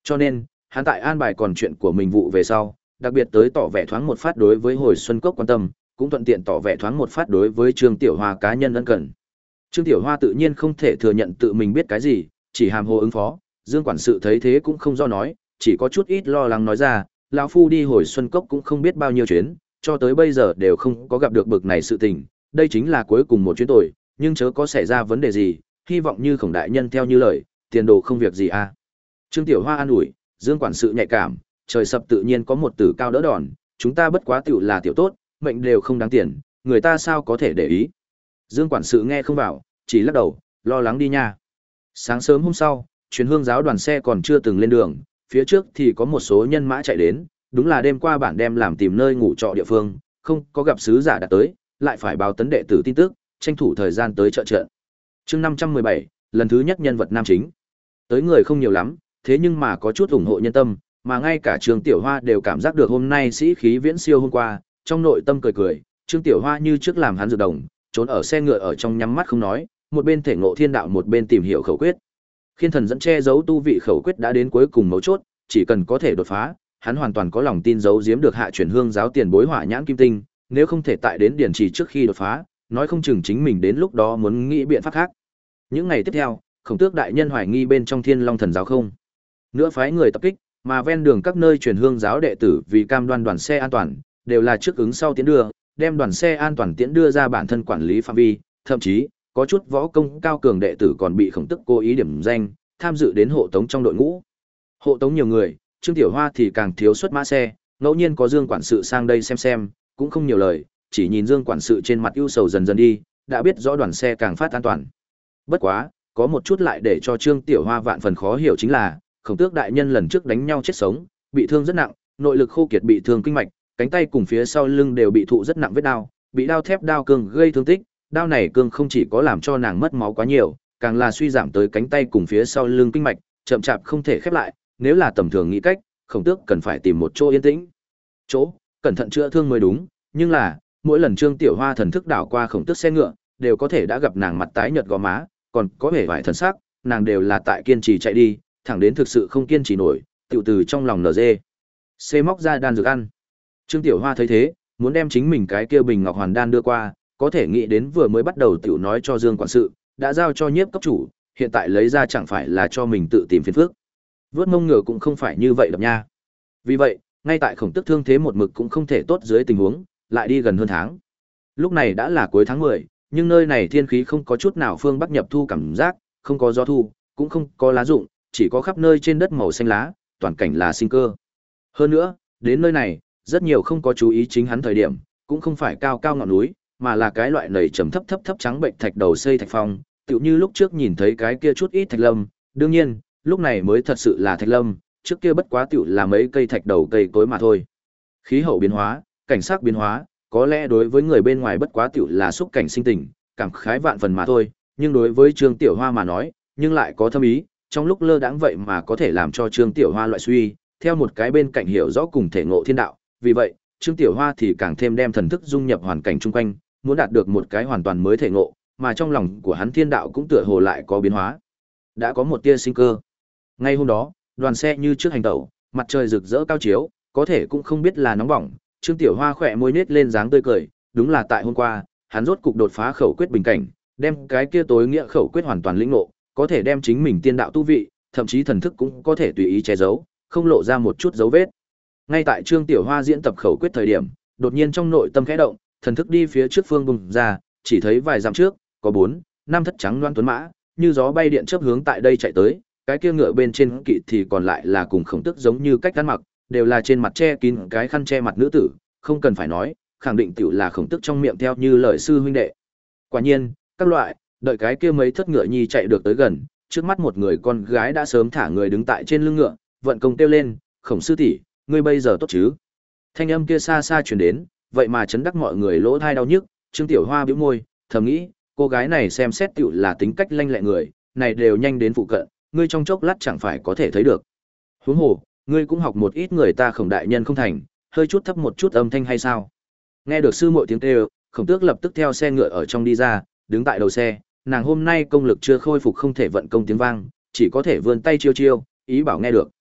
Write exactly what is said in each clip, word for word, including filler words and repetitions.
Cho nên, hắn tại an bài còn chuyện của mình vụ về sau, đặc biệt tới tỏ vẻ thoáng một phát đối với hồi xuân cốc quan tâm, cũng thuận tiện tỏ vẻ thoáng một phát đối với Trương Tiểu Hoa cá nhân ân cần. Trương Tiểu Hoa tự nhiên không thể thừa nhận tự mình biết cái gì, chỉ hàm hồ ứng phó, Dương quản sự thấy thế cũng không do nói, chỉ có chút ít lo lắng nói ra, lão phu đi hồi xuân cốc cũng không biết bao nhiêu chuyến, cho tới bây giờ đều không có gặp được bực này sự tình, đây chính là cuối cùng một chuyến tội, nhưng chớ có xảy ra vấn đề gì, hy vọng như Khổng đại nhân theo như lời, tiền đồ không việc gì a. À. Trương Tiểu Hoa an ủi, Dương quản sự nhạy cảm, trời sập tự nhiên có một tử cao đỡ đòn, chúng ta bất quá tiểu là tiểu tốt, mệnh đều không đáng tiền, người ta sao có thể để ý. Dương quản sự nghe không vào, chỉ lắc đầu, lo lắng đi nha. Sáng sớm hôm sau, truyền hương giáo đoàn xe còn chưa từng lên đường, phía trước thì có một số nhân mã chạy đến, đúng là đêm qua bản đem làm tìm nơi ngủ trọ địa phương, không có gặp sứ giả đã tới, lại phải báo tấn đệ tử tin tức, tranh thủ thời gian tới trợ trận. Chương năm trăm mười bảy, lần thứ nhất nhân vật nam chính. Tới người không nhiều lắm, thế nhưng mà có chút ủng hộ nhân tâm, mà ngay cả Trương Tiểu Hoa đều cảm giác được hôm nay sĩ khí viễn siêu hôm qua, trong nội tâm cười cười, Trương Tiểu Hoa như trước làm hắn dự đồng, trốn ở xe ngựa ở trong nhắm mắt không nói, một bên thể ngộ thiên đạo một bên tìm hiểu khẩu quyết. Khiên thần dẫn che giấu tu vị khẩu quyết đã đến cuối cùng mấu chốt, chỉ cần có thể đột phá, hắn hoàn toàn có lòng tin giấu giếm được hạ chuyển hương giáo tiền bối hỏa nhãn kim tinh, nếu không thể tại đến điển trì trước khi đột phá, nói không chừng chính mình đến lúc đó muốn nghĩ biện pháp khác. Những ngày tiếp theo, Khổng Tước đại nhân hoài nghi bên trong Thiên Long thần giáo không nữa phái người tập kích, mà ven đường các nơi truyền hương giáo đệ tử vì cam đoan đoàn xe an toàn, đều là trước ứng sau tiến đưa, đem đoàn xe an toàn tiễn đưa ra bản thân quản lý phạm vi, thậm chí có chút võ công cao cường đệ tử còn bị Khổng Tước cố ý điểm danh, tham dự đến hộ tống trong đội ngũ. Hộ tống nhiều người, Trương Tiểu Hoa thì càng thiếu xuất mã xe, ngẫu nhiên có Dương quản sự sang đây xem xem, cũng không nhiều lời, chỉ nhìn Dương quản sự trên mặt ưu sầu dần dần đi, đã biết rõ đoàn xe càng phát an toàn. Bất quá, có một chút lại để cho Trương Tiểu Hoa vạn phần khó hiểu chính là, Khổng Tước đại nhân lần trước đánh nhau chết sống, bị thương rất nặng, nội lực khô kiệt bị thương kinh mạch, cánh tay cùng phía sau lưng đều bị thụ rất nặng vết đao, bị đao thép đao cương gây thương tích, đao này cương không chỉ có làm cho nàng mất máu quá nhiều, càng là suy giảm tới cánh tay cùng phía sau lưng kinh mạch, chậm chạp không thể khép lại, nếu là tầm thường nghĩ cách, Khổng Tước cần phải tìm một chỗ yên tĩnh, chỗ cẩn thận chữa thương mới đúng, nhưng là, mỗi lần Trương Tiểu Hoa thần thức đảo qua Khổng Tước xe ngựa, đều có thể đã gặp nàng mặt tái nhợt gò má, còn có vẻ vài thần sắc, nàng đều là tại kiên trì chạy đi, thẳng đến thực sự không kiên trì nổi, tiểu từ trong lòng nở dê. Xê móc ra đan dược ăn. Trương Tiểu Hoa thấy thế, muốn đem chính mình cái kia bình ngọc hoàn đan đưa qua, có thể nghĩ đến vừa mới bắt đầu tiểu nói cho Dương quản sự, đã giao cho nhiếp cấp chủ, hiện tại lấy ra chẳng phải là cho mình tự tìm phiền phức. Vớt mông ngựa cũng không phải như vậy đập nha. Vì vậy, ngay tại Khổng Tước thương thế một mực cũng không thể tốt dưới tình huống, lại đi gần hơn tháng. Lúc này đã là cuối tháng mười, nhưng nơi này thiên khí không có chút nào phương bắc nhập thu cảm giác, không có gió thu, cũng không có lá rụng, chỉ có khắp nơi trên đất màu xanh lá, toàn cảnh là sinh cơ. Hơn nữa, đến nơi này, rất nhiều không có chú ý chính hắn thời điểm, cũng không phải cao cao ngọn núi, mà là cái loại nầy trầm thấp thấp thấp trắng bệnh thạch đầu xây thạch phong, tựu như lúc trước nhìn thấy cái kia chút ít thạch lâm, đương nhiên, lúc này mới thật sự là thạch lâm, trước kia bất quá tựu là mấy cây thạch đầu cây cối mà thôi. Khí hậu biến hóa, cảnh sắc biến hóa, có lẽ đối với người bên ngoài bất quá tựu là xúc cảnh sinh tình, cảm khái vạn phần mà thôi, nhưng đối với Trương Tiểu Hoa mà nói, nhưng lại có thâm ý, trong lúc lơ đãng vậy mà có thể làm cho Trương Tiểu Hoa loại suy, theo một cái bên cạnh hiểu rõ cùng thể ngộ thiên đạo, vì vậy, Trương Tiểu Hoa thì càng thêm đem thần thức dung nhập hoàn cảnh chung quanh, muốn đạt được một cái hoàn toàn mới thể ngộ, mà trong lòng của hắn thiên đạo cũng tựa hồ lại có biến hóa. Đã có một tia sinh cơ. Ngay hôm đó, đoàn xe như trước hành tẩu, mặt trời rực rỡ cao chiếu, có thể cũng không biết là nóng bỏng, Trương Tiểu Hoa khỏe môi nhếch lên dáng tươi cười, đúng là tại hôm qua, hắn rốt cục đột phá khẩu quyết bình cảnh, đem cái kia tối nghĩa khẩu quyết hoàn toàn lĩnh ngộ, có thể đem chính mình tiên đạo tu vị, thậm chí thần thức cũng có thể tùy ý che giấu, không lộ ra một chút dấu vết. Ngay tại Trương Tiểu Hoa diễn tập khẩu quyết thời điểm, đột nhiên trong nội tâm khẽ động, thần thức đi phía trước phương bùng ra, chỉ thấy vài dặm trước, có bốn, năm thất trắng loan tuấn mã, như gió bay điện chớp hướng tại đây chạy tới, cái kia ngựa bên trên kỵ thì còn lại là cùng Khổng Tước giống như cách ăn mặc, đều là trên mặt che kín cái khăn che mặt nữ tử, không cần phải nói, khẳng định tiểu là Khổng Tước trong miệng theo như lời sư huynh đệ. Quả nhiên, các loại, đợi cái kia mấy thất ngựa nhi chạy được tới gần, trước mắt một người con gái đã sớm thả người đứng tại trên lưng ngựa, vận công kêu lên, "Khổng sư tỷ, ngươi bây giờ tốt chứ?" Thanh âm kia xa xa truyền đến, vậy mà chấn đắc mọi người lỗ tai đau nhức, Trương Tiểu Hoa bĩu môi, thầm nghĩ, cô gái này xem xét tiểu là tính cách lanh lẹ người, này đều nhanh đến phụ cận, ngươi trong chốc lát chẳng phải có thể thấy được. Huống hồ, ngươi cũng học một ít người ta Khổng đại nhân không thành, hơi chút thấp một chút âm thanh hay sao? Nghe được sư muội tiếng kêu, Khổng Tước lập tức theo xe ngựa ở trong đi ra, đứng tại đầu xe, nàng hôm nay công lực chưa khôi phục không thể vận công tiếng vang, chỉ có thể vươn tay chiêu chiêu, ý bảo nghe được.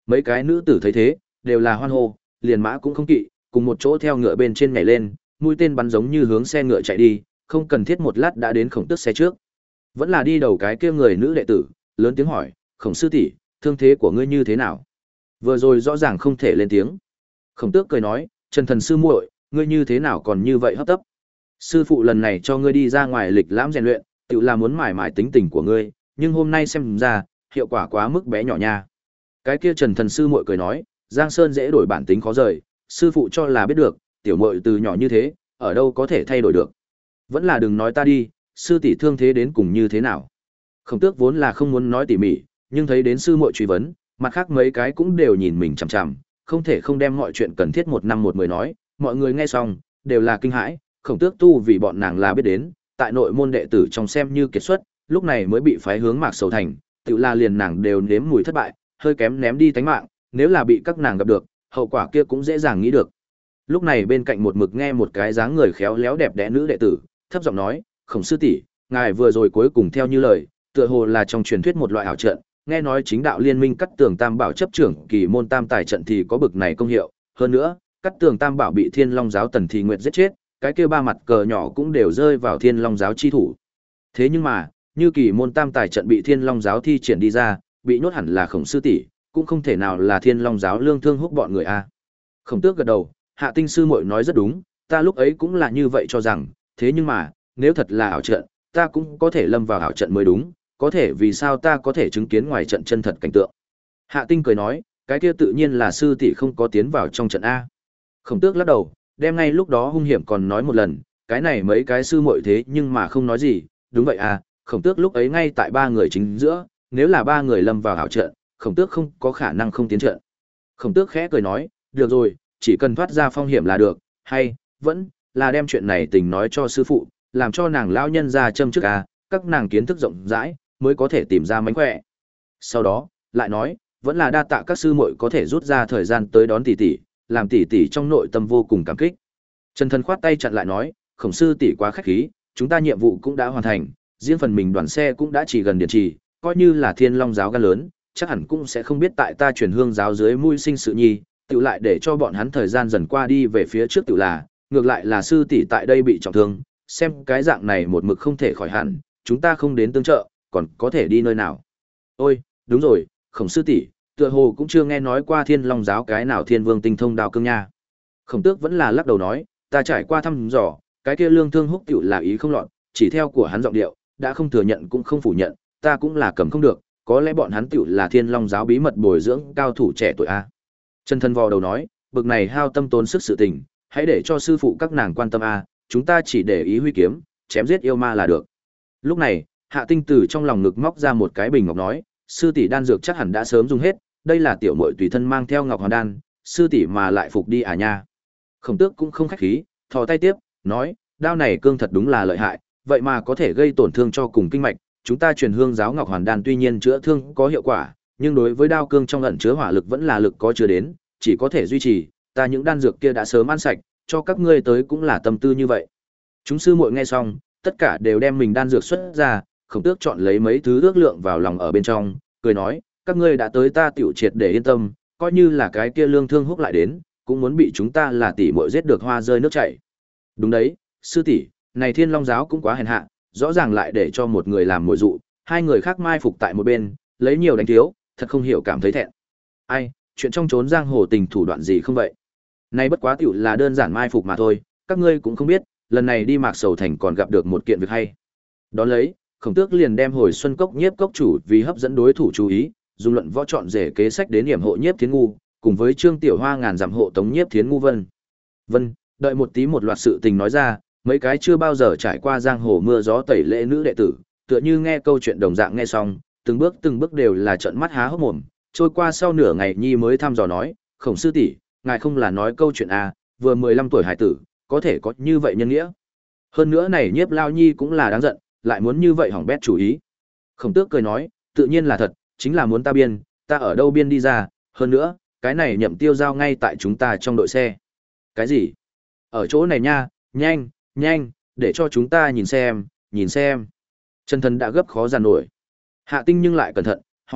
Mấy cái nữ tử thấy thế, đều là hoan hô, liền mã cũng không kỵ, cùng một chỗ theo ngựa bên trên nhảy lên, mũi tên bắn giống như hướng xe ngựa chạy đi, không cần thiết một lát đã đến Khổng Tước xe trước. Vẫn là đi đầu cái kia người nữ đệ tử, lớn tiếng hỏi, "Khổng sư tỷ, thương thế của ngươi như thế nào?" Vừa rồi rõ ràng không thể lên tiếng. Khổng Tước cười nói, "Trần thần sư muội, ngươi như thế nào còn như vậy hấp tấp? Sư phụ lần này cho ngươi đi ra ngoài lịch lãm rèn luyện, tự là muốn mải mải tính tình của ngươi, nhưng hôm nay xem ra, hiệu quả quá mức bé nhỏ nha." Cái kia Trần thần sư muội cười nói, "Giang Sơn dễ đổi bản tính khó rời, sư phụ cho là biết được, tiểu muội từ nhỏ như thế, ở đâu có thể thay đổi được. Vẫn là đừng nói ta đi, sư tỷ thương thế đến cùng như thế nào?" Khổng Tước vốn là không muốn nói tỉ mỉ, nhưng thấy đến sư muội truy vấn, mặt khác mấy cái cũng đều nhìn mình chằm chằm, không thể không đem mọi chuyện cần thiết một năm một mười nói, mọi người nghe xong, đều là kinh hãi, Khổng Tước tu vì bọn nàng là biết đến, tại nội môn đệ tử trong xem như kiệt xuất, lúc này mới bị phái hướng Mạc Sầu Thành, tự là liền nàng đều nếm mùi thất bại, hơi kém ném đi tánh mạng, nếu là bị các nàng gặp được, hậu quả kia cũng dễ dàng nghĩ được. Lúc này bên cạnh một mực nghe một cái dáng người khéo léo đẹp đẽ nữ đệ tử, thấp giọng nói, "Khổng sư tỷ, ngài vừa rồi cuối cùng theo như lời, tựa hồ là trong truyền thuyết một loại ảo trận, nghe nói chính đạo liên minh cắt tường tam bảo chấp trưởng kỳ môn tam tài trận thì có bực này công hiệu, hơn nữa, cắt tường tam bảo bị Thiên Long giáo Tần Thị Nguyệt giết chết, cái kia ba mặt cờ nhỏ cũng đều rơi vào Thiên Long giáo chi thủ. Thế nhưng mà, như kỳ môn tam tài trận bị Thiên Long giáo thi triển đi ra, bị nhốt hẳn là Khổng sư tỷ, cũng không thể nào là Thiên Long giáo lương thương húc bọn người a." Khổng Tước gật đầu, "Hạ Tinh sư muội nói rất đúng, ta lúc ấy cũng là như vậy cho rằng, thế nhưng mà, nếu thật là ảo trận, ta cũng có thể lâm vào ảo trận mới đúng, có thể vì sao ta có thể chứng kiến ngoài trận chân thật cảnh tượng?" Hạ Tinh cười nói, "Cái kia tự nhiên là sư tỷ không có tiến vào trong trận a." Khổng Tước lắc đầu, đem ngay lúc đó hung hiểm còn nói một lần, cái này mấy cái sư muội thế nhưng mà không nói gì, đúng vậy à, Khổng Tước lúc ấy ngay tại ba người chính giữa, nếu là ba người lâm vào ảo trận, Khổng Tước không có khả năng không tiến trận. Khổng Tước khẽ cười nói, "Được rồi, chỉ cần thoát ra phong hiểm là được, hay vẫn là đem chuyện này tình nói cho sư phụ, làm cho nàng lão nhân ra châm trước à, các nàng kiến thức rộng rãi, mới có thể tìm ra mánh khỏe." Sau đó, lại nói, "Vẫn là đa tạ các sư muội có thể rút ra thời gian tới đón tỷ tỷ, làm tỷ tỷ trong nội tâm vô cùng cảm kích." Trần Thần khoát tay chặn lại nói, "Khổng sư tỷ quá khách khí, chúng ta nhiệm vụ cũng đã hoàn thành, riêng phần mình đoàn xe cũng đã chỉ gần điện trì, coi như là Thiên Long giáo gan lớn, chắc hẳn cũng sẽ không biết tại ta truyền hương giáo dưới mũi sinh sự nhi, tự lại để cho bọn hắn thời gian dần qua đi về phía trước tự là, ngược lại là sư tỷ tại đây bị trọng thương, xem cái dạng này một mực không thể khỏi hẳn, chúng ta không đến tương trợ, còn có thể đi nơi nào?" "Ôi, đúng rồi, Khổng sư tỷ, tựa hồ cũng chưa nghe nói qua Thiên Long giáo cái nào Thiên Vương tinh thông đao cương nha." Khổng Tước vẫn là lắc đầu nói, "Ta trải qua thăm dò, cái kia Lương Thương Húc tiểu là ý không loạn, chỉ theo của hắn giọng điệu, đã không thừa nhận cũng không phủ nhận, ta cũng là cầm không được, có lẽ bọn hắn tiểu là Thiên Long giáo bí mật bồi dưỡng cao thủ trẻ tuổi a." Trần Thần vò đầu nói, "Bực này hao tâm tốn sức sự tình, hãy để cho sư phụ các nàng quan tâm a, chúng ta chỉ để ý huy kiếm, chém giết yêu ma là được." Lúc này, Hạ Tinh từ trong lòng ngực móc ra một cái bình ngọc nói, "Sư tỷ đan dược chắc hẳn đã sớm dùng hết, đây là tiểu muội tùy thân mang theo ngọc hoàn đan, sư tỷ mà lại phục đi à nha." Khổng Tước cũng không khách khí, thò tay tiếp, nói, "Đao này cương thật đúng là lợi hại, vậy mà có thể gây tổn thương cho cùng kinh mạch, chúng ta truyền hương giáo ngọc hoàn đan tuy nhiên chữa thương có hiệu quả, nhưng đối với đao cương trong ẩn chứa hỏa lực vẫn là lực có chưa đến, chỉ có thể duy trì, ta những đan dược kia đã sớm ăn sạch, cho các ngươi tới cũng là tâm tư như vậy." Chúng sư muội nghe xong, tất cả đều đem mình đan dược xuất ra, Khổng Tước chọn lấy mấy thứ ước lượng vào lòng ở bên trong, cười nói, "Các ngươi đã tới ta tiểu triệt để yên tâm, coi như là cái kia Lương Thương Húc lại đến, cũng muốn bị chúng ta là tỷ muội giết được hoa rơi nước chảy." "Đúng đấy, sư tỷ, này Thiên Long giáo cũng quá hèn hạ, rõ ràng lại để cho một người làm mồi dụ, hai người khác mai phục tại một bên, lấy nhiều đánh thiếu, thật không hiểu cảm thấy thẹn. Ai, chuyện trong trốn giang hồ tình thủ đoạn gì không vậy? Này bất quá tiểu là đơn giản mai phục mà thôi, các ngươi cũng không biết, lần này đi Mạc Sầu Thành còn gặp được một kiện việc hay." Đón lấy, Khổng Tước liền đem Hồi Xuân Cốc Nhiếp cốc chủ vì hấp dẫn đối thủ chú ý, dùng luận võ chọn rể kế sách đến điểm hộ Nhiếp Thiến Ngu, cùng với Trương Tiểu Hoa ngàn dặm hộ tống Nhiếp Thiến Ngu vân. Vân, đợi một tí một loạt sự tình nói ra, mấy cái chưa bao giờ trải qua giang hồ mưa gió tẩy lễ nữ đệ tử, tựa như nghe câu chuyện đồng dạng nghe xong, từng bước từng bước đều là trợn mắt há hốc mồm, trôi qua sau nửa ngày nhi mới thăm dò nói, "Khổng sư tỷ, ngài không là nói câu chuyện à, vừa mười lăm tuổi hải tử, có thể có như vậy nhân nghĩa. Hơn nữa này Nhiếp lao nhi cũng là đáng giận, lại muốn như vậy hỏng bét chủ ý." Khổng Tước cười nói, "Tự nhiên là thật, chính là muốn ta biên, ta ở đâu biên đi ra, hơn nữa, cái này Nhậm Tiêu giao ngay tại chúng ta trong đội xe." "Cái gì? Ở chỗ này nha, nhanh, nhanh, để cho chúng ta nhìn xem, nhìn xem." Trần Thần đã gấp khó giàn nổi. Hạ Tinh nhưng lại cẩn thận, hỏi,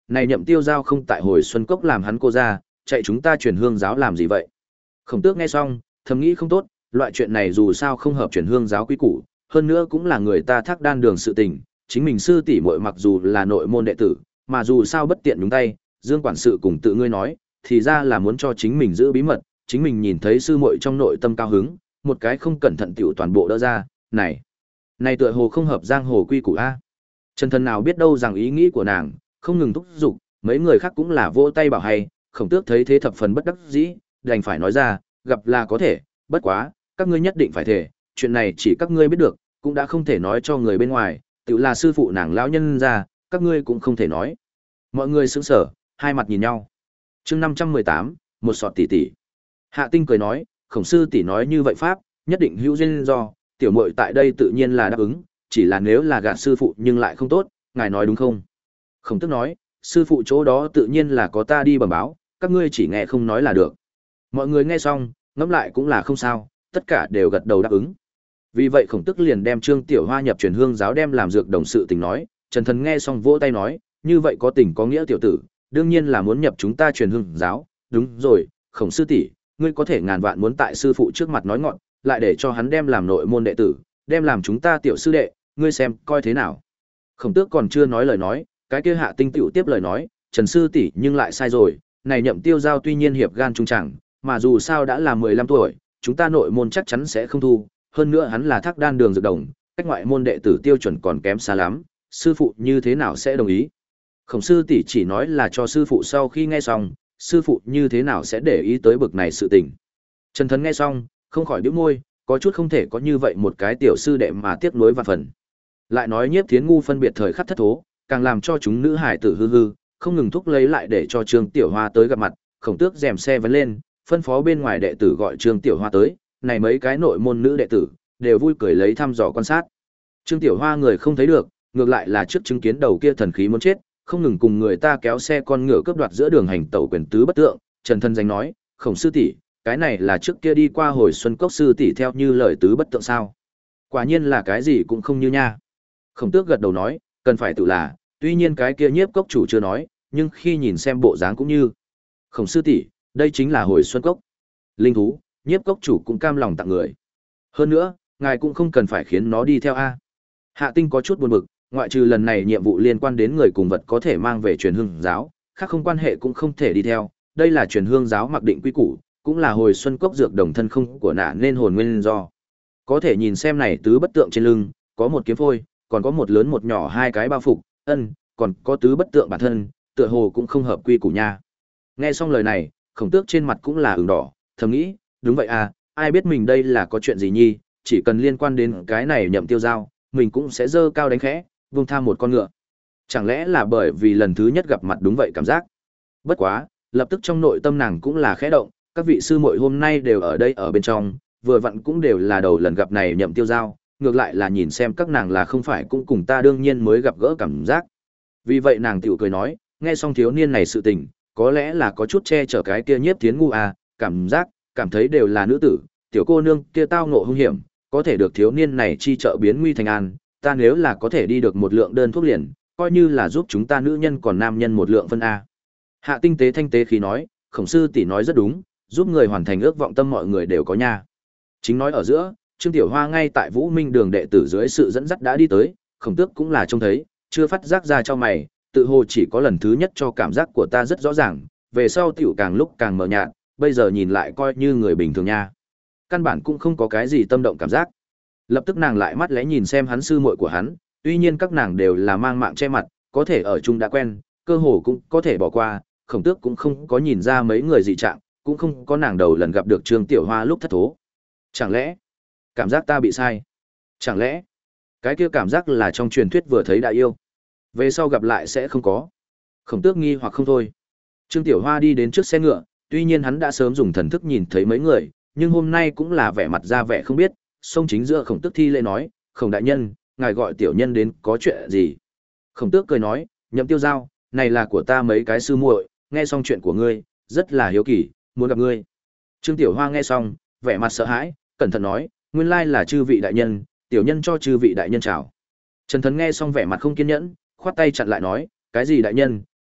Này Nhậm Tiêu Giao không tại hồi xuân cốc làm hắn cô ra, chạy chúng ta truyền hương giáo làm gì vậy? Khổng Tước nghe xong, thầm nghĩ không tốt, loại chuyện này dù sao không hợp truyền hương giáo quy củ, hơn nữa cũng là người ta thác đan đường sự tình, chính mình sư tỷ muội mặc dù là nội môn đệ tử, mà dù sao bất tiện nhúng tay, Dương quản sự cùng tự ngươi nói, thì ra là muốn cho chính mình giữ bí mật, chính mình nhìn thấy sư muội trong nội tâm cao hứng, một cái không cẩn thận tiểu toàn bộ đỡ ra, này, này tựa hồ không hợp giang hồ quy củ a. Trần Thần nào biết đâu rằng ý nghĩ của nàng, không ngừng thúc giục, mấy người khác cũng là vỗ tay bảo hay, Khổng Tước thấy thế thập phần bất đắc dĩ, đành phải nói ra, gặp là có thể, bất quá, các ngươi nhất định phải thể, chuyện này chỉ các ngươi biết được, cũng đã không thể nói cho người bên ngoài, tự là sư phụ nàng lão nhân ra, các ngươi cũng không thể nói. Mọi người sững sờ, hai mặt nhìn nhau. Chương năm trăm mười tám, một sọt tỷ tỷ. Hạ Tinh cười nói, Khổng sư tỷ nói như vậy pháp, nhất định hữu duyên do, tiểu muội tại đây tự nhiên là đáp ứng, chỉ là nếu là gạt sư phụ nhưng lại không tốt, ngài nói đúng không? Khổng Tước nói, sư phụ chỗ đó tự nhiên là có ta đi bẩm báo, các ngươi chỉ nghe không nói là được. Mọi người nghe xong, ngẫm lại cũng là không sao, tất cả đều gật đầu đáp ứng. Vì vậy Khổng Tước liền đem Trương Tiểu Hoa nhập truyền hương giáo đem làm dược đồng sự tình nói, Trần Thần nghe xong vỗ tay nói, như vậy có tình có nghĩa tiểu tử, đương nhiên là muốn nhập chúng ta truyền hương giáo, đúng rồi, Khổng sư tỷ, ngươi có thể ngàn vạn muốn tại sư phụ trước mặt nói ngọn, lại để cho hắn đem làm nội môn đệ tử, đem làm chúng ta tiểu sư đệ, ngươi xem coi thế nào. Khổng Tước còn chưa nói lời nói, cái kia Hạ Tinh tiểu tiếp lời nói, Trần sư tỷ nhưng lại sai rồi, này Nhậm Tiêu Giao tuy nhiên hiệp gan trung chẳng, mà dù sao đã là mười lăm tuổi, chúng ta nội môn chắc chắn sẽ không thu, hơn nữa hắn là thác đan đường dược đồng, cách ngoại môn đệ tử tiêu chuẩn còn kém xa lắm, sư phụ như thế nào sẽ đồng ý? Khổng sư tỷ chỉ nói là cho sư phụ sau khi nghe xong, sư phụ như thế nào sẽ để ý tới bực này sự tình. Trần Thần nghe xong, không khỏi bĩu môi, có chút không thể có như vậy một cái tiểu sư đệ mà tiếc nuối vạn phần. Lại nói Nhiếp Thiến ngu phân biệt thời khắc thất thố, càng làm cho chúng nữ hải tử hư hư, không ngừng thúc lấy lại để cho Trương Tiểu Hoa tới gặp mặt, Khổng Tước rèm xe vấn lên, phân phó bên ngoài đệ tử gọi Trương Tiểu Hoa tới, này mấy cái nội môn nữ đệ tử đều vui cười lấy thăm dò quan sát. Trương Tiểu Hoa người không thấy được, ngược lại là trước chứng kiến đầu kia thần khí muốn chết, không ngừng cùng người ta kéo xe con ngựa cướp đoạt giữa đường hành tẩu quyền tứ bất tượng, Trần Thân danh nói, Khổng sư tỷ, cái này là trước kia đi qua hồi xuân cốc sư tỷ theo như lời tứ bất tượng sao? Quả nhiên là cái gì cũng không như nha. Khổng Tước gật đầu nói, cần phải tự là, tuy nhiên cái kia nhiếp cốc chủ chưa nói, nhưng khi nhìn xem bộ dáng cũng như. Khổng sư tỷ, đây chính là hồi xuân cốc. Linh thú, nhiếp cốc chủ cũng cam lòng tặng người. Hơn nữa, ngài cũng không cần phải khiến nó đi theo a. Hạ Tinh có chút buồn bực, ngoại trừ lần này nhiệm vụ liên quan đến người cùng vật có thể mang về truyền hương giáo, khác không quan hệ cũng không thể đi theo, đây là truyền hương giáo mặc định quy củ, cũng là hồi xuân cốc dược đồng thân không của nạ nên hồn nguyên do. Có thể nhìn xem này tứ bất tượng trên lưng, có một kiếm phôi, còn có một lớn một nhỏ hai cái bao phục, ân, còn có tứ bất tượng bản thân, tựa hồ cũng không hợp quy củ nha. Nghe xong lời này, Khổng Tước trên mặt cũng là ửng đỏ, thầm nghĩ, đúng vậy à, ai biết mình đây là có chuyện gì nhi, chỉ cần liên quan đến cái này Nhậm Tiêu Giao, mình cũng sẽ dơ cao đánh khẽ, vung tham một con ngựa. Chẳng lẽ là bởi vì lần thứ nhất gặp mặt đúng vậy cảm giác? Bất quá, lập tức trong nội tâm nàng cũng là khẽ động, các vị sư muội hôm nay đều ở đây ở bên trong, vừa vặn cũng đều là đầu lần gặp này Nhậm Tiêu Giao, ngược lại là nhìn xem các nàng là không phải cũng cùng ta đương nhiên mới gặp gỡ cảm giác. Vì vậy nàng tiểu cười nói, nghe xong thiếu niên này sự tình, có lẽ là có chút che chở cái kia Nhiếp Thiến ngu à, cảm giác, cảm thấy đều là nữ tử, tiểu cô nương kia tao ngộ hung hiểm, có thể được thiếu niên này chi trợ biến nguy thành an, ta nếu là có thể đi được một lượng đơn thuốc liền, coi như là giúp chúng ta nữ nhân còn nam nhân một lượng phân a. Hạ Tinh tế thanh tế khí nói, Khổng sư tỷ nói rất đúng, giúp người hoàn thành ước vọng tâm mọi người đều có nha. Chính nói ở giữa, Trương Tiểu Hoa ngay tại Vũ Minh đường đệ tử dưới sự dẫn dắt đã đi tới, Khổng Tước cũng là trông thấy, chưa phát giác ra cho mày, tự hồ chỉ có lần thứ nhất cho cảm giác của ta rất rõ ràng, về sau tiểu càng lúc càng mờ nhạt, bây giờ nhìn lại coi như người bình thường nha. Căn bản cũng không có cái gì tâm động cảm giác. Lập tức nàng lại mắt lẽ nhìn xem hắn sư muội của hắn, tuy nhiên các nàng đều là mang mạng che mặt, có thể ở chung đã quen, cơ hồ cũng có thể bỏ qua, Khổng Tước cũng không có nhìn ra mấy người dị trạng, cũng không có nàng đầu lần gặp được Trương Tiểu Hoa lúc thất thố. Chẳng lẽ, cảm giác ta bị sai? Chẳng lẽ, cái kia cảm giác là trong truyền thuyết vừa thấy đã yêu, về sau gặp lại sẽ không có? Khổng Tước nghi hoặc không thôi. Trương Tiểu Hoa đi đến trước xe ngựa, tuy nhiên hắn đã sớm dùng thần thức nhìn thấy mấy người, nhưng hôm nay cũng là vẻ mặt ra vẻ không biết, sông chính giữa Khổng Tước thi lễ nói, Khổng đại nhân, ngài gọi tiểu nhân đến có chuyện gì? Khổng Tước cười nói, Nhậm Tiêu Giao, này là của ta mấy cái sư muội, nghe xong chuyện của ngươi, rất là hiếu kỳ, muốn gặp ngươi. Trương Tiểu Hoa nghe xong, vẻ mặt sợ hãi, cẩn thận nói, nguyên lai là chư vị đại nhân, tiểu nhân cho chư vị đại nhân chào. Trần Thần nghe xong vẻ mặt không kiên nhẫn, khoát tay chặn lại nói, cái gì đại nhân,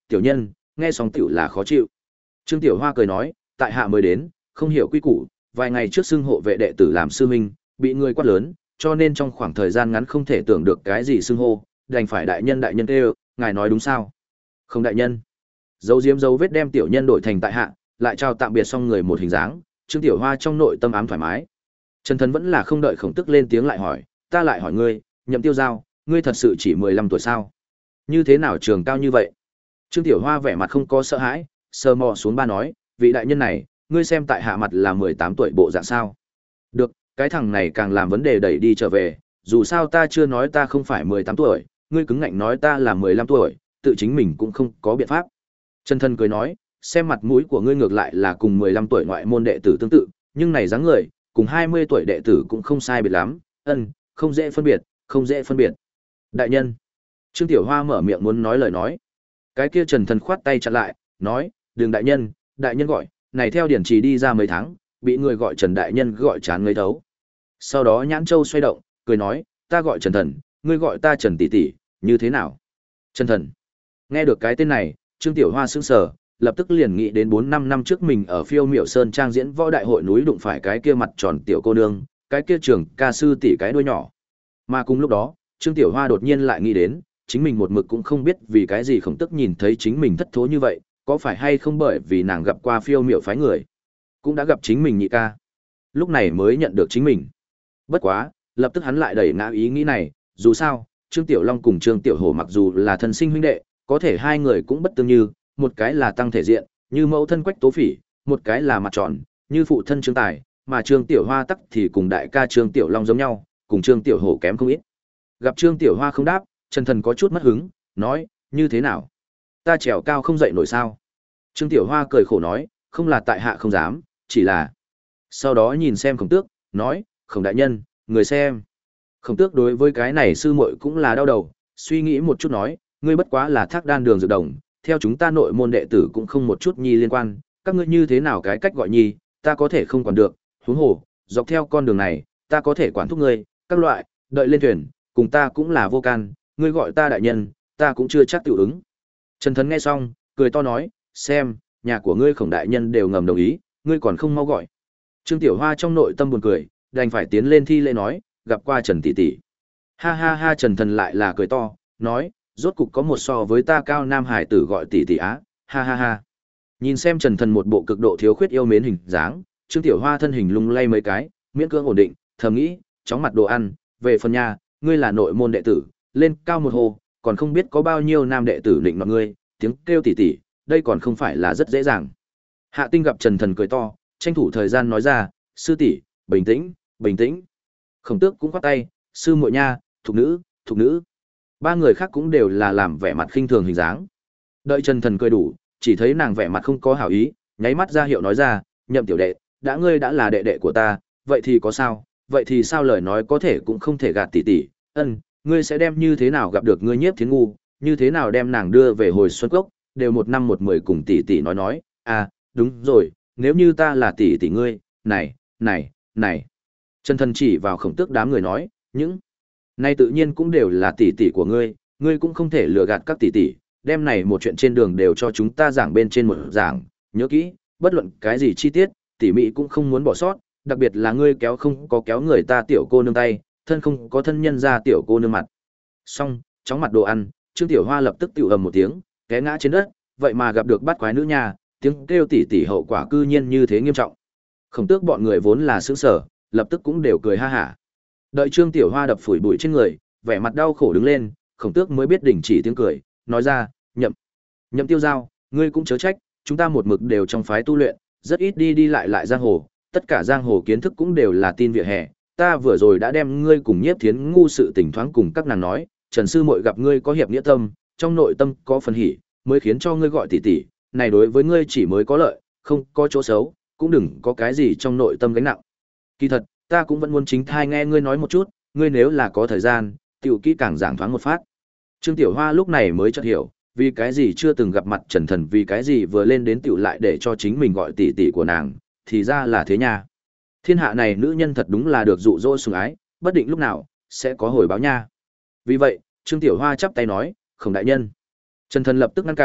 tiểu nhân, nghe xong tiểu là khó chịu. Trương Tiểu Hoa cười nói, tại hạ mới đến, không hiểu quy củ, vài ngày trước xưng hộ vệ đệ tử làm sư huynh, bị người quát lớn, cho nên trong khoảng thời gian ngắn không thể tưởng được cái gì xưng hô, đành phải đại nhân đại nhân kêu, ngài nói đúng sao? Không đại nhân. Dấu diếm dấu vết đem tiểu nhân đổi thành tại hạ, lại chào tạm biệt xong người một hình dáng, Trương Tiểu Hoa trong nội tâm ám thoải mái. Trần Thần vẫn là không đợi Khổng Tức lên tiếng lại hỏi, ta lại hỏi ngươi, Nhậm Tiêu Giao, ngươi thật sự chỉ mười lăm tuổi sao? Như thế nào trường cao như vậy? Trương Tiểu Hoa vẻ mặt không có sợ hãi, sờ mò xuống ba nói, vị đại nhân này, ngươi xem tại hạ mặt là mười tám tuổi bộ dạng sao? Được, cái thằng này càng làm vấn đề đẩy đi trở về, dù sao ta chưa nói ta không phải mười tám tuổi, ngươi cứng ngạnh nói ta là mười lăm tuổi, tự chính mình cũng không có biện pháp. Trần Thần cười nói, xem mặt mũi của ngươi ngược lại là cùng mười lăm tuổi ngoại môn đệ tử tương tự, nhưng này dáng người, cùng hai mươi tuổi đệ tử cũng không sai biệt lắm, ân, không dễ phân biệt, không dễ phân biệt. Đại nhân. Trương Tiểu Hoa mở miệng muốn nói lời nói. Cái kia Trần Thần khoát tay chặn lại, nói, "Đường đại nhân, đại nhân gọi, này theo điển trì đi ra mấy tháng, bị người gọi Trần đại nhân gọi chán ngấy thấu." Sau đó Nhãn Châu xoay động, cười nói, "Ta gọi Trần Thần, ngươi gọi ta Trần tỷ tỷ, như thế nào?" Trần Thần. Nghe được cái tên này, Trương Tiểu Hoa sững sờ, lập tức liền nghĩ đến bốn năm năm trước mình ở Phiêu Miểu Sơn trang diễn võ đại hội núi đụng phải cái kia mặt tròn tiểu cô nương, cái kia trưởng ca sư tỷ cái đuôi nhỏ. Mà cùng lúc đó, Trương Tiểu Hoa đột nhiên lại nghĩ đến, chính mình một mực cũng không biết vì cái gì Khổng Tức nhìn thấy chính mình thất thố như vậy, có phải hay không bởi vì nàng gặp qua Phiêu Miểu phái người, cũng đã gặp chính mình nhị ca, lúc này mới nhận được chính mình. Bất quá, lập tức hắn lại đẩy ngã ý nghĩ này, dù sao, Trương Tiểu Long cùng Trương Tiểu Hổ mặc dù là thân sinh huynh đệ, có thể hai người cũng bất tương như, một cái là tăng thể diện, như mẫu thân Quách Tố Phỉ, một cái là mặt tròn, như phụ thân Trương Tài, mà Trương Tiểu Hoa tắc thì cùng đại ca Trương Tiểu Long giống nhau, cùng Trương Tiểu Hổ kém không ít. Gặp Trương Tiểu Hoa không đáp, Trần Thần có chút mất hứng, nói, như thế nào? Ta trèo cao không dậy nổi sao? Trương Tiểu Hoa cười khổ nói, không là tại hạ không dám, chỉ là... Sau đó nhìn xem Khổng Tước, nói, Khổng đại nhân, người xem. Khổng Tước đối với cái này sư muội cũng là đau đầu, suy nghĩ một chút nói, ngươi bất quá là Thác Đan đường dược đồng, theo chúng ta nội môn đệ tử cũng không một chút nhi liên quan, các ngươi như thế nào cái cách gọi nhi, ta có thể không quản được, huống hồ, dọc theo con đường này, ta có thể quản thúc ngươi, các loại, đợi lên thuyền, cùng ta cũng là vô can, ngươi gọi ta đại nhân, ta cũng chưa chắc tiểu ứng. Trần Thần nghe xong, cười to nói, xem, nhà của ngươi Khổng đại nhân đều ngầm đồng ý, ngươi còn không mau gọi. Trương Tiểu Hoa trong nội tâm buồn cười, đành phải tiến lên thi lễ nói, gặp qua Trần tỷ tỷ. Ha ha ha, Trần Thần lại là cười to, nói, rốt cục có một so với ta cao nam hải tử gọi tỷ tỷ á, ha ha ha. Nhìn xem Trần Thần một bộ cực độ thiếu khuyết yêu mến hình dáng, Trương Tiểu Hoa thân hình lung lay mấy cái, miễn cưỡng ổn định, thầm nghĩ, chóng mặt đồ ăn, về phần nhà, ngươi là nội môn đệ tử, lên cao một hồ, còn không biết có bao nhiêu nam đệ tử định mọi ngươi, tiếng kêu tỷ tỷ, đây còn không phải là rất dễ dàng. Hạ Tinh gặp Trần Thần cười to, tranh thủ thời gian nói ra, sư tỷ, bình tĩnh, bình tĩnh. Khổng Tước cũng khoát tay, sư muội nha, thục nữ, thục nữ. Ba người khác cũng đều là làm vẻ mặt khinh thường hình dáng. Đợi Trần Thần cười đủ, chỉ thấy nàng vẻ mặt không có hảo ý, nháy mắt ra hiệu nói ra, Nhậm tiểu đệ, đã ngươi đã là đệ đệ của ta, vậy thì có sao, vậy thì sao lời nói có thể cũng không thể gạt tỷ tỷ, ân, ngươi sẽ đem như thế nào gặp được ngươi Nhiếp Thiến ngu, như thế nào đem nàng đưa về hồi Xuân Cốc, đều một năm một mười cùng tỷ tỷ nói nói, à, đúng rồi, nếu như ta là tỷ tỷ ngươi, này, này, này. Trần Thần chỉ vào Khổng Tước đám người nói, những này tự nhiên cũng đều là tỷ tỷ của ngươi, ngươi cũng không thể lừa gạt các tỷ tỷ, đem này một chuyện trên đường đều cho chúng ta giảng bên trên một giảng, nhớ kỹ, bất luận cái gì chi tiết, tỷ mỹ cũng không muốn bỏ sót, đặc biệt là ngươi kéo không có kéo người ta tiểu cô nương tay, thân không có thân nhân ra tiểu cô nương mặt. Xong, chóng mặt đồ ăn, Trương Tiểu Hoa lập tức tiểu ầm một tiếng, té ngã trên đất, vậy mà gặp được bắt quái nữ nhà, tiếng kêu tỷ tỷ hậu quả cư nhiên như thế nghiêm trọng. Khổng Tước bọn người vốn là sững sở, lập tức cũng đều cười ha hả. Đợi Trương Tiểu Hoa đập phủi bụi trên người, vẻ mặt đau khổ đứng lên, Khổng Tước mới biết đình chỉ tiếng cười, nói ra, Nhậm, Nhậm Tiêu Giao, ngươi cũng chớ trách, chúng ta một mực đều trong phái tu luyện, rất ít đi đi lại lại giang hồ, tất cả giang hồ kiến thức cũng đều là tin vỉa hè, ta vừa rồi đã đem ngươi cùng Nhiếp Thiến ngu sự tình thoáng cùng các nàng nói, Trần sư muội gặp ngươi có hiệp nghĩa tâm, trong nội tâm có phần hỉ, mới khiến cho ngươi gọi tỷ tỷ, này đối với ngươi chỉ mới có lợi, không có chỗ xấu, cũng đừng có cái gì trong nội tâm gánh nặng. Kỳ thật, ta cũng vẫn muốn chính thai nghe ngươi nói một chút, ngươi nếu là có thời gian, tiểu kỹ càng giảng thoáng một phát. Trương Tiểu Hoa lúc này mới chợt hiểu, vì cái gì chưa từng gặp mặt Trần Thần, vì cái gì vừa lên đến tiểu lại để cho chính mình gọi tỷ tỷ của nàng, thì ra là thế nha. Thiên hạ này nữ nhân thật đúng là được dụ dỗ sủng ái, bất định lúc nào sẽ có hồi báo nha. Vì vậy, Trương Tiểu Hoa chắp tay nói, Khổng đại nhân. Trần Thần lập tức ngăn cản,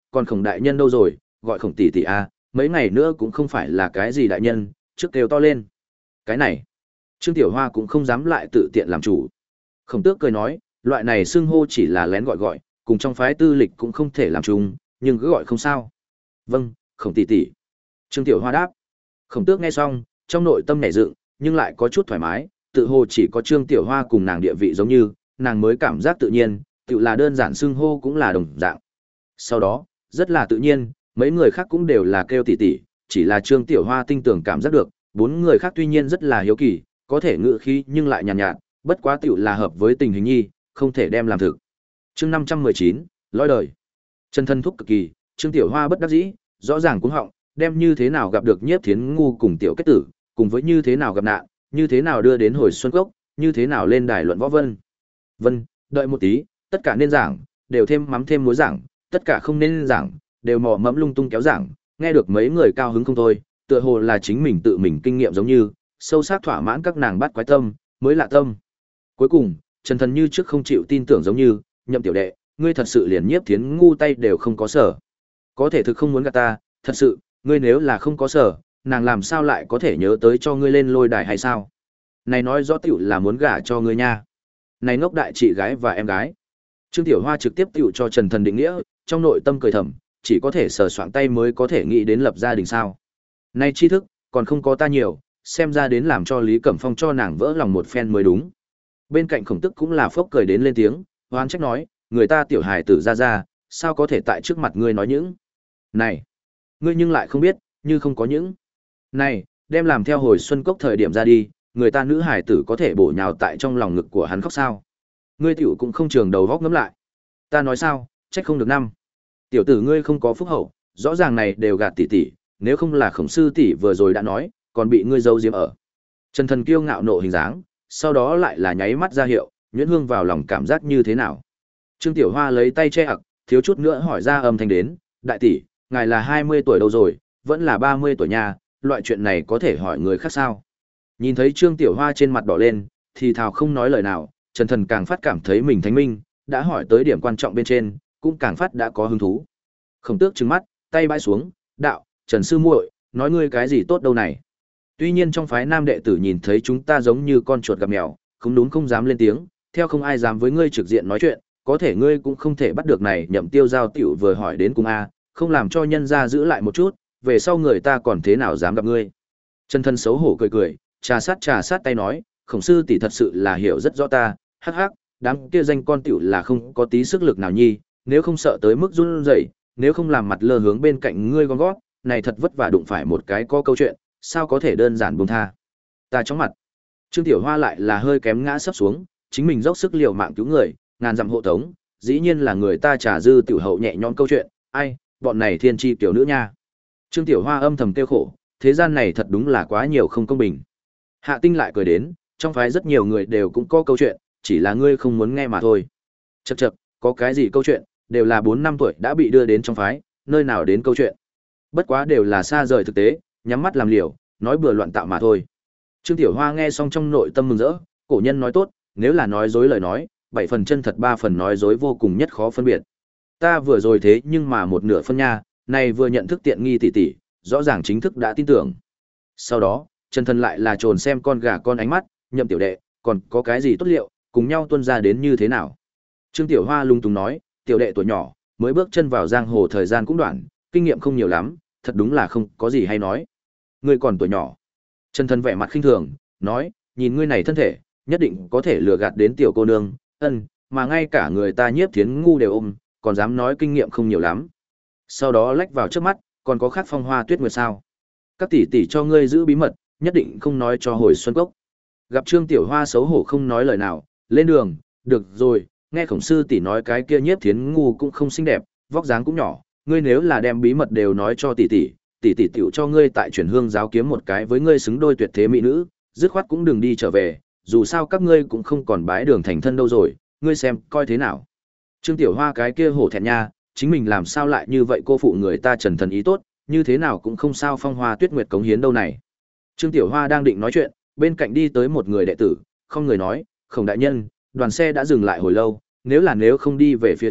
còn Khổng đại nhân đâu rồi, gọi Khổng tỷ tỷ a, mấy ngày nữa cũng không phải là cái gì đại nhân, trước kêu to lên. Cái này, Trương Tiểu Hoa cũng không dám lại tự tiện làm chủ. Khổng Tước cười nói, loại này xưng hô chỉ là lén gọi gọi, cùng trong phái tư lịch cũng không thể làm chung, nhưng cứ gọi không sao. Vâng, Khổng tỷ tỷ. Trương Tiểu Hoa đáp. Khổng Tước nghe xong, trong nội tâm nảy dựng, nhưng lại có chút thoải mái, tự hồ chỉ có Trương Tiểu Hoa cùng nàng địa vị giống như, nàng mới cảm giác tự nhiên, tự là đơn giản xưng hô cũng là đồng dạng. Sau đó, rất là tự nhiên, mấy người khác cũng đều là kêu tỷ tỷ, chỉ là Trương Tiểu Hoa tinh tường cảm giác được, bốn người khác tuy nhiên rất là hiếu kỳ, có thể ngự khí nhưng lại nhàn nhạt, nhạt, bất quá tiểu là hợp với tình hình nhi, không thể đem làm thực. Chương năm trăm mười chín, lõi đời. Chân thân thúc cực kỳ, Trương Tiểu Hoa bất đắc dĩ, rõ ràng cuống họng, đem như thế nào gặp được Nhiếp Thiến ngu cùng tiểu kết tử, cùng với như thế nào gặp nạn, như thế nào đưa đến hồi xuân cốc, như thế nào lên đài luận võ vân. Vân, đợi một tí, tất cả nên giảng, đều thêm mắm thêm muối giảng, tất cả không nên giảng, đều mò mẫm lung tung kéo giảng, nghe được mấy người cao hứng không thôi, tựa hồ là chính mình tự mình kinh nghiệm giống như, sâu sắc thỏa mãn các nàng bắt quái tâm, mới lạ tâm. Cuối cùng, Trần Thần như trước không chịu tin tưởng giống như, Nhậm tiểu đệ, ngươi thật sự liền Nhiếp Thiến ngu tay đều không có sở. Có thể thực không muốn gạt ta, thật sự, ngươi nếu là không có sở, nàng làm sao lại có thể nhớ tới cho ngươi lên lôi đài hay sao? Này nói rõ tiểu là muốn gả cho ngươi nha. Này ngốc đại chị gái và em gái. Trương Tiểu Hoa trực tiếp tiểu cho Trần Thần định nghĩa, trong nội tâm cười thầm, chỉ có thể sờ soạng tay mới có thể nghĩ đến lập gia đình sao. Này tri thức, còn không có ta nhiều, xem ra đến làm cho Lý Cẩm Phong cho nàng vỡ lòng một phen mới đúng. Bên cạnh Khổng Tức cũng là phốc cười đến lên tiếng, hoán trách nói, người ta tiểu hài tử ra ra, sao có thể tại trước mặt ngươi nói những. Này, ngươi nhưng lại không biết, như không có những. Này, đem làm theo hồi xuân cốc thời điểm ra đi, người ta nữ hài tử có thể bổ nhào tại trong lòng ngực của hắn khóc sao. Ngươi tiểu cũng không trường đầu góc ngắm lại. Ta nói sao, trách không được năm. Tiểu tử ngươi không có phúc hậu, rõ ràng này đều gạt tỷ tỷ, nếu không là Khổng sư tỷ vừa rồi đã nói, còn bị ngươi giấu giếm ở. Trần Thần kiêu ngạo nộ hình dáng, sau đó lại là nháy mắt ra hiệu, Nhuyễn Hương vào lòng cảm giác như thế nào. Trương Tiểu Hoa lấy tay che ặc, thiếu chút nữa hỏi ra âm thanh đến, đại tỷ, ngài là hai mươi tuổi đâu rồi, vẫn là ba mươi tuổi nha, loại chuyện này có thể hỏi người khác sao. Nhìn thấy Trương Tiểu Hoa trên mặt đỏ lên, thì thào không nói lời nào, Trần Thần càng phát cảm thấy mình thánh minh, đã hỏi tới điểm quan trọng bên trên, cũng càng phát đã có hứng thú. Khổng Tước trừng mắt, tay bãi xuống, đạo, Trần sư muội, nói ngươi cái gì tốt đâu này. Tuy nhiên trong phái nam đệ tử nhìn thấy chúng ta giống như con chuột gặp mèo, không đúng không dám lên tiếng, theo không ai dám với ngươi trực diện nói chuyện, có thể ngươi cũng không thể bắt được này Nhậm Tiêu giao tiểu vừa hỏi đến cùng a, không làm cho nhân gia giữ lại một chút, về sau người ta còn thế nào dám gặp ngươi. Trần Thân xấu hổ cười cười, trà sát trà sát tay nói, Khổng sư tỷ thật sự là hiểu rất rõ ta, hắc hắc, đám kia danh con tiểu là không có tí sức lực nào nhi, nếu không sợ tới mức run rẩy, nếu không làm mặt lơ hướng bên cạnh ngươi gom gót, này thật vất vả đụng phải một cái có câu chuyện, sao có thể đơn giản buông tha. Ta chóng mặt. Trương Tiểu Hoa lại là hơi kém ngã sấp xuống, chính mình dốc sức liều mạng cứu người, ngàn dặm hộ tống, dĩ nhiên là người ta trả dư tiểu hậu nhẹ nhõm câu chuyện, ai, bọn này thiên chi tiểu nữ nha. Trương Tiểu Hoa âm thầm tiêu khổ, thế gian này thật đúng là quá nhiều không công bình. Hạ Tinh lại cười đến, trong phái rất nhiều người đều cũng có câu chuyện, chỉ là ngươi không muốn nghe mà thôi. Chậc chậc, có cái gì câu chuyện, đều là bốn năm tuổi đã bị đưa đến trong phái, nơi nào đến câu chuyện. Bất quá đều là xa rời thực tế, nhắm mắt làm liều, nói bừa loạn tạo mà thôi. Trương Tiểu Hoa nghe xong trong nội tâm mừng rỡ, cổ nhân nói tốt, nếu là nói dối lời nói, bảy phần chân thật ba phần nói dối vô cùng nhất khó phân biệt. Ta vừa rồi thế nhưng mà một nửa phân nha, này vừa nhận thức tiện nghi tỷ tỷ, rõ ràng chính thức đã tin tưởng. Sau đó, Trần Thần lại là trồn xem con gà con ánh mắt, Nhậm tiểu đệ, còn có cái gì tốt liệu, cùng nhau tuân ra đến như thế nào. Trương Tiểu Hoa lung tung nói, tiểu đệ tuổi nhỏ, mới bước chân vào giang hồ thời gian cũng đoạn, kinh nghiệm không nhiều lắm, thật đúng là không có gì hay nói. Ngươi còn tuổi nhỏ. Trần Thần vẻ mặt khinh thường, nói, nhìn ngươi này thân thể, nhất định có thể lừa gạt đến tiểu cô nương, ân, mà ngay cả người ta Nhiếp Thiến ngu đều ôm, còn dám nói kinh nghiệm không nhiều lắm. Sau đó lách vào trước mắt, còn có khác phong hoa tuyết nguyệt sao. Các tỷ tỷ cho ngươi giữ bí mật, nhất định không nói cho hồi xuân cốc. Gặp Trương Tiểu Hoa xấu hổ không nói lời nào, lên đường, được rồi, nghe Khổng sư tỷ nói cái kia Nhiếp Thiến ngu cũng không xinh đẹp, vóc dáng cũng nhỏ, ngươi nếu là đem bí mật đều nói cho tỷ tỷ, tỷ tỷ tiểu cho ngươi tại chuyển hương giáo kiếm một cái với ngươi xứng đôi tuyệt thế mỹ nữ, dứt khoát cũng đừng đi trở về, dù sao các ngươi cũng không còn bái đường thành thân đâu rồi, ngươi xem coi thế nào. Trương Tiểu Hoa cái kia hổ thẹn nha, chính mình làm sao lại như vậy cô phụ người ta Trần Thần ý tốt, như thế nào cũng không sao phong hoa tuyết nguyệt cống hiến đâu này. Trương Tiểu Hoa đang định nói chuyện, bên cạnh đi tới một người đệ tử, không người nói, Khổng đại nhân, đoàn xe đã dừng lại hồi lâu, nếu là nếu không đi về phía trước,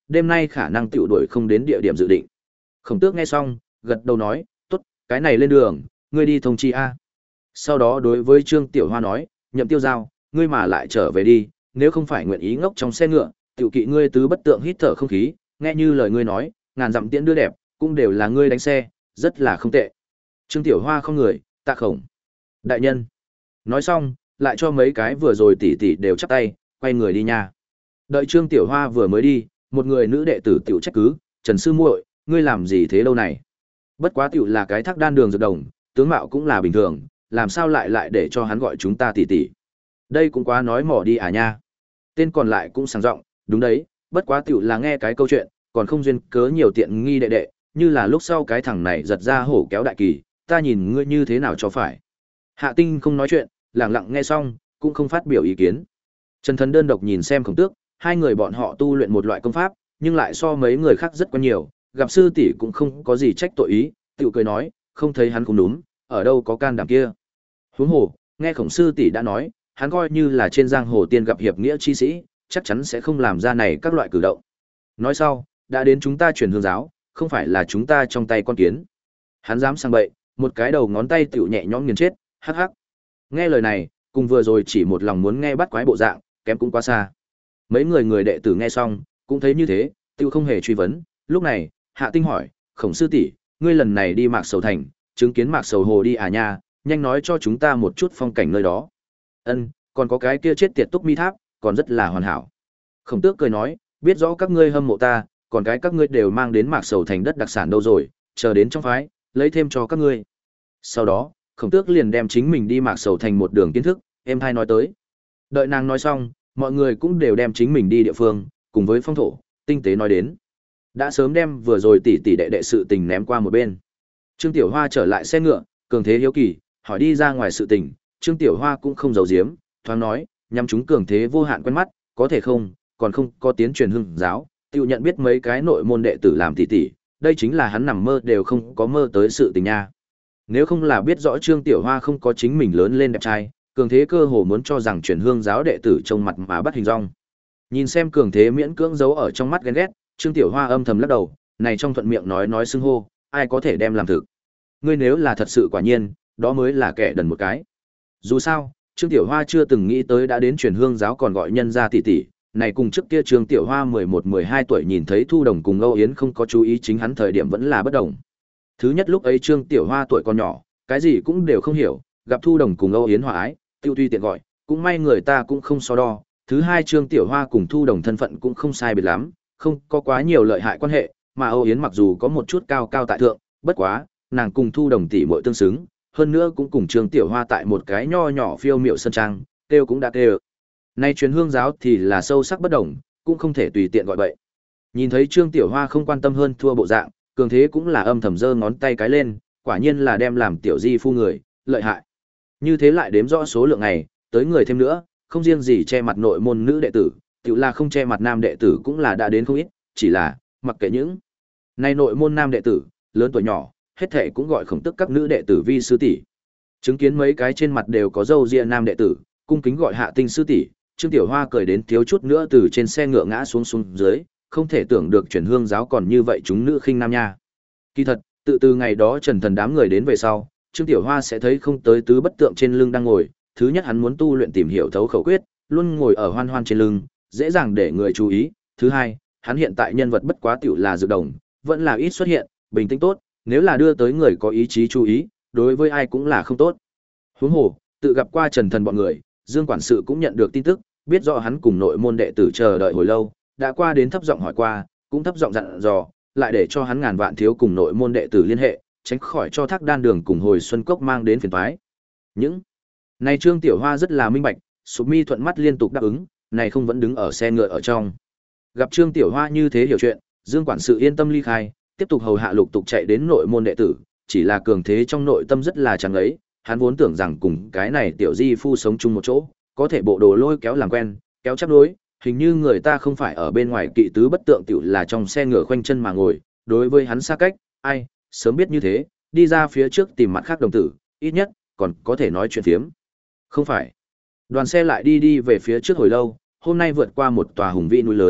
đêm nay khả năng tiểu đuổi không đến địa điểm dự định. Khổng Tước nghe xong, gật đầu nói, tốt, cái này lên đường, ngươi đi thông chi a. Sau đó đối với Trương Tiểu Hoa nói, Nhậm Tiêu Giao, ngươi mà lại trở về đi, nếu không phải nguyện ý ngốc trong xe ngựa, tiểu kỵ ngươi tứ bất tượng hít thở không khí, nghe như lời ngươi nói, ngàn dặm tiễn đưa đẹp, cũng đều là ngươi đánh xe, rất là không tệ. Trương Tiểu Hoa không người, tạ khổng. Đại nhân. Nói xong, lại cho mấy cái vừa rồi tỷ tỷ đều chắp tay, quay người đi nha. Đợi Trương Tiểu Hoa vừa mới đi, một người nữ đệ tử tiểu trách cứ, Trần sư muội, ngươi làm gì thế đâu này? Bất quá tiểu là cái thác đan đường dược đồng, tướng mạo cũng là bình thường, làm sao lại lại để cho hắn gọi chúng ta tỷ tỷ? Đây cũng quá nói mỏ đi à nha. Tên còn lại cũng sáng giọng, đúng đấy, bất quá tiểu là nghe cái câu chuyện, còn không duyên cớ nhiều tiện nghi đệ đệ, như là lúc sau cái thằng này giật ra hổ kéo đại kỳ, ta nhìn ngươi như thế nào cho phải. Hạ Tinh không nói chuyện, lặng lặng nghe xong, cũng không phát biểu ý kiến. Trần Thần đơn độc nhìn xem Khổng Tước, hai người bọn họ tu luyện một loại công pháp, nhưng lại so mấy người khác rất có nhiều, gặp sư tỷ cũng không có gì trách tội ý, tiểu cười nói, không thấy hắn cũng đúng, ở đâu có can đảm kia. Huống hồ, nghe Khổng sư tỷ đã nói, hắn coi như là trên giang hồ tiên gặp hiệp nghĩa chi sĩ, chắc chắn sẽ không làm ra này các loại cử động. Nói sau, đã đến chúng ta chuyển hương giáo, không phải là chúng ta trong tay con kiến. Hắn dám sang bậy, một cái đầu ngón tay tiểu nhẹ nhõm nghiền chết, hắc hắc. Nghe lời này, cùng vừa rồi chỉ một lòng muốn nghe bắt quái bộ dạng, kém cũng quá xa. Mấy người người đệ tử nghe xong, cũng thấy như thế, tiêu không hề truy vấn. Lúc này, Hạ Tinh hỏi, Khổng sư tỷ, ngươi lần này đi Mạc Sầu Thành, chứng kiến Mạc Sầu Hồ đi à nha, nhanh nói cho chúng ta một chút phong cảnh nơi đó. Ân, còn có cái kia chết tiệt Túc Mi Tháp, còn rất là hoàn hảo. Khổng Tước cười nói, biết rõ các ngươi hâm mộ ta, còn cái các ngươi đều mang đến Mạc Sầu Thành đất đặc sản đâu rồi, chờ đến trong phái, lấy thêm cho các ngươi. Sau đó, Khổng Tước liền đem chính mình đi Mạc Sầu Thành một đường kiến thức, em hai nói tới. Đợi nàng nói xong, mọi người cũng đều đem chính mình đi địa phương, cùng với phong thổ, tinh tế nói đến. Đã sớm đem vừa rồi tỷ tỷ đệ đệ sự tình ném qua một bên. Trương Tiểu Hoa trở lại xe ngựa, cường thế hiếu kỳ, hỏi đi ra ngoài sự tình, Trương Tiểu Hoa cũng không giấu giếm, thoáng nói, nhằm chúng cường thế vô hạn quen mắt, có thể không, còn không có tiến truyền hưng giáo, tiêu nhận biết mấy cái nội môn đệ tử làm tỷ tỷ, đây chính là hắn nằm mơ đều không có mơ tới sự tình nha. Nếu không là biết rõ Trương Tiểu Hoa không có chính mình lớn lên đẹp trai, cường thế cơ hồ muốn cho rằng truyền hương giáo đệ tử trông mặt mà bắt hình dong. Nhìn xem cường thế miễn cưỡng giấu ở trong mắt ghen ghét, Trương Tiểu Hoa âm thầm lắc đầu, này trong thuận miệng nói nói xưng hô, ai có thể đem làm thực. Ngươi nếu là thật sự quả nhiên, đó mới là kẻ đần một cái. Dù sao, Trương Tiểu Hoa chưa từng nghĩ tới đã đến truyền hương giáo còn gọi nhân ra tỷ tỷ, này cùng trước kia Trương Tiểu Hoa mười một mười hai tuổi nhìn thấy Thu Đồng cùng Âu Yến không có chú ý chính hắn thời điểm vẫn là bất đồng. Thứ nhất lúc ấy Trương Tiểu Hoa tuổi còn nhỏ, cái gì cũng đều không hiểu, gặp Thu Đồng cùng Âu Yến hòa ái, tiêu tuy tiện gọi, cũng may người ta cũng không so đo. Thứ hai Trương Tiểu Hoa cùng Thu Đồng thân phận cũng không sai biệt lắm, không có quá nhiều lợi hại quan hệ, mà Âu Yến mặc dù có một chút cao cao tại thượng, bất quá, nàng cùng Thu Đồng tỷ muội tương xứng, hơn nữa cũng cùng Trương Tiểu Hoa tại một cái nho nhỏ phiêu miệu sân trang, kêu cũng đã kêu. Nay truyền hương giáo thì là sâu sắc bất đồng, cũng không thể tùy tiện gọi bậy. Nhìn thấy Trương Tiểu Hoa không quan tâm hơn thua bộ dạng, cường thế cũng là âm thầm giơ ngón tay cái lên, quả nhiên là đem làm tiểu di phu người, lợi hại. Như thế lại đếm rõ số lượng này, tới người thêm nữa, không riêng gì che mặt nội môn nữ đệ tử, tiểu là không che mặt nam đệ tử cũng là đã đến không ít, chỉ là, mặc kệ những nay nội môn nam đệ tử, lớn tuổi nhỏ, hết thể cũng gọi Khổng Tức các nữ đệ tử vi sư tỷ. Chứng kiến mấy cái trên mặt đều có râu ria nam đệ tử, cung kính gọi Hạ Tinh sư tỷ, Trương Tiểu Hoa cười đến thiếu chút nữa từ trên xe ngựa ngã xuống xuống dưới, không thể tưởng được truyền hương giáo còn như vậy chúng nữ khinh nam nha. Kỳ thật, tự từ ngày đó Trần Thần đám người đến về sau, Trương Tiểu Hoa sẽ thấy không tới tứ bất tượng trên lưng đang ngồi, thứ nhất hắn muốn tu luyện tìm hiểu thấu khẩu quyết, luôn ngồi ở hoan hoan trên lưng, dễ dàng để người chú ý, thứ hai, hắn hiện tại nhân vật bất quá tiểu là dược đồng, vẫn là ít xuất hiện, bình tĩnh tốt, nếu là đưa tới người có ý chí chú ý, đối với ai cũng là không tốt. Huống hồ, tự gặp qua Trần Thần bọn người, Dương quản sự cũng nhận được tin tức, biết rõ hắn cùng nội môn đệ tử chờ đợi hồi lâu, đã qua đến thấp giọng hỏi qua, cũng thấp giọng dặn dò, lại để cho hắn ngàn vạn thiếu cùng nội môn đệ tử liên hệ, tránh khỏi cho Thác Đan Đường cùng Hồi Xuân Cốc mang đến phiền toái. Những này Trương Tiểu Hoa rất là minh bạch, Sụp Mi thuận mắt liên tục đáp ứng, này không vẫn đứng ở xe ngựa ở trong. Gặp Trương Tiểu Hoa như thế hiểu chuyện, Dương quản sự yên tâm ly khai, tiếp tục hầu hạ lục tục chạy đến nội môn đệ tử, chỉ là cường thế trong nội tâm rất là chán ấy, hắn vốn tưởng rằng cùng cái này tiểu di phu sống chung một chỗ, có thể bộ đồ lôi kéo làm quen, kéo chấp đối, hình như người ta không phải ở bên ngoài kỵ tứ bất tượng tiểu là trong xe ngựa khoanh chân mà ngồi, đối với hắn xa cách, ai, sớm biết như thế, đi ra phía trước tìm mặt khác đồng tử, ít nhất, còn có thể nói chuyện phiếm. Không phải. Đoàn xe lại đi đi về phía trước hồi lâu, hôm nay vượt qua một tòa hùng vĩ núi lớn,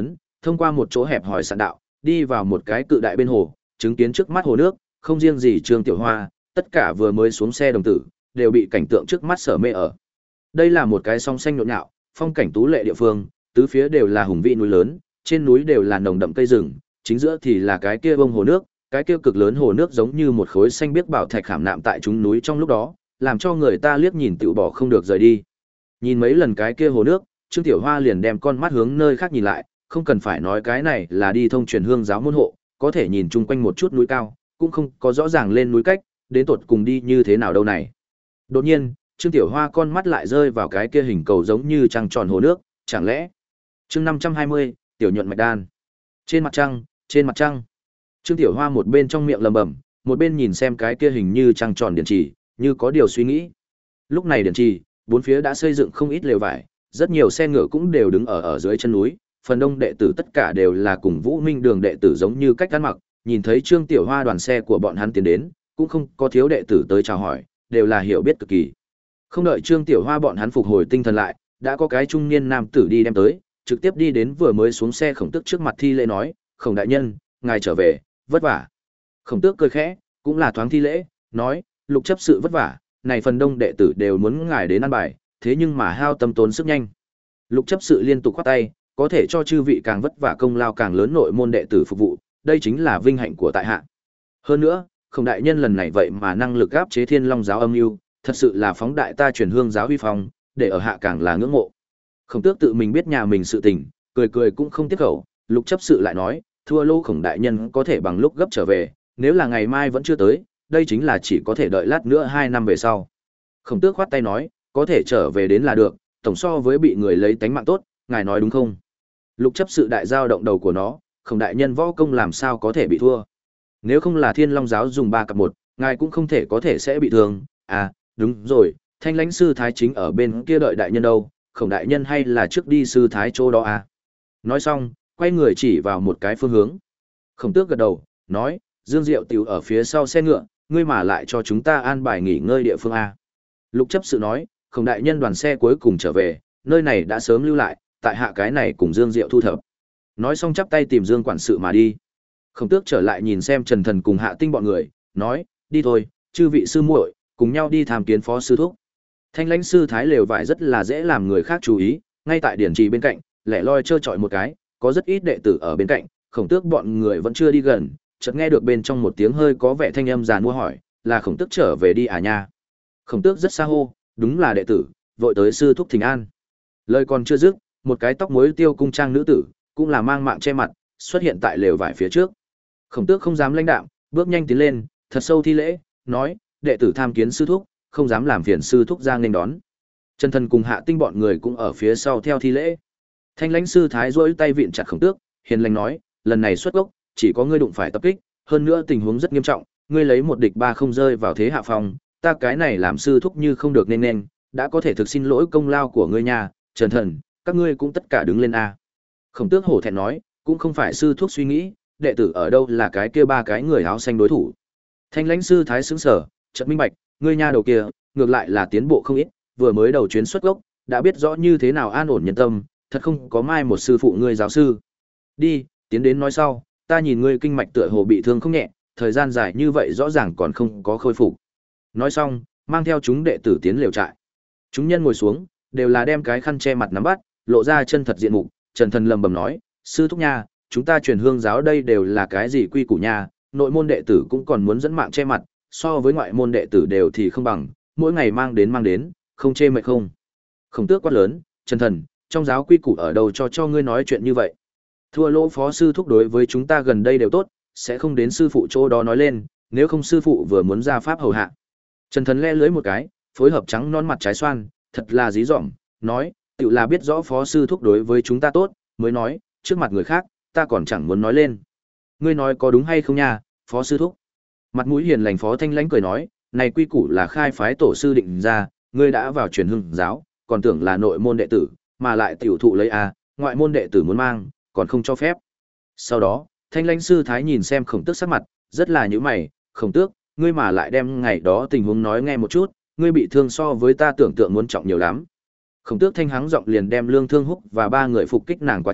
thông qua một chỗ hẹp hòi sạn đạo, đi vào một cái cự đại bên hồ, chứng kiến trước mắt hồ nước, không riêng gì Trương Tiểu Hoa, tất cả vừa mới xuống xe đồng tử, đều bị cảnh tượng trước mắt sở mê ở. Đây là một cái song xanh nhộn nhạo, phong cảnh tú lệ địa phương, tứ phía đều là hùng vĩ núi lớn, trên núi đều là nồng đậm cây rừng, chính giữa thì là cái kia bông hồ nước, cái kia cực lớn hồ nước giống như một khối xanh biếc bảo thạch khảm nạm tại chúng núi trong lúc đó, làm cho người ta liếc nhìn tựu bỏ không được rời đi. Nhìn mấy lần cái kia hồ nước, Trương Tiểu Hoa liền đem con mắt hướng nơi khác nhìn lại, không cần phải nói cái này là đi thông truyền hương giáo môn hộ, có thể nhìn chung quanh một chút núi cao, cũng không có rõ ràng lên núi cách, đến tột cùng đi như thế nào đâu này. Đột nhiên, Trương Tiểu Hoa con mắt lại rơi vào cái kia hình cầu giống như trăng tròn hồ nước, chẳng lẽ? Chương năm trăm hai mươi, Tiểu nhuận mạch đan. Trên mặt trăng, trên mặt trăng. Trương Tiểu Hoa một bên trong miệng lẩm bẩm, một bên nhìn xem cái kia hình như trăng tròn điện trì, như có điều suy nghĩ. Lúc này điện trì, bốn phía đã xây dựng không ít lều vải, rất nhiều xe ngựa cũng đều đứng ở ở dưới chân núi, phần đông đệ tử tất cả đều là cùng Vũ Minh Đường đệ tử giống như cách ăn mặc, nhìn thấy Trương Tiểu Hoa đoàn xe của bọn hắn tiến đến, cũng không có thiếu đệ tử tới chào hỏi, đều là hiểu biết cực kỳ. Không đợi Trương Tiểu Hoa bọn hắn phục hồi tinh thần lại, đã có cái trung niên nam tử đi đem tới, trực tiếp đi đến vừa mới xuống xe Khổng Tước trước mặt thi lễ nói, "Khổng đại nhân, ngài trở về, vất vả." Khổng Tước cười khẽ, cũng là thoáng thi lễ, nói, "Lục chấp sự vất vả, này phần đông đệ tử đều muốn ngài đến ăn bài, thế nhưng mà hao tâm tốn sức nhanh." Lục chấp sự liên tục khoát tay, có thể cho chư vị càng vất vả công lao càng lớn nội môn đệ tử phục vụ, đây chính là vinh hạnh của tại hạ. Hơn nữa, Khổng đại nhân lần này vậy mà năng lực áp chế Thiên Long giáo âm mưu, thật sự là phóng đại ta truyền hương giáo uy phong, để ở hạ càng là ngưỡng mộ. Khổng Tước tự mình biết nhà mình sự tình, cười cười cũng không tiếc khẩu, Lục chấp sự lại nói, thua lô Khổng đại nhân có thể bằng lúc gấp trở về, nếu là ngày mai vẫn chưa tới, đây chính là chỉ có thể đợi lát nữa hai năm về sau. Khổng Tước khoát tay nói, có thể trở về đến là được, tổng so với bị người lấy tánh mạng tốt, ngài nói đúng không? Lục chấp sự đại giao động đầu của nó, Khổng đại nhân võ công làm sao có thể bị thua? Nếu không là Thiên Long giáo dùng ba cặp một, ngài cũng không thể có thể sẽ bị thương. À, đúng rồi, Thanh Lãnh sư thái chính ở bên kia đợi đại nhân đâu, Khổng đại nhân hay là trước đi sư thái chỗ đó à? Nói xong, quay người chỉ vào một cái phương hướng. Khổng Tước gật đầu, nói, Dương Diệu tiểu ở phía sau xe ngựa, ngươi mà lại cho chúng ta an bài nghỉ ngơi địa phương a. Lục chấp sự nói, Khổng đại nhân đoàn xe cuối cùng trở về, nơi này đã sớm lưu lại, tại hạ cái này cùng Dương Diệu thu thập. Nói xong chắp tay tìm Dương quản sự mà đi. Khổng Tước trở lại nhìn xem Trần Thần cùng Hạ Tinh bọn người, nói, đi thôi, chư vị sư muội, cùng nhau đi tham kiến phó sư thúc. Thanh Lãnh sư thái lều vải rất là dễ làm người khác chú ý, ngay tại điển trì bên cạnh, lẻ loi trơ trọi một cái, có rất ít đệ tử ở bên cạnh, Khổng Tước bọn người vẫn chưa đi gần, chợt nghe được bên trong một tiếng hơi có vẻ thanh âm giàn mua hỏi, là Khổng Tước trở về đi à nha? Khổng Tước rất xa hô, đúng là đệ tử, vội tới sư thúc thỉnh an. Lời còn chưa dứt, một cái tóc muối tiêu cung trang nữ tử, cũng là mang mạng che mặt, xuất hiện tại lều vải phía trước. Khổng Tước không dám lãnh đạm, bước nhanh tiến lên, thật sâu thi lễ, nói, đệ tử tham kiến sư thúc, không dám làm phiền sư thúc ra nghênh đón. Trần Thần cùng Hạ Tinh bọn người cũng ở phía sau theo thi lễ. Thanh Lãnh sư thái duỗi tay vịn chặt Khổng Tước, hiền lành nói, lần này xuất gốc, chỉ có ngươi đụng phải tập kích, hơn nữa tình huống rất nghiêm trọng, ngươi lấy một địch ba không rơi vào thế hạ phong, ta cái này làm sư thúc như không được nên nên, đã có thể thực xin lỗi công lao của ngươi nhà, Trần Thần, các ngươi cũng tất cả đứng lên a. Khổng Tước hổ thẹn nói, cũng không phải sư thúc suy nghĩ, đệ tử ở đâu là cái kia ba cái người áo xanh đối thủ. Thanh Lãnh sư thái sững sở, chợt minh bạch, ngươi nha đầu kia, ngược lại là tiến bộ không ít, vừa mới đầu chuyến xuất gốc, đã biết rõ như thế nào an ổn nhân tâm, thật không có mai một sư phụ ngươi giáo sư. Đi, tiến đến nói sau, ta nhìn ngươi kinh mạch tựa hồ bị thương không nhẹ, thời gian dài như vậy rõ ràng còn không có khôi phục. Nói xong, mang theo chúng đệ tử tiến lều trại. Chúng nhân ngồi xuống, đều là đem cái khăn che mặt nắm bắt, lộ ra chân thật diện mục, Trần Thần lầm bầm nói, sư thúc nha, chúng ta truyền hương giáo đây đều là cái gì quy củ nha, nội môn đệ tử cũng còn muốn dẫn mạng che mặt, so với ngoại môn đệ tử đều thì không bằng, mỗi ngày mang đến mang đến, không chê mệt không. Khổng Tước quát lớn, Trần Thần, trong giáo quy củ ở đâu cho cho ngươi nói chuyện như vậy. Thua lỗ phó sư thúc đối với chúng ta gần đây đều tốt, sẽ không đến sư phụ chỗ đó nói lên, nếu không sư phụ vừa muốn ra pháp hầu hạ. Trần Thần le lưới một cái, phối hợp trắng non mặt trái xoan, thật là dí dỏm, nói, tự là biết rõ phó sư thúc đối với chúng ta tốt, mới nói, trước mặt người khác, ta còn chẳng muốn nói lên. Ngươi nói có đúng hay không nha, phó sư thúc? Mặt mũi hiền lành phó Thanh Lãnh cười nói, này quy củ là khai phái tổ sư định ra, ngươi đã vào truyền hương giáo, còn tưởng là nội môn đệ tử, mà lại tiểu thụ lấy a, ngoại môn đệ tử muốn mang, còn không cho phép. Sau đó, Thanh Lãnh sư thái nhìn xem Khổng Tước sắc mặt, rất là nhíu mày, Khổng Tước, ngươi mà lại đem ngày đó tình huống nói nghe một chút, ngươi bị thương so với ta tưởng tượng muốn trọng nhiều lắm. Khổng Tước thanh hắng giọng liền đem Lương Thương Húc và ba người phục kích nàng quá trình,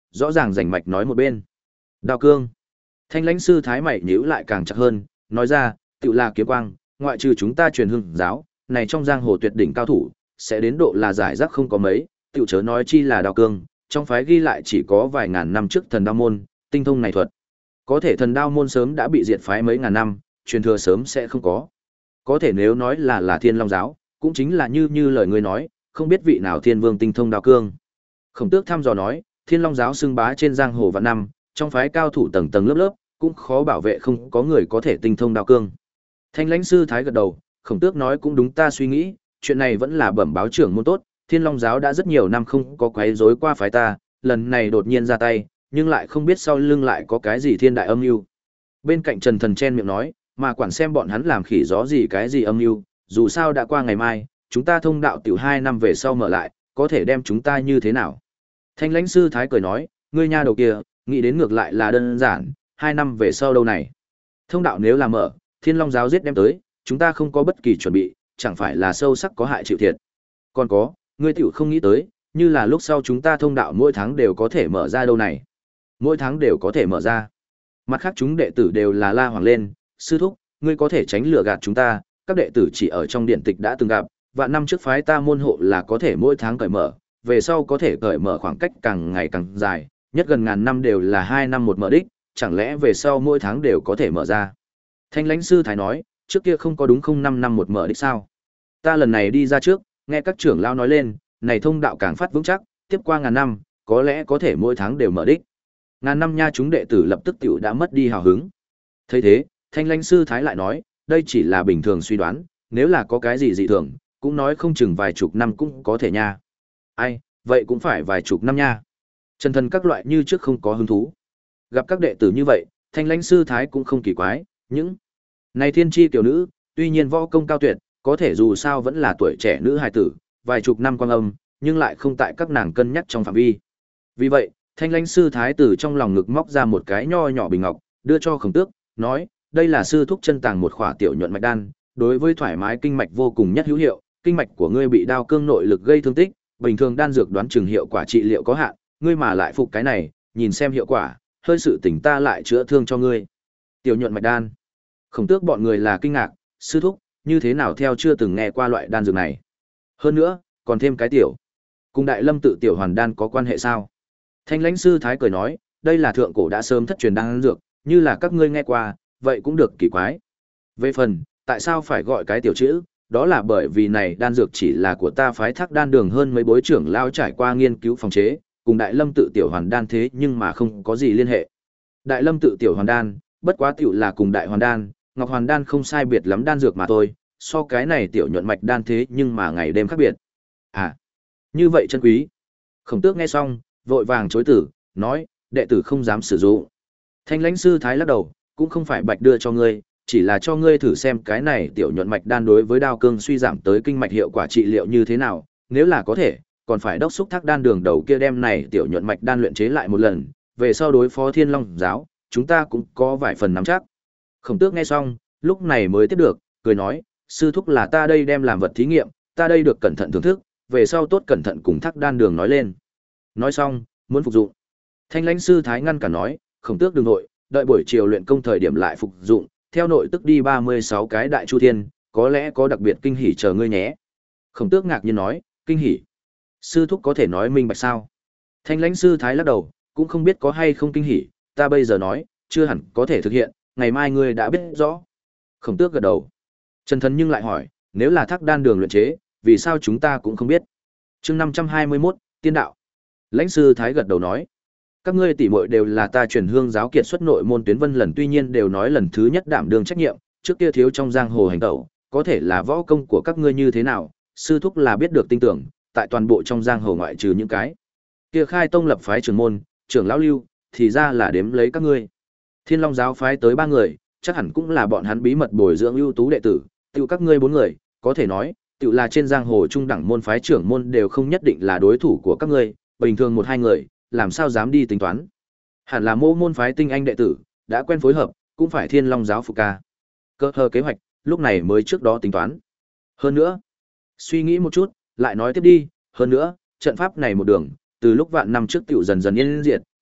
rõ ràng rành mạch nói một bên. Đao cương. Thanh lãnh sư thái mày nhíu lại càng chặt hơn, nói ra, tự là kiếm quang, ngoại trừ chúng ta truyền hương giáo, này trong giang hồ tuyệt đỉnh cao thủ, sẽ đến độ là giải rác không có mấy, tự chớ nói chi là đao cương, trong phái ghi lại chỉ có vài ngàn năm trước thần đao môn, tinh thông này thuật. Có thể thần đao môn sớm đã bị diệt phái mấy ngàn năm, truyền thừa sớm sẽ không có. Có thể nếu nói là là Thiên Long giáo, cũng chính là như như lời ngươi nói, không biết vị nào thiên vương tinh thông đao cương. Khổng Tước thăm dò nói, Thiên Long giáo xưng bá trên giang hồ vạn năm, trong phái cao thủ tầng tầng lớp lớp, cũng khó bảo vệ không có người có thể tinh thông đao cương. Thanh lãnh sư thái gật đầu, Khổng Tước nói cũng đúng, ta suy nghĩ, chuyện này vẫn là bẩm báo trưởng môn tốt, Thiên Long giáo đã rất nhiều năm không có quấy rối qua phái ta, lần này đột nhiên ra tay, nhưng lại không biết sau lưng lại có cái gì thiên đại âm mưu. Bên cạnh Trần Thần chen miệng nói, mà quản xem bọn hắn làm khỉ gió gì cái gì âm mưu, dù sao đã qua ngày mai, chúng ta thông đạo tiểu hai năm về sau mở lại, có thể đem chúng ta như thế nào? Thanh lãnh sư thái cười nói, ngươi nha đầu kia, nghĩ đến ngược lại là đơn giản, hai năm về sau đâu này? Thông đạo nếu là mở, Thiên Long giáo giết đem tới, chúng ta không có bất kỳ chuẩn bị, chẳng phải là sâu sắc có hại chịu thiệt. Còn có, ngươi tiểu không nghĩ tới, như là lúc sau chúng ta thông đạo mỗi tháng đều có thể mở ra đâu này? Mỗi tháng đều có thể mở ra. Mặt khác chúng đệ tử đều là la hoàng lên, sư thúc, ngươi có thể tránh lừa gạt chúng ta, các đệ tử chỉ ở trong điện tịch đã từng gặp, và năm trước phái ta môn hộ là có thể mỗi tháng cởi mở, về sau có thể cởi mở khoảng cách càng ngày càng dài, nhất gần ngàn năm đều là hai năm một mở đích, chẳng lẽ về sau mỗi tháng đều có thể mở ra? Thanh lãnh sư thái nói, trước kia không có đúng không năm năm một mở đích sao? Ta lần này đi ra trước, nghe các trưởng lao nói lên, này thông đạo càng phát vững chắc, tiếp qua ngàn năm, có lẽ có thể mỗi tháng đều mở đích. Ngàn năm nha, chúng đệ tử lập tức tiểu đã mất đi hào hứng. Thấy thế, Thanh lãnh sư thái lại nói, đây chỉ là bình thường suy đoán, nếu là có cái gì dị thường, cũng nói không chừng vài chục năm cũng có thể nha. Ai, vậy cũng phải vài chục năm nha. Trần Thần các loại như trước không có hứng thú. Gặp các đệ tử như vậy, Thanh lãnh sư thái cũng không kỳ quái, những này thiên chi tiểu nữ, tuy nhiên võ công cao tuyệt, có thể dù sao vẫn là tuổi trẻ nữ hài tử, vài chục năm quang âm, nhưng lại không tại các nàng cân nhắc trong phạm vi. Vì vậy, Thanh lãnh sư thái tử trong lòng ngực móc ra một cái nho nhỏ bình ngọc, đưa cho Khổng Tước, nói, đây là sư thúc chân tàng một khỏa tiểu nhuận mạch đan, đối với thoải mái kinh mạch vô cùng nhất hữu hiệu, kinh mạch của ngươi bị đao cương nội lực gây thương tích, bình thường đan dược đoán chừng hiệu quả trị liệu có hạn, ngươi mà lại phục cái này, nhìn xem hiệu quả, hơi sự tỉnh ta lại chữa thương cho ngươi. Tiểu nhuận mạch đan. Khổng Tước bọn người là kinh ngạc, sư thúc, như thế nào theo chưa từng nghe qua loại đan dược này. Hơn nữa, còn thêm cái tiểu. Cùng Đại Lâm tự tiểu hoàn đan có quan hệ sao? Thanh lãnh sư thái cười nói, đây là thượng cổ đã sớm thất truyền đan dược, như là các ngươi nghe qua, vậy cũng được kỳ quái. Về phần, tại sao phải gọi cái tiểu chữ, đó là bởi vì này đan dược chỉ là của ta phái Thác Đan đường hơn mấy bối trưởng lao trải qua nghiên cứu phòng chế, cùng Đại Lâm tự tiểu hoàn đan thế nhưng mà không có gì liên hệ. Đại Lâm tự tiểu hoàn đan, bất quá tiểu là cùng đại hoàn đan, ngọc hoàn đan không sai biệt lắm đan dược mà thôi, so cái này tiểu nhuận mạch đan thế nhưng mà ngày đêm khác biệt. À, như vậy chân quý. Khổng Tước nghe xong, vội vàng chối tử, nói, đệ tử không dám sử dụng. Thanh lãnh sư thái lắc đầu, cũng không phải bạch đưa cho ngươi, chỉ là cho ngươi thử xem cái này tiểu nhuận mạch đan đối với đao cương suy giảm tới kinh mạch hiệu quả trị liệu như thế nào, nếu là có thể, còn phải đốc xúc Thác Đan đường đầu kia đem này tiểu nhuận mạch đan luyện chế lại một lần, về sau đối phó Thiên Long giáo, chúng ta cũng có vài phần nắm chắc. Khổng Tước nghe xong, lúc này mới tiếp được, cười nói, sư thúc là ta đây đem làm vật thí nghiệm, ta đây được cẩn thận thưởng thức, về sau tốt cẩn thận cùng Thác Đan đường nói lên. Nói xong, muốn phục dụng. Thanh lãnh sư thái ngăn cả nói, Khổng Tước đừng nội, đợi buổi chiều luyện công thời điểm lại phục dụng, theo nội tức đi ba mươi sáu cái đại chu thiên, có lẽ có đặc biệt kinh hỉ chờ ngươi nhé. Khổng Tước ngạc nhiên nói, kinh hỉ. Sư thúc có thể nói minh bạch sao? Thanh lãnh sư thái lắc đầu, cũng không biết có hay không kinh hỉ, ta bây giờ nói, chưa hẳn có thể thực hiện, ngày mai ngươi đã biết rõ. Khổng Tước gật đầu. Trần Thần nhưng lại hỏi, nếu là Thác Đan đường luyện chế, vì sao chúng ta cũng không biết? Chương năm trăm hai mươi mốt, Tiên đạo. Lãnh sư thái gật đầu nói, các ngươi tỷ muội đều là ta truyền hương giáo kiệt xuất nội môn tuyến vân lần, tuy nhiên đều nói lần thứ nhất đảm đương trách nhiệm, trước kia thiếu trong giang hồ hành tẩu, có thể là võ công của các ngươi như thế nào, sư thúc là biết được tin tưởng, tại toàn bộ trong giang hồ ngoại trừ những cái kia khai tông lập phái trưởng môn, trưởng lão lưu, thì ra là đếm lấy các ngươi. Thiên Long giáo phái tới ba người, chắc hẳn cũng là bọn hắn bí mật bồi dưỡng ưu tú đệ tử, tiêu các ngươi bốn người, có thể nói, tiêu là trên giang hồ trung đẳng môn phái trưởng môn đều không nhất định là đối thủ của các ngươi, bình thường một hai người, làm sao dám đi tính toán. Hẳn là mô môn phái tinh anh đệ tử, đã quen phối hợp, cũng phải Thiên Long giáo phụ ca. Cơ hờ kế hoạch, lúc này mới trước đó tính toán. Hơn nữa, suy nghĩ một chút, lại nói tiếp đi, hơn nữa, trận pháp này một đường, từ lúc vạn năm trước tiểu dần dần yên diệt,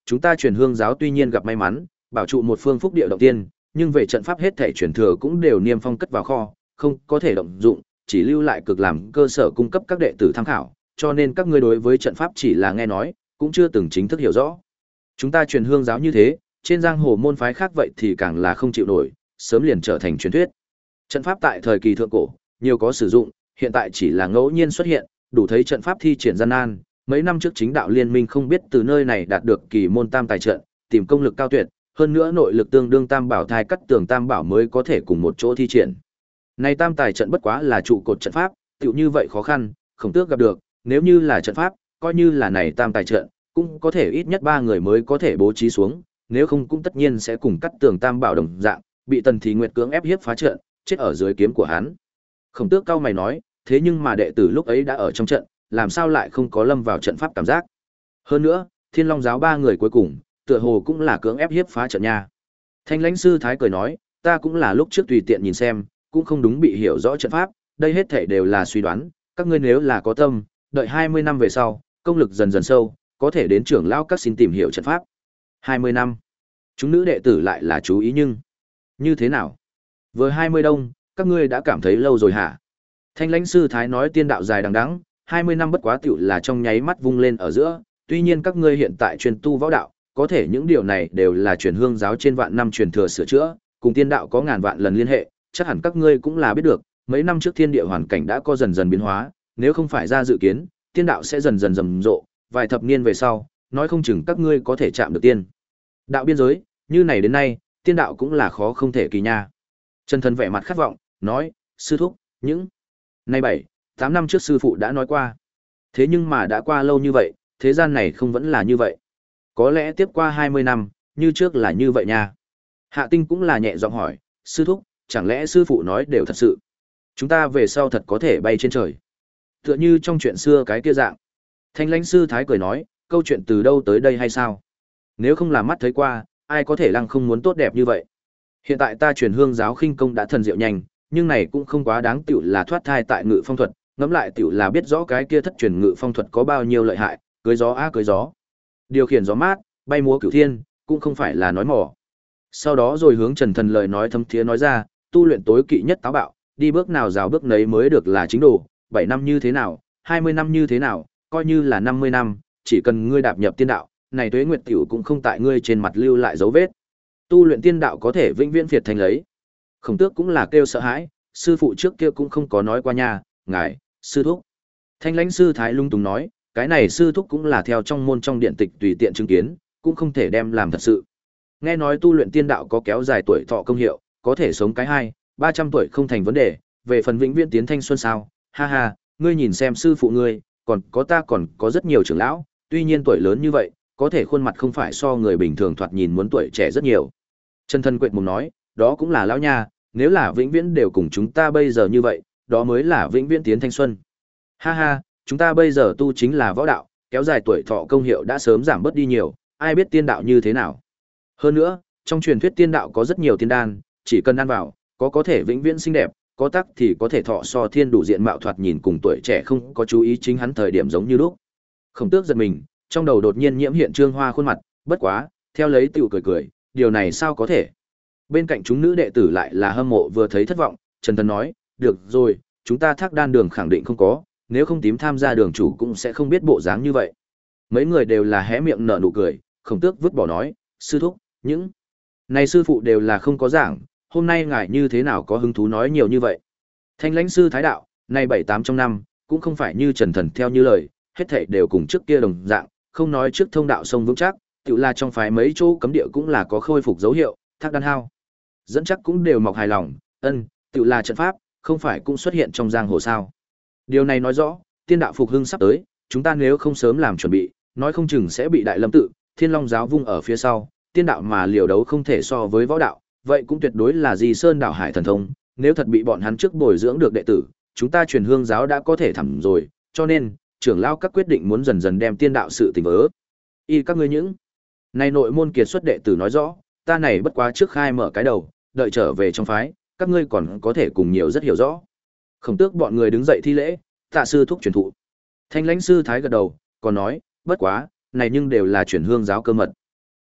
chúng ta truyền hương giáo tuy nhiên gặp may mắn, bảo trụ một phương phúc địa động tiên, nhưng về trận pháp hết thể truyền thừa cũng đều niêm phong cất vào kho, không có thể động dụng, chỉ lưu lại cực làm cơ sở cung cấp các đệ tử tham khảo, cho nên các ngươi đối với trận pháp chỉ là nghe nói, cũng chưa từng chính thức hiểu rõ. Chúng ta truyền hương giáo như thế, trên giang hồ môn phái khác vậy thì càng là không chịu nổi, sớm liền trở thành truyền thuyết. Trận pháp tại thời kỳ thượng cổ, nhiều có sử dụng, hiện tại chỉ là ngẫu nhiên xuất hiện, đủ thấy trận pháp thi triển gian nan. Mấy năm trước chính đạo liên minh không biết từ nơi này đạt được kỳ môn tam tài trận, tìm công lực cao tuyệt, hơn nữa nội lực tương đương tam bảo thai cắt tường tam bảo mới có thể cùng một chỗ thi triển. Này tam tài trận bất quá là trụ cột trận pháp, tựu như vậy khó khăn, không tước gặp được, nếu như là trận pháp, coi như là này tam tài trận, cũng có thể ít nhất ba người mới có thể bố trí xuống, nếu không cũng tất nhiên sẽ cùng cắt tường tam bảo đồng dạng, bị Tần Thí Nguyệt cưỡng ép hiếp phá trận, chết ở dưới kiếm của hắn. Khổng Tước cao mày nói, thế nhưng mà đệ tử lúc ấy đã ở trong trận, làm sao lại không có lâm vào trận pháp cảm giác? Hơn nữa, Thiên Long giáo ba người cuối cùng, tựa hồ cũng là cưỡng ép hiếp phá trận nha. Thanh Lãnh sư thái cười nói, ta cũng là lúc trước tùy tiện nhìn xem, cũng không đúng bị hiểu rõ trận pháp, đây hết thảy đều là suy đoán, các ngươi nếu là có tâm, đợi hai mươi năm về sau, công lực dần dần sâu, có thể đến trưởng lão các xin tìm hiểu trận pháp. hai mươi năm. Chúng nữ đệ tử lại là chú ý nhưng như thế nào? Vừa hai mươi đông, các ngươi đã cảm thấy lâu rồi hả? Thanh Lãnh sư thái nói tiên đạo dài đằng đẵng, hai mươi năm bất quá tiểu là trong nháy mắt vung lên ở giữa, tuy nhiên các ngươi hiện tại truyền tu võ đạo, có thể những điều này đều là truyền hương giáo trên vạn năm truyền thừa sửa chữa, cùng tiên đạo có ngàn vạn lần liên hệ, chắc hẳn các ngươi cũng là biết được, mấy năm trước thiên địa hoàn cảnh đã có dần dần biến hóa, nếu không phải ra dự kiến, tiên đạo sẽ dần dần rầm rộ, vài thập niên về sau, nói không chừng các ngươi có thể chạm được tiên đạo biên giới, như này đến nay, tiên đạo cũng là khó không thể kỳ nha. Trần Thần vẻ mặt khát vọng, nói, sư thúc, những nay bảy, tám năm trước sư phụ đã nói qua. Thế nhưng mà đã qua lâu như vậy, thế gian này không vẫn là như vậy. Có lẽ tiếp qua hai mươi năm, như trước là như vậy nha. Hạ Tinh cũng là nhẹ giọng hỏi, sư thúc, chẳng lẽ sư phụ nói đều thật sự? Chúng ta về sau thật có thể bay trên trời. Tựa như trong chuyện xưa cái kia dạng. Thanh Lãnh sư thái cười nói, câu chuyện từ đâu tới đây hay sao? Nếu không làm mắt thấy qua, ai có thể lăng không muốn tốt đẹp như vậy? Hiện tại ta truyền hương giáo khinh công đã thần diệu nhanh, nhưng này cũng không quá đáng tiểu là thoát thai tại ngự phong thuật, ngẫm lại tiểu là biết rõ cái kia thất truyền ngự phong thuật có bao nhiêu lợi hại, cưới gió á cưới gió. Điều khiển gió mát, bay múa cửu thiên, cũng không phải là nói mỏ. Sau đó rồi hướng Trần Thần lời nói thâm thiế nói ra, tu luyện tối kỵ nhất táo bạo, đi bước nào rào bước nấy mới được là chính đồ, bảy năm như thế nào, hai mươi năm như thế nào, coi như là năm mươi năm, chỉ cần ngươi đạp nhập tiên đạo, này tuế nguyệt tiểu cũng không tại ngươi trên mặt lưu lại dấu vết. Tu luyện tiên đạo có thể vĩnh viễn phiệt thành lấy. Khổng Tước cũng là kêu sợ hãi, sư phụ trước kia cũng không có nói qua nha, ngài, sư thúc. Thanh Lãnh sư thái lung tung nói, cái này sư thúc cũng là theo trong môn trong điện tịch tùy tiện chứng kiến, cũng không thể đem làm thật sự. Nghe nói tu luyện tiên đạo có kéo dài tuổi thọ công hiệu, có thể sống cái hai, ba trăm tuổi không thành vấn đề, về phần vĩnh viễn tiến thanh xuân sao? Ha ha, ngươi nhìn xem sư phụ ngươi, còn có ta còn có rất nhiều trưởng lão, tuy nhiên tuổi lớn như vậy, có thể khuôn mặt không phải so người bình thường thoạt nhìn muốn tuổi trẻ rất nhiều. Trần Thần quệt mồm nói, đó cũng là lão nha, nếu là vĩnh viễn đều cùng chúng ta bây giờ như vậy, đó mới là vĩnh viễn tiến thanh xuân. Ha ha, chúng ta bây giờ tu chính là võ đạo, kéo dài tuổi thọ công hiệu đã sớm giảm bớt đi nhiều, ai biết tiên đạo như thế nào. Hơn nữa, trong truyền thuyết tiên đạo có rất nhiều tiên đan, chỉ cần ăn vào, có có thể vĩnh viễn xinh đẹp, có tắc thì có thể thọ so thiên đủ diện mạo thoạt nhìn cùng tuổi trẻ không có chú ý chính hắn thời điểm giống như lúc. Khổng Tước giật mình, trong đầu đột nhiên nhiễm hiện Trương Hoa khuôn mặt, bất quá, theo lấy tiểu cười cười, điều này sao có thể? Bên cạnh chúng nữ đệ tử lại là hâm mộ vừa thấy thất vọng, Trần Thần nói, được rồi, chúng ta Thác Đan đường khẳng định không có, nếu không tím tham gia đường chủ cũng sẽ không biết bộ dáng như vậy. Mấy người đều là hé miệng nở nụ cười, Khổng Tước vứt bỏ nói, sư thúc, những này sư phụ đều là không có giảng, hôm nay ngài như thế nào có hứng thú nói nhiều như vậy. Thanh Lãnh sư thái đạo, nay bảy tám trong năm, cũng không phải như Trần Thần theo như lời, hết thảy đều cùng trước kia đồng dạng, không nói trước thông đạo sông vững chắc, tự là trong phái mấy chỗ cấm địa cũng là có khôi phục dấu hiệu, Thác Đan hao dẫn chắc cũng đều mọc hài lòng, ân, tự là trận pháp, không phải cũng xuất hiện trong giang hồ sao. Điều này nói rõ, tiên đạo phục hưng sắp tới, chúng ta nếu không sớm làm chuẩn bị, nói không chừng sẽ bị Đại Lâm tự, Thiên Long giáo vung ở phía sau, tiên đạo mà liều đấu không thể so với võ đạo, vậy cũng tuyệt đối là Di Sơn đảo hải thần thông, nếu thật bị bọn hắn trước bồi dưỡng được đệ tử, chúng ta truyền hương giáo đã có thể thẳng rồi, cho nên, trưởng lão các quyết định muốn dần dần đem tiên đạo sự tình vỡ. Y các ngươi những này nội môn kiệt xuất đệ tử nói rõ, ta này bất quá trước khai mở cái đầu, đợi trở về trong phái, các ngươi còn có thể cùng nhiều rất hiểu rõ. Khổng Tước bọn người đứng dậy thi lễ, tạ sư thúc truyền thụ. Thanh Lãnh sư thái gật đầu, còn nói, bất quá, này nhưng đều là truyền hương giáo cơ mật.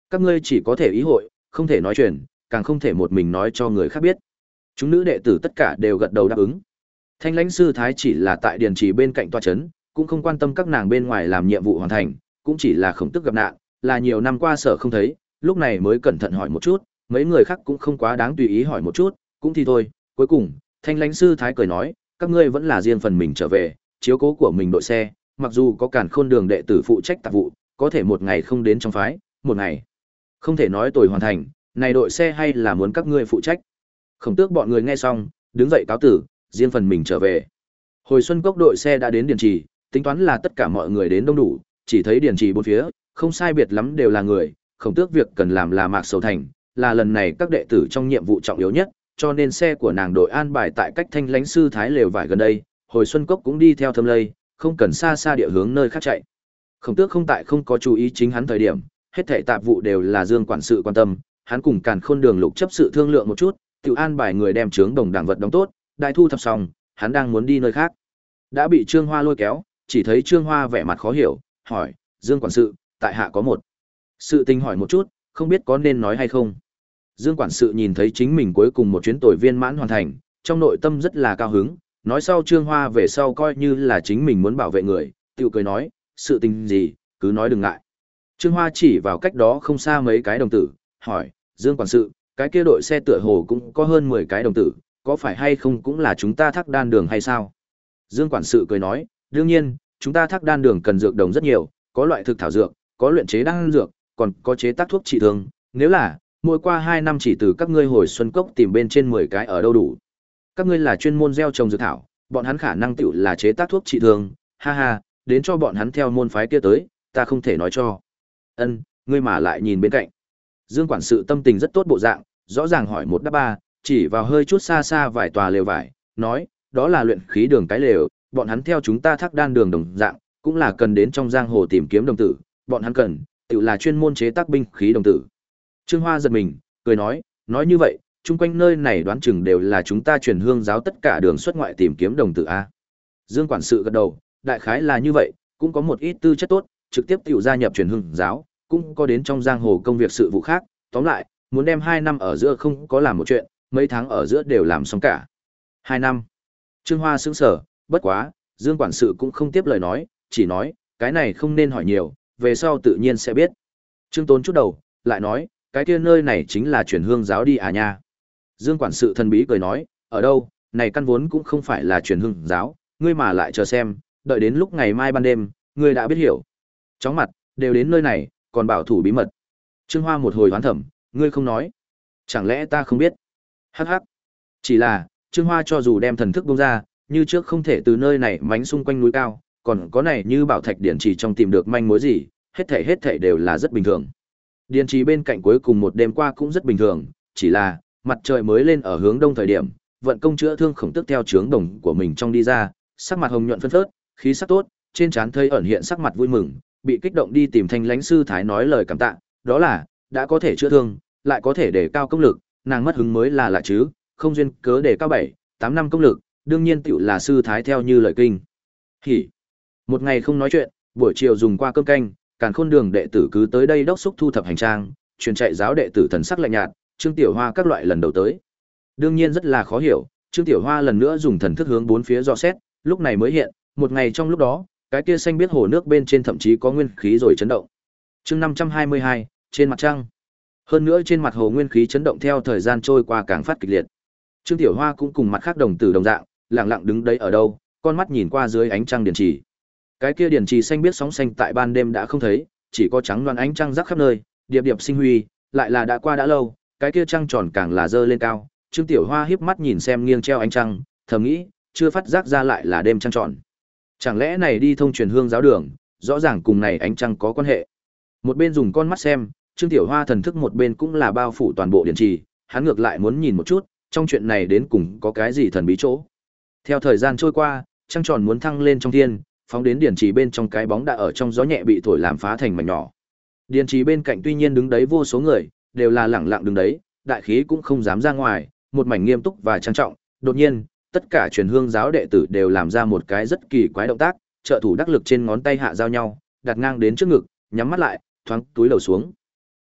Các ngươi chỉ có thể ý hội, không thể nói chuyện, càng không thể một mình nói cho người khác biết. Chúng nữ đệ tử tất cả đều gật đầu đáp ứng. Thanh lãnh sư thái chỉ là tại điền trì bên cạnh tòa chấn, cũng không quan tâm các nàng bên ngoài làm nhiệm vụ hoàn thành, cũng chỉ là khổng tức gặp nạn, là nhiều năm qua sở không thấy, lúc này mới cẩn thận hỏi một chút, mấy người khác cũng không quá đáng tùy ý hỏi một chút, cũng thì thôi. Cuối cùng, thanh lãnh sư thái cười nói, các ngươi vẫn là riêng phần mình trở về, chiếu cố của mình đội xe, mặc dù có càn khôn đường đệ tử phụ trách tạp vụ, có thể một ngày không đến trong phái, một ngày không thể nói tồi hoàn thành, này đội xe hay là muốn các ngươi phụ trách. Khổng tước bọn người nghe xong, đứng dậy cáo tử, riêng phần mình trở về. Hồi xuân cốc đội xe đã đến điền trì, tính toán là tất cả mọi người đến đông đủ, chỉ thấy điền trì bốn phía, không sai biệt lắm đều là người, khổng tước việc cần làm là mạc sầu thành, là lần này các đệ tử trong nhiệm vụ trọng yếu nhất, cho nên xe của nàng đội an bài tại cách thanh lãnh sư thái lều vải gần đây, hồi xuân cốc cũng đi theo thâm lây, không cần xa xa địa hướng nơi khác chạy. Khổng tước không tại không có chú ý chính hắn thời điểm, hết thảy tạp vụ đều là Dương quản sự quan tâm, hắn cùng Càn Khôn Đường Lục chấp sự thương lượng một chút, tự an bài người đem trướng đồng đảng vật đóng tốt, đại thu thập xong, hắn đang muốn đi nơi khác. Đã bị Trương Hoa lôi kéo, chỉ thấy Trương Hoa vẻ mặt khó hiểu, hỏi, Dương quản sự, tại hạ có một sự tình hỏi một chút, không biết có nên nói hay không. Dương quản sự nhìn thấy chính mình cuối cùng một chuyến tồi viên mãn hoàn thành, trong nội tâm rất là cao hứng, nói sau Trương Hoa về sau coi như là chính mình muốn bảo vệ người, tự cười nói, sự tình gì, cứ nói đừng ngại. Trương Hoa chỉ vào cách đó không xa mấy cái đồng tử, hỏi, Dương quản sự, cái kia đội xe tựa hồ cũng có hơn mười cái đồng tử, có phải hay không cũng là chúng ta Thác Đan đường hay sao? Dương quản sự cười nói, đương nhiên, chúng ta Thác Đan đường cần dược đồng rất nhiều, có loại thực thảo dược, có luyện chế đan dược, còn có chế tác thuốc trị thương, nếu là mỗi qua hai năm chỉ từ các ngươi hồi xuân cốc tìm bên trên mười cái ở đâu đủ. Các ngươi là chuyên môn gieo trồng dược thảo, bọn hắn khả năng tựu là chế tác thuốc trị thương, ha ha, đến cho bọn hắn theo môn phái kia tới, ta không thể nói cho. Ân, ngươi mà lại nhìn bên cạnh. Dương quản sự tâm tình rất tốt bộ dạng, rõ ràng hỏi một đáp ba, chỉ vào hơi chút xa xa vài tòa lều vải, nói, đó là luyện khí đường cái lều, bọn hắn theo chúng ta Thác Đan đường đồng dạng, cũng là cần đến trong giang hồ tìm kiếm đồng tử, bọn hắn cần, tự là chuyên môn chế tác binh khí đồng tử. Trương Hoa giật mình, cười nói, nói như vậy, chung quanh nơi này đoán chừng đều là chúng ta truyền hương giáo tất cả đường xuất ngoại tìm kiếm đồng tử a. Dương quản sự gật đầu, đại khái là như vậy, cũng có một ít tư chất tốt, trực tiếp tiểu gia nhập truyền hương giáo, cũng có đến trong giang hồ công việc sự vụ khác, tóm lại, muốn đem hai năm ở giữa không có làm một chuyện, mấy tháng ở giữa đều làm xong cả. Hai năm. Trương Hoa sững sờ, bất quá, Dương quản sự cũng không tiếp lời nói, chỉ nói, cái này không nên hỏi nhiều, về sau tự nhiên sẽ biết. Trương Tốn chút đầu, lại nói, cái kia nơi này chính là truyền hương giáo đi à nha. Dương quản sự thần bí cười nói, ở đâu, này căn vốn cũng không phải là truyền hương giáo, ngươi mà lại chờ xem, đợi đến lúc ngày mai ban đêm, ngươi đã biết hiểu. Chóng mặt, đều đến nơi này, còn bảo thủ bí mật. Trương Hoa một hồi hoán thẩm, ngươi không nói. Chẳng lẽ ta không biết? Hắc hắc. Chỉ là, Trương Hoa cho dù đem thần thức bung ra, như trước không thể từ nơi này mánh xung quanh núi cao, còn có này như bảo thạch điển chỉ trong tìm được manh mối gì, hết thảy hết thảy đều là rất bình thường. Điển trì bên cạnh cuối cùng một đêm qua cũng rất bình thường, chỉ là mặt trời mới lên ở hướng đông thời điểm, vận công chữa thương khổng tức theo trướng đồng của mình trong đi ra, sắc mặt hồng nhuận phân phớt, khí sắc tốt, trên trán thấy ẩn hiện sắc mặt vui mừng, bị kích động đi tìm Thanh lãnh sư thái nói lời cảm tạ, đó là đã có thể chữa thương, lại có thể để cao công lực, nàng mất hứng mới là lạ chứ, không duyên cớ để cao bảy, tám năm công lực, đương nhiên tiểu là sư thái theo như lời kinh. Hỉ. Một ngày không nói chuyện, buổi chiều dùng qua cơm canh, Càn Khôn đường đệ tử cứ tới đây đốc xúc thu thập hành trang, truyền chạy giáo đệ tử thần sắc lạnh nhạt, Trương Tiểu Hoa các loại lần đầu tới. Đương nhiên rất là khó hiểu, Trương Tiểu Hoa lần nữa dùng thần thức hướng bốn phía dò xét, lúc này mới hiện, một ngày trong lúc đó, cái kia xanh biết hồ nước bên trên thậm chí có nguyên khí rồi chấn động. Chương năm trăm hai mươi hai, trên mặt trăng. Hơn nữa trên mặt hồ nguyên khí chấn động theo thời gian trôi qua càng phát kịch liệt. Trương Tiểu Hoa cũng cùng mặt khác đồng tử đồng dạng, lặng lặng đứng đấy ở đâu, con mắt nhìn qua dưới ánh trăng điển trì. Cái kia điển trì xanh biết sóng xanh tại ban đêm đã không thấy, chỉ có trắng loan ánh trăng rắc khắp nơi, điệp điệp sinh huy, lại là đã qua đã lâu, cái kia trăng tròn càng là dơ lên cao. Trương Tiểu Hoa híp mắt nhìn xem nghiêng treo ánh trăng, thầm nghĩ, chưa phát giác ra lại là đêm trăng tròn. Chẳng lẽ này đi thông truyền hương giáo đường, rõ ràng cùng này ánh trăng có quan hệ. Một bên dùng con mắt xem, Trương Tiểu Hoa thần thức một bên cũng là bao phủ toàn bộ điển trì, hắn ngược lại muốn nhìn một chút, trong chuyện này đến cùng có cái gì thần bí chỗ. Theo thời gian trôi qua, trăng tròn muốn thăng lên trong thiên, phóng đến điển trì bên trong cái bóng đã ở trong gió nhẹ bị thổi làm phá thành mảnh nhỏ. Điển trì bên cạnh tuy nhiên đứng đấy vô số người, đều là lẳng lặng đứng đấy, đại khí cũng không dám ra ngoài, một mảnh nghiêm túc và trang trọng. Đột nhiên, tất cả truyền hương giáo đệ tử đều làm ra một cái rất kỳ quái động tác, trợ thủ đắc lực trên ngón tay hạ giao nhau, đặt ngang đến trước ngực, nhắm mắt lại, thoáng túi đầu xuống.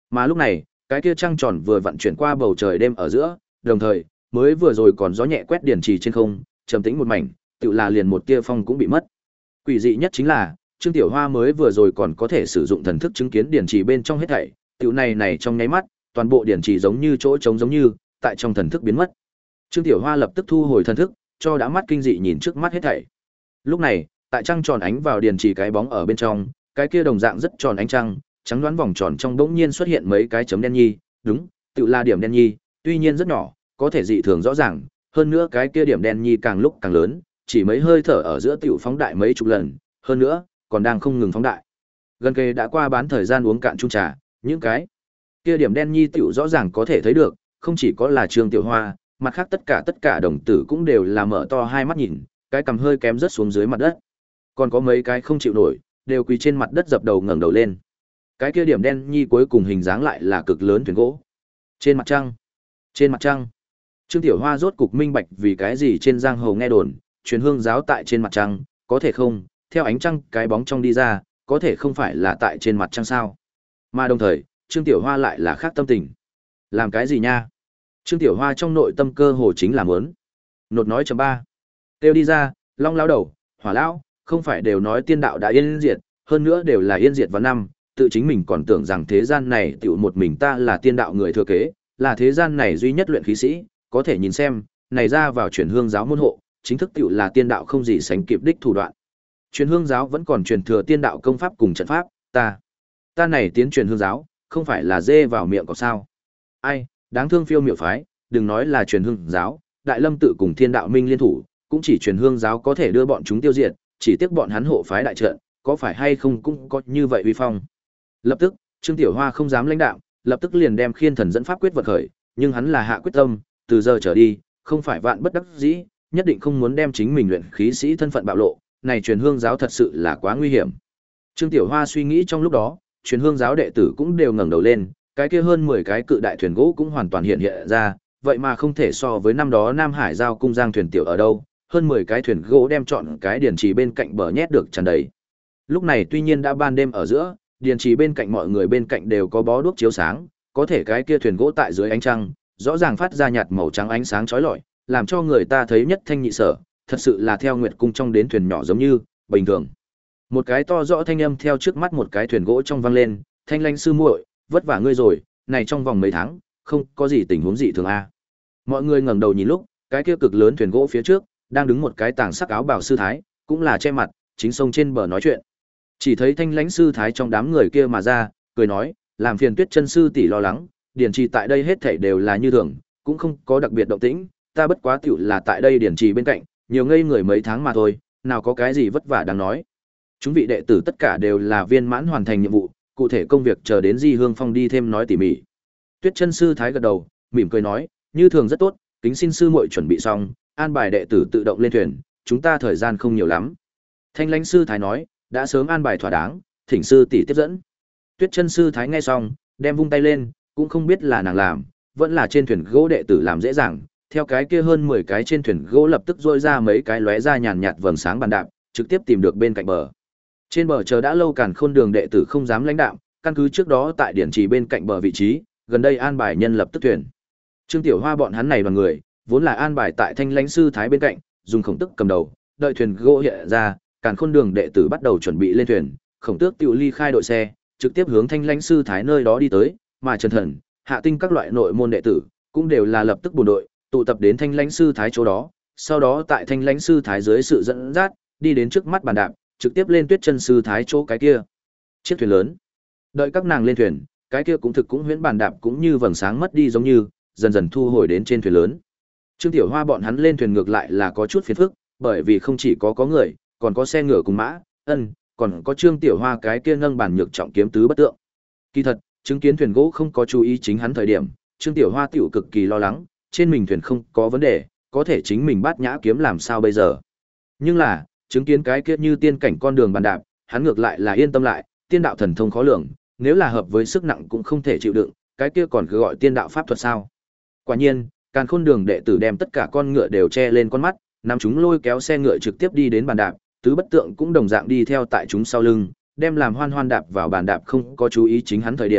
Mà lúc này, cái kia trăng tròn vừa vặn chuyển qua bầu trời đêm ở giữa, đồng thời, mới vừa rồi còn gió nhẹ quét điển trì trên không, trầm tĩnh một mảnh, tựa là liền một tia phong cũng bị mất. Quỷ dị nhất chính là, Trương Tiểu Hoa mới vừa rồi còn có thể sử dụng thần thức chứng kiến điển trì bên trong hết thảy, tựu này này trong nháy mắt, toàn bộ điển trì giống như chỗ trống giống như, tại trong thần thức biến mất. Trương Tiểu Hoa lập tức thu hồi thần thức, cho đã mắt kinh dị nhìn trước mắt hết thảy. Lúc này, tại trăng tròn ánh vào điển trì cái bóng ở bên trong, cái kia đồng dạng rất tròn ánh trăng, trắng đoán vòng tròn trong bỗng nhiên xuất hiện mấy cái chấm đen nhi, đúng, tựu là điểm đen nhi, tuy nhiên rất nhỏ, có thể dị thường rõ ràng, hơn nữa cái kia điểm đen nhi càng lúc càng lớn, chỉ mấy hơi thở ở giữa tiểu phóng đại mấy chục lần, hơn nữa, còn đang không ngừng phóng đại. Gần kề đã qua bán thời gian uống cạn chung trà, những cái kia điểm đen nhi tiểu rõ ràng có thể thấy được, không chỉ có là Trương Tiểu Hoa, mặt khác tất cả tất cả đồng tử cũng đều là mở to hai mắt nhìn, cái cằm hơi kém rớt xuống dưới mặt đất. Còn có mấy cái không chịu nổi, đều quỳ trên mặt đất dập đầu ngẩng đầu lên. Cái kia điểm đen nhi cuối cùng hình dáng lại là cực lớn thuyền gỗ. Trên mặt trăng, trên mặt trăng. Trương Tiểu Hoa rốt cục minh bạch vì cái gì trên giang hồ nghe đồn, truyền hương giáo tại trên mặt trăng, có thể không, theo ánh trăng cái bóng trong đi ra, có thể không phải là tại trên mặt trăng sao. Mà đồng thời, Trương Tiểu Hoa lại là khác tâm tình. Làm cái gì nha? Trương Tiểu Hoa trong nội tâm cơ hồ chính là muốn. Nột nói chấm ba. Kêu đi ra, long lão đầu, hỏa lão, không phải đều nói tiên đạo đã yên diệt, hơn nữa đều là yên diệt vào năm, tự chính mình còn tưởng rằng thế gian này tiểu một mình ta là tiên đạo người thừa kế, là thế gian này duy nhất luyện khí sĩ, có thể nhìn xem, này ra vào truyền hương giáo môn hộ, chính thức tiểu là tiên đạo không gì sánh kịp đích thủ đoạn. Truyền hương giáo vẫn còn truyền thừa tiên đạo công pháp cùng trận pháp, ta, ta này tiến truyền hương giáo, không phải là dê vào miệng có sao? Ai, đáng thương phiêu miệu phái, đừng nói là truyền hương giáo, Đại Lâm tự cùng Thiên Đạo Minh liên thủ, cũng chỉ truyền hương giáo có thể đưa bọn chúng tiêu diệt, chỉ tiếc bọn hắn hộ phái đại trận, có phải hay không cũng có như vậy uy phong. Lập tức, Trương Tiểu Hoa không dám lãnh đạo, lập tức liền đem Khiên Thần dẫn pháp quyết vật khởi, nhưng hắn là hạ quyết tâm, từ giờ trở đi, không phải vạn bất đắc dĩ, nhất định không muốn đem chính mình luyện khí sĩ thân phận bạo lộ, này truyền hương giáo thật sự là quá nguy hiểm. Trương Tiểu Hoa suy nghĩ trong lúc đó, truyền hương giáo đệ tử cũng đều ngẩng đầu lên, cái kia hơn mười cái cự đại thuyền gỗ cũng hoàn toàn hiện hiện ra, vậy mà không thể so với năm đó Nam Hải giao cung giang thuyền tiểu ở đâu, hơn mười cái thuyền gỗ đem trọn cái điển trì bên cạnh bờ nhét được tràn đầy. Lúc này tuy nhiên đã ban đêm ở giữa, điển trì bên cạnh mọi người bên cạnh đều có bó đuốc chiếu sáng, có thể cái kia thuyền gỗ tại dưới ánh trăng, rõ ràng phát ra nhạt màu trắng ánh sáng chói lọi, làm cho người ta thấy nhất thanh nhị sở, thật sự là theo nguyệt cung trong đến thuyền nhỏ giống như bình thường. Một cái to rõ thanh âm theo trước mắt một cái thuyền gỗ trong vang lên, "Thanh Lãnh sư muội, vất vả ngươi rồi, này trong vòng mấy tháng, không có gì tình huống gì thường a." Mọi người ngẩng đầu nhìn lúc, cái kia cực lớn thuyền gỗ phía trước, đang đứng một cái tàng sắc áo bào sư thái, cũng là che mặt, chính sông trên bờ nói chuyện. Chỉ thấy Thanh Lãnh sư thái trong đám người kia mà ra, cười nói, "Làm phiền Tuyết Chân sư tỷ lo lắng, điển trì tại đây hết thảy đều là như thường, cũng không có đặc biệt động tĩnh, ta bất quá tiểu là tại đây điển trì bên cạnh, nhiều ngây người mấy tháng mà thôi, nào có cái gì vất vả đáng nói. Chúng vị đệ tử tất cả đều là viên mãn hoàn thành nhiệm vụ, cụ thể công việc chờ đến Di Hương Phong đi thêm nói tỉ mỉ." Tuyết Chân sư thái gật đầu, mỉm cười nói, "Như thường rất tốt, kính xin sư muội chuẩn bị xong, an bài đệ tử tự động lên thuyền, chúng ta thời gian không nhiều lắm." Thanh Lãnh sư thái nói, "Đã sớm an bài thỏa đáng, thỉnh sư tỷ tiếp dẫn." Tuyết Chân sư thái nghe xong, đem vung tay lên, cũng không biết là nàng làm, vẫn là trên thuyền gỗ đệ tử làm dễ dàng, theo cái kia hơn mười cái trên thuyền gỗ lập tức rôi ra mấy cái lóe ra nhàn nhạt vầng sáng bàn đạp, trực tiếp tìm được bên cạnh bờ. Trên bờ chờ đã lâu Càn Khôn Đường đệ tử không dám lãnh đạm, căn cứ trước đó tại điển trì bên cạnh bờ vị trí, gần đây an bài nhân lập tức thuyền. Trương Tiểu Hoa bọn hắn này đoàn người, vốn là an bài tại Thanh Lãnh sư thái bên cạnh, dùng khổng tức cầm đầu, đợi thuyền gỗ hiện ra, Càn Khôn Đường đệ tử bắt đầu chuẩn bị lên thuyền, khổng tước tiểu ly khai đội xe, trực tiếp hướng Thanh Lãnh sư thái nơi đó đi tới, mà Trần Thần, Hạ Tinh các loại nội môn đệ tử, cũng đều là lập tức buồn đội, tụ tập đến Thanh Lãnh sư thái chỗ đó, sau đó tại Thanh Lãnh sư thái dưới sự dẫn dắt, đi đến trước mắt bàn đạp, trực tiếp lên Tuyết Chân sư thái chỗ cái kia chiếc thuyền lớn. Đợi các nàng lên thuyền, cái kia cũng thực cũng huyễn bàn đạp cũng như vầng sáng mất đi giống như, dần dần thu hồi đến trên thuyền lớn. Trương Tiểu Hoa bọn hắn lên thuyền ngược lại là có chút phiền phức, bởi vì không chỉ có có người, còn có xe ngựa cùng mã, ân, còn có Trương Tiểu Hoa cái kia nâng bản nhược trọng kiếm tứ bất tượng. Kỳ thật, chứng kiến thuyền gỗ không có chú ý chính hắn thời điểm, Trương Tiểu Hoa tiểu cực kỳ lo lắng, trên mình thuyền không có vấn đề, có thể chính mình bát nhã kiếm làm sao bây giờ. Nhưng là, chứng kiến cái kia như tiên cảnh con đường bàn đạp, hắn ngược lại là yên tâm lại, tiên đạo thần thông khó lường, nếu là hợp với sức nặng cũng không thể chịu đựng, cái kia còn cứ gọi tiên đạo pháp thuật sao? Quả nhiên, Càn Khôn Đường đệ tử đem tất cả con ngựa đều che lên con mắt, nắm chúng lôi kéo xe ngựa trực tiếp đi đến bàn đạp, tứ bất tượng cũng đồng dạng đi theo tại chúng sau lưng, đem làm hoan hoan đạp vào bàn đạp không có chú ý chính hắn thời điểm,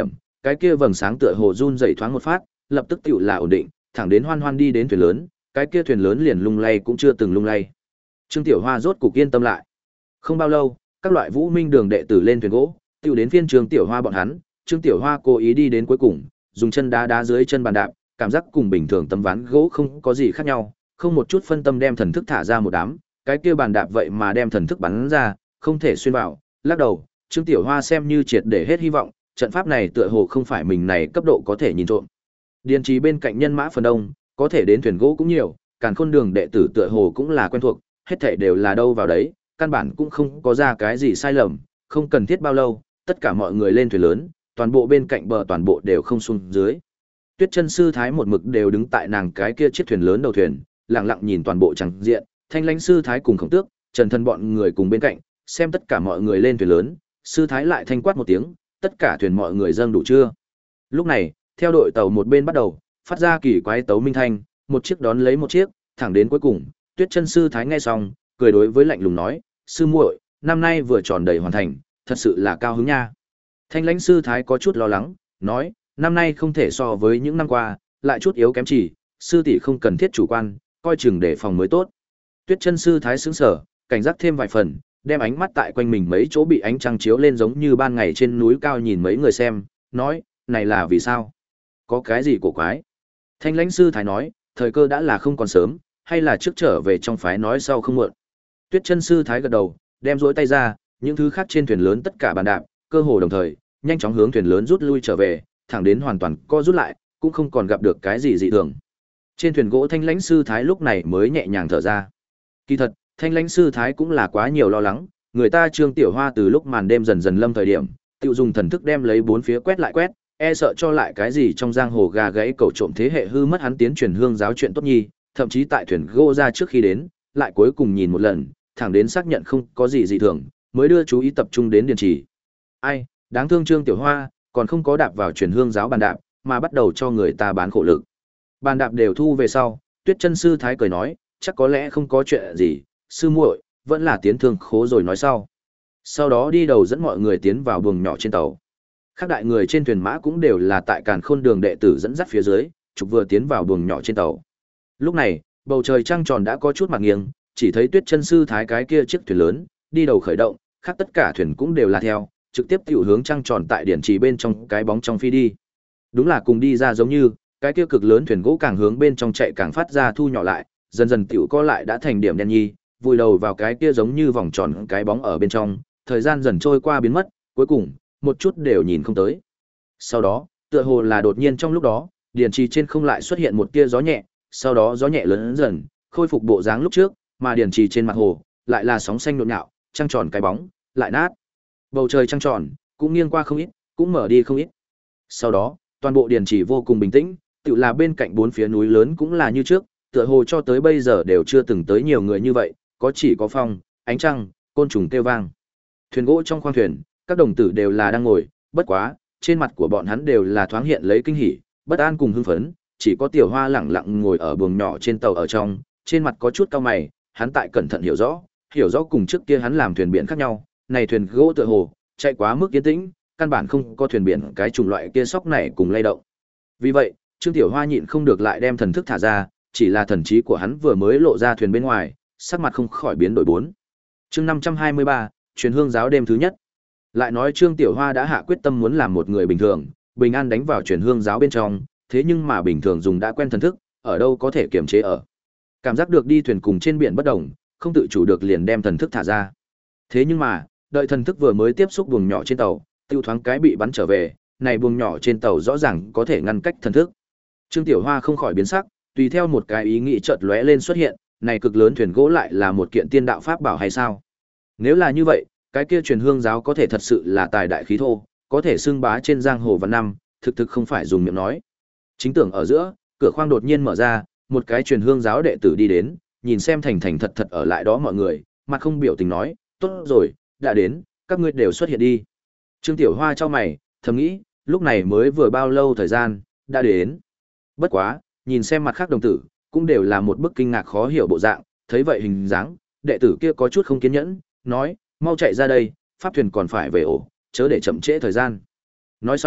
cái kia vầng sáng tựa hồ run rẩy thoáng một phát, lập tức tựu là ổn định, thẳng đến Hoan Hoan đi đến thuyền lớn, cái kia thuyền lớn liền lung lay cũng chưa từng lung lay. Trương Tiểu Hoa rốt cục yên tâm lại. Không bao lâu, các loại Vũ Minh Đường đệ tử lên thuyền gỗ, tựu đến phiên Trương Tiểu Hoa bọn hắn, Trương Tiểu Hoa cố ý đi đến cuối cùng, dùng chân đá đá dưới chân bàn đạp, cảm giác cùng bình thường tấm ván gỗ không có gì khác nhau, không một chút phân tâm đem thần thức thả ra một đám, cái kia bàn đạp vậy mà đem thần thức bắn ra, không thể xuyên vào, lắc đầu, Trương Tiểu Hoa xem như triệt để hết hy vọng, trận pháp này tựa hồ không phải mình này cấp độ có thể nhìn trộm. Điền trì bên cạnh nhân mã phần đông, có thể đến thuyền gỗ cũng nhiều, Càn Khôn Đường đệ tử tựa hồ cũng là quen thuộc, hết thảy đều là đâu vào đấy, căn bản cũng không có ra cái gì sai lầm, không cần thiết bao lâu, tất cả mọi người lên thuyền lớn, toàn bộ bên cạnh bờ toàn bộ đều không xuống dưới. Tuyết Chân sư thái một mực đều đứng tại nàng cái kia chiếc thuyền lớn đầu thuyền, lặng lặng nhìn toàn bộ chẳng diện, Thanh Lãnh sư thái cùng Khổng Tước, Trần Thân bọn người cùng bên cạnh, xem tất cả mọi người lên thuyền lớn, sư thái lại thanh quát một tiếng, tất cả thuyền mọi người dâng đủ chưa? Lúc này, theo đội tàu một bên bắt đầu, phát ra kỳ quái tấu minh thanh, một chiếc đón lấy một chiếc, thẳng đến cuối cùng, Tuyết Chân sư thái nghe xong, cười đối với lạnh lùng nói, sư muội, năm nay vừa tròn đầy hoàn thành, thật sự là cao hứng nha. Thanh Lãnh sư thái có chút lo lắng, nói, năm nay không thể so với những năm qua, lại chút yếu kém chỉ, sư tỷ không cần thiết chủ quan, coi chừng để phòng mới tốt. Tuyết Chân sư thái sững sờ, cảnh giác thêm vài phần, đem ánh mắt tại quanh mình mấy chỗ bị ánh trăng chiếu lên giống như ban ngày trên núi cao nhìn mấy người xem, nói, này là vì sao? Có cái gì cổ quái? Thanh Lãnh sư thái nói, thời cơ đã là không còn sớm, hay là trước trở về trong phái nói sau không muộn. Tuyết Chân sư thái gật đầu, đem duỗi tay ra, những thứ khác trên thuyền lớn tất cả bàn đạp, cơ hồ đồng thời, nhanh chóng hướng thuyền lớn rút lui trở về, thẳng đến hoàn toàn co rút lại, cũng không còn gặp được cái gì dị thường. Trên thuyền gỗ Thanh Lãnh sư thái lúc này mới nhẹ nhàng thở ra. Kỳ thật, Thanh Lãnh sư thái cũng là quá nhiều lo lắng, người ta Trương Tiểu Hoa từ lúc màn đêm dần dần lâm thời điểm, tiêu dùng thần thức đem lấy bốn phía quét lại quét, e sợ cho lại cái gì trong giang hồ gà gãy cẩu trộm thế hệ hư mất hắn tiến truyền hương giáo chuyện tốt nhi, thậm chí tại thuyền gỗ ra trước khi đến, lại cuối cùng nhìn một lần, thẳng đến xác nhận không có gì dị thường, mới đưa chú ý tập trung đến điền trì. Ai, đáng thương Trương Tiểu Hoa, còn không có đạp vào truyền hương giáo bàn đạp, mà bắt đầu cho người ta bán khổ lực. Bàn đạp đều thu về sau, Tuyết Chân sư thái cười nói, chắc có lẽ không có chuyện gì, sư muội, vẫn là tiến thương khố rồi nói sau. Sau đó đi đầu dẫn mọi người tiến vào buồng nhỏ trên tàu. Các đại người trên thuyền mã cũng đều là tại Càn Khôn Đường đệ tử dẫn dắt phía dưới, trục vừa tiến vào buồng nhỏ trên tàu. Lúc này, bầu trời trăng tròn đã có chút mặt nghiêng, chỉ thấy Tuyết Chân sư thái cái kia chiếc thuyền lớn đi đầu khởi động, khác tất cả thuyền cũng đều là theo, trực tiếp tiểu hướng trăng tròn tại điển trì bên trong cái bóng trong phi đi. Đúng là cùng đi ra giống như, cái kia cực lớn thuyền gỗ càng hướng bên trong chạy càng phát ra thu nhỏ lại, dần dần tiểu co lại đã thành điểm đen nhi, vùi đầu vào cái kia giống như vòng tròn cái bóng ở bên trong, thời gian dần trôi qua biến mất, cuối cùng, một chút đều nhìn không tới. Sau đó, tựa hồ là đột nhiên trong lúc đó, điển trì trên không lại xuất hiện một tia gió nhẹ, sau đó gió nhẹ lớn dần, khôi phục bộ dáng lúc trước, mà điển trì trên mặt hồ, lại là sóng xanh nhộn nhạo, trăng tròn cái bóng, lại nát. Bầu trời trăng tròn, cũng nghiêng qua không ít, cũng mở đi không ít. Sau đó, toàn bộ điển trì vô cùng bình tĩnh, tự là bên cạnh bốn phía núi lớn cũng là như trước, tựa hồ cho tới bây giờ đều chưa từng tới nhiều người như vậy, có chỉ có phong, ánh trăng, côn trùng kêu vang. Thuyền gỗ trong khoang thuyền, các đồng tử đều là đang ngồi, bất quá, trên mặt của bọn hắn đều là thoáng hiện lấy kinh hỉ, bất an cùng hưng phấn, chỉ có Tiểu Hoa lẳng lặng ngồi ở buồng nhỏ trên tàu ở trong, trên mặt có chút cau mày, hắn tại cẩn thận hiểu rõ, hiểu rõ cùng trước kia hắn làm thuyền biển khác nhau, này thuyền gỗ tựa hồ chạy quá mức yên tĩnh, căn bản không có thuyền biển cái chủng loại kia sóc này cùng lay động. Vì vậy, Trương Tiểu Hoa nhịn không được lại đem thần thức thả ra, chỉ là thần trí của hắn vừa mới lộ ra thuyền bên ngoài, sắc mặt không khỏi biến đổi bốn. Chương năm trăm hai mươi ba, truyền hương giáo đêm thứ nhất. Lại nói Trương Tiểu Hoa đã hạ quyết tâm muốn làm một người bình thường, bình an đánh vào truyền hương giáo bên trong, thế nhưng mà bình thường dùng đã quen thần thức, ở đâu có thể kiềm chế ở. Cảm giác được đi thuyền cùng trên biển bất động, không tự chủ được liền đem thần thức thả ra. Thế nhưng mà, đợi thần thức vừa mới tiếp xúc buồng nhỏ trên tàu, tiêu thoáng cái bị bắn trở về, này buồng nhỏ trên tàu rõ ràng có thể ngăn cách thần thức. Trương Tiểu Hoa không khỏi biến sắc, tùy theo một cái ý nghĩ chợt lóe lên xuất hiện, này cực lớn thuyền gỗ lại là một kiện tiên đạo pháp bảo hay sao? Nếu là như vậy, cái kia truyền hương giáo có thể thật sự là tài đại khí thô, có thể xưng bá trên giang hồ vạn năm, thực thực không phải dùng miệng nói. Chính tưởng ở giữa, cửa khoang đột nhiên mở ra, một cái truyền hương giáo đệ tử đi đến, nhìn xem thành thành thật thật ở lại đó mọi người, mặt không biểu tình nói, tốt rồi, đã đến, các ngươi đều xuất hiện đi. Trương Tiểu Hoa chau mày, thầm nghĩ, lúc này mới vừa bao lâu thời gian, đã đến. Bất quá, nhìn xem mặt khác đồng tử, cũng đều là một bức kinh ngạc khó hiểu bộ dạng, thấy vậy hình dáng, đệ tử kia có chút không kiên nhẫn, nói, mau chạy ra đây, pháp thuyền còn phải về ổ, chớ để chậm trễ thời gian. Nói xong,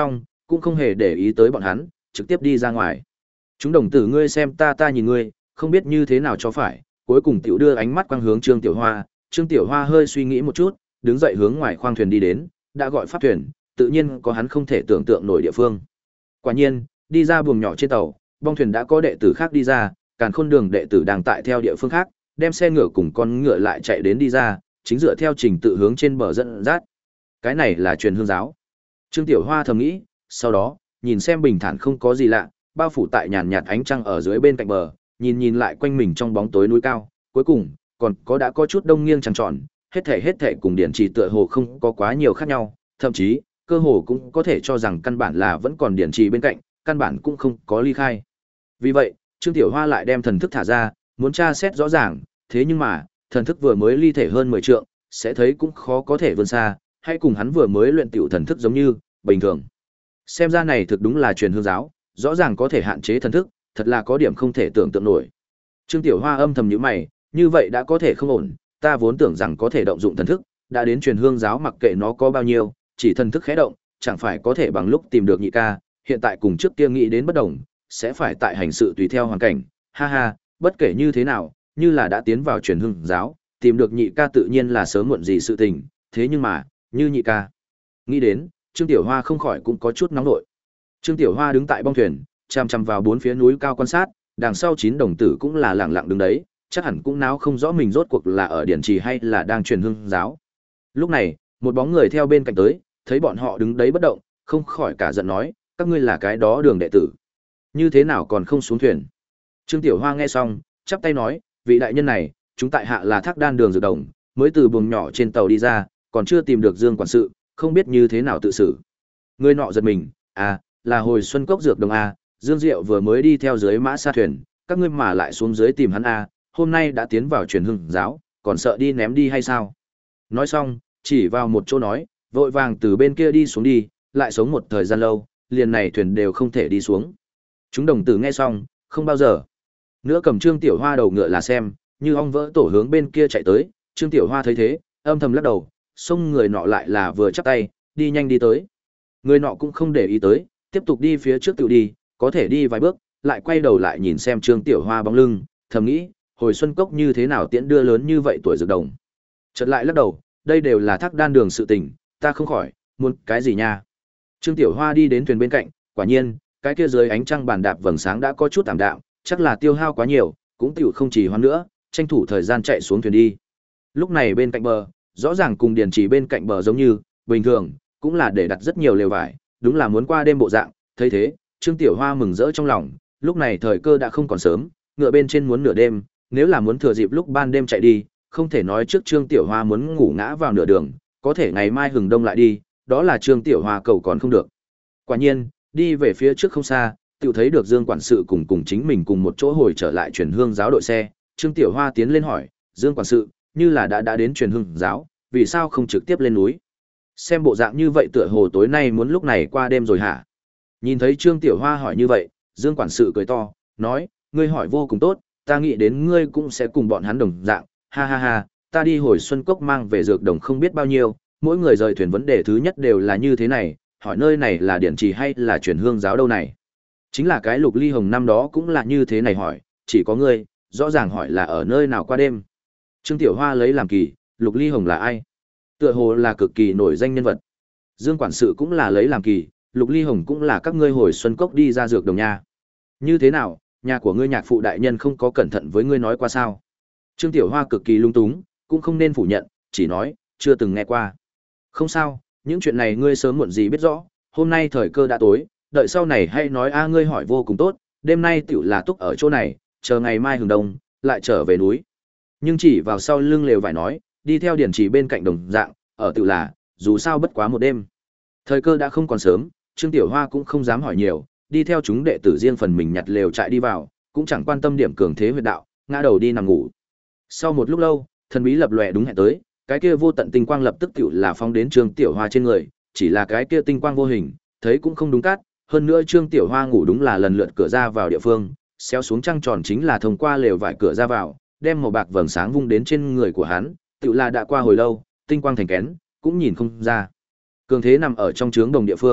cũng không hề để ý tới bọn hắn, trực tiếp đi ra ngoài. Chúng đồng tử ngươi xem ta ta nhìn ngươi, không biết như thế nào cho phải, cuối cùng tiểu đưa ánh mắt quang hướng Trương Tiểu Hoa, Trương Tiểu Hoa hơi suy nghĩ một chút, đứng dậy hướng ngoài khoang thuyền đi đến, đã gọi pháp thuyền, tự nhiên có hắn không thể tưởng tượng nổi địa phương. Quả nhiên, đi ra buồng nhỏ trên tàu, bong thuyền đã có đệ tử khác đi ra, Càn Khôn Đường đệ tử đang tại theo địa phương khác, đem xe ngựa cùng con ngựa lại chạy đến đi ra, chính dựa theo trình tự hướng trên bờ dẫn dắt. Cái này là truyền hương giáo. Trương Tiểu Hoa thầm nghĩ, sau đó, nhìn xem bình thản không có gì lạ, bao phủ tại nhàn nhạt ánh trăng ở dưới bên cạnh bờ, nhìn nhìn lại quanh mình trong bóng tối núi cao, cuối cùng, còn có đã có chút đông nghiêng trăng tròn, hết thể hết thể cùng điển trì tựa hồ không có quá nhiều khác nhau, thậm chí, cơ hồ cũng có thể cho rằng căn bản là vẫn còn điển trì bên cạnh, căn bản cũng không có ly khai. Vì vậy, Trương Tiểu Hoa lại đem thần thức thả ra, muốn tra xét rõ ràng, thế nhưng mà, thần thức vừa mới ly thể hơn mười trượng, sẽ thấy cũng khó có thể vươn xa, hay cùng hắn vừa mới luyện tiểu thần thức giống như, bình thường. Xem ra này thực đúng là truyền hương giáo, rõ ràng có thể hạn chế thần thức, thật là có điểm không thể tưởng tượng nổi. Trương Tiểu Hoa âm thầm nhíu mày, như vậy đã có thể không ổn, ta vốn tưởng rằng có thể động dụng thần thức, đã đến truyền hương giáo mặc kệ nó có bao nhiêu, chỉ thần thức khẽ động, chẳng phải có thể bằng lúc tìm được nhị ca, hiện tại cùng trước kia nghĩ đến bất đồng, sẽ phải tại hành sự tùy theo hoàn cảnh, ha ha, bất kể như thế nào, như là đã tiến vào truyền hương giáo, tìm được nhị ca tự nhiên là sớm muộn gì sự tình, thế nhưng mà, như nhị ca. Nghĩ đến, Trương Tiểu Hoa không khỏi cũng có chút nóng nội. Trương Tiểu Hoa đứng tại bong thuyền, chằm chằm vào bốn phía núi cao quan sát, đằng sau chín đồng tử cũng là lặng lặng đứng đấy, chắc hẳn cũng náo không rõ mình rốt cuộc là ở điển trì hay là đang truyền hương giáo. Lúc này, một bóng người theo bên cạnh tới, thấy bọn họ đứng đấy bất động, không khỏi cả giận nói, các ngươi là cái đó Đường đệ tử, như thế nào còn không xuống thuyền? Trương Tiểu Hoa nghe xong, chắp tay nói, vị đại nhân này, chúng tại hạ là Thác Đan Đường Dược Đồng, mới từ buồng nhỏ trên tàu đi ra, còn chưa tìm được Dương quản sự, không biết như thế nào tự xử. Người nọ giật mình, à, là hồi Xuân Cốc Dược Đồng a, Dương Diệu vừa mới đi theo dưới mã sa thuyền, các ngươi mà lại xuống dưới tìm hắn a, hôm nay đã tiến vào truyền hương giáo, còn sợ đi ném đi hay sao? Nói xong, chỉ vào một chỗ nói, vội vàng từ bên kia đi xuống đi, lại sống một thời gian lâu, liền này thuyền đều không thể đi xuống. Chúng đồng tử nghe xong, không bao giờ nữa cầm Trương Tiểu Hoa đầu ngựa là xem, như ong vỡ tổ hướng bên kia chạy tới, Trương Tiểu Hoa thấy thế, âm thầm lắc đầu, xông người nọ lại là vừa chắp tay, đi nhanh đi tới. Người nọ cũng không để ý tới, tiếp tục đi phía trước tự đi, có thể đi vài bước, lại quay đầu lại nhìn xem Trương Tiểu Hoa bóng lưng, thầm nghĩ, hồi Xuân Cốc như thế nào tiễn đưa lớn như vậy tuổi Dược Đồng. Chợt lại lắc đầu, đây đều là Thác Đan Đường sự tình, ta không khỏi, muốn cái gì nha. Trương Tiểu Hoa đi đến thuyền bên cạnh, quả nhiên, cái kia dưới ánh trăng bàn đạp vầng sáng đã có chút tạm đạm, chắc là tiêu hao quá nhiều, cũng tiểu không trì hoãn nữa, tranh thủ thời gian chạy xuống thuyền đi. Lúc này bên cạnh bờ, rõ ràng cùng điền trì bên cạnh bờ giống như, bình thường, cũng là để đặt rất nhiều lều vải, đúng là muốn qua đêm bộ dạng, thấy thế, Trương Tiểu Hoa mừng rỡ trong lòng, lúc này thời cơ đã không còn sớm, ngựa bên trên muốn nửa đêm, nếu là muốn thừa dịp lúc ban đêm chạy đi, không thể nói trước Trương Tiểu Hoa muốn ngủ ngã vào nửa đường, có thể ngày mai hừng đông lại đi, đó là Trương Tiểu Hoa cầu còn không được. Quả nhiên, đi về phía trước không xa, tiểu thấy được Dương quản sự cùng cùng chính mình cùng một chỗ hồi trở lại truyền hương giáo đội xe, Trương Tiểu Hoa tiến lên hỏi, Dương quản sự, như là đã đã đến truyền hương giáo, vì sao không trực tiếp lên núi? Xem bộ dạng như vậy tựa hồ tối nay muốn lúc này qua đêm rồi hả? Nhìn thấy Trương Tiểu Hoa hỏi như vậy, Dương quản sự cười to, nói, ngươi hỏi vô cùng tốt, ta nghĩ đến ngươi cũng sẽ cùng bọn hắn đồng dạng, ha ha ha, ta đi hồi Xuân Cốc mang về Dược Đồng không biết bao nhiêu, mỗi người rời thuyền vấn đề thứ nhất đều là như thế này, hỏi nơi này là điển trì hay là truyền hương giáo đâu này? Chính là cái Lục Ly Hồng năm đó cũng là như thế này hỏi, chỉ có ngươi, rõ ràng hỏi là ở nơi nào qua đêm. Trương Tiểu Hoa lấy làm kỳ, Lục Ly Hồng là ai? Tựa hồ là cực kỳ nổi danh nhân vật. Dương quản sự cũng là lấy làm kỳ, Lục Ly Hồng cũng là các ngươi hồi Xuân Cốc đi ra Dược Đồng nha. Như thế nào, nhà của ngươi nhạc phụ đại nhân không có cẩn thận với ngươi nói qua sao? Trương Tiểu Hoa cực kỳ lung túng, cũng không nên phủ nhận, chỉ nói, chưa từng nghe qua. Không sao, những chuyện này ngươi sớm muộn gì biết rõ, hôm nay thời cơ đã tối, đợi sau này hay nói a ngươi hỏi vô cùng tốt, đêm nay tiểu là túc ở chỗ này, chờ ngày mai hừng đông, lại trở về núi. Nhưng chỉ vào sau lưng lều vải nói, đi theo điển trì bên cạnh đồng dạng, ở tự là, dù sao bất quá một đêm. Thời cơ đã không còn sớm, Trương Tiểu Hoa cũng không dám hỏi nhiều, đi theo chúng đệ tử riêng phần mình nhặt lều trại đi vào, cũng chẳng quan tâm điểm cường thế huyệt đạo, ngã đầu đi nằm ngủ. Sau một lúc lâu, thần bí lập lòe đúng hẹn tới, cái kia vô tận tinh quang lập tức tiểu là phóng đến Trương Tiểu Hoa trên người, chỉ là cái kia tinh quang vô hình, thấy cũng không đúng cát, hơn nữa Trương Tiểu Hoa ngủ đúng là lần lượt cửa ra vào địa phương, xéo xuống trăng tròn chính là thông qua lều vải cửa ra vào, đem màu bạc vầng sáng vung đến trên người của hắn, tiểu là đã qua hồi lâu, tinh quang thành kén, cũng nhìn không ra. Cường thế nằm ở trong trướng đồng địa phương,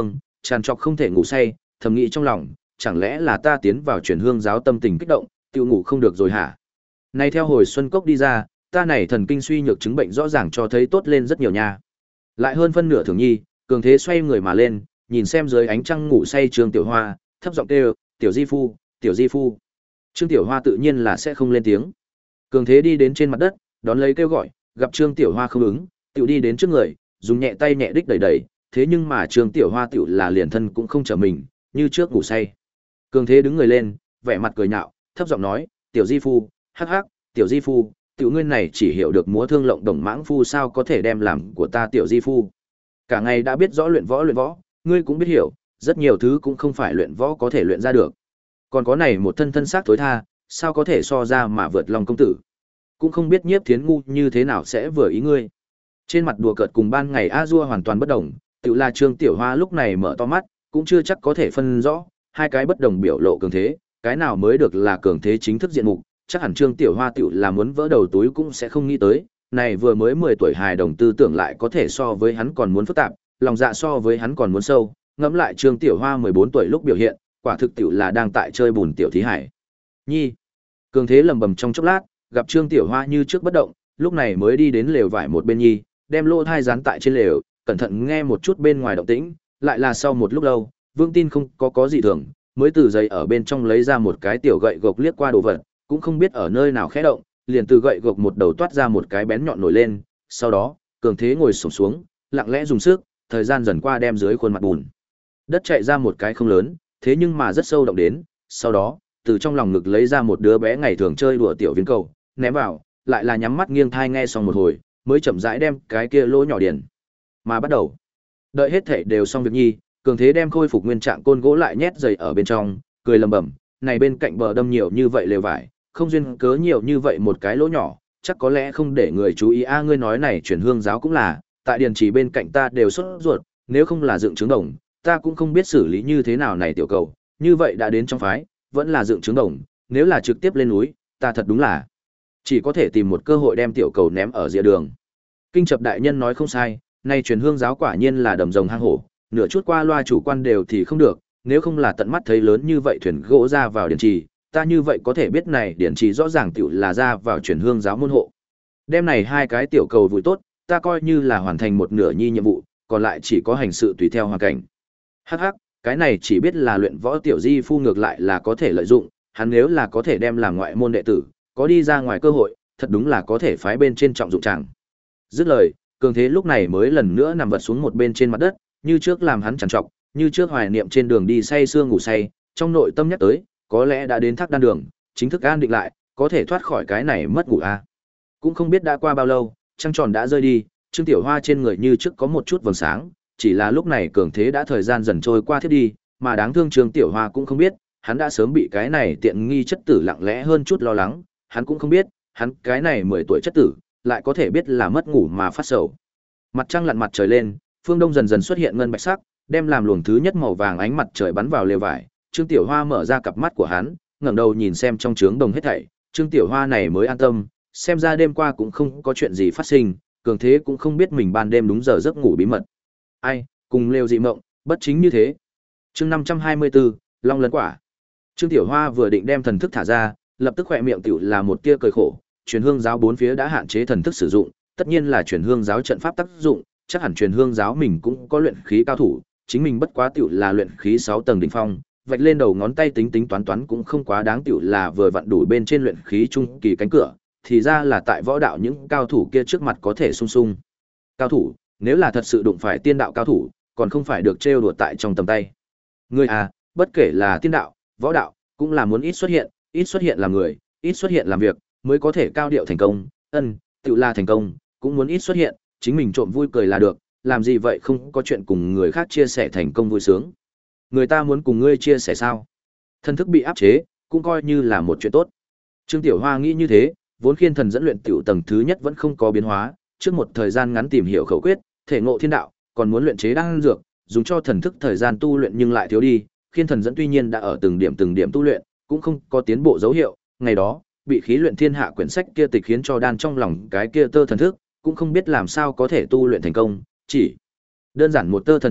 tràn trọc không thể ngủ say, thầm nghĩ trong lòng, chẳng lẽ là ta tiến vào truyền hương giáo tâm tình kích động, tiêu ngủ không được rồi hả? Này theo hồi xuân cốc đi ra, ta này thần kinh suy nhược chứng bệnh rõ ràng cho thấy tốt lên rất nhiều nha. Lại hơn phân nửa thường nhi, cường thế xoay người mà lên, nhìn xem dưới ánh trăng ngủ say Trương Tiểu Hoa, thấp giọng kêu, "Tiểu Di Phu, Tiểu Di Phu." Trương Tiểu Hoa tự nhiên là sẽ không lên tiếng. Cường thế đi đến trên mặt đất, đón lấy kêu gọi, gặp Trương Tiểu Hoa không ứng, tiểu đi đến trước người, dùng nhẹ tay nhẹ đích đẩy đẩy, thế nhưng mà Trương Tiểu Hoa tiểu là liền thân cũng không trở mình, như trước ngủ say. Cường thế đứng người lên, vẻ mặt cười nhạo, thấp giọng nói, "Tiểu Di Phu, hắc hắc, Tiểu Di Phu, tiểu ngươi này chỉ hiểu được múa thương lộng đồng mãng phu sao có thể đem làm của ta Tiểu Di Phu. Cả ngày đã biết rõ luyện võ luyện võ, ngươi cũng biết hiểu, rất nhiều thứ cũng không phải luyện võ có thể luyện ra được. Còn có này một thân thân xác thối tha, sao có thể so ra mà vượt lòng công tử. Cũng không biết Nhiếp Thiến ngu như thế nào sẽ vừa ý ngươi." Trên mặt đùa cợt cùng ban ngày a dua hoàn toàn bất đồng, tự là Trương Tiểu Hoa lúc này mở to mắt, cũng chưa chắc có thể phân rõ hai cái bất đồng biểu lộ cường thế, cái nào mới được là cường thế chính thức diện mục, chắc hẳn Trương Tiểu Hoa tiểu là muốn vỡ đầu túi cũng sẽ không nghĩ tới, này vừa mới mười tuổi hài đồng tư tưởng lại có thể so với hắn còn muốn phức tạp, lòng dạ so với hắn còn muốn sâu, ngẫm lại Trương Tiểu Hoa mười bốn tuổi lúc biểu hiện, quả thực tiểu là đang tại chơi bùn tiểu thí hải. Nhi. Cường thế lầm bầm trong chốc lát, gặp Trương Tiểu Hoa như trước bất động, lúc này mới đi đến lều vải một bên nhi, đem lỗ thai dán tại trên lều, cẩn thận nghe một chút bên ngoài động tĩnh, lại là sau một lúc lâu, Vương tin không có có gì thường, mới từ giày ở bên trong lấy ra một cái tiểu gậy gộc liếc qua đồ vật, cũng không biết ở nơi nào khẽ động, liền từ gậy gộc một đầu toát ra một cái bén nhọn nổi lên, sau đó, cường thế ngồi xổm xuống, lặng lẽ dùng sức, thời gian dần qua đem dưới khuôn mặt bùn đất chạy ra một cái không lớn, thế nhưng mà rất sâu động đến, sau đó, từ trong lòng ngực lấy ra một đứa bé ngày thường chơi đùa tiểu viên cầu, ném vào, lại là nhắm mắt nghiêng thai nghe xong một hồi, mới chậm rãi đem cái kia lỗ nhỏ điền mà bắt đầu. Đợi hết thảy đều xong việc nhi, cường thế đem khôi phục nguyên trạng côn gỗ lại nhét giày ở bên trong, cười lầm bầm, này bên cạnh bờ đâm nhiều như vậy lều vải, không duyên cớ nhiều như vậy một cái lỗ nhỏ, chắc có lẽ không để người chú ý a ngươi nói này chuyển hương giáo cũng là, tại điền chỉ bên cạnh ta đều sốt ruột, nếu không là dựng trứng đồng, ta cũng không biết xử lý như thế nào này tiểu cầu, như vậy đã đến trong phái, vẫn là dựng trứng đồng, nếu là trực tiếp lên núi, ta thật đúng là chỉ có thể tìm một cơ hội đem tiểu cầu ném ở rìa đường. Kinh Chập đại nhân nói không sai, nay truyền hương giáo quả nhiên là đầm rồng hang hổ, nửa chút qua loa chủ quan đều thì không được, nếu không là tận mắt thấy lớn như vậy thuyền gỗ ra vào điển trì, ta như vậy có thể biết này điển trì rõ ràng tiểu là ra vào truyền hương giáo môn hộ. Đêm này hai cái tiểu cầu vui tốt, ta coi như là hoàn thành một nửa nhi nhiệm vụ, còn lại chỉ có hành sự tùy theo hoàn cảnh. Hắc hắc, cái này chỉ biết là luyện võ tiểu di phu ngược lại là có thể lợi dụng, hắn nếu là có thể đem làm ngoại môn đệ tử, có đi ra ngoài cơ hội, thật đúng là có thể phái bên trên trọng dụng chàng. Dứt lời, cường thế lúc này mới lần nữa nằm vật xuống một bên trên mặt đất, như trước làm hắn trằn trọc, như trước hoài niệm trên đường đi say sưa ngủ say, trong nội tâm nhắc tới, có lẽ đã đến thác đan đường, chính thức an định lại, có thể thoát khỏi cái này mất ngủ a. À. Cũng không biết đã qua bao lâu, trăng tròn đã rơi đi, Trương Tiểu Hoa trên người như trước có một chút vầng sáng, chỉ là lúc này cường thế đã thời gian dần trôi qua thiết đi, mà đáng thương Trương Tiểu Hoa cũng không biết, hắn đã sớm bị cái này tiện nghi chất tử lặng lẽ hơn chút lo lắng, hắn cũng không biết, hắn cái này mười tuổi chất tử, lại có thể biết là mất ngủ mà phát sầu. Mặt trăng lặn mặt trời lên, phương đông dần dần xuất hiện ngân bạch sắc, đem làm luồng thứ nhất màu vàng ánh mặt trời bắn vào lều vải. Trương Tiểu Hoa mở ra cặp mắt của hắn, ngẩng đầu nhìn xem trong trướng đồng hết thảy, Trương Tiểu Hoa này mới an tâm, xem ra đêm qua cũng không có chuyện gì phát sinh, cường thế cũng không biết mình ban đêm đúng giờ giấc ngủ bí mật. Ai, cùng lều dị mộng, bất chính như thế. Chương năm trăm hai mươi tư, Long lấn quả. Trương Tiểu Hoa vừa định đem thần thức thả ra, lập tức khỏe miệng tiểu là một tia cười khổ, truyền hương giáo bốn phía đã hạn chế thần thức sử dụng, tất nhiên là truyền hương giáo trận pháp tác dụng, chắc hẳn truyền hương giáo mình cũng có luyện khí cao thủ, chính mình bất quá tiểu là luyện khí sáu tầng đỉnh phong, vạch lên đầu ngón tay tính tính toán toán cũng không quá đáng tiểu là vừa vặn đủ bên trên luyện khí trung kỳ cánh cửa, thì ra là tại võ đạo những cao thủ kia trước mặt có thể sung sung. Cao thủ, nếu là thật sự đụng phải tiên đạo cao thủ, còn không phải được trêu đùa tại trong tầm tay. Người à, bất kể là tiên đạo, võ đạo, cũng là muốn ít xuất hiện, ít xuất hiện làm người, ít xuất hiện làm việc, mới có thể cao điệu thành công, ân, tự là thành công, cũng muốn ít xuất hiện, chính mình trộm vui cười là được, làm gì vậy không có chuyện cùng người khác chia sẻ thành công vui sướng. Người ta muốn cùng ngươi chia sẻ sao? Thân thức bị áp chế, cũng coi như là một chuyện tốt. Trương Tiểu Hoa nghĩ như thế, vốn khiên thần dẫn luyện tiểu tầng thứ nhất vẫn không có biến hóa, trước một thời gian ngắn tìm hiểu khẩu quyết, thể ngộ thiên đạo, còn muốn luyện chế đan dược, dùng cho thần thức thời gian tu luyện nhưng lại thiếu đi, khiên thần dẫn tuy nhiên đã ở từng điểm từng điểm tu luyện, cũng không có tiến bộ dấu hiệu, ngày đó, bị khí luyện thiên hạ quyển sách kia tịch khiến cho đan trong lòng cái kia tơ thần thức, cũng không biết làm sao có thể tu luyện thành công, chỉ đơn giản một tơ thần thức,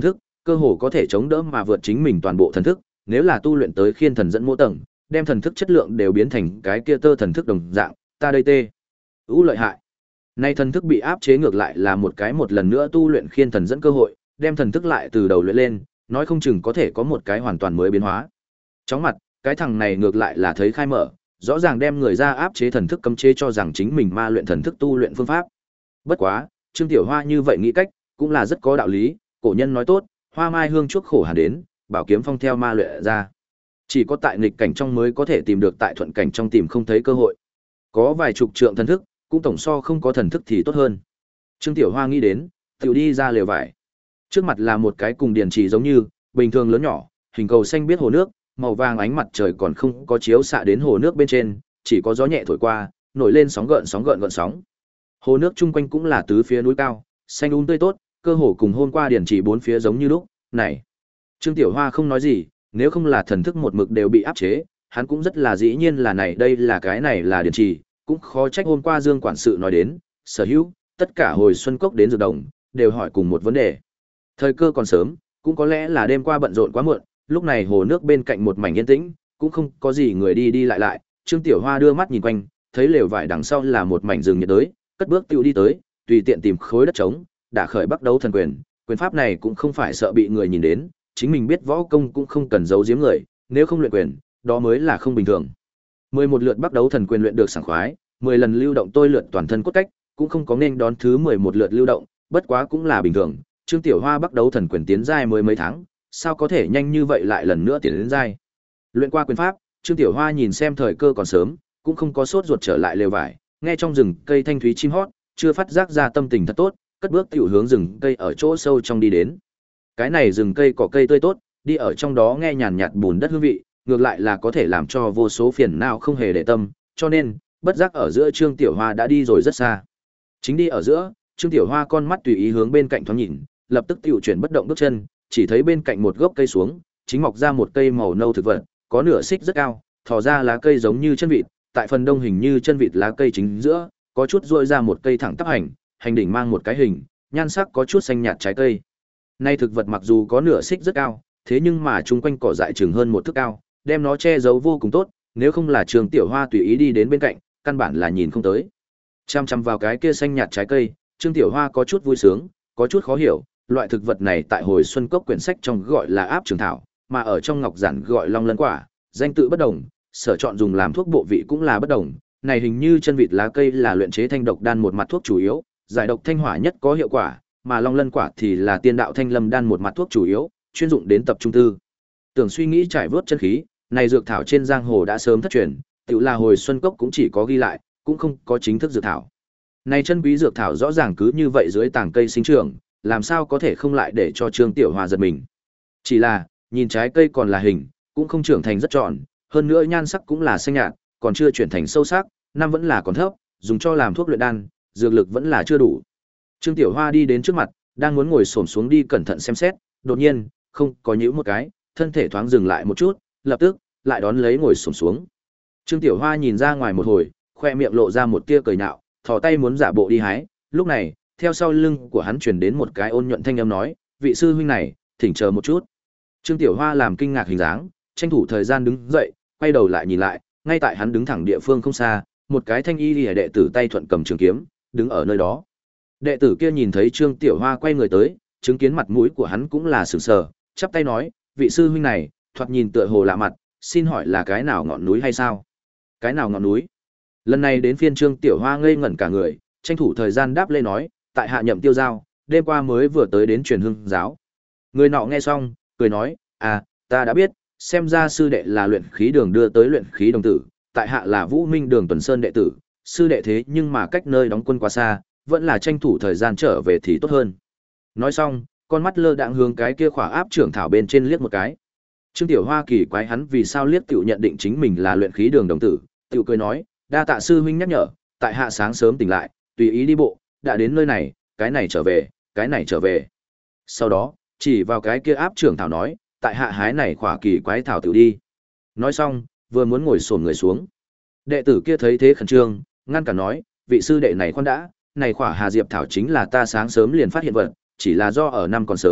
cơ hồ có thể chống đỡ mà vượt chính mình toàn bộ thần thức, nếu là tu luyện tới khiên thần dẫn mô tầng, đem thần thức chất lượng đều biến thành cái kia tơ thần thức đồng dạng, ta đây tê. Ú lợi hại. Nay thần thức bị áp chế ngược lại là một cái một lần nữa tu luyện khiên thần dẫn cơ hội, đem thần thức lại từ đầu luyện lên, nói không chừng có thể có một cái hoàn toàn mới biến hóa. Chóng mặt, cái thằng này ngược lại là thấy khai mở, rõ ràng đem người ra áp chế thần thức cấm chế cho rằng chính mình ma luyện thần thức tu luyện phương pháp. Bất quá, Trương Tiểu Hoa như vậy nghĩ cách, cũng là rất có đạo lý, cổ nhân nói tốt, hoa mai hương chuốc khổ hàn đến, bảo kiếm phong theo ma luyện ra. Chỉ có tại nghịch cảnh trong mới có thể tìm được tại thuận cảnh trong tìm không thấy cơ hội. Có vài chục trượng thần thức, cũng tổng so không có thần thức thì tốt hơn. Trương Tiểu Hoa nghĩ đến, tiểu đi ra lều vải. Trước mặt là một cái cùng điển trì giống như, bình thường lớn nhỏ, hình cầu xanh biết hồ nước, màu vàng ánh mặt trời còn không có chiếu xạ đến hồ nước bên trên, chỉ có gió nhẹ thổi qua, nổi lên sóng gợn sóng gợn gợn sóng. Hồ nước chung quanh cũng là tứ phía núi cao, xanh um tươi tốt, cơ hồ cùng hôm qua điển trì bốn phía giống như lúc. Này, Trương Tiểu Hoa không nói gì, nếu không là thần thức một mực đều bị áp chế, hắn cũng rất là dĩ nhiên là này đây là cái này là điển trì, cũng khó trách hôm qua Dương quản sự nói đến, sở hữu, tất cả hồi xuân cốc đến dược đồng, đều hỏi cùng một vấn đề. Thời cơ còn sớm, cũng có lẽ là đêm qua bận rộn quá muộn, lúc này hồ nước bên cạnh một mảnh yên tĩnh, cũng không có gì người đi đi lại lại, Trương Tiểu Hoa đưa mắt nhìn quanh, thấy lều vải đằng sau là một mảnh rừng nhiệt đới, cất bước tiêu đi tới, tùy tiện tìm khối đất trống, đã khởi bắt đấu thần quyền, quyền pháp này cũng không phải sợ bị người nhìn đến, chính mình biết võ công cũng không cần giấu giếm người, nếu không luyện quyền, đó mới là không bình thường. mười một lượt bắt đấu thần quyền luyện được sảng khoái, mười lần lưu động tôi lượt toàn thân cốt cách, cũng không có nên đón thứ mười một lượt lưu động, bất quá cũng là bình thường, Trương Tiểu Hoa bắt đấu thần quyền tiến giai mới mấy tháng, sao có thể nhanh như vậy lại lần nữa tiến đến giai. Luyện qua quyền pháp, Trương Tiểu Hoa nhìn xem thời cơ còn sớm, cũng không có sốt ruột trở lại lều vải, nghe trong rừng cây thanh thúy chim hót, chưa phát giác ra tâm tình thật tốt, cất bước tiểu hướng rừng cây ở chỗ sâu trong đi đến. Cái này rừng cây cỏ cây tươi tốt, đi ở trong đó nghe nhàn nhạt bùn đất hương vị, ngược lại là có thể làm cho vô số phiền não không hề để tâm, cho nên, bất giác ở giữa Trương Tiểu Hoa đã đi rồi rất xa. Chính đi ở giữa, Trương Tiểu Hoa con mắt tùy ý hướng bên cạnh thoáng nhìn, lập tức tiểu chuyển bất động bước chân, chỉ thấy bên cạnh một gốc cây xuống, chính mọc ra một cây màu nâu thực vật, có nửa xích rất cao, thò ra lá cây giống như chân vịt, tại phần đông hình như chân vịt lá cây chính giữa, có chút rỗi ra một cây thẳng tắp hành, hành đỉnh mang một cái hình, nhan sắc có chút xanh nhạt trái cây. Nay thực vật mặc dù có nửa xích rất cao, thế nhưng mà chung quanh cỏ dại chừng hơn một thước cao, đem nó che giấu vô cùng tốt, nếu không là Trương Tiểu Hoa tùy ý đi đến bên cạnh, căn bản là nhìn không tới. Chăm chăm vào cái kia xanh nhạt trái cây, Trương Tiểu Hoa có chút vui sướng, có chút khó hiểu, loại thực vật này tại hồi xuân cốc quyển sách trong gọi là áp trường thảo, mà ở trong ngọc giản gọi long lân quả, danh tự bất đồng, sở chọn dùng làm thuốc bộ vị cũng là bất đồng. Này hình như chân vịt lá cây là luyện chế thanh độc đan một mặt thuốc chủ yếu, giải độc thanh hỏa nhất có hiệu quả, mà long lân quả thì là tiên đạo thanh lâm đan một mặt thuốc chủ yếu, chuyên dụng đến tập trung tư. Tưởng suy nghĩ trải vớt chân khí, này dược thảo trên giang hồ đã sớm thất truyền, tự là hồi xuân cốc cũng chỉ có ghi lại, cũng không có chính thức dược thảo. Này chân quý dược thảo rõ ràng cứ như vậy dưới tảng cây sinh trưởng, làm sao có thể không lại để cho Trương Tiểu Hoa giật mình. Chỉ là, nhìn trái cây còn là hình, cũng không trưởng thành rất tròn, hơn nữa nhan sắc cũng là xanh nhạt, còn chưa chuyển thành sâu sắc, năm vẫn là còn thấp, dùng cho làm thuốc luyện đan, dược lực vẫn là chưa đủ. Trương Tiểu Hoa đi đến trước mặt, đang muốn ngồi xổm xuống đi cẩn thận xem xét, đột nhiên, không có nhíu một cái, thân thể thoáng dừng lại một chút, lập tức lại đón lấy ngồi xổm xuống. Trương Tiểu Hoa nhìn ra ngoài một hồi, khoe miệng lộ ra một tia cười nhạo, thò tay muốn giả bộ đi hái, lúc này, theo sau lưng của hắn truyền đến một cái ôn nhuận thanh âm nói, vị sư huynh này, thỉnh chờ một chút. Trương Tiểu Hoa làm kinh ngạc hình dáng, tranh thủ thời gian đứng dậy, quay đầu lại nhìn lại, ngay tại hắn đứng thẳng địa phương không xa, một cái thanh y liễu đệ tử tay thuận cầm trường kiếm, đứng ở nơi đó. Đệ tử kia nhìn thấy Trương Tiểu Hoa quay người tới, chứng kiến mặt mũi của hắn cũng là sửng sờ, chắp tay nói, vị sư huynh này, thoạt nhìn tựa hồ lạ mặt, xin hỏi là cái nào ngọn núi hay sao? Cái nào ngọn núi? Lần này đến phiên Trương Tiểu Hoa ngây ngẩn cả người, tranh thủ thời gian đáp lê nói, tại hạ nhậm tiêu giao, đêm qua mới vừa tới đến truyền hương giáo. Người nọ nghe xong, cười nói, à, ta đã biết, xem ra sư đệ là luyện khí đường đưa tới luyện khí đồng tử, tại hạ là Vũ Minh đường Tuần Sơn đệ tử, sư đệ thế nhưng mà cách nơi đóng quân quá xa, vẫn là tranh thủ thời gian trở về thì tốt hơn. Nói xong, con mắt lơ đãng hướng cái kia khỏa áp trưởng thảo bên trên liếc một cái. Trương Tiểu Hoa kỳ quái hắn vì sao liếc tiểu nhận định chính mình là luyện khí đường đồng tử, tiểu cười nói, đa tạ sư huynh nhắc nhở, tại hạ sáng sớm tỉnh lại, tùy ý đi bộ, đã đến nơi này, cái này trở về, cái này trở về. Sau đó, chỉ vào cái kia áp trưởng thảo nói, tại hạ hái này khỏa kỳ quái thảo tiểu đi. Nói xong, vừa muốn ngồi xổm người xuống. Đệ tử kia thấy thế khẩn trương, ngăn cản nói, vị sư đệ này khoan đã, này khỏa Hà Diệp thảo chính là ta sáng sớm liền phát hiện vật, chỉ là do ở năm còn sớm,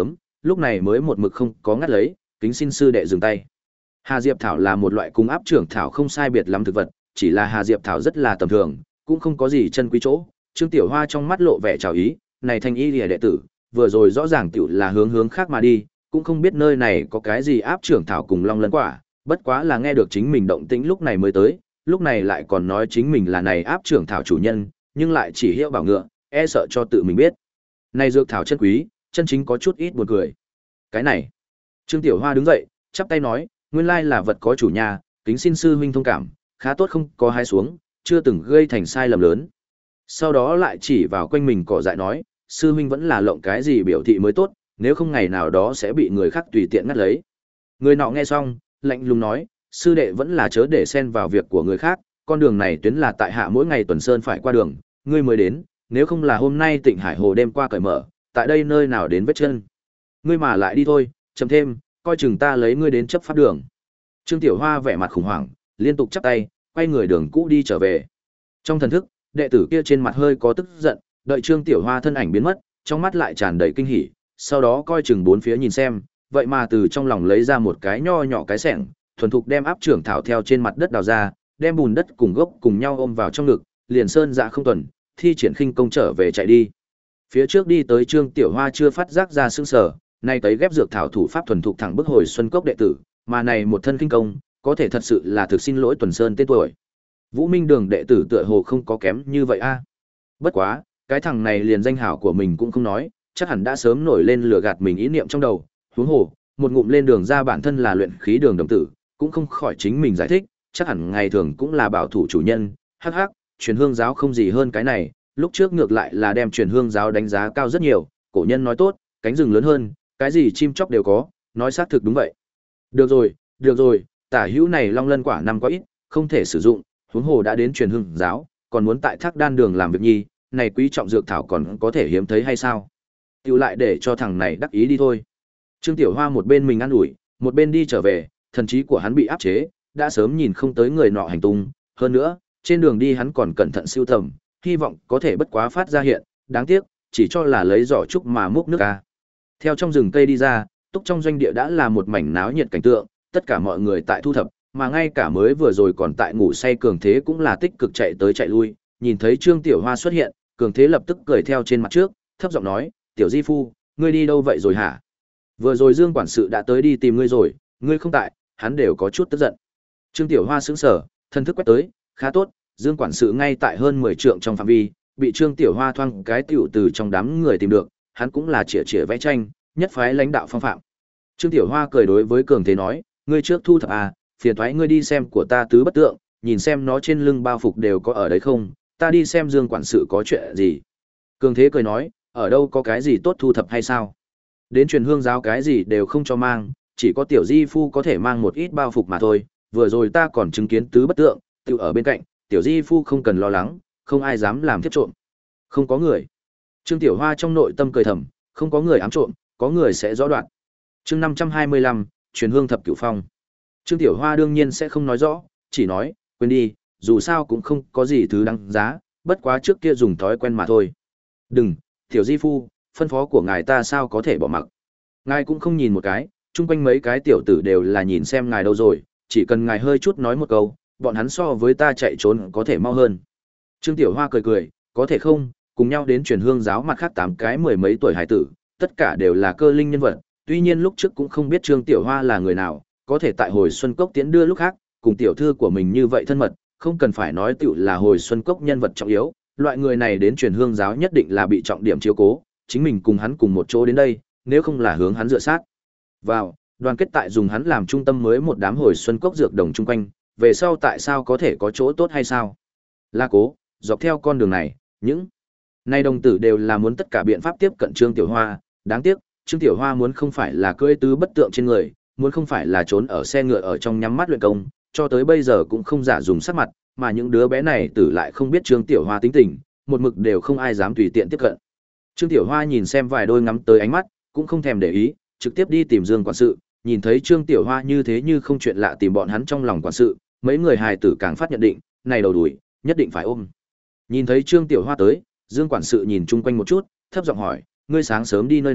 lúc này mới một mực không có ngắt lấy, kính xin sư đệ dừng tay. Hà Diệp thảo là một loại cung áp trưởng thảo không sai biệt lắm thực vật, chỉ là Hà Diệp thảo rất là tầm thường, cũng không có gì chân quý chỗ. Trương Tiểu Hoa trong mắt lộ vẻ chào ý, này thanh y lìa đệ tử, vừa rồi rõ ràng tiểu là hướng hướng khác mà đi, cũng không biết nơi này có cái gì áp trưởng thảo cùng long lân quả, bất quá là nghe được chính mình động tĩnh lúc này mới tới, lúc này lại còn nói chính mình là này áp trưởng thảo chủ nhân, nhưng lại chỉ hiệu bảo ngựa, e sợ cho tự mình biết. Này dược thảo chân quý, chân chính có chút ít buồn cười. Cái này, Trương Tiểu Hoa đứng dậy, chắp tay nói, nguyên lai là vật có chủ nhà, kính xin sư huynh thông cảm, khá tốt không có hái xuống, chưa từng gây thành sai lầm lớn. Sau đó lại chỉ vào quanh mình cỏ dại nói, sư huynh vẫn là lộng cái gì biểu thị mới tốt, nếu không ngày nào đó sẽ bị người khác tùy tiện ngắt lấy. Người nọ nghe xong, lạnh lùng nói, sư đệ vẫn là chớ để xen vào việc của người khác, con đường này tuyến là tại hạ mỗi ngày tuần sơn phải qua đường, ngươi mới đến, nếu không là hôm nay Tịnh Hải Hồ đêm qua cởi mở, tại đây nơi nào đến vết chân. Ngươi mà lại đi thôi, chậm thêm, coi chừng ta lấy ngươi đến chấp pháp đường. Trương Tiểu Hoa vẻ mặt khủng hoảng, liên tục chắp tay, quay người đường cũ đi trở về. Trong thần thức, đệ tử kia trên mặt hơi có tức giận, đợi Trương Tiểu Hoa thân ảnh biến mất, trong mắt lại tràn đầy kinh hỉ, sau đó coi chừng bốn phía nhìn xem, vậy mà từ trong lòng lấy ra một cái nho nhỏ cái xẻng, thuần thục đem áp trưởng thảo theo trên mặt đất đào ra, đem bùn đất cùng gốc cùng nhau ôm vào trong ngực, liền sơn dạ không tuần, thi triển khinh công trở về chạy đi. Phía trước đi tới Trương Tiểu Hoa chưa phát giác ra sương sở, nay tới ghép dược thảo thủ pháp thuần thục thẳng bức hồi xuân cốc đệ tử, mà này một thân khinh công, có thể thật sự là thực xin lỗi Tuần Sơn tên tuổi. Vũ Minh Đường đệ tử tựa hồ không có kém như vậy a. Bất quá, cái thằng này liền danh hảo của mình cũng không nói, chắc hẳn đã sớm nổi lên lừa gạt mình ý niệm trong đầu, huống hồ, một ngụm lên đường ra bản thân là luyện khí đường đồng tử, cũng không khỏi chính mình giải thích, chắc hẳn ngày thường cũng là bảo thủ chủ nhân, hắc hắc, truyền hương giáo không gì hơn cái này, lúc trước ngược lại là đem truyền hương giáo đánh giá cao rất nhiều, cổ nhân nói tốt, cánh rừng lớn hơn, cái gì chim chóc đều có, nói xác thực đúng vậy. Được rồi, được rồi, tả hữu này long lân quả năm có ít, không thể sử dụng, huống hồ đã đến truyền hương giáo, còn muốn tại Thác Đan đường làm việc nhi, này quý trọng dược thảo còn có thể hiếm thấy hay sao? Tiểu lại để cho thằng này đắc ý đi thôi. Trương Tiểu Hoa một bên mình ăn ủi, một bên đi trở về, thần trí của hắn bị áp chế, đã sớm nhìn không tới người nọ hành tung, hơn nữa, trên đường đi hắn còn cẩn thận siêu tầm, hy vọng có thể bất quá phát ra hiện, đáng tiếc, chỉ cho là lấy giỏ trúc mà múc nước ca. Theo trong rừng cây đi ra, túc trong doanh địa đã là một mảnh náo nhiệt cảnh tượng, tất cả mọi người tại thu thập, mà ngay cả mới vừa rồi còn tại ngủ say Cường Thế cũng là tích cực chạy tới chạy lui, nhìn thấy Trương Tiểu Hoa xuất hiện, Cường Thế lập tức cười theo trên mặt trước, thấp giọng nói, "Tiểu Di Phu, ngươi đi đâu vậy rồi hả? Vừa rồi Dương quản sự đã tới đi tìm ngươi rồi, ngươi không tại, hắn đều có chút tức giận." Trương Tiểu Hoa sững sờ, thân thức quét tới, khá tốt, Dương quản sự ngay tại hơn mười trượng trong phạm vi, bị Trương Tiểu Hoa thoang cái tiểu từ trong đám người tìm được, hắn cũng là chĩa chĩa vẽ tranh, nhất phái lãnh đạo phong phạm. Trương Tiểu Hoa cười đối với Cường Thế nói, ngươi trước thu thập à, phiền thoái ngươi đi xem của ta tứ bất tượng, nhìn xem nó trên lưng bao phục đều có ở đấy không, ta đi xem Dương quản sự có chuyện gì. Cường Thế cười nói, ở đâu có cái gì tốt thu thập hay sao? Đến truyền hương giáo cái gì đều không cho mang, chỉ có Tiểu Di Phu có thể mang một ít bao phục mà thôi, vừa rồi ta còn chứng kiến tứ bất tượng, tự ở bên cạnh, Tiểu Di Phu không cần lo lắng, không ai dám làm thiết trộm. Không có người. Trương Tiểu Hoa trong nội tâm cười thầm, không có người ám trộm, có người sẽ rõ đoạn. Chương năm trăm hai mươi lăm, truyền hương thập cửu phong. Trương Tiểu Hoa đương nhiên sẽ không nói rõ, chỉ nói, quên đi, dù sao cũng không có gì thứ đáng giá, bất quá trước kia dùng thói quen mà thôi. Đừng, Tiểu Di Phu, phân phó của ngài ta sao có thể bỏ mặc. Ngài cũng không nhìn một cái, chung quanh mấy cái tiểu tử đều là nhìn xem ngài đâu rồi, chỉ cần ngài hơi chút nói một câu, bọn hắn so với ta chạy trốn có thể mau hơn. Trương Tiểu Hoa cười cười, có thể không, cùng nhau đến truyền hương giáo mặt khác tám cái mười mấy tuổi hải tử, tất cả đều là cơ linh nhân vật, tuy nhiên lúc trước cũng không biết Trương Tiểu Hoa là người nào, có thể tại hồi Xuân Cốc tiễn đưa lúc khác, cùng tiểu thư của mình như vậy thân mật, không cần phải nói tiểu là hồi Xuân Cốc nhân vật trọng yếu, loại người này đến truyền hương giáo nhất định là bị trọng điểm chiếu cố, chính mình cùng hắn cùng một chỗ đến đây, nếu không là hướng hắn dựa sát vào, đoàn kết tại dùng hắn làm trung tâm mới một đám hồi Xuân Cốc dược đồng chung quanh, về sau tại sao có thể có chỗ tốt hay sao? La Cố, dọc theo con đường này, những nay đồng tử đều là muốn tất cả biện pháp tiếp cận Trương Tiểu Hoa, đáng tiếc, Trương Tiểu Hoa muốn không phải là cưỡi tứ bất tượng trên người, muốn không phải là trốn ở xe ngựa ở trong nhắm mắt luyện công, cho tới bây giờ cũng không giả dùng sắc mặt, mà những đứa bé này tử lại không biết Trương Tiểu Hoa tính tình, một mực đều không ai dám tùy tiện tiếp cận. Trương Tiểu Hoa nhìn xem vài đôi ngắm tới ánh mắt, cũng không thèm để ý, trực tiếp đi tìm Dương quản sự, nhìn thấy Trương Tiểu Hoa như thế như không chuyện lạ tìm bọn hắn trong lòng quản sự, mấy người hài tử càng phát nhận định, này đầu đuổi, nhất định phải ôm. Nhìn thấy Trương Tiểu Hoa tới, Dương quản sự nhìn chung quanh một chút, thấp giọng hỏi, ngươi sáng sớm đi nơi nào,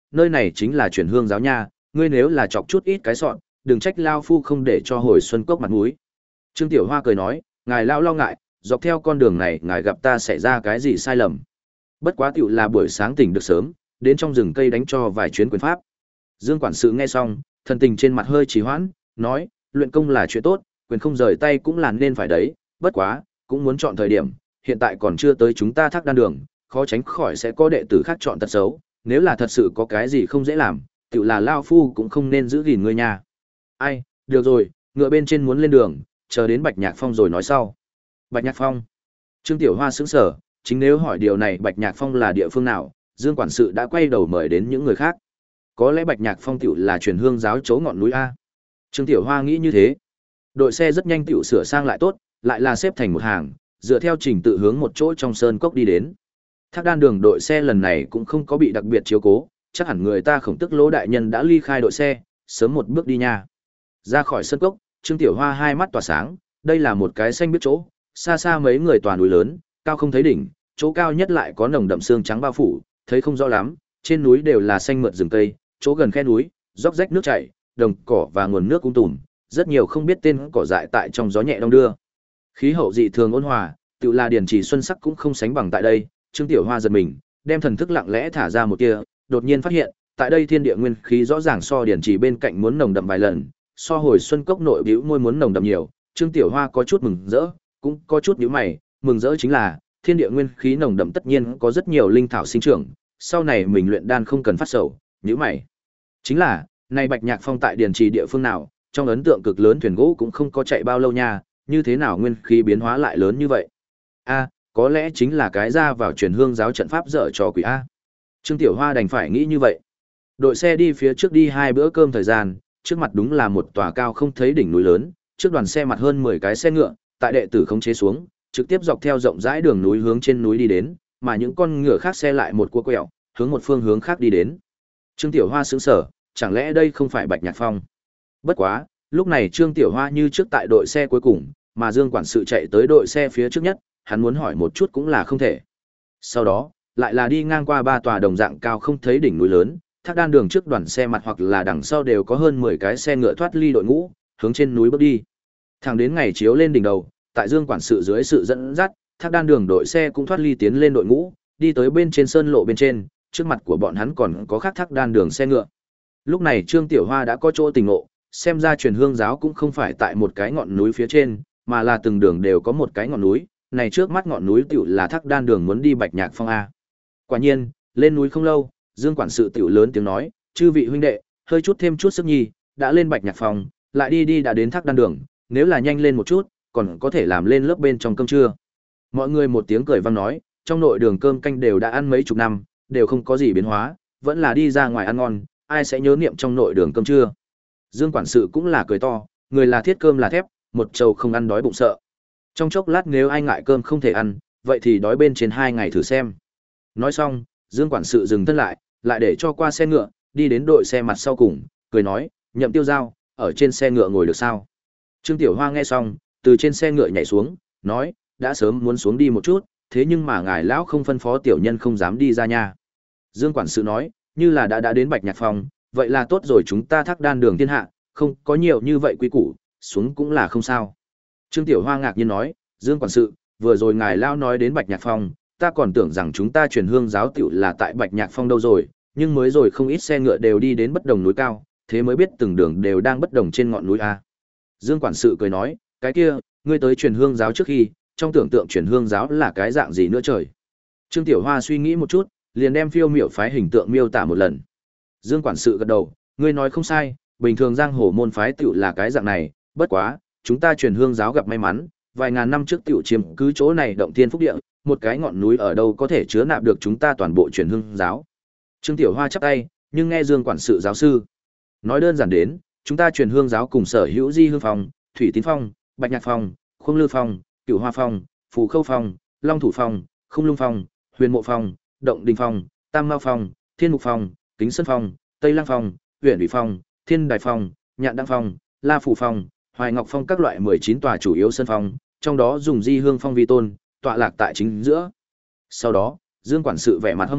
nơi này chính là chuyển hương giáo nha, ngươi nếu là chọc chút ít cái sọn, đừng trách lao phu không để cho hồi xuân cốc mặt mũi. Trương Tiểu Hoa cười nói, ngài lao lo ngại, dọc theo con đường này ngài gặp ta xảy ra cái gì sai lầm. Bất quá tiểu là buổi sáng tỉnh được sớm, đến trong rừng cây đánh cho vài chuyến quyền pháp. Dương quản sự nghe xong, thần tình trên mặt hơi trì hoãn, nói, luyện công là chuyện tốt, quyền không rời tay cũng là nên phải đấy, bất quá, cũng muốn chọn thời điểm, hiện tại còn chưa tới chúng ta thác đan đường, khó tránh khỏi sẽ có đệ tử khác chọn tật xấu, nếu là thật sự có cái gì không dễ làm, tiểu là lao phu cũng không nên giữ gìn ngươi nha. Ai, được rồi, ngựa bên trên muốn lên đường, chờ đến Bạch Nhạc Phong rồi nói sau. Bạch Nhạc Phong. Trương Tiểu Hoa sững sờ, chính nếu hỏi điều này Bạch Nhạc Phong là địa phương nào, Dương quản sự đã quay đầu mời đến những người khác. Có lẽ Bạch Nhạc Phong tiểu là truyền hương giáo chỗ ngọn núi a. Trương Tiểu Hoa nghĩ như thế. Đội xe rất nhanh tiểu sửa sang lại tốt, lại là xếp thành một hàng, dựa theo trình tự hướng một chỗ trong sơn cốc đi đến. Thác đan đường đội xe lần này cũng không có bị đặc biệt chiếu cố, chắc hẳn người ta Khổng Tức Lỗ đại nhân đã ly khai đội xe, sớm một bước đi nha. Ra khỏi sơn cốc, Trương Tiểu Hoa hai mắt tỏa sáng, đây là một cái xanh biết chỗ, xa xa mấy người tòa núi lớn, cao không thấy đỉnh, chỗ cao nhất lại có nồng đậm sương trắng bao phủ, thấy không rõ lắm, trên núi đều là xanh mượt rừng cây, chỗ gần khe núi, róc rách nước chảy, đồng cỏ và nguồn nước cung tùm, rất nhiều không biết tên cỏ dại tại trong gió nhẹ đong đưa. Khí hậu dị thường ôn hòa, tự là điển trì xuân sắc cũng không sánh bằng tại đây. Trương Tiểu Hoa giật mình, đem thần thức lặng lẽ thả ra một tia, đột nhiên phát hiện, tại đây thiên địa nguyên khí rõ ràng so điển trì bên cạnh muốn nồng đậm vài lần, so hồi xuân cốc nội bĩu môi muốn nồng đậm nhiều. Trương Tiểu Hoa có chút mừng rỡ, cũng có chút nhíu mày, mừng rỡ chính là thiên địa nguyên khí nồng đậm tất nhiên có rất nhiều linh thảo sinh trưởng, sau này mình luyện đan không cần phát sầu, nhíu mày. Chính là, này Bạch Nhạc Phong tại điển trì địa phương nào, trong ấn tượng cực lớn thuyền gỗ cũng không có chạy bao lâu nha, như thế nào nguyên khí biến hóa lại lớn như vậy? A, có lẽ chính là cái ra vào truyền hương giáo trận pháp dở trò quỷ a. Trương Tiểu Hoa đành phải nghĩ như vậy. Đội xe đi phía trước đi hai bữa cơm thời gian, trước mặt đúng là một tòa cao không thấy đỉnh núi lớn, trước đoàn xe mặt hơn mười cái xe ngựa, tại đệ tử khống chế xuống, trực tiếp dọc theo rộng rãi đường núi hướng trên núi đi đến, mà những con ngựa khác xe lại một cua quẹo, hướng một phương hướng khác đi đến. Trương Tiểu Hoa sững sờ, chẳng lẽ đây không phải Bạch Nhạc Phong? Bất quá, lúc này Trương Tiểu Hoa như trước tại đội xe cuối cùng, mà Dương quản sự chạy tới đội xe phía trước nhất, hắn muốn hỏi một chút cũng là không thể. Sau đó, lại là đi ngang qua ba tòa đồng dạng cao không thấy đỉnh núi lớn, thác đan đường trước đoàn xe mặt hoặc là đằng sau đều có hơn mười cái xe ngựa thoát ly đội ngũ, hướng trên núi bước đi. Thẳng đến ngày chiếu lên đỉnh đầu, tại Dương quản sự dưới sự dẫn dắt, thác đan đường đội xe cũng thoát ly tiến lên đội ngũ, đi tới bên trên sơn lộ bên trên, trước mặt của bọn hắn còn có khác thác đan đường xe ngựa. Lúc này Trương Tiểu Hoa đã có chỗ tình ngộ, xem ra truyền hương giáo cũng không phải tại một cái ngọn núi phía trên, mà là từng đường đều có một cái ngọn núi, này trước mắt ngọn núi tiểu là thác đan đường muốn đi Bạch Nhạc Phong a. Quả nhiên, lên núi không lâu, Dương quản sự tiểu lớn tiếng nói, chư vị huynh đệ, hơi chút thêm chút sức nhi, đã lên Bạch Nhạc Phong, lại đi đi đã đến thác đan đường, nếu là nhanh lên một chút, còn có thể làm lên lớp bên trong cơm trưa. Mọi người một tiếng cười vang nói, trong nội đường cơm canh đều đã ăn mấy chục năm, đều không có gì biến hóa, vẫn là đi ra ngoài ăn ngon, ai sẽ nhớ niệm trong nội đường cơm trưa. Dương quản sự cũng là cười to, người là thiết cơm là thép, một trầu không ăn đói bụng sợ. Trong chốc lát nếu ai ngại cơm không thể ăn, vậy thì đói bên trên hai ngày thử xem. Nói xong, Dương quản sự dừng thân lại, lại để cho qua xe ngựa, đi đến đội xe mặt sau cùng, cười nói, Nhậm Tiêu Giao, ở trên xe ngựa ngồi được sao? Trương Tiểu Hoa nghe xong, từ trên xe ngựa nhảy xuống, nói, đã sớm muốn xuống đi một chút, thế nhưng mà ngài lão không phân phó tiểu nhân không dám đi ra nha. Dương quản sự nói, như là đã đã đến Bạch Nhạc Phong, vậy là tốt rồi, chúng ta thác đan đường thiên hạ, không có nhiều như vậy quý củ, xuống cũng là không sao. Trương Tiểu Hoa ngạc nhiên nói, Dương quản sự, vừa rồi ngài lão nói đến Bạch Nhạc Phong, ta còn tưởng rằng chúng ta truyền hương giáo tiểu là tại Bạch Nhạc Phong đâu rồi, nhưng mới rồi không ít xe ngựa đều đi đến bất đồng núi cao, thế mới biết từng đường đều đang bất đồng trên ngọn núi a. Dương quản sự cười nói, cái kia, ngươi tới truyền hương giáo trước khi, trong tưởng tượng truyền hương giáo là cái dạng gì nữa trời. Trương Tiểu Hoa suy nghĩ một chút, liền đem phiêu miểu phái hình tượng miêu tả một lần. Dương quản sự gật đầu, ngươi nói không sai, bình thường giang hồ môn phái tiểu là cái dạng này, bất quá, chúng ta truyền hương giáo gặp may mắn, vài ngàn năm trước tiểu chiếm cứ chỗ này động thiên phúc địa, một cái ngọn núi ở đâu có thể chứa nạp được chúng ta toàn bộ truyền hương giáo. Trương Tiểu Hoa chắp tay, nhưng nghe Dương quản sự giáo sư nói đơn giản đến, chúng ta truyền hương giáo cùng sở hữu Di Hương Phong, Thủy Tín Phong, Bạch Nhạc Phong, Khung Lư Phong, Cửu Hoa Phong, Phù Khâu Phong, Long Thủ Phong, Khung Lung Phong, Huyền Mộ Phong, Động Đình Phong, Tam Mao Phong, Thiên Mục Phong, Kính Sơn Phong, Tây Lăng Phong, Huyền Ủy Phong, Thiên Đài Phong, Nhạn Đăng Phong, La Phủ Phong, Hoài Ngọc Phong các loại mười chín tòa chủ yếu sơn phong, trong đó dùng Di Hương Phong vi tôn, tọa lạc tại chính giữa. Sau đó, Dương quản sự vẻ mặt hâm mộ,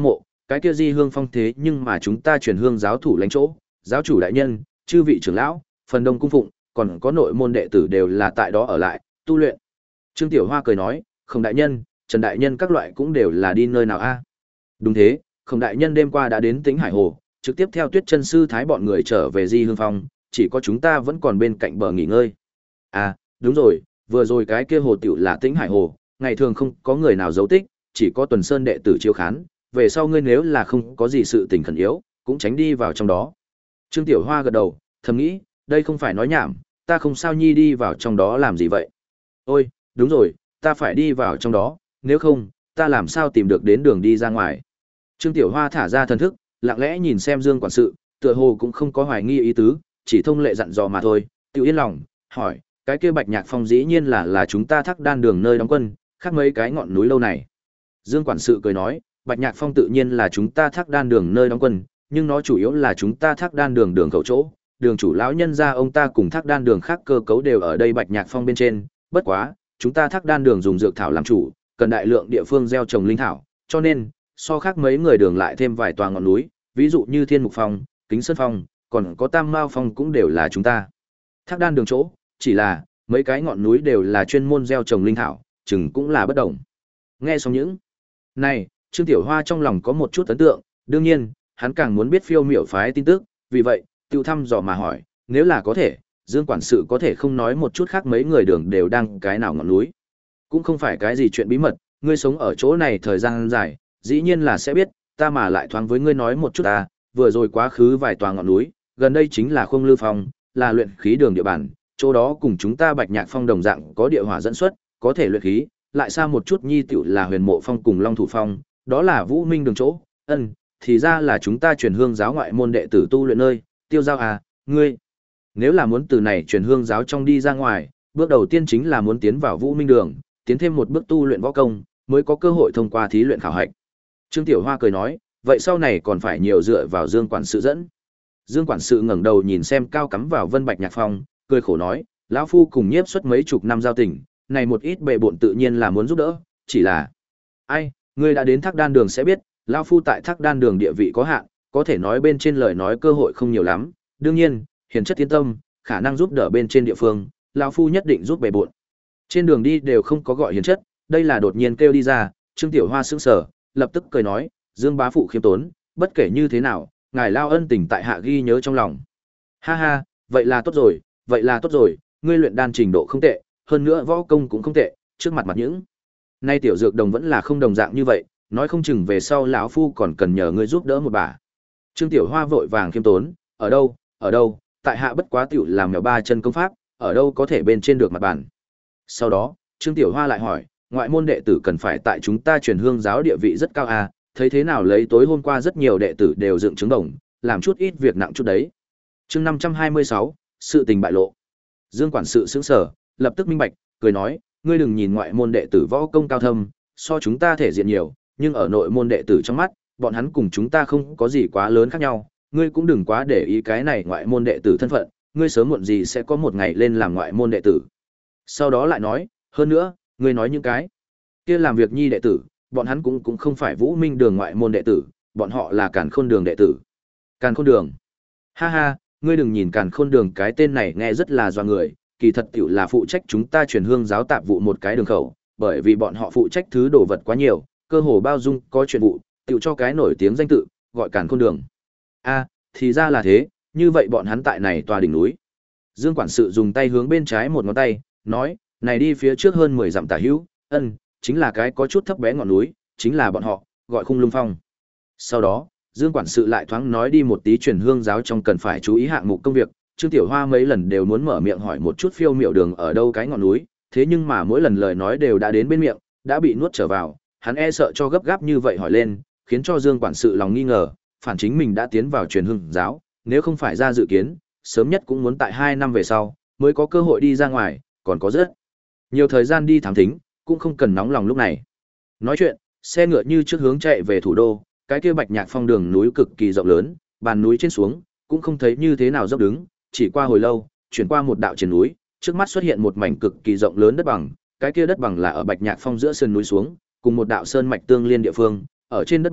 cái kia Di Hương Phong thế nhưng mà chúng ta truyền hương giáo thủ lãnh chỗ, giáo chủ đại nhân, chư vị trưởng lão, phần đông cung phụng, còn có nội môn đệ tử đều là tại đó ở lại, tu luyện. Trương Tiểu Hoa cười nói, Khổng đại nhân, Trần đại nhân các loại cũng đều là đi nơi nào a? Đúng thế, Khổng đại nhân đêm qua đã đến Tĩnh Hải Hồ, trực tiếp theo Tuyết Chân sư thái bọn người trở về Di Hương Phong, chỉ có chúng ta vẫn còn bên cạnh bờ nghỉ ngơi. À, đúng rồi, vừa rồi cái kia hồ tiểu là Tĩnh Hải Hồ, ngày thường không có người nào giấu tích, chỉ có Tuần Sơn đệ tử chiếu khán, về sau ngươi nếu là không có gì sự tình khẩn yếu, cũng tránh đi vào trong đó. Trương Tiểu Hoa gật đầu, thầm nghĩ, đây không phải nói nhảm, ta không sao nhi đi vào trong đó làm gì vậy? Ôi, đúng rồi, ta phải đi vào trong đó, nếu không, ta làm sao tìm được đến đường đi ra ngoài. Trương Tiểu Hoa thả ra thần thức, lặng lẽ nhìn xem Dương quản sự, tựa hồ cũng không có hoài nghi ý tứ, chỉ thông lệ dặn dò mà thôi, tự yên lòng, hỏi, cái kia Bạch Nhạc Phong dĩ nhiên là là chúng ta Thác Đan đường nơi đóng quân, khác mấy cái ngọn núi lâu này. Dương quản sự cười nói, Bạch Nhạc Phong tự nhiên là chúng ta Thác Đan đường nơi đóng quân, nhưng nó chủ yếu là chúng ta Thác Đan đường đường khẩu chỗ, đường chủ lão nhân gia ông ta cùng Thác Đan đường khác cơ cấu đều ở đây Bạch Nhạc Phong bên trên, bất quá, chúng ta Thác Đan đường dùng dược thảo làm chủ, cần đại lượng địa phương gieo trồng linh thảo, cho nên, so khác mấy người đường lại thêm vài tòa ngọn núi, ví dụ như Thiên Mục Phong, Kính Sơn Phong, còn có Tam Mao Phong cũng đều là chúng ta Thác Đan đường chỗ, chỉ là mấy cái ngọn núi đều là chuyên môn gieo trồng linh thảo, chừng cũng là bất đồng. Nghe xong những này, Trương Tiểu Hoa trong lòng có một chút ấn tượng, đương nhiên, hắn càng muốn biết phiêu miểu phái tin tức, vì vậy, tiêu thăm dò mà hỏi, nếu là có thể, Dương quản sự có thể không nói một chút khác mấy người đường đều đang cái nào ngọn núi. Cũng không phải cái gì chuyện bí mật, ngươi sống ở chỗ này thời gian dài, dĩ nhiên là sẽ biết, ta mà lại thoáng với ngươi nói một chút ta, vừa rồi quá khứ vài tòa ngọn núi, gần đây chính là Khung Lư Phong, là luyện khí đường địa bàn, chỗ đó cùng chúng ta Bạch Nhạc Phong đồng dạng có địa hỏa dẫn xuất, có thể luyện khí, lại xa một chút nhi tiểu là Huyền Mộ Phong cùng Long Thủ Phong, đó là Vũ Minh đường chỗ. Ân, thì ra là chúng ta truyền hương giáo ngoại môn đệ tử tu luyện nơi, Tiêu Giao à, ngươi nếu là muốn từ này truyền hương giáo trong đi ra ngoài, bước đầu tiên chính là muốn tiến vào Vũ Minh đường, tiến thêm một bước tu luyện võ công, mới có cơ hội thông qua thí luyện khảo hạch. Trương Tiểu Hoa cười nói, vậy sau này còn phải nhiều dựa vào Dương quản sự dẫn. Dương quản sự ngẩng đầu nhìn xem cao cắm vào Vân Bạch Nhạc Phong, cười khổ nói, lão phu cùng Nhiếp Xuất mấy chục năm giao tình, này một ít bệ bội tự nhiên là muốn giúp đỡ, chỉ là ai, ngươi đã đến Thác Đan đường sẽ biết, lão phu tại Thác Đan đường địa vị có hạn, có thể nói bên trên lời nói cơ hội không nhiều lắm, đương nhiên, hiền chất tiến tâm, khả năng giúp đỡ bên trên địa phương, lão phu nhất định giúp bệ bội. Trên đường đi đều không có gọi hiền chất, đây là đột nhiên kêu đi ra, Trương Tiểu Hoa sững sờ, lập tức cười nói, Dương bá phụ khiêm tốn, bất kể như thế nào, ngài lao ân tình tại hạ ghi nhớ trong lòng. Ha ha, vậy là tốt rồi, vậy là tốt rồi, ngươi luyện đan trình độ không tệ, hơn nữa võ công cũng không tệ, trước mặt mặt những nay tiểu dược đồng vẫn là không đồng dạng như vậy, nói không chừng về sau lão phu còn cần nhờ ngươi giúp đỡ một bà. Trương Tiểu Hoa vội vàng khiêm tốn, ở đâu, ở đâu, tại hạ bất quá tiểu làm mèo ba chân công pháp, ở đâu có thể bên trên được mặt bàn. Sau đó, Trương Tiểu Hoa lại hỏi, ngoại môn đệ tử cần phải tại chúng ta truyền hương giáo địa vị rất cao à, thấy thế nào lấy tối hôm qua rất nhiều đệ tử đều dựng chứng đồng, làm chút ít việc nặng chút đấy. Chương năm trăm hai mươi sáu, sự tình bại lộ. Dương quản sự sững sờ, lập tức minh bạch, cười nói, ngươi đừng nhìn ngoại môn đệ tử võ công cao thâm, so chúng ta thể diện nhiều, nhưng ở nội môn đệ tử trong mắt, bọn hắn cùng chúng ta không có gì quá lớn khác nhau, ngươi cũng đừng quá để ý cái này ngoại môn đệ tử thân phận, ngươi sớm muộn gì sẽ có một ngày lên làm ngoại môn đệ tử. Sau đó lại nói, hơn nữa, ngươi nói những cái kia làm việc nhi đệ tử, bọn hắn cũng cũng không phải Vũ Minh đường ngoại môn đệ tử, bọn họ là Càn Khôn đường đệ tử. Càn Khôn đường? Ha ha, ngươi đừng nhìn Càn Khôn đường cái tên này nghe rất là doa người, kỳ thật tiểu là phụ trách chúng ta truyền hương giáo tạp vụ một cái đường khẩu, bởi vì bọn họ phụ trách thứ đồ vật quá nhiều, cơ hồ bao dung có chuyện vụ, tiểu cho cái nổi tiếng danh tự, gọi Càn Khôn đường. A, thì ra là thế, như vậy bọn hắn tại này tòa đỉnh núi. Dương quản sự dùng tay hướng bên trái một ngón tay, nói, này đi phía trước hơn mười dặm tả hữu, ân, chính là cái có chút thấp bé ngọn núi, chính là bọn họ, gọi Khung Lung Phong. Sau đó, Dương quản sự lại thoáng nói đi một tí truyền hương giáo trong cần phải chú ý hạng mục công việc, Trương Tiểu Hoa mấy lần đều muốn mở miệng hỏi một chút phiêu miệu đường ở đâu cái ngọn núi, thế nhưng mà mỗi lần lời nói đều đã đến bên miệng, đã bị nuốt trở vào, hắn e sợ cho gấp gáp như vậy hỏi lên, khiến cho Dương quản sự lòng nghi ngờ, phản chính mình đã tiến vào truyền hương giáo, nếu không phải ra dự kiến, sớm nhất cũng muốn tại hai năm về sau mới có cơ hội đi ra ngoài, còn có rất nhiều thời gian đi thám thính, cũng không cần nóng lòng lúc này. Nói chuyện, xe ngựa như trước hướng chạy về thủ đô, cái kia Bạch Nhạc Phong đường núi cực kỳ rộng lớn, bàn núi trên xuống, cũng không thấy như thế nào dốc đứng, chỉ qua hồi lâu, chuyển qua một đạo triển núi, trước mắt xuất hiện một mảnh cực kỳ rộng lớn đất bằng, cái kia đất bằng là ở Bạch Nhạc Phong giữa sườn núi xuống, cùng một đạo sơn mạch tương liên địa phương, ở trên đất bằng,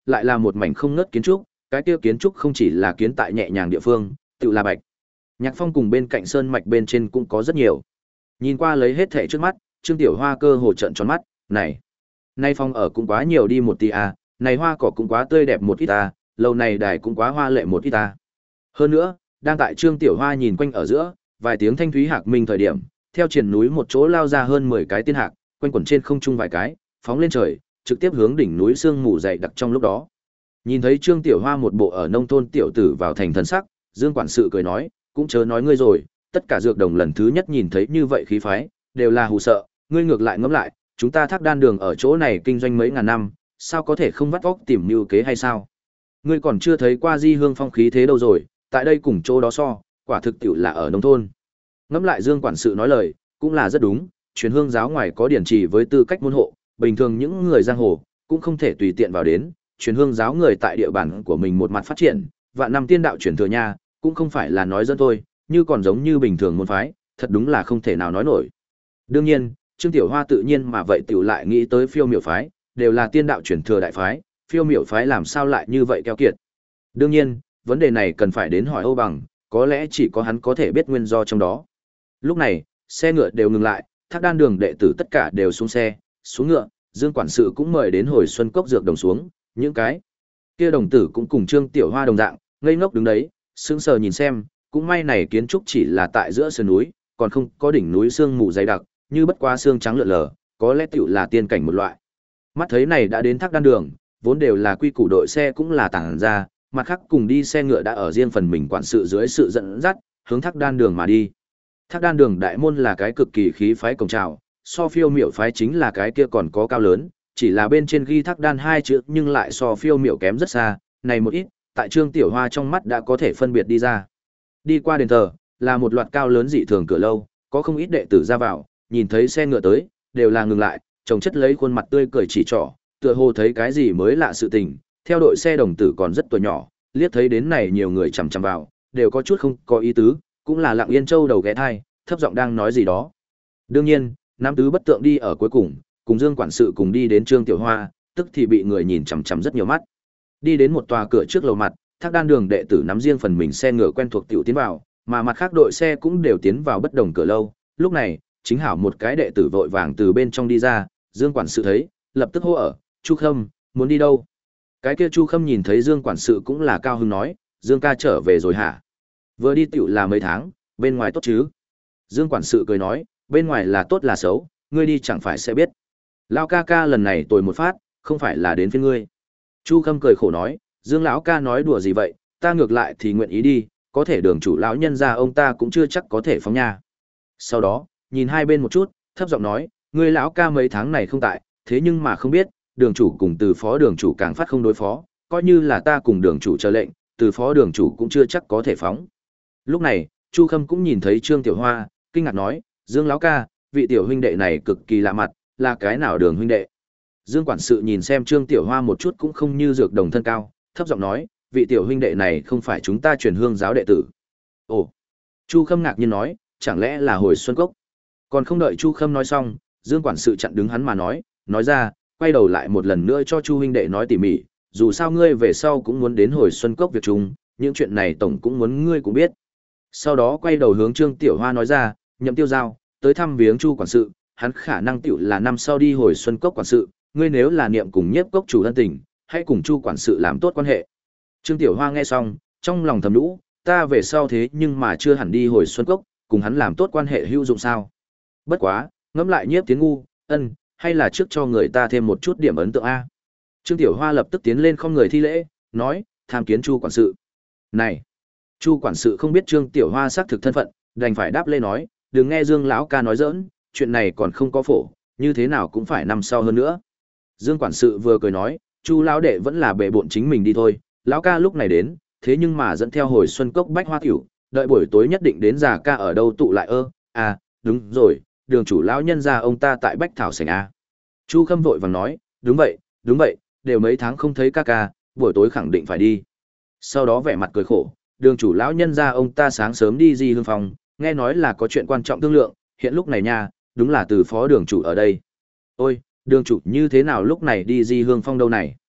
lại là một mảnh không ngớt kiến trúc, cái kia kiến trúc không chỉ là kiến tại nhẹ nhàng địa phương, tự là bạch. Nhạc Phong cùng bên cạnh sơn mạch bên trên cũng có rất nhiều. Nhìn qua lấy hết thảy trước mắt, Trương Tiểu Hoa cơ hồ trợn tròn mắt, này, nay phong ở cũng quá nhiều đi một tí à, này hoa cỏ cũng quá tươi đẹp một ít à, lâu này đài cũng quá hoa lệ một ít à. Hơn nữa, đang tại Trương Tiểu Hoa nhìn quanh ở giữa, vài tiếng thanh thúy hạc minh thời điểm, theo triển núi một chỗ lao ra hơn mười cái tiên hạc, quanh quẩn trên không trung vài cái, phóng lên trời, trực tiếp hướng đỉnh núi sương mù dày đặc trong lúc đó. Nhìn thấy Trương Tiểu Hoa một bộ ở nông thôn tiểu tử vào thành thần sắc, Dương quản sự cười nói, cũng chớ nói ngươi rồi, tất cả dược đồng lần thứ nhất nhìn thấy như vậy khí phái, đều là hù sợ, ngươi ngược lại ngẫm lại, chúng ta Thác Đan Đường ở chỗ này kinh doanh mấy ngàn năm, sao có thể không vắt óc tìm mưu kế hay sao? Ngươi còn chưa thấy qua Di Hương phong khí thế đâu rồi, tại đây cùng chỗ đó so, quả thực tiểu là ở nông thôn. Ngẫm lại Dương quản sự nói lời, cũng là rất đúng, truyền hương giáo ngoài có điển chỉ với tư cách môn hộ, bình thường những người giang hồ cũng không thể tùy tiện vào đến, truyền hương giáo người tại địa bàn của mình một mặt phát triển, vạn năm tiên đạo truyền thừa nha, cũng không phải là nói dân thôi, như còn giống như bình thường môn phái, thật đúng là không thể nào nói nổi. Đương nhiên, Trương Tiểu Hoa tự nhiên mà vậy tiểu lại nghĩ tới Phiêu Miểu phái, đều là tiên đạo truyền thừa đại phái, Phiêu Miểu phái làm sao lại như vậy keo kiệt. Đương nhiên, vấn đề này cần phải đến hỏi Âu Bằng, có lẽ chỉ có hắn có thể biết nguyên do trong đó. Lúc này, xe ngựa đều ngừng lại, Thác Đan Đường đệ tử tất cả đều xuống xe, xuống ngựa, Dương quản sự cũng mời đến Hồi Xuân Cốc dược đồng xuống, những cái kia đồng tử cũng cùng Trương Tiểu Hoa đồng dạng, ngây ngốc đứng đấy, sững sờ nhìn xem, cũng may này kiến trúc chỉ là tại giữa sườn núi, còn không có đỉnh núi sương mù dày đặc, như bất quá xương trắng lượn lờ, có lẽ tiểu là tiên cảnh một loại. Mắt thấy này đã đến Thác Đan Đường, vốn đều là quy củ đội xe cũng là tản ra, mặt khác cùng đi xe ngựa đã ở riêng phần mình quản sự dưới sự dẫn dắt, hướng Thác Đan Đường mà đi. Thác Đan Đường đại môn là cái cực kỳ khí phái cổng chào, so Phiêu Miểu phái chính là cái kia còn có cao lớn, chỉ là bên trên ghi Thác Đan hai chữ nhưng lại so Phiêu Miểu kém rất xa, này một ít, tại Trương Tiểu Hoa trong mắt đã có thể phân biệt đi ra. Đi qua đền thờ, là một loạt cao lớn dị thường cửa lâu, có không ít đệ tử ra vào, nhìn thấy xe ngựa tới, đều là ngừng lại, chồng chất lấy khuôn mặt tươi cười chỉ trỏ, tựa hồ thấy cái gì mới lạ sự tình, theo đội xe đồng tử còn rất tuổi nhỏ, liếc thấy đến này nhiều người chằm chằm vào, đều có chút không có ý tứ, cũng là Lặng Yên Châu đầu ghé thai, thấp giọng đang nói gì đó. Đương nhiên, nam tứ bất tượng đi ở cuối cùng, cùng Dương quản sự cùng đi đến Trương Tiểu Hoa, tức thì bị người nhìn chằm chằm rất nhiều mắt. Đi đến một tòa cửa trước lầu mặt, Thác Đan Đường đệ tử nắm riêng phần mình xe ngựa quen thuộc tiểu tiến vào, mà mặt khác đội xe cũng đều tiến vào bất đồng cửa lâu. Lúc này, chính hảo một cái đệ tử vội vàng từ bên trong đi ra, Dương quản sự thấy, lập tức hô ở, "Chu Khâm, muốn đi đâu?" Cái kia Chu Khâm nhìn thấy Dương quản sự cũng là cao hứng nói, "Dương ca trở về rồi hả? Vừa đi tiểu là mấy tháng, bên ngoài tốt chứ?" Dương quản sự cười nói, "Bên ngoài là tốt là xấu, ngươi đi chẳng phải sẽ biết. Lão ca ca lần này tồi một phát, không phải là đến phiên ngươi." Chu Khâm cười khổ nói, "Dương lão ca nói đùa gì vậy, ta ngược lại thì nguyện ý đi, có thể đường chủ lão nhân gia ông ta cũng chưa chắc có thể phóng nha." Sau đó, nhìn hai bên một chút, thấp giọng nói, "Ngươi lão ca mấy tháng này không tại, thế nhưng mà không biết, đường chủ cùng từ phó đường chủ càng phát không đối phó, coi như là ta cùng đường chủ chờ lệnh, từ phó đường chủ cũng chưa chắc có thể phóng." Lúc này, Chu Khâm cũng nhìn thấy Trương Tiểu Hoa, kinh ngạc nói, "Dương lão ca, vị tiểu huynh đệ này cực kỳ lạ mặt, là cái nào đường huynh đệ?" Dương quản sự nhìn xem Trương Tiểu Hoa một chút cũng không như dược đồng thân cao, thấp giọng nói, "Vị tiểu huynh đệ này không phải chúng ta truyền hương giáo đệ tử." Ồ. Chu Khâm ngạc nhiên nói, "Chẳng lẽ là Hồi Xuân Cốc?" Còn không đợi Chu Khâm nói xong, Dương quản sự chặn đứng hắn mà nói, nói ra, quay đầu lại một lần nữa cho Chu huynh đệ nói tỉ mỉ, dù sao ngươi về sau cũng muốn đến Hồi Xuân Cốc việc chung, những chuyện này tổng cũng muốn ngươi cũng biết. Sau đó quay đầu hướng Trương Tiểu Hoa nói ra, Nhậm Tiêu Giao, tới thăm viếng Chu quản sự, hắn khả năng tiểu là năm sau đi Hồi Xuân Cốc quản sự, ngươi nếu là niệm cùng Nhiếp Cốc chủ thân tình, hãy cùng Chu quản sự làm tốt quan hệ. Trương Tiểu Hoa nghe xong, trong lòng thầm nhủ, ta về sau thế nhưng mà chưa hẳn đi Hồi Xuân Cốc, cùng hắn làm tốt quan hệ hữu dụng sao? Bất quá, ngẫm lại Nhiếp Tiến ngu, ân, hay là trước cho người ta thêm một chút điểm ấn tượng a. Trương Tiểu Hoa lập tức tiến lên không người thi lễ, nói, tham kiến Chu quản sự. Này, Chu quản sự không biết Trương Tiểu Hoa xác thực thân phận, đành phải đáp lễ nói, đừng nghe Dương lão ca nói giỡn, chuyện này còn không có phổ, như thế nào cũng phải năm sau hơn nữa. Dương quản sự vừa cười nói, Chu lão đệ vẫn là bệ bộn chính mình đi thôi, lão ca lúc này đến, thế nhưng mà dẫn theo Hồi Xuân Cốc bách hoa tiểu, đợi buổi tối nhất định đến già ca ở đâu tụ lại ơ, à, đúng rồi, đường chủ lão nhân gia ông ta tại Bách Thảo Sảnh a. Chu Khâm vội vàng nói, đúng vậy, đúng vậy, đều mấy tháng không thấy ca ca, buổi tối khẳng định phải đi. Sau đó vẻ mặt cười khổ, đường chủ lão nhân gia ông ta sáng sớm đi Di Hương phòng, nghe nói là có chuyện quan trọng thương lượng, hiện lúc này nha, đúng là từ phó đường chủ ở đây. Ôi, đường chủ như thế nào lúc này đi Di Hương Phong đâu này?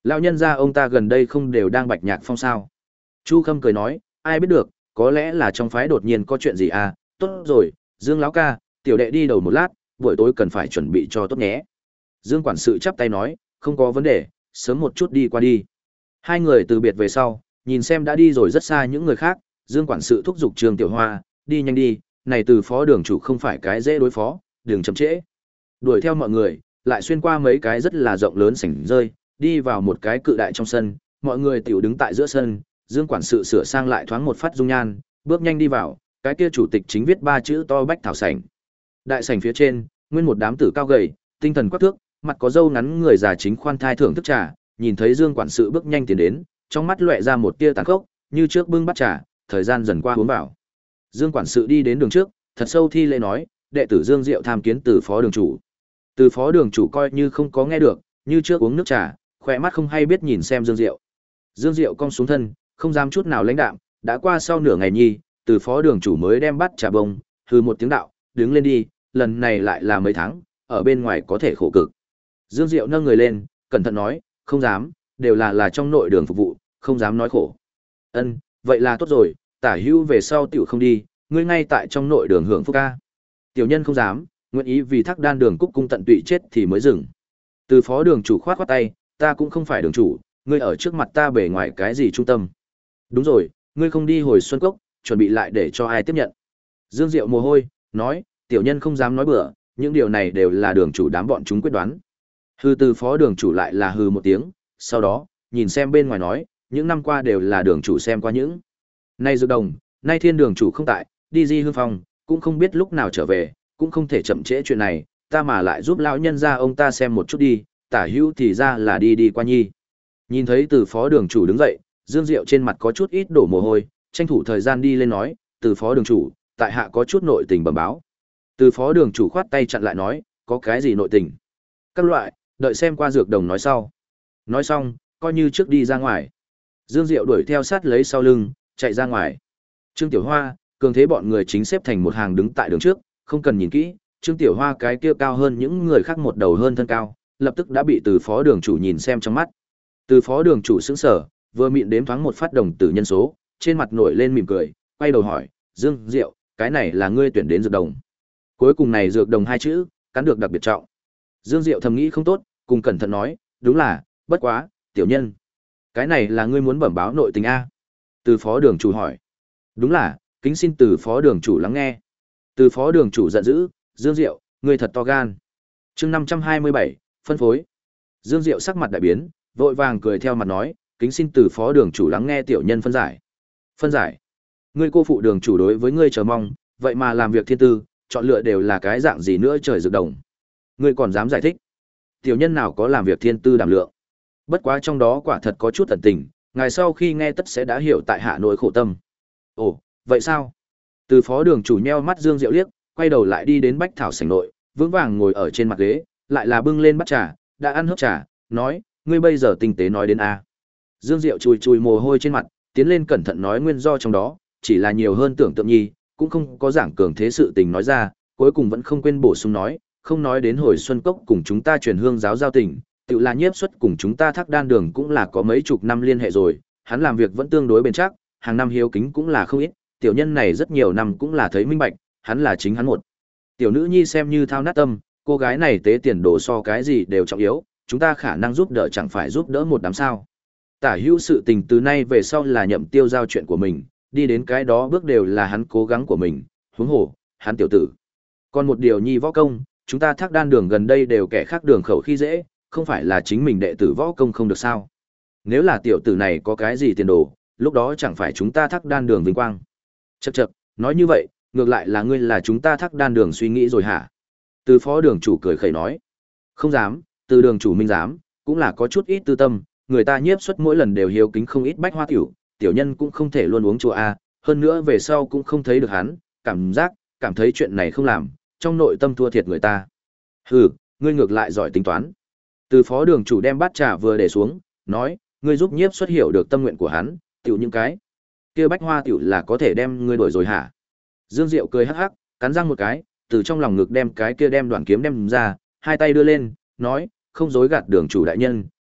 Lão nhân gia ông ta gần đây không đều đang bạch nhạc phong sao? Chu Khâm cười nói, ai biết được, có lẽ là trong phái đột nhiên có chuyện gì à, tốt rồi, Dương lão ca, tiểu đệ đi đầu một lát, buổi tối cần phải chuẩn bị cho tốt nhé. Dương quản sự chắp tay nói, không có vấn đề, sớm một chút đi qua đi. Hai người từ biệt về sau, nhìn xem đã đi rồi rất xa những người khác, Dương quản sự thúc giục Trương Tiểu Hoa, đi nhanh đi, này từ phó đường chủ không phải cái dễ đối phó, đừng chậm trễ. Đuổi theo mọi người, lại xuyên qua mấy cái rất là rộng lớn sảnh rơi, đi vào một cái cự đại trong sân, mọi người tiểu đứng tại giữa sân, Dương quản sự sửa sang lại thoáng một phát dung nhan, bước nhanh đi vào, cái kia chủ tịch chính viết ba chữ to Bách Thảo sảnh. Đại sảnh phía trên, nguyên một đám tử cao gầy, tinh thần quắc thước, mặt có râu ngắn người già chính khoan thai thưởng thức trà, nhìn thấy Dương quản sự bước nhanh tiến đến, trong mắt lóe ra một tia tàn khốc, như trước bưng bát trà, thời gian dần qua uống vào. Dương quản sự đi đến đường trước, thật sâu thi lễ nói, đệ tử Dương Diệu tham kiến từ phó đường chủ. Từ phó đường chủ coi như không có nghe được, như trước uống nước trà, khỏe mắt không hay biết nhìn xem Dương Diệu. Dương Diệu cong xuống thân, không dám chút nào lãnh đạm, đã qua sau nửa ngày nhi, từ phó đường chủ mới đem bát trà bông, hừ một tiếng đạo, đứng lên đi, lần này lại là mấy tháng, ở bên ngoài có thể khổ cực. Dương Diệu nâng người lên, cẩn thận nói, không dám, đều là là trong nội đường phục vụ, không dám nói khổ. Ân, vậy là tốt rồi, tả hữu về sau tiểu không đi, ngươi ngay tại trong nội đường hưởng phúc ca. Tiểu nhân không dám, nguyện ý vì thác đan đường cúc cung tận tụy chết thì mới dừng. Từ phó đường chủ khoát khoát tay, ta cũng không phải đường chủ, ngươi ở trước mặt ta bề ngoài cái gì trung tâm. Đúng rồi, ngươi không đi hồi xuân cốc, chuẩn bị lại để cho ai tiếp nhận. Dương Diệu mồ hôi, nói, tiểu nhân không dám nói bừa, những điều này đều là đường chủ đám bọn chúng quyết đoán. Hư từ phó đường chủ lại là hư một tiếng, sau đó, nhìn xem bên ngoài nói, những năm qua đều là đường chủ xem qua những. Nay Dược Đồng, nay thiên đường chủ không tại, đi Di Hương Phong, cũng không biết lúc nào trở về, cũng không thể chậm trễ chuyện này, ta mà lại giúp lão nhân ra ông ta xem một chút đi, tả hữu thì ra là đi đi qua nhi. Nhìn thấy từ phó đường chủ đứng dậy, Dương Diệu trên mặt có chút ít đổ mồ hôi, tranh thủ thời gian đi lên nói, từ phó đường chủ, tại hạ có chút nội tình bẩm báo. Từ phó đường chủ khoát tay chặn lại nói, có cái gì nội tình? Các loại, đợi xem qua Dược Đồng nói sau. Nói xong, coi như trước đi ra ngoài. Dương Diệu đuổi theo sát lấy sau lưng, chạy ra ngoài. Trương Tiểu Hoa, cường thế bọn người chính xếp thành một hàng đứng tại đường trước, không cần nhìn kỹ, Trương Tiểu Hoa cái kia cao hơn những người khác một đầu hơn thân cao, lập tức đã bị từ phó đường chủ nhìn xem trong mắt. Từ phó đường chủ sững sờ, vừa miệng đếm thoáng một phát đồng tử nhân số, trên mặt nổi lên mỉm cười, quay đầu hỏi, Dương Diệu, cái này là ngươi tuyển đến Dược Đồng. Cuối cùng này Dược Đồng hai chữ, cắn được đặc biệt trọng. Dương Diệu thầm nghĩ không tốt, cùng cẩn thận nói, đúng là, bất quá, tiểu nhân. Cái này là ngươi muốn bẩm báo nội tình A. Từ phó đường chủ hỏi. Đúng là, kính xin từ phó đường chủ lắng nghe. Từ phó đường chủ giận dữ, Dương Diệu, ngươi thật to gan. chương năm trăm hai mươi bảy, phân phối. Dương Diệu sắc mặt đại biến, vội vàng cười theo mặt nói, kính xin từ phó đường chủ lắng nghe tiểu nhân phân giải. Phân giải. Ngươi cô phụ đường chủ đối với ngươi chờ mong, vậy mà làm việc thiên tư, chọn lựa đều là cái dạng gì nữa trời Dược Đồng. Ngươi còn dám giải thích. Tiểu nhân nào có làm việc thiên tư đảm lượng. Bất quá trong đó quả thật có chút tận tình, ngài sau khi nghe tất sẽ đã hiểu tại hạ nỗi khổ tâm. Ồ, vậy sao? Từ phó đường chủ nheo mắt Dương Diệu liếc, quay đầu lại đi đến Bách Thảo sảnh nội, vững vàng ngồi ở trên mặt ghế, lại là bưng lên bát trà, đã ăn hớp trà, nói, ngươi bây giờ tinh tế nói đến a. Dương Diệu chùi chùi mồ hôi trên mặt, tiến lên cẩn thận nói nguyên do trong đó, chỉ là nhiều hơn tưởng tượng nhi, cũng không có giảng cường thế sự tình nói ra, cuối cùng vẫn không quên bổ sung nói, không nói đến hồi xuân cốc cùng chúng ta truyền hương giáo giao tình, tự là nhiếp xuất cùng chúng ta thác đan đường cũng là có mấy chục năm liên hệ rồi, hắn làm việc vẫn tương đối bền chắc, hàng năm hiếu kính cũng là không ít, tiểu nhân này rất nhiều năm cũng là thấy minh bạch, hắn là chính hắn một. Tiểu nữ nhi xem như thao nát tâm, cô gái này tế tiền đồ so cái gì đều trọng yếu, chúng ta khả năng giúp đỡ chẳng phải giúp đỡ một đám sao. Tả hữu sự tình từ nay về sau là nhậm tiêu giao chuyện của mình, đi đến cái đó bước đều là hắn cố gắng của mình, huống hồ, hắn tiểu tử. Còn một điều nhi võ công, chúng ta thác đan đường gần đây đều kẻ khác đường khẩu khi dễ, không phải là chính mình đệ tử võ công không được sao. Nếu là tiểu tử này có cái gì tiền đồ, lúc đó chẳng phải chúng ta thác đan đường vinh quang. Chậc chậc, nói như vậy, ngược lại là ngươi là chúng ta thác đan đường suy nghĩ rồi hả? Từ phó đường chủ cười khẩy nói. Không dám, từ đường chủ minh dám, cũng là có chút ít tư tâm, người ta nhiếp xuất mỗi lần đều hiếu kính không ít bách hoa tiểu, tiểu nhân cũng không thể luôn uống chùa A, hơn nữa về sau cũng không thấy được hắn, cảm giác, cảm thấy chuyện này không làm, trong nội tâm thua thiệt người ta. Hừ, ngươi ngược lại giỏi tính toán. Từ phó đường chủ đem bát trà vừa để xuống, nói, ngươi giúp nhiếp xuất hiểu được tâm nguyện của hắn, tiểu những cái. Kia bách hoa tiểu là có thể đem ngươi đổi rồi hả? Dương Diệu cười hắc hắc, cắn răng một cái, từ trong lòng ngực đem cái kia đem đoạn kiếm đem ra, hai tay đưa lên, nói, không dối gạt đường chủ đại nhân,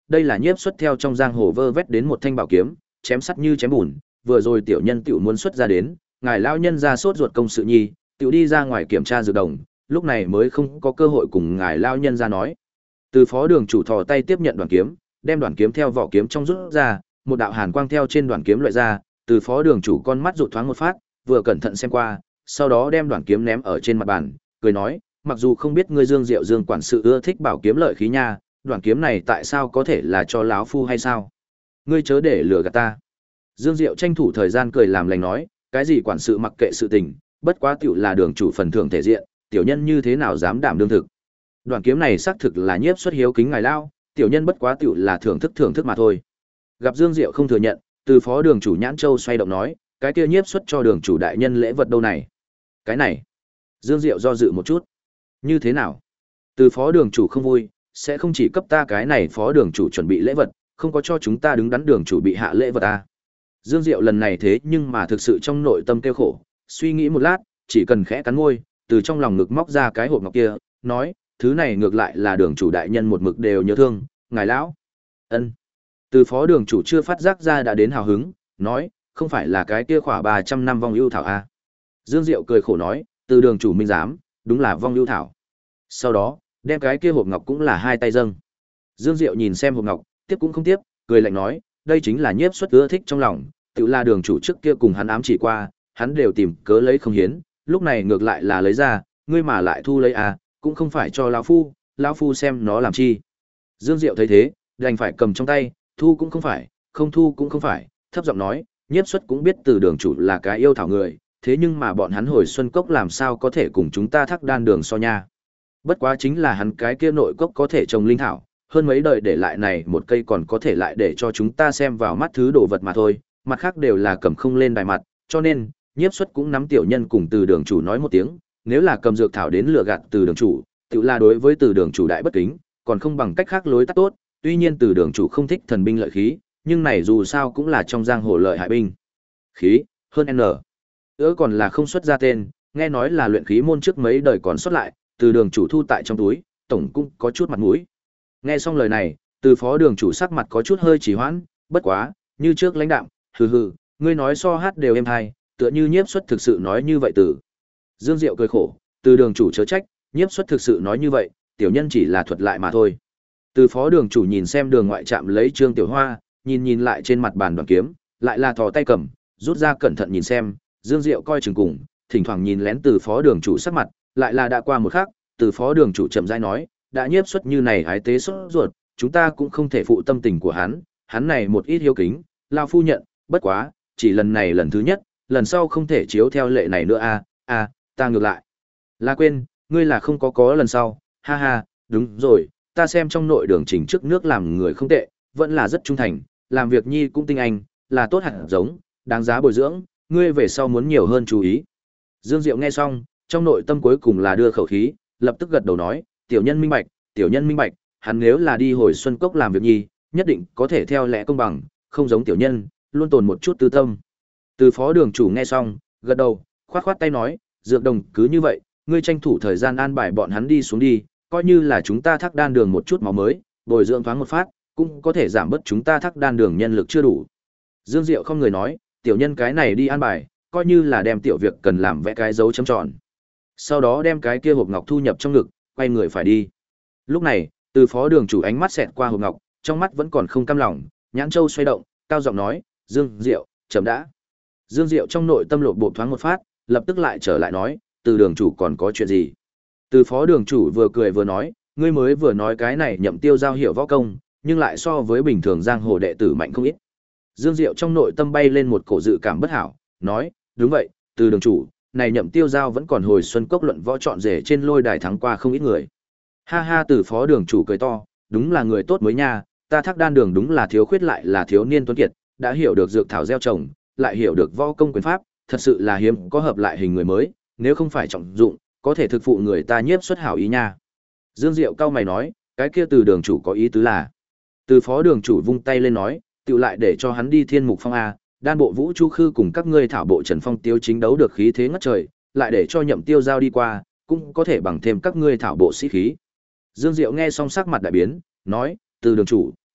đây là nhiếp xuất theo trong giang hồ vơ vét đến một thanh bảo kiếm, chém sắt như chém bùn, vừa rồi tiểu nhân tiểu muốn xuất ra đến, ngài lão nhân ra sốt ruột công sự nhi, tiểu đi ra ngoài kiểm tra dược đồng, lúc này mới không có cơ hội cùng ngài lão nhân ra nói. Từ phó đường chủ thò tay tiếp nhận đoàn kiếm, đem đoàn kiếm theo vỏ kiếm trong rút ra, một đạo hàn quang theo trên đoàn kiếm loại ra, từ phó đường chủ con mắt rụt thoáng một phát, vừa cẩn thận xem qua, sau đó đem đoàn kiếm ném ở trên mặt bàn, cười nói, mặc dù không biết ngươi Dương Diệu Dương quản sự ưa thích bảo kiếm lợi khí nha, đoàn kiếm này tại sao có thể là cho lão phu hay sao? Ngươi chớ để lừa gạt ta. Dương Diệu tranh thủ thời gian cười làm lành nói, cái gì quản sự mặc kệ sự tình, bất quá tiểu là đường chủ phần thưởng thể diện, tiểu nhân như thế nào dám đảm đương thực. Đoàn kiếm này xác thực là nhiếp xuất hiếu kính ngài lao, tiểu nhân bất quá tiểu là thưởng thức thưởng thức mà thôi. Gặp Dương Diệu không thừa nhận, từ phó đường chủ Nhãn Châu xoay động nói, cái kia nhiếp xuất cho đường chủ đại nhân lễ vật đâu này? Cái này. Dương Diệu do dự một chút. Như thế nào? Từ phó đường chủ không vui, sẽ không chỉ cấp ta cái này phó đường chủ chuẩn bị lễ vật, không có cho chúng ta đứng đắn đường chủ bị hạ lễ vật ta. Dương Diệu lần này thế nhưng mà thực sự trong nội tâm kêu khổ, suy nghĩ một lát, chỉ cần khẽ cắn môi, từ trong lòng ngực móc ra cái hộp ngọc kia, nói, thứ này ngược lại là đường chủ đại nhân một mực đều nhớ thương, ngài lão. Ân. Từ phó đường chủ chưa phát giác ra đã đến hào hứng, nói, không phải là cái kia khỏa ba trăm năm vong ưu thảo a. Dương Diệu cười khổ nói, từ đường chủ minh giám, đúng là vong ưu thảo. Sau đó, đem cái kia hộp ngọc cũng là hai tay dâng. Dương Diệu nhìn xem hộp ngọc, tiếp cũng không tiếp, cười lạnh nói, đây chính là nhiếp xuất ưa thích trong lòng, tự là đường chủ trước kia cùng hắn ám chỉ qua, hắn đều tìm cớ lấy không hiến, lúc này ngược lại là lấy ra, ngươi mà lại thu lấy à, cũng không phải cho lão phu, lão phu xem nó làm chi. Dương Diệu thấy thế, đành phải cầm trong tay, thu cũng không phải, không thu cũng không phải, thấp giọng nói, nhiếp xuất cũng biết từ đường chủ là cái yêu thảo người, thế nhưng mà bọn hắn hồi xuân cốc làm sao có thể cùng chúng ta thắc đan đường so nha. Bất quá chính là hắn cái kia nội cốc có thể trồng linh thảo, hơn mấy đời để lại này một cây còn có thể lại để cho chúng ta xem vào mắt thứ đồ vật mà thôi, mặt khác đều là cầm không lên đài mặt, cho nên, nhiếp xuất cũng nắm tiểu nhân cùng từ đường chủ nói một tiếng, nếu là cầm dược thảo đến lừa gạt từ đường chủ, tự là đối với từ đường chủ đại bất kính, còn không bằng cách khác lối tắt tốt, tuy nhiên từ đường chủ không thích thần binh lợi khí, nhưng này dù sao cũng là trong giang hồ lợi hại binh. Khí, hơn N. Ước còn là không xuất ra tên, nghe nói là luyện khí môn trước mấy đời còn xuất lại, từ đường chủ thu tại trong túi, tổng cũng có chút mặt mũi. Nghe xong lời này, từ phó đường chủ sắc mặt có chút hơi trì hoãn, bất quá, như trước lãnh đạm, hừ hừ, ngươi nói so hát đều êm hay, tựa như nhiếp xuất thực sự nói như vậy từ. Dương Diệu cười khổ, từ đường chủ chớ trách, nhiếp xuất thực sự nói như vậy, tiểu nhân chỉ là thuật lại mà thôi. Từ phó đường chủ nhìn xem đường ngoại trạm lấy trương tiểu hoa, nhìn nhìn lại trên mặt bàn đoàn kiếm, lại là thò tay cầm, rút ra cẩn thận nhìn xem, Dương Diệu coi chừng cùng, thỉnh thoảng nhìn lén từ phó đường chủ sắc mặt, lại là đã qua một khắc, từ phó đường chủ chậm rãi nói, đã nhiếp xuất như này hái tế sốt ruột, chúng ta cũng không thể phụ tâm tình của hắn, hắn này một ít hiếu kính, lao phu nhận, bất quá, chỉ lần này lần thứ nhất, lần sau không thể chiếu theo lệ này nữa a, a, ta ngược lại. Là quên, ngươi là không có có lần sau, ha ha, đúng rồi, ta xem trong nội đường trình trước nước làm người không tệ, vẫn là rất trung thành, làm việc nhi cũng tinh anh, là tốt hẳn giống, đáng giá bồi dưỡng, ngươi về sau muốn nhiều hơn chú ý. Dương Diệu nghe xong, trong nội tâm cuối cùng là đưa khẩu khí, lập tức gật đầu nói, tiểu nhân minh bạch, tiểu nhân minh bạch, hắn nếu là đi hồi xuân cốc làm việc nhi, nhất định có thể theo lẽ công bằng, không giống tiểu nhân, luôn tồn một chút tư tâm. Từ phó đường chủ nghe xong, gật đầu, khoát khoát tay nói, dược đồng cứ như vậy, ngươi tranh thủ thời gian an bài bọn hắn đi xuống đi, coi như là chúng ta thác đan đường một chút máu mới, bồi dưỡng thoáng một phát, cũng có thể giảm bớt chúng ta thác đan đường nhân lực chưa đủ. Dương Diệu không người nói, tiểu nhân cái này đi an bài, coi như là đem tiểu việc cần làm vẽ cái dấu chấm tròn. Sau đó đem cái kia hộp ngọc thu nhập trong ngực, quay người phải đi. Lúc này, từ phó đường chủ ánh mắt xẹt qua hộp ngọc, trong mắt vẫn còn không cam lòng, nhãn châu xoay động, cao giọng nói, Dương Diệu, chậm đã. Dương Diệu trong nội tâm lột bột thoáng một phát, lập tức lại trở lại nói, từ đường chủ còn có chuyện gì. Từ phó đường chủ vừa cười vừa nói, ngươi mới vừa nói cái này nhậm tiêu giao hiểu võ công, nhưng lại so với bình thường giang hồ đệ tử mạnh không ít. Dương Diệu trong nội tâm bay lên một cổ dự cảm bất hảo, nói, đúng vậy, từ đường chủ, này nhậm tiêu giao vẫn còn hồi xuân cốc luận võ trọn rể trên lôi đài thắng qua không ít người. Ha ha, từ phó đường chủ cười to, đúng là người tốt mới nha, ta thác đan đường đúng là thiếu khuyết lại là thiếu niên tuấn kiệt, đã hiểu được dược thảo gieo trồng, lại hiểu được võ công quyền pháp, thật sự là hiếm có hợp lại hình người mới, nếu không phải trọng dụng, có thể thực phụ người ta nhiếp xuất hảo ý nha. Dương Diệu cao mày nói, cái kia từ đường chủ có ý tứ là. Từ phó đường chủ vung tay lên nói, tự lại để cho hắn đi thiên mục phong A, đan bộ vũ chu khư cùng các ngươi thảo bộ trần phong tiêu chính đấu được khí thế ngất trời, lại để cho nhậm tiêu giao đi qua, cũng có thể bằng thêm các ngươi thảo bộ sĩ khí. Dương Diệu nghe xong sắc mặt đại biến, nói, từ đường chủ,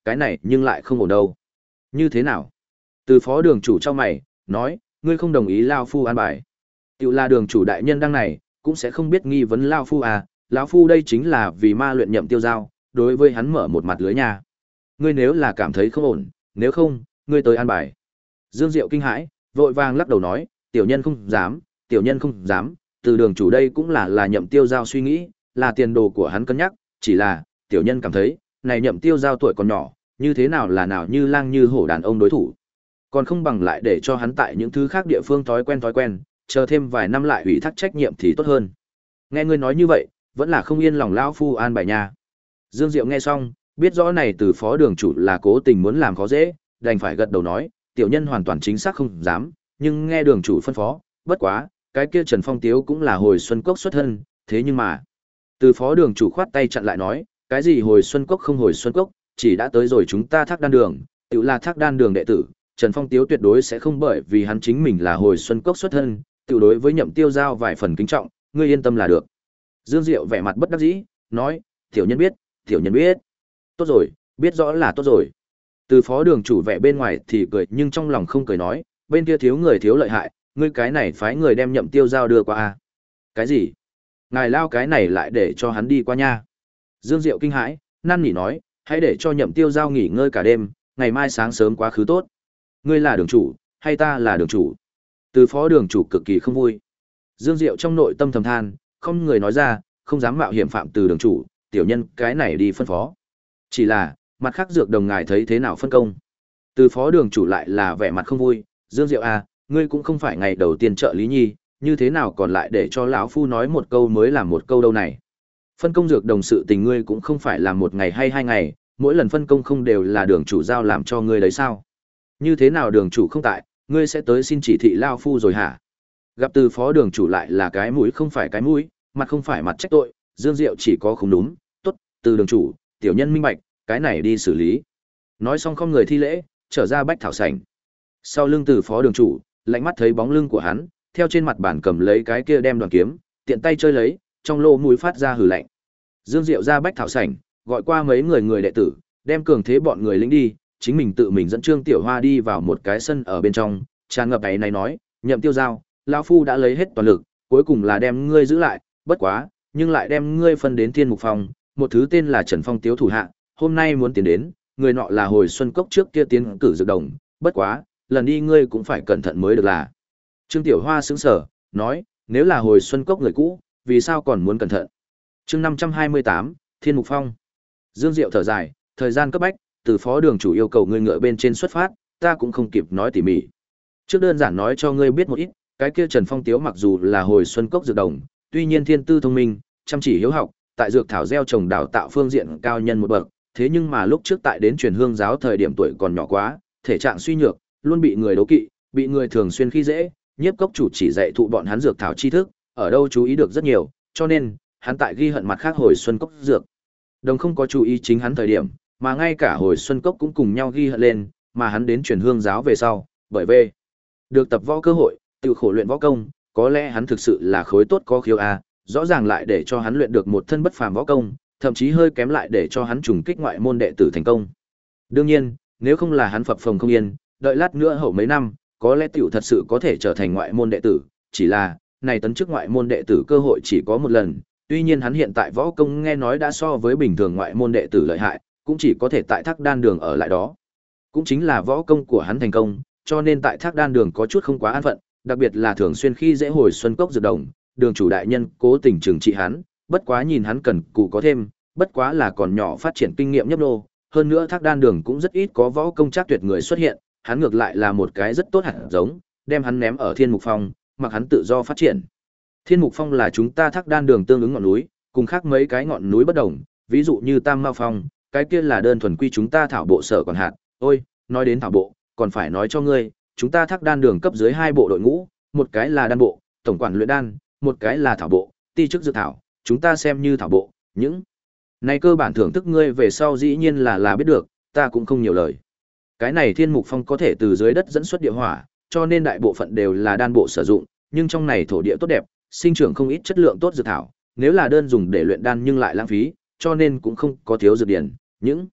cái này nhưng lại không ổn đâu. Như thế nào? Từ phó đường chủ trong mày, nói, ngươi không đồng ý Lao Phu an bài. Tiểu là đường chủ đại nhân đăng này, cũng sẽ không biết nghi vấn Lao Phu à, Lão Phu đây chính là vì ma luyện nhậm tiêu giao, đối với hắn mở một mặt lưới nha. Ngươi nếu là cảm thấy không ổn, nếu không, ngươi tới an bài. Dương Diệu kinh hãi, vội vàng lắc đầu nói, tiểu nhân không dám, tiểu nhân không dám, từ đường chủ đây cũng là là nhậm tiêu giao suy nghĩ, là tiền đồ của hắn cân nhắc, chỉ là, tiểu nhân cảm thấy, này nhậm tiêu giao tuổi còn nhỏ, như thế nào là nào như lang như hổ đàn ông đối thủ. Còn không bằng lại để cho hắn tại những thứ khác địa phương thói quen thói quen, chờ thêm vài năm lại ủy thác trách nhiệm thì tốt hơn. Nghe ngươi nói như vậy, vẫn là không yên lòng lão phu an bài nha. Dương Diệu nghe xong, biết rõ này từ phó đường chủ là cố tình muốn làm khó dễ, đành phải gật đầu nói, tiểu nhân hoàn toàn chính xác không dám, nhưng nghe đường chủ phân phó, bất quá, cái kia Trần Phong Tiếu cũng là hồi xuân cốc xuất thân, thế nhưng mà, từ phó đường chủ khoát tay chặn lại nói, cái gì hồi xuân cốc không hồi xuân cốc, chỉ đã tới rồi chúng ta Thác Đan đường, tự là Thác Đan đường đệ tử, Trần Phong Tiếu tuyệt đối sẽ không bởi vì hắn chính mình là hồi xuân cốc xuất thân, tự đối với nhậm tiêu giao vài phần kính trọng, ngươi yên tâm là được. Dương Diệu vẻ mặt bất đắc dĩ, nói, tiểu nhân biết, tiểu nhân biết. Tốt rồi, biết rõ là tốt rồi. Từ phó đường chủ vẻ bên ngoài thì cười nhưng trong lòng không cười nói, bên kia thiếu người thiếu lợi hại, ngươi cái này phái người đem nhậm tiêu giao đưa qua a. Cái gì? Ngài lao cái này lại để cho hắn đi qua nha. Dương Diệu kinh hãi, năn nỉ nói, hãy để cho nhậm tiêu giao nghỉ ngơi cả đêm, ngày mai sáng sớm quá khứ tốt. Ngươi là đường chủ, hay ta là đường chủ? Từ phó đường chủ cực kỳ không vui. Dương Diệu trong nội tâm thầm than, không người nói ra, không dám mạo hiểm phạm từ đường chủ, tiểu nhân cái này đi phân phó. Chỉ là, mặt khác dược đồng ngài thấy thế nào phân công? Từ phó đường chủ lại là vẻ mặt không vui, Dương Diệu à, ngươi cũng không phải ngày đầu tiên trợ lý nhi, như thế nào còn lại để cho lão phu nói một câu mới làm một câu đâu này? Phân công dược đồng sự tình ngươi cũng không phải là một ngày hay hai ngày, mỗi lần phân công không đều là đường chủ giao làm cho ngươi đấy sao? Như thế nào đường chủ không tại, ngươi sẽ tới xin chỉ thị lão phu rồi hả? Gặp từ phó đường chủ lại là cái mũi không phải cái mũi, mặt không phải mặt trách tội, Dương Diệu chỉ có không đúng, tốt, từ đường chủ, tiểu nhân minh bạch, cái này đi xử lý. Nói xong không người thi lễ, trở ra bách thảo sảnh. Sau lưng từ phó đường chủ, lạnh mắt thấy bóng lưng của hắn, theo trên mặt bàn cầm lấy cái kia đem đoàn kiếm, tiện tay chơi lấy, trong lỗ mũi phát ra hừ lạnh. Dương Diệu ra bách thảo sảnh, gọi qua mấy người người đệ tử, đem cường thế bọn người lính đi, chính mình tự mình dẫn Trương Tiểu Hoa đi vào một cái sân ở bên trong, tràn ngập ấy này nói, nhậm tiêu giao, lão phu đã lấy hết toàn lực, cuối cùng là đem ngươi giữ lại, bất quá, nhưng lại đem ngươi phân đến Thiên Mục Phong, một thứ tên là Trần Phong Tiếu thủ hạ, hôm nay muốn tiến đến, người nọ là hồi xuân cốc trước kia tiến cử dược đồng, bất quá, lần đi ngươi cũng phải cẩn thận mới được là. Trương Tiểu Hoa sững sờ, nói, nếu là hồi xuân cốc người cũ, vì sao còn muốn cẩn thận? Chương năm trăm hai mươi tám, Thiên Mục Phong. Dương Diệu thở dài, thời gian cấp bách, từ phó đường chủ yêu cầu ngươi ngựa bên trên xuất phát, ta cũng không kịp nói tỉ mỉ. Trước đơn giản nói cho ngươi biết một ít, cái kia Trần Phong Tiếu mặc dù là hồi xuân cốc dược đồng, tuy nhiên thiên tư thông minh, chăm chỉ hiếu học, tại dược thảo gieo trồng đào tạo phương diện cao nhân một bậc, thế nhưng mà lúc trước tại đến truyền hương giáo thời điểm tuổi còn nhỏ quá, thể trạng suy nhược, luôn bị người đố kỵ, bị người thường xuyên khi dễ, nhiếp cốc chủ chỉ dạy thụ bọn hắn dược thảo tri thức, ở đâu chú ý được rất nhiều, cho nên, hắn tại ghi hận mặt khác hồi xuân cốc dược. Đồng không có chú ý chính hắn thời điểm, mà ngay cả hồi xuân cốc cũng cùng nhau ghi hận lên, mà hắn đến truyền hương giáo về sau, bởi vì được tập võ cơ hội, tự khổ luyện võ công, có lẽ hắn thực sự là khối tốt có khiếu a, rõ ràng lại để cho hắn luyện được một thân bất phàm võ công, thậm chí hơi kém lại để cho hắn trùng kích ngoại môn đệ tử thành công. Đương nhiên, nếu không là hắn phập phồng không yên, đợi lát nữa hậu mấy năm, có lẽ tiểu thật sự có thể trở thành ngoại môn đệ tử, chỉ là, này tấn chức ngoại môn đệ tử cơ hội chỉ có một lần, tuy nhiên hắn hiện tại võ công nghe nói đã so với bình thường ngoại môn đệ tử lợi hại, cũng chỉ có thể tại Thác Đan đường ở lại đó. Cũng chính là võ công của hắn thành công, cho nên tại Thác Đan đường có chút không quá an phận, đặc biệt là thường xuyên khi dễ hồi xuân cốc dược đồng, đường chủ đại nhân cố tình trừng trị hắn, bất quá nhìn hắn cần cù có thêm, bất quá là còn nhỏ phát triển kinh nghiệm nhấp nô, hơn nữa Thác Đan đường cũng rất ít có võ công chắc tuyệt người xuất hiện, hắn ngược lại là một cái rất tốt hạt giống, đem hắn ném ở Thiên Mục Phong, mặc hắn tự do phát triển. Thiên Mục Phong là chúng ta Thác Đan đường tương ứng ngọn núi, cùng khác mấy cái ngọn núi bất đồng, ví dụ như Tam Mao Phong, cái kia là đơn thuần quy chúng ta thảo bộ sở còn hạt. Ôi, nói đến thảo bộ, còn phải nói cho ngươi, chúng ta Thác Đan đường cấp dưới hai bộ đội ngũ, một cái là đan bộ, tổng quản luyện đan, một cái là thảo bộ, ti chức dược thảo, chúng ta xem như thảo bộ, những này cơ bản thưởng thức ngươi về sau dĩ nhiên là là biết được, ta cũng không nhiều lời. Cái này Thiên Mục Phong có thể từ dưới đất dẫn xuất địa hỏa, cho nên đại bộ phận đều là đan bộ sử dụng, nhưng trong này thổ địa tốt đẹp, sinh trưởng không ít chất lượng tốt dược thảo, nếu là đơn dùng để luyện đan nhưng lại lãng phí, cho nên cũng không có thiếu dược điển. Những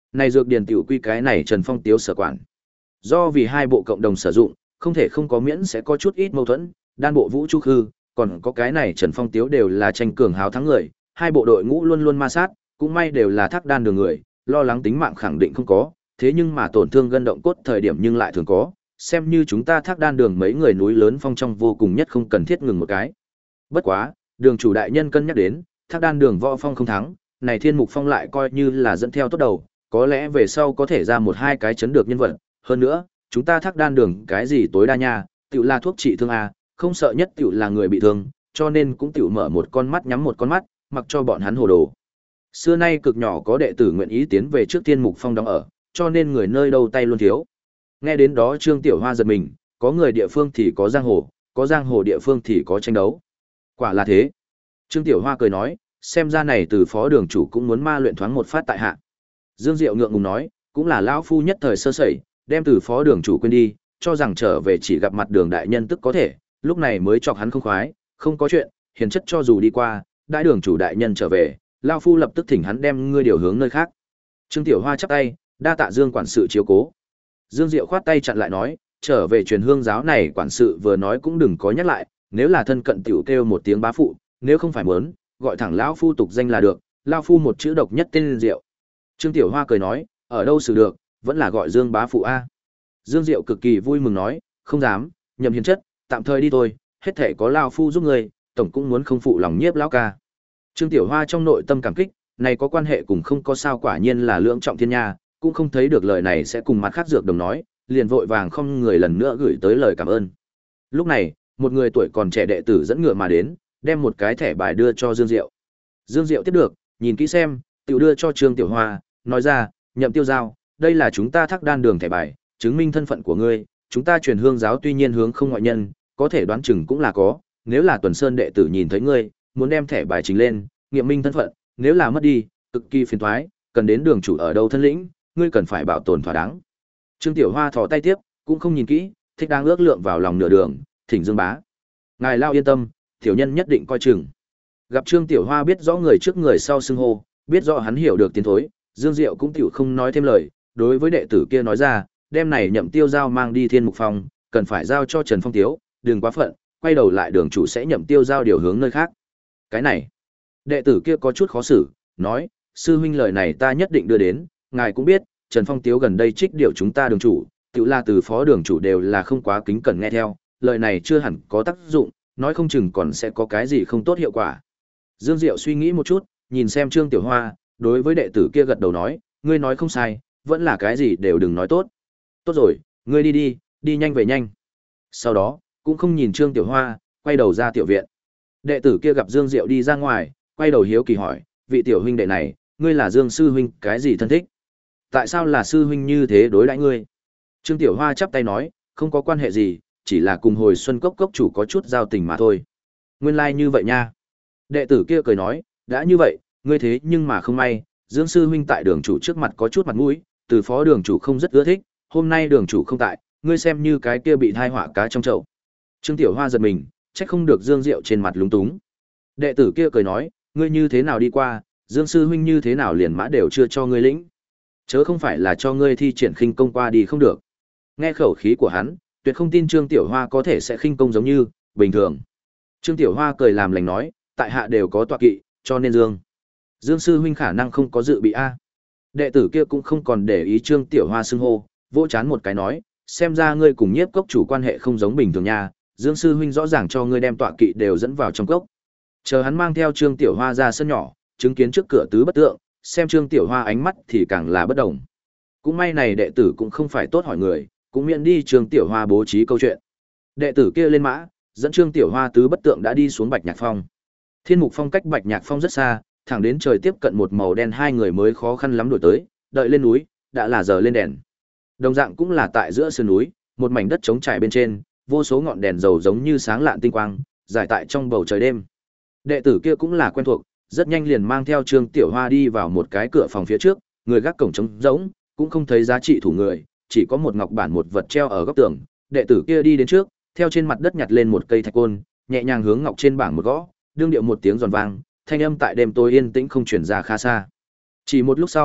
Này dược điển tiểu quy cái này Trần Phong Tiếu sở quản. Do vì hai bộ cộng đồng sử dụng, không thể không có miễn sẽ có chút ít mâu thuẫn, đan bộ Vũ Chu Khư, còn có cái này Trần Phong Tiếu đều là tranh cường hào thắng người, hai bộ đội ngũ luôn luôn ma sát, cũng may đều là thác đan đường người, lo lắng tính mạng khẳng định không có, thế nhưng mà tổn thương gân động cốt thời điểm nhưng lại thường có, xem như chúng ta thác đan đường mấy người núi lớn phong trong vô cùng nhất không cần thiết ngừng một cái. Bất quá, đường chủ đại nhân cân nhắc đến, thác đan đường võ phong không thắng, này thiên mục phong lại coi như là dẫn theo tốt đầu, có lẽ về sau có thể ra một hai cái chấn được nhân vật, hơn nữa, chúng ta thác đan đường cái gì tối đa nha, tiểu là thuốc trị thương a, không sợ nhất tiểu là người bị thương, cho nên cũng tiểu mở một con mắt nhắm một con mắt, mặc cho bọn hắn hồ đồ. Xưa nay cực nhỏ có đệ tử nguyện ý tiến về trước thiên mục phong đóng ở, cho nên người nơi đâu tay luôn thiếu. Nghe đến đó Trương Tiểu Hoa giật mình, có người địa phương thì có giang hồ, có giang hồ địa phương thì có tranh đấu. Quả là thế. Trương Tiểu Hoa cười nói, xem ra này từ phó đường chủ cũng muốn ma luyện thoáng một phát tại hạ. Dương Diệu ngượng ngùng nói, cũng là lão phu nhất thời sơ sẩy, đem từ phó đường chủ quên đi, cho rằng trở về chỉ gặp mặt đường đại nhân tức có thể, lúc này mới chọc hắn không khoái, không có chuyện, hiền chất cho dù đi qua, đại đường chủ đại nhân trở về, lão phu lập tức thỉnh hắn đem ngươi điều hướng nơi khác. Trương Tiểu Hoa chắp tay, đa tạ Dương quản sự chiếu cố. Dương Diệu khoát tay chặn lại nói, trở về truyền hương giáo này quản sự vừa nói cũng đừng có nhắc lại, nếu là thân cận tiểu kêu một tiếng bá phụ, nếu không phải muốn, gọi thẳng lão phu tục danh là được, lão phu một chữ độc nhất tên Diệu. Trương Tiểu Hoa cười nói, ở đâu xử được, vẫn là gọi Dương bá phụ a. Dương Diệu cực kỳ vui mừng nói, không dám, nhậm hiền chất, tạm thời đi thôi, hết thể có lão phu giúp người, tổng cũng muốn không phụ lòng nhiếp lão ca. Trương Tiểu Hoa trong nội tâm cảm kích, này có quan hệ cùng không có sao quả nhiên là lưỡng trọng thiên nha, cũng không thấy được lời này sẽ cùng mặt khác dược đồng nói, liền vội vàng không người lần nữa gửi tới lời cảm ơn. Lúc này, một người tuổi còn trẻ đệ tử dẫn ngựa mà đến, đem một cái thẻ bài đưa cho Dương Diệu. Dương Diệu tiếp được, nhìn kỹ xem, tự đưa cho Trương Tiểu Hoa, nói ra, nhậm tiêu giao, đây là chúng ta thác đan đường thẻ bài, chứng minh thân phận của ngươi, chúng ta truyền hương giáo tuy nhiên hướng không ngoại nhân, có thể đoán chừng cũng là có, nếu là Tuần Sơn đệ tử nhìn thấy ngươi, muốn đem thẻ bài trình lên, nghiệm minh thân phận, nếu là mất đi, cực kỳ phiền toái, cần đến đường chủ ở đâu thân lĩnh, ngươi cần phải bảo tồn thỏa đáng. Trương Tiểu Hoa thò tay tiếp, cũng không nhìn kỹ, thích đang ước lượng vào lòng nửa đường, thỉnh Dương bá. Ngài lao yên tâm, tiểu nhân nhất định coi chừng. Gặp Trương Tiểu Hoa biết rõ người trước người sau xưng hô, biết rõ hắn hiểu được tiến thối, Dương Diệu cũng tiểu không nói thêm lời, đối với đệ tử kia nói ra, đem này nhậm tiêu giao mang đi thiên mục phòng, cần phải giao cho Trần Phong Tiếu, đừng quá phận, quay đầu lại đường chủ sẽ nhậm tiêu giao điều hướng nơi khác. Cái này, đệ tử kia có chút khó xử, nói, sư huynh lời này ta nhất định đưa đến, ngài cũng biết, Trần Phong Tiếu gần đây trích điều chúng ta đường chủ, tự là từ phó đường chủ đều là không quá kính cẩn nghe theo, lời này chưa hẳn có tác dụng, nói không chừng còn sẽ có cái gì không tốt hiệu quả. Dương Diệu suy nghĩ một chút, nhìn xem Trương Tiểu Hoa, đối với đệ tử kia gật đầu nói, ngươi nói không sai, vẫn là cái gì đều đừng nói tốt. Tốt rồi, ngươi đi đi, đi nhanh về nhanh. Sau đó, cũng không nhìn Trương Tiểu Hoa, quay đầu ra tiểu viện. Đệ tử kia gặp Dương Diệu đi ra ngoài, quay đầu hiếu kỳ hỏi, vị tiểu huynh đệ này, ngươi là Dương sư huynh, cái gì thân thích? Tại sao là sư huynh như thế đối đãi ngươi? Trương Tiểu Hoa chắp tay nói, không có quan hệ gì, chỉ là cùng hồi xuân cốc cốc chủ có chút giao tình mà thôi. Nguyên lai like như vậy nha. Đệ tử kia cười nói, đã như vậy, ngươi thế nhưng mà không may, Dương sư huynh tại đường chủ trước mặt có chút mặt mũi, từ phó đường chủ không rất ưa thích, hôm nay đường chủ không tại, ngươi xem như cái kia bị thai họa cá trong chậu. Trương Tiểu Hoa giật mình, trách không được Dương Diệu trên mặt lúng túng. Đệ tử kia cười nói, ngươi như thế nào đi qua, Dương sư huynh như thế nào liền mã đều chưa cho ngươi lĩnh. Chớ không phải là cho ngươi thi triển khinh công qua đi không được. Nghe khẩu khí của hắn, tuyệt không tin Trương Tiểu Hoa có thể sẽ khinh công giống như bình thường. Trương Tiểu Hoa cười làm lành nói, tại hạ đều có tọa kỵ, cho nên Dương. Dương sư huynh khả năng không có dự bị a. Đệ tử kia cũng không còn để ý Trương Tiểu Hoa xưng hô, vỗ chán một cái nói, xem ra ngươi cùng Nhiếp cốc chủ quan hệ không giống bình thường nha, Dương sư huynh rõ ràng cho ngươi đem tọa kỵ đều dẫn vào trong cốc. Chờ hắn mang theo Trương Tiểu Hoa ra sân nhỏ, chứng kiến trước cửa tứ bất tượng, xem Trương Tiểu Hoa ánh mắt thì càng là bất động. Cũng may này đệ tử cũng không phải tốt hỏi người, cũng miễn đi Trương Tiểu Hoa bố trí câu chuyện. Đệ tử kia lên mã, dẫn Trương Tiểu Hoa tứ bất tượng đã đi xuống Bạch Nhạc Phong. Thiên Mục Phong cách Bạch Nhạc Phong rất xa, thẳng đến trời tiếp cận một màu đen hai người mới khó khăn lắm đuổi tới, đợi lên núi, đã là giờ lên đèn. Đồng dạng cũng là tại giữa sườn núi, một mảnh đất trống trải bên trên, vô số ngọn đèn dầu giống như sáng lạn tinh quang, rải tại trong bầu trời đêm. Đệ tử kia cũng là quen thuộc, rất nhanh liền mang theo Trương Tiểu Hoa đi vào một cái cửa phòng phía trước, người gác cổng trống rỗng, cũng không thấy giá trị thủ người, chỉ có một ngọc bản một vật treo ở góc tường. Đệ tử kia đi đến trước, theo trên mặt đất nhặt lên một cây thạch côn, nhẹ nhàng hướng ngọc trên bảng một gõ, đương điệu một tiếng giòn vang, thanh âm tại đêm tối yên tĩnh không truyền ra khá xa. Chỉ một lúc sau,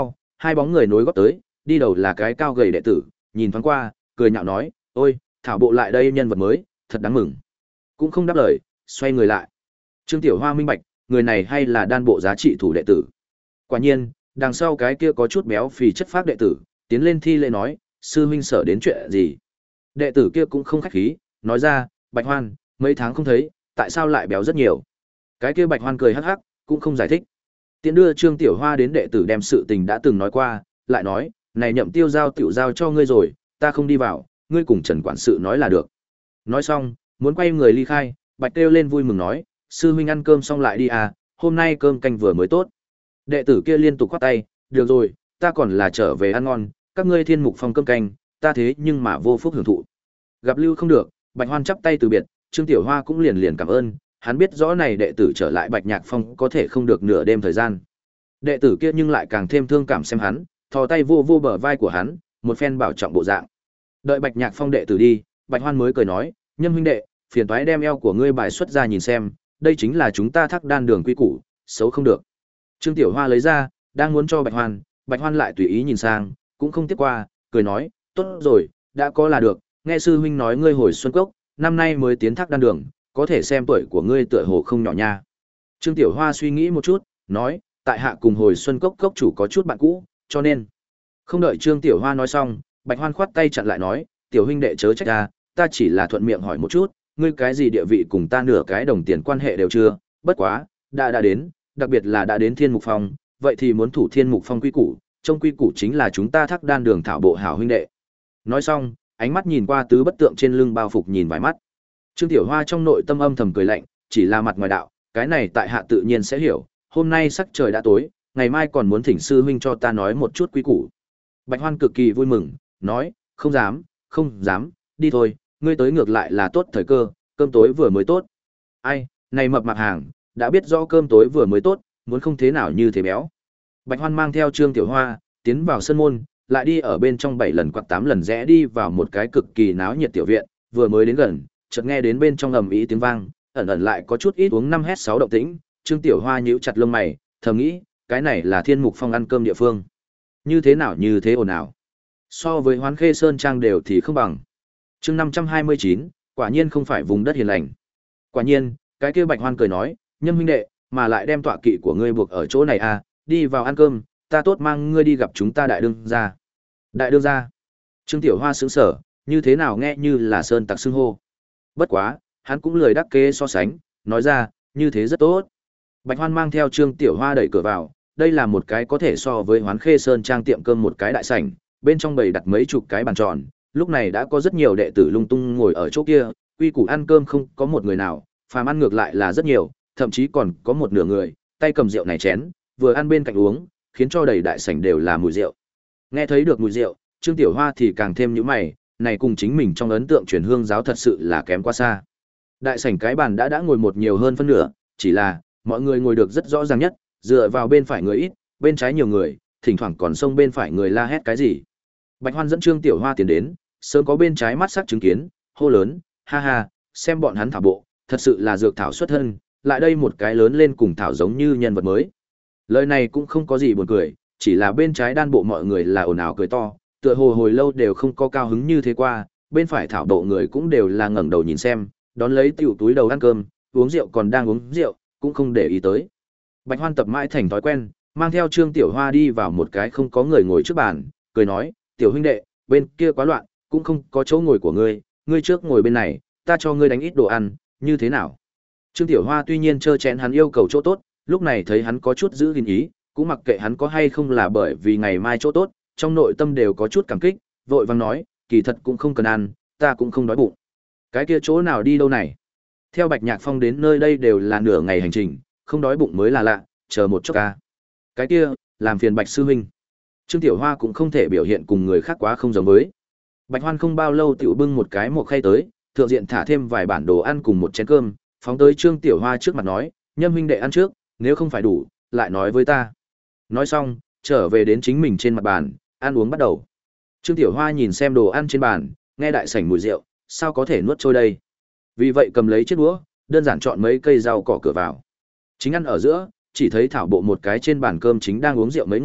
Hai bóng người nối góp tới, đi đầu là cái cao gầy đệ tử, nhìn thoáng qua, cười nhạo nói, ôi, thảo bộ lại đây nhân vật mới, thật đáng mừng. Cũng không đáp lời, xoay người lại. Trương Tiểu Hoa minh bạch, người này hay là đan bộ giá trị thủ đệ tử. Quả nhiên, đằng sau cái kia có chút béo phì chất phác đệ tử, tiến lên thi lễ nói, sư huynh sở đến chuyện gì. Đệ tử kia cũng không khách khí, nói ra, Bạch Hoan, mấy tháng không thấy, tại sao lại béo rất nhiều. Cái kia Bạch Hoan cười hắc hắc, cũng không giải thích. Tiện đưa Trương Tiểu Hoa đến đệ tử đem sự tình đã từng nói qua, lại nói, này nhậm tiêu giao tiểu giao cho ngươi rồi, ta không đi vào, ngươi cùng Trần quản sự nói là được. Nói xong, muốn quay người ly khai, Bạch kêu lên vui mừng nói, sư huynh ăn cơm xong lại đi à, hôm nay cơm canh vừa mới tốt. Đệ tử kia liên tục khoát tay, được rồi, ta còn là trở về ăn ngon, các ngươi thiên mục phong cơm canh, ta thế nhưng mà vô phúc hưởng thụ. Gặp lưu không được, Bạch Hoan chắp tay từ biệt, Trương Tiểu Hoa cũng liền liền cảm ơn, hắn biết rõ này đệ tử trở lại Bạch Nhạc Phong có thể không được nửa đêm thời gian. Đệ tử kia nhưng lại càng thêm thương cảm xem hắn, thò tay vô vô bờ vai của hắn, một phen bảo trọng bộ dạng. Đợi Bạch Nhạc Phong đệ tử đi, Bạch Hoan mới cười nói, Nhân huynh đệ, phiền toái đem eo của ngươi bài xuất ra nhìn xem, đây chính là chúng ta Thác Đan đường quy củ, xấu không được. Trương Tiểu Hoa lấy ra, đang muốn cho Bạch Hoan, Bạch Hoan lại tùy ý nhìn sang, cũng không tiếp qua, cười nói, tốt rồi, đã có là được, nghe sư huynh nói ngươi hồi Xuân Cốc, năm nay mới tiến Thác Đan đường, có thể xem tuổi của ngươi tựa hồ không nhỏ nha. Trương Tiểu Hoa suy nghĩ một chút, nói, tại hạ cùng hồi Xuân Cốc cốc chủ có chút bạn cũ, cho nên. Không đợi Trương Tiểu Hoa nói xong, Bạch Hoan khoát tay chặn lại nói, tiểu huynh đệ chớ trách ta, ta chỉ là thuận miệng hỏi một chút, ngươi cái gì địa vị cùng ta nửa cái đồng tiền quan hệ đều chưa, bất quá, đã đã đến, đặc biệt là đã đến Thiên Mục Phong, vậy thì muốn thủ Thiên Mục Phong quy củ, trong quy củ chính là chúng ta Thác Đan đường thảo bộ hảo huynh đệ. Nói xong, ánh mắt nhìn qua tứ bất tượng trên lưng bao phục nhìn vài mắt. Trương Tiểu Hoa trong nội tâm âm thầm cười lạnh, chỉ là mặt ngoài đạo, cái này tại hạ tự nhiên sẽ hiểu, hôm nay sắc trời đã tối, ngày mai còn muốn thỉnh sư huynh cho ta nói một chút quy củ. Bạch Hoan cực kỳ vui mừng, nói, không dám, không dám, đi thôi, ngươi tới ngược lại là tốt thời cơ, cơm tối vừa mới tốt. Ai, này mập mạp hàng, đã biết rõ cơm tối vừa mới tốt, muốn không thế nào như thế béo. Bạch Hoan mang theo Trương Tiểu Hoa, tiến vào sân môn, lại đi ở bên trong bảy lần quạt tám lần rẽ đi vào một cái cực kỳ náo nhiệt tiểu viện, vừa mới đến gần, chợt nghe đến bên trong ầm ĩ tiếng vang, ẩn ẩn lại có chút ít uống năm hét sáu động tĩnh, Trương Tiểu Hoa nhíu chặt lông mày, thầm nghĩ, cái này là Thiên Mục Phong ăn cơm địa phương. Như thế nào như thế ồn ào. So với Hoán Khê Sơn Trang đều thì không bằng. Chương năm trăm hai mươi chín, quả nhiên không phải vùng đất hiền lành. Quả nhiên, cái kia Bạch Hoan cười nói, Nhâm huynh đệ, mà lại đem tọa kỵ của ngươi buộc ở chỗ này à, đi vào ăn cơm, ta tốt mang ngươi đi gặp chúng ta đại đương gia. Đại đương gia? Trương Tiểu Hoa sững sờ, như thế nào nghe như là sơn tặc xưng hô. Bất quá, hắn cũng lười đắc kế so sánh, nói ra, như thế rất tốt. Bạch Hoan mang theo Trương Tiểu Hoa đẩy cửa vào, đây là một cái có thể so với Hoán Khê Sơn Trang tiệm cơm một cái đại sảnh, bên trong bày đặt mấy chục cái bàn tròn, lúc này đã có rất nhiều đệ tử lung tung ngồi ở chỗ kia, quy củ ăn cơm không có một người nào, phàm ăn ngược lại là rất nhiều, thậm chí còn có một nửa người, tay cầm rượu này chén, vừa ăn bên cạnh uống, khiến cho đầy đại sảnh đều là mùi rượu. Nghe thấy được mùi rượu, Trương Tiểu Hoa thì càng thêm nhíu mày, này cùng chính mình trong ấn tượng truyền hương giáo thật sự là kém quá xa. Đại sảnh cái bàn đã đã ngồi một nhiều hơn phân nửa, chỉ là mọi người ngồi được rất rõ ràng nhất, dựa vào bên phải người ít, bên trái nhiều người, thỉnh thoảng còn xông bên phải người la hét cái gì. Bạch Hoan dẫn Trương Tiểu Hoa tiến đến, sớm có bên trái mắt sắc chứng kiến, hô lớn, ha ha, xem bọn hắn thảo bộ, thật sự là dược thảo xuất thân, lại đây một cái lớn lên cùng thảo giống như nhân vật mới. Lời này cũng không có gì buồn cười, chỉ là bên trái đan bộ mọi người là ồn ào cười to, tựa hồ hồi lâu đều không có cao hứng như thế qua, bên phải thảo bộ người cũng đều là ngẩng đầu nhìn xem, đón lấy tiểu túi đầu ăn cơm, uống rượu còn đang uống rượu, cũng không để ý tới. Bạch Hoan tập mãi thành thói quen, mang theo Trương Tiểu Hoa đi vào một cái không có người ngồi trước bàn, cười nói, tiểu huynh đệ, bên kia quá loạn, cũng không có chỗ ngồi của ngươi, ngươi trước ngồi bên này, ta cho ngươi đánh ít đồ ăn, như thế nào? Trương Tiểu Hoa tuy nhiên trơ chén hắn yêu cầu chỗ tốt, lúc này thấy hắn có chút giữ gìn ý, cũng mặc kệ hắn có hay không là bởi vì ngày mai chỗ tốt, trong nội tâm đều có chút cảm kích, vội vàng nói, kỳ thật cũng không cần ăn, ta cũng không đói bụng. Cái kia chỗ nào đi đâu này? Theo Bạch Nhạc Phong đến nơi đây đều là nửa ngày hành trình, không đói bụng mới là lạ, chờ một chút ca. Cái kia, làm phiền Bạch sư huynh. Trương Tiểu Hoa cũng không thể biểu hiện cùng người khác quá không giống với. Bạch Hoan không bao lâu tiểu bưng một cái một khay tới, thượng diện thả thêm vài bản đồ ăn cùng một chén cơm, phóng tới Trương Tiểu Hoa trước mặt nói, Nhâm huynh đệ ăn trước, nếu không phải đủ, lại nói với ta. Nói xong, trở về đến chính mình trên mặt bàn, ăn uống bắt đầu. Trương Tiểu Hoa nhìn xem đồ ăn trên bàn, nghe đại sảnh mùi rượu, sao có thể nuốt trôi đây. Vì vậy cầm lấy chiếc đũa, đơn giản chọn mấy cây rau cỏ cửa vào. Chính ăn ở giữa, chỉ thấy thảo bộ một cái trên bàn cơm chính đang uống rượu mấy người,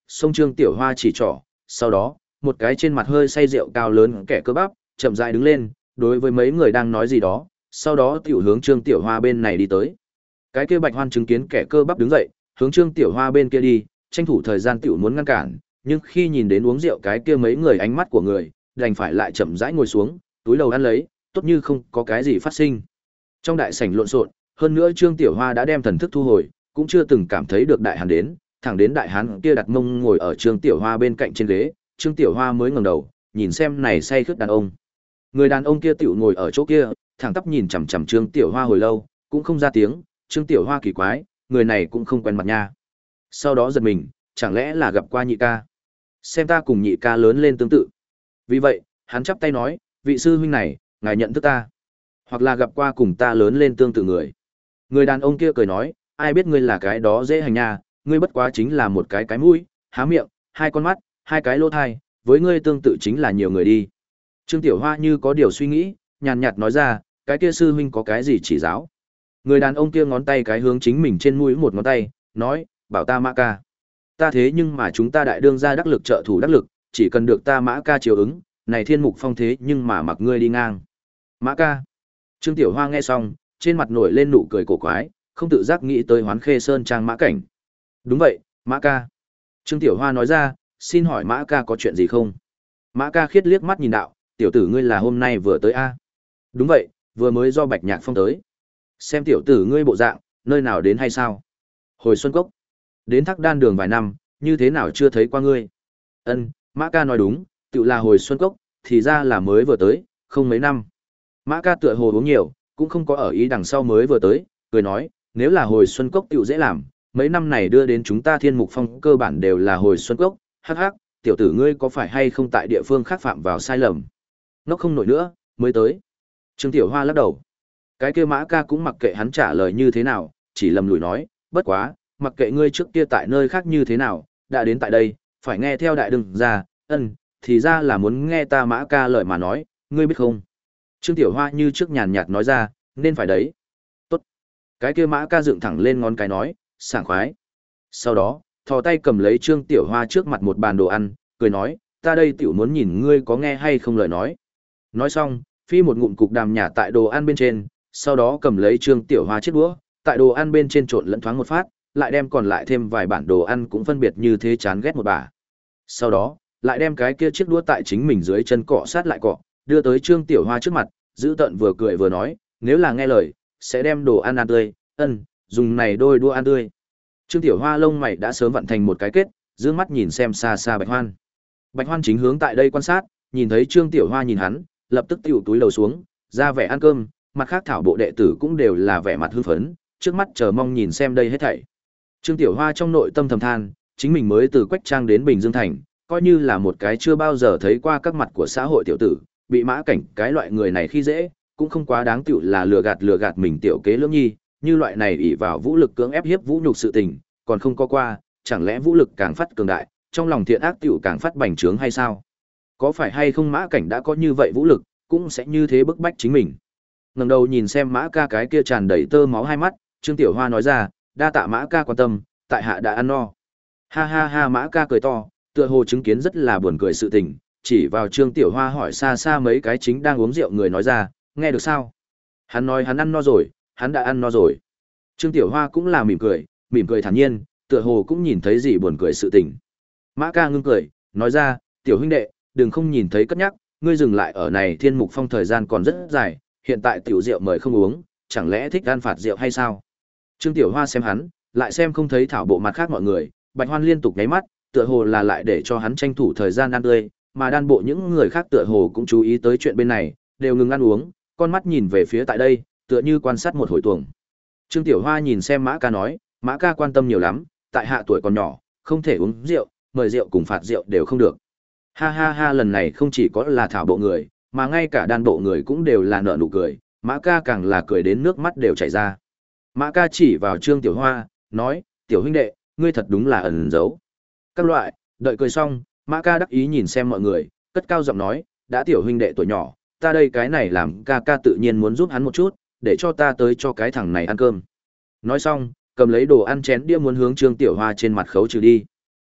xông Trương Tiểu Hoa chỉ trỏ, sau đó, một cái trên mặt hơi say rượu cao lớn kẻ cơ bắp, chậm rãi đứng lên, đối với mấy người đang nói gì đó, sau đó tiểu hướng Trương Tiểu Hoa bên này đi tới. Cái kia Bạch Hoan chứng kiến kẻ cơ bắp đứng dậy, hướng Trương Tiểu Hoa bên kia đi, tranh thủ thời gian tiểu muốn ngăn cản, nhưng khi nhìn đến uống rượu cái kia mấy người ánh mắt của người, đành phải lại chậm rãi ngồi xuống, túi đầu ăn lấy, tốt như không có cái gì phát sinh. Trong đại sảnh lộn xộn, hơn nữa Trương Tiểu Hoa đã đem thần thức thu hồi, cũng chưa từng cảm thấy được đại hán đến, thẳng đến đại hán kia đặt mông ngồi ở Trương Tiểu Hoa bên cạnh trên ghế, Trương Tiểu Hoa mới ngẩng đầu, nhìn xem này say khướt đàn ông. Người đàn ông kia tiểu ngồi ở chỗ kia, thẳng tắp nhìn chằm chằm Trương Tiểu Hoa hồi lâu, cũng không ra tiếng, Trương Tiểu Hoa kỳ quái, người này cũng không quen mặt nha. Sau đó giật mình, chẳng lẽ là gặp qua nhị ca? Xem ta cùng nhị ca lớn lên tương tự. Vì vậy, hắn chắp tay nói, vị sư huynh này, ngài nhận thức ta. Hoặc là gặp qua cùng ta lớn lên tương tự người. Người đàn ông kia cười nói, ai biết ngươi là cái đó dễ hành nha, ngươi bất quá chính là một cái cái mũi, há miệng, hai con mắt, hai cái lỗ thai, với ngươi tương tự chính là nhiều người đi. Trương Tiểu Hoa như có điều suy nghĩ, nhàn nhạt nói ra, cái kia sư huynh có cái gì chỉ giáo. Người đàn ông kia ngón tay cái hướng chính mình trên mũi một ngón tay, nói, bảo ta Mã ca. Ta thế nhưng mà chúng ta đại đương gia đắc lực trợ thủ đắc lực, chỉ cần được ta Mã ca chiều ứng, này thiên mục phong thế nhưng mà mặc ngươi đi ngang. Mã ca. Trương Tiểu Hoa nghe xong, trên mặt nổi lên nụ cười cổ quái, không tự giác nghĩ tới Hoán Khê Sơn trang Mã Cảnh. Đúng vậy, Mã ca. Trương Tiểu Hoa nói ra, xin hỏi Mã ca có chuyện gì không? Mã ca khiết liếc mắt nhìn đạo, tiểu tử ngươi là hôm nay vừa tới a? Đúng vậy, vừa mới do Bạch Nhạc Phong tới. Xem tiểu tử ngươi bộ dạng, nơi nào đến hay sao? Hồi Xuân Cốc. Đến Thác Đan đường vài năm, như thế nào chưa thấy qua ngươi? Ân, Mã ca nói đúng, tự là hồi Xuân Cốc, thì ra là mới vừa tới, không mấy năm. Mã ca tựa hồ uống nhiều, cũng không có ở ý đằng sau mới vừa tới, cười nói, nếu là hồi Xuân Cốc tiểu dễ làm, mấy năm này đưa đến chúng ta Thiên Mục Phong cơ bản đều là hồi Xuân Cốc, hắc hắc, tiểu tử ngươi có phải hay không tại địa phương khác phạm vào sai lầm? Nó không nổi nữa, mới tới. Trương Tiểu Hoa lắc đầu. Cái kia Mã ca cũng mặc kệ hắn trả lời như thế nào, chỉ lầm lùi nói, bất quá, mặc kệ ngươi trước kia tại nơi khác như thế nào, đã đến tại đây, phải nghe theo đại đừng ra, ân, thì ra là muốn nghe ta Mã ca lời mà nói, ngươi biết không? Trương Tiểu Hoa như trước nhàn nhạt nói ra, nên phải đấy. Tốt. Cái kia Mã ca dựng thẳng lên ngón cái nói, sảng khoái. Sau đó, thò tay cầm lấy Trương Tiểu Hoa trước mặt một bàn đồ ăn, cười nói, ta đây tiểu muốn nhìn ngươi có nghe hay không lời nói. Nói xong, phi một ngụm cục đàm nhả tại đồ ăn bên trên, sau đó cầm lấy Trương Tiểu Hoa chiếc đũa, tại đồ ăn bên trên trộn lẫn thoáng một phát, lại đem còn lại thêm vài bản đồ ăn cũng phân biệt như thế chán ghét một bà. Sau đó, lại đem cái kia chiếc đũa tại chính mình dưới chân cọ sát lại cọ, đưa tới Trương Tiểu Hoa trước mặt, giữ tận vừa cười vừa nói, nếu là nghe lời, sẽ đem đồ ăn ăn tươi, ân, dùng này đôi đũa ăn tươi. Trương Tiểu Hoa lông mày đã sớm vận thành một cái kết, giữ mắt nhìn xem xa xa Bạch Hoan. Bạch Hoan chính hướng tại đây quan sát, nhìn thấy Trương Tiểu Hoa nhìn hắn, lập tức tiểu túi lầu xuống, ra vẻ ăn cơm, mặt khác thảo bộ đệ tử cũng đều là vẻ mặt hưng phấn, trước mắt chờ mong nhìn xem đây hết thảy. Trương Tiểu Hoa trong nội tâm thầm than, chính mình mới từ Quách Trang đến Bình Dương Thành, coi như là một cái chưa bao giờ thấy qua các mặt của xã hội tiểu tử, bị Mã Cảnh cái loại người này khi dễ, cũng không quá đáng tiểu là lừa gạt lừa gạt mình tiểu kế lưỡng nhi, như loại này ỷ vào vũ lực cưỡng ép hiếp vũ nhục sự tình, còn không có qua, chẳng lẽ vũ lực càng phát cường đại, trong lòng thiện ác tiểu càng phát bành trướng hay sao? Có phải hay không Mã Cảnh đã có như vậy vũ lực, cũng sẽ như thế bức bách chính mình. Ngẩng đầu nhìn xem Mã ca cái kia tràn đầy tơ máu hai mắt, Trương Tiểu Hoa nói ra, đa tạ Mã ca quan tâm, tại hạ đã ăn no. Ha ha ha, Mã ca cười to, tựa hồ chứng kiến rất là buồn cười sự tình, chỉ vào Trương Tiểu Hoa hỏi xa xa mấy cái chính đang uống rượu người nói ra, nghe được sao? Hắn nói hắn ăn no rồi, hắn đã ăn no rồi. Trương Tiểu Hoa cũng là mỉm cười, mỉm cười thản nhiên, tựa hồ cũng nhìn thấy gì buồn cười sự tình. Mã ca ngưng cười, nói ra, tiểu huynh đệ, đừng không nhìn thấy cất nhắc, ngươi dừng lại ở này Thiên Mục Phong thời gian còn rất dài, hiện tại tiểu rượu mời không uống, chẳng lẽ thích ăn phạt rượu hay sao? Trương Tiểu Hoa xem hắn, lại xem không thấy thảo bộ mặt khác mọi người, Bạch Hoan liên tục nháy mắt, tựa hồ là lại để cho hắn tranh thủ thời gian ăn tươi, mà đan bộ những người khác tựa hồ cũng chú ý tới chuyện bên này, đều ngừng ăn uống, con mắt nhìn về phía tại đây, tựa như quan sát một hồi tuồng. Trương Tiểu Hoa nhìn xem Mã ca nói, Mã ca quan tâm nhiều lắm, tại hạ tuổi còn nhỏ, không thể uống rượu, mời rượu cùng phạt rượu đều không được. Ha ha ha, lần này không chỉ có là thảo bộ người, mà ngay cả đan bộ người cũng đều là nở nụ cười, Mã ca càng là cười đến nước mắt đều chảy ra. Mã ca chỉ vào Trương Tiểu Hoa, nói, tiểu huynh đệ, ngươi thật đúng là ẩn giấu. Các loại, đợi cười xong, Mã ca đắc ý nhìn xem mọi người, cất cao giọng nói, đã tiểu huynh đệ tuổi nhỏ, ta đây cái này làm ca ca tự nhiên muốn giúp hắn một chút, để cho ta tới cho cái thằng này ăn cơm. Nói xong, cầm lấy đồ ăn chén đĩa muốn hướng Trương Tiểu Hoa trên mặt khấu trừ đi.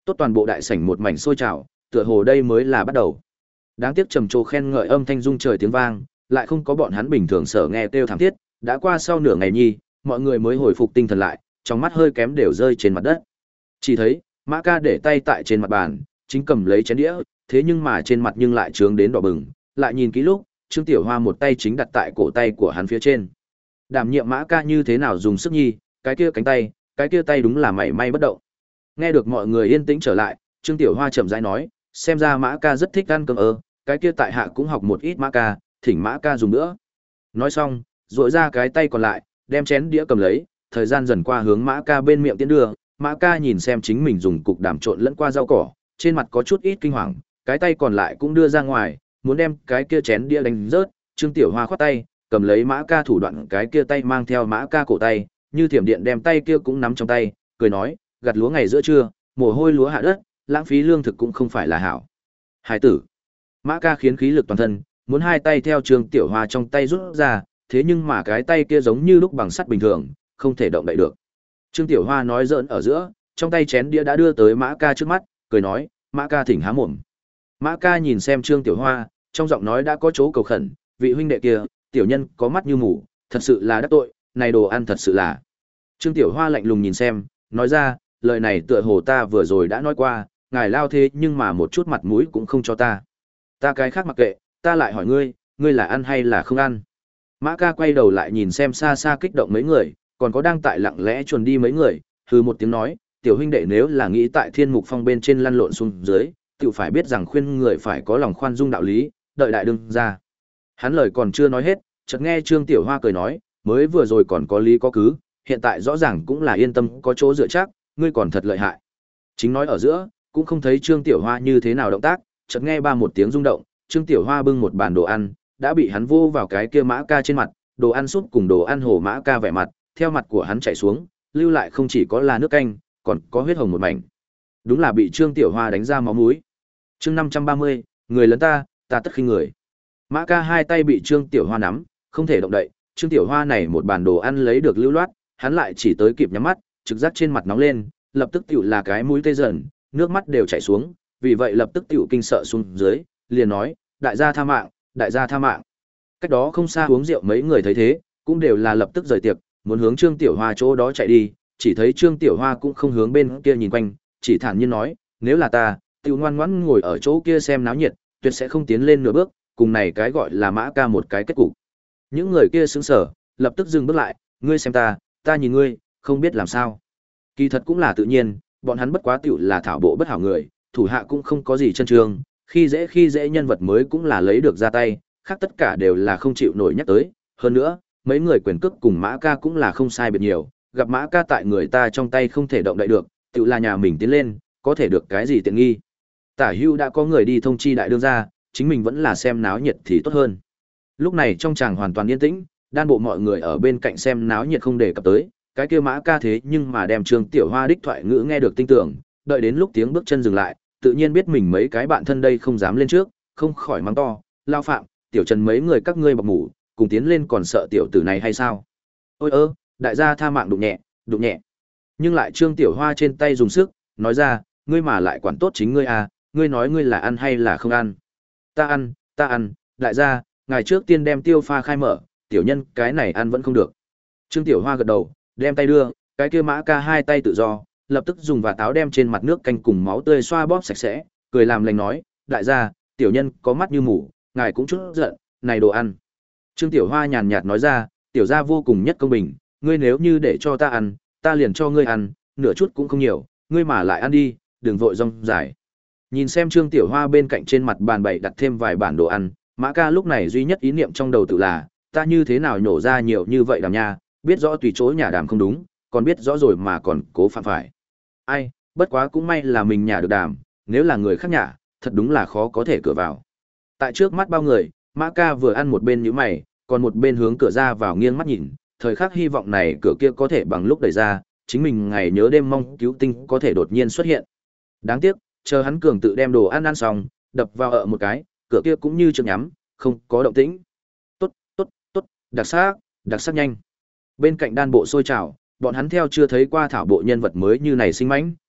Tốt, toàn bộ đại sảnh một mảnh sôi trào, tựa hồ đây mới là bắt đầu. Đáng tiếc trầm trồ khen ngợi âm thanh rung trời tiếng vang, lại không có bọn hắn bình thường sở nghe kêu thảm thiết, đã qua sau nửa ngày nhi, mọi người mới hồi phục tinh thần lại, trong mắt hơi kém đều rơi trên mặt đất. Chỉ thấy, Mã Ca để tay tại trên mặt bàn, chính cầm lấy chén đĩa, thế nhưng mà trên mặt nhưng lại trướng đến đỏ bừng, lại nhìn kỹ lúc, Trương Tiểu Hoa một tay chính đặt tại cổ tay của hắn phía trên. Đảm nhiệm Mã Ca như thế nào dùng sức nhi, cái kia cánh tay, cái kia tay đúng là mảy may bất động. Nghe được mọi người yên tĩnh trở lại, Trương Tiểu Hoa chậm rãi nói, xem ra Mã Ca rất thích ăn cơm ơ, cái kia tại hạ cũng học một ít Mã Ca, thỉnh Mã Ca dùng nữa. Nói xong, duỗi ra cái tay còn lại, đem chén đĩa cầm lấy, thời gian dần qua hướng Mã Ca bên miệng tiến đưa, Mã Ca nhìn xem chính mình dùng cục đàm trộn lẫn qua rau cỏ, trên mặt có chút ít kinh hoàng, cái tay còn lại cũng đưa ra ngoài, muốn đem cái kia chén đĩa đánh rớt, Trương Tiểu Hoa khoát tay, cầm lấy Mã Ca thủ đoạn cái kia tay mang theo Mã Ca cổ tay, như thiểm điện đem tay kia cũng nắm trong tay, cười nói, gặt lúa ngày giữa trưa, mồ hôi lúa hạ đất, lãng phí lương thực cũng không phải là hảo. Hải tử. Mã Ca khiến khí lực toàn thân, muốn hai tay theo Trương Tiểu Hoa trong tay rút ra, thế nhưng mà cái tay kia giống như lúc bằng sắt bình thường, không thể động đậy được. Trương Tiểu Hoa nói giỡn ở giữa, trong tay chén đĩa đã đưa tới Mã Ca trước mắt, cười nói, Mã Ca thỉnh há mồm. Mã Ca nhìn xem Trương Tiểu Hoa, trong giọng nói đã có chỗ cầu khẩn, vị huynh đệ kia, tiểu nhân có mắt như mù, thật sự là đắc tội, này đồ ăn thật sự là. Trương Tiểu Hoa lạnh lùng nhìn xem, nói ra, lời này tựa hồ ta vừa rồi đã nói qua, ngài lao thế nhưng mà một chút mặt mũi cũng không cho ta. Ta cái khác mặc kệ, ta lại hỏi ngươi, ngươi là ăn hay là không ăn? Mã Ca quay đầu lại nhìn xem xa xa kích động mấy người, còn có đang tại lặng lẽ chuồn đi mấy người, hừ một tiếng nói, tiểu huynh đệ nếu là nghĩ tại thiên mục phong bên trên lăn lộn xuống dưới, tự phải biết rằng khuyên người phải có lòng khoan dung đạo lý, đợi đại đương ra. Hắn lời còn chưa nói hết, chợt nghe Trương Tiểu Hoa cười nói, mới vừa rồi còn có lý có cứ, hiện tại rõ ràng cũng là yên tâm có chỗ dựa chắc, ngươi còn thật lợi hại. Chính nói ở giữa, cũng không thấy Trương Tiểu Hoa như thế nào động tác, chợt nghe ba một tiếng rung động, Trương Tiểu Hoa bưng một bàn đồ ăn, đã bị hắn vô vào cái kia Mã Ca trên mặt, đồ ăn súp cùng đồ ăn hồ Mã Ca vẻ mặt, theo mặt của hắn chảy xuống, lưu lại không chỉ có là nước canh, còn có huyết hồng một mảnh. Đúng là bị Trương Tiểu Hoa đánh ra máu mũi. Chương năm trăm ba mươi, người lớn ta, ta tất khinh người. Mã Ca hai tay bị Trương Tiểu Hoa nắm, không thể động đậy, Trương Tiểu Hoa này một bàn đồ ăn lấy được lưu loát, hắn lại chỉ tới kịp nhắm mắt, trực giác trên mặt nóng lên, lập tức tiểu là cái mũi tê dần, nước mắt đều chảy xuống, vì vậy lập tức tiểu kinh sợ xuống dưới, liền nói, đại gia tha mạng, đại gia tha mạng. Cách đó không xa uống rượu mấy người thấy thế, cũng đều là lập tức rời tiệc, muốn hướng Trương Tiểu Hoa chỗ đó chạy đi, chỉ thấy Trương Tiểu Hoa cũng không hướng bên kia nhìn quanh, chỉ thản nhiên nói, nếu là ta, tiểu ngoan ngoãn ngồi ở chỗ kia xem náo nhiệt, tuyệt sẽ không tiến lên nửa bước, cùng này cái gọi là Mã Ca một cái kết cục. Những người kia sững sờ, lập tức dừng bước lại, ngươi xem ta, ta nhìn ngươi, không biết làm sao. Kỳ thật cũng là tự nhiên, bọn hắn bất quá tiểu là thảo bộ bất hảo người, thủ hạ cũng không có gì chân trường, khi dễ khi dễ nhân vật mới cũng là lấy được ra tay, khác tất cả đều là không chịu nổi nhắc tới. Hơn nữa, mấy người quyền cước cùng Mã Ca cũng là không sai biệt nhiều, gặp Mã Ca tại người ta trong tay không thể động đậy được, tiểu là nhà mình tiến lên, có thể được cái gì tiện nghi. Tả Hưu đã có người đi thông chi đại đương gia, chính mình vẫn là xem náo nhiệt thì tốt hơn. Lúc này trong tràng hoàn toàn yên tĩnh, đan bộ mọi người ở bên cạnh xem náo nhiệt không đề cập tới, cái kia Mã Ca thế nhưng mà đem Trương Tiểu Hoa đích thoại ngữ nghe được tinh tưởng, đợi đến lúc tiếng bước chân dừng lại, tự nhiên biết mình mấy cái bạn thân đây không dám lên trước, không khỏi mắng to, lao phạm, tiểu Trần mấy người các ngươi bọc mủ, cùng tiến lên còn sợ tiểu tử này hay sao? Ôi ơ, đại gia tha mạng đụng nhẹ, đụng nhẹ. Nhưng lại Trương Tiểu Hoa trên tay dùng sức, nói ra, ngươi mà lại quản tốt chính ngươi à, ngươi nói ngươi là ăn hay là không ăn? Ta ăn, ta ăn, đại gia, ngày trước tiên đem tiêu pha khai mở, tiểu nhân cái này ăn vẫn không được. Trương Tiểu Hoa gật đầu, đem tay đưa, cái kia Mã Ca hai tay tự do, lập tức dùng vạt áo đem trên mặt nước canh cùng máu tươi xoa bóp sạch sẽ, cười làm lành nói, đại gia, tiểu nhân có mắt như mù, ngài cũng chút giận, này đồ ăn. Trương Tiểu Hoa nhàn nhạt nói ra, tiểu gia vô cùng nhất công bình, ngươi nếu như để cho ta ăn, ta liền cho ngươi ăn, nửa chút cũng không nhiều, ngươi mà lại ăn đi, đừng vội rong dài. Nhìn xem Trương Tiểu Hoa bên cạnh trên mặt bàn bày đặt thêm vài bản đồ ăn, Mã Ca lúc này duy nhất ý niệm trong đầu tự là, ta như thế nào nhổ ra nhiều như vậy đàm nha, biết rõ tùy chỗ nhà đàm không đúng, còn biết rõ rồi mà còn cố phạm phải. Ai, bất quá cũng may là mình nhà được đàm, nếu là người khác nhà, thật đúng là khó có thể cửa vào. Tại trước mắt bao người, Mã Ca vừa ăn một bên nhíu mày, còn một bên hướng cửa ra vào nghiêng mắt nhìn, thời khắc hy vọng này cửa kia có thể bằng lúc đẩy ra, chính mình ngày nhớ đêm mong cứu tinh có thể đột nhiên xuất hiện. Đáng tiếc, chờ hắn cường tự đem đồ ăn ăn xong, đập vào ợ một cái, cửa kia cũng như chưa nhắm, không có động tĩnh. Tốt, tốt, tốt, đặc sắc, đặc sắc nhanh. Bên cạnh đan bộ sôi trào, bọn hắn theo chưa thấy qua thảo bộ nhân vật mới như này sinh mãnh,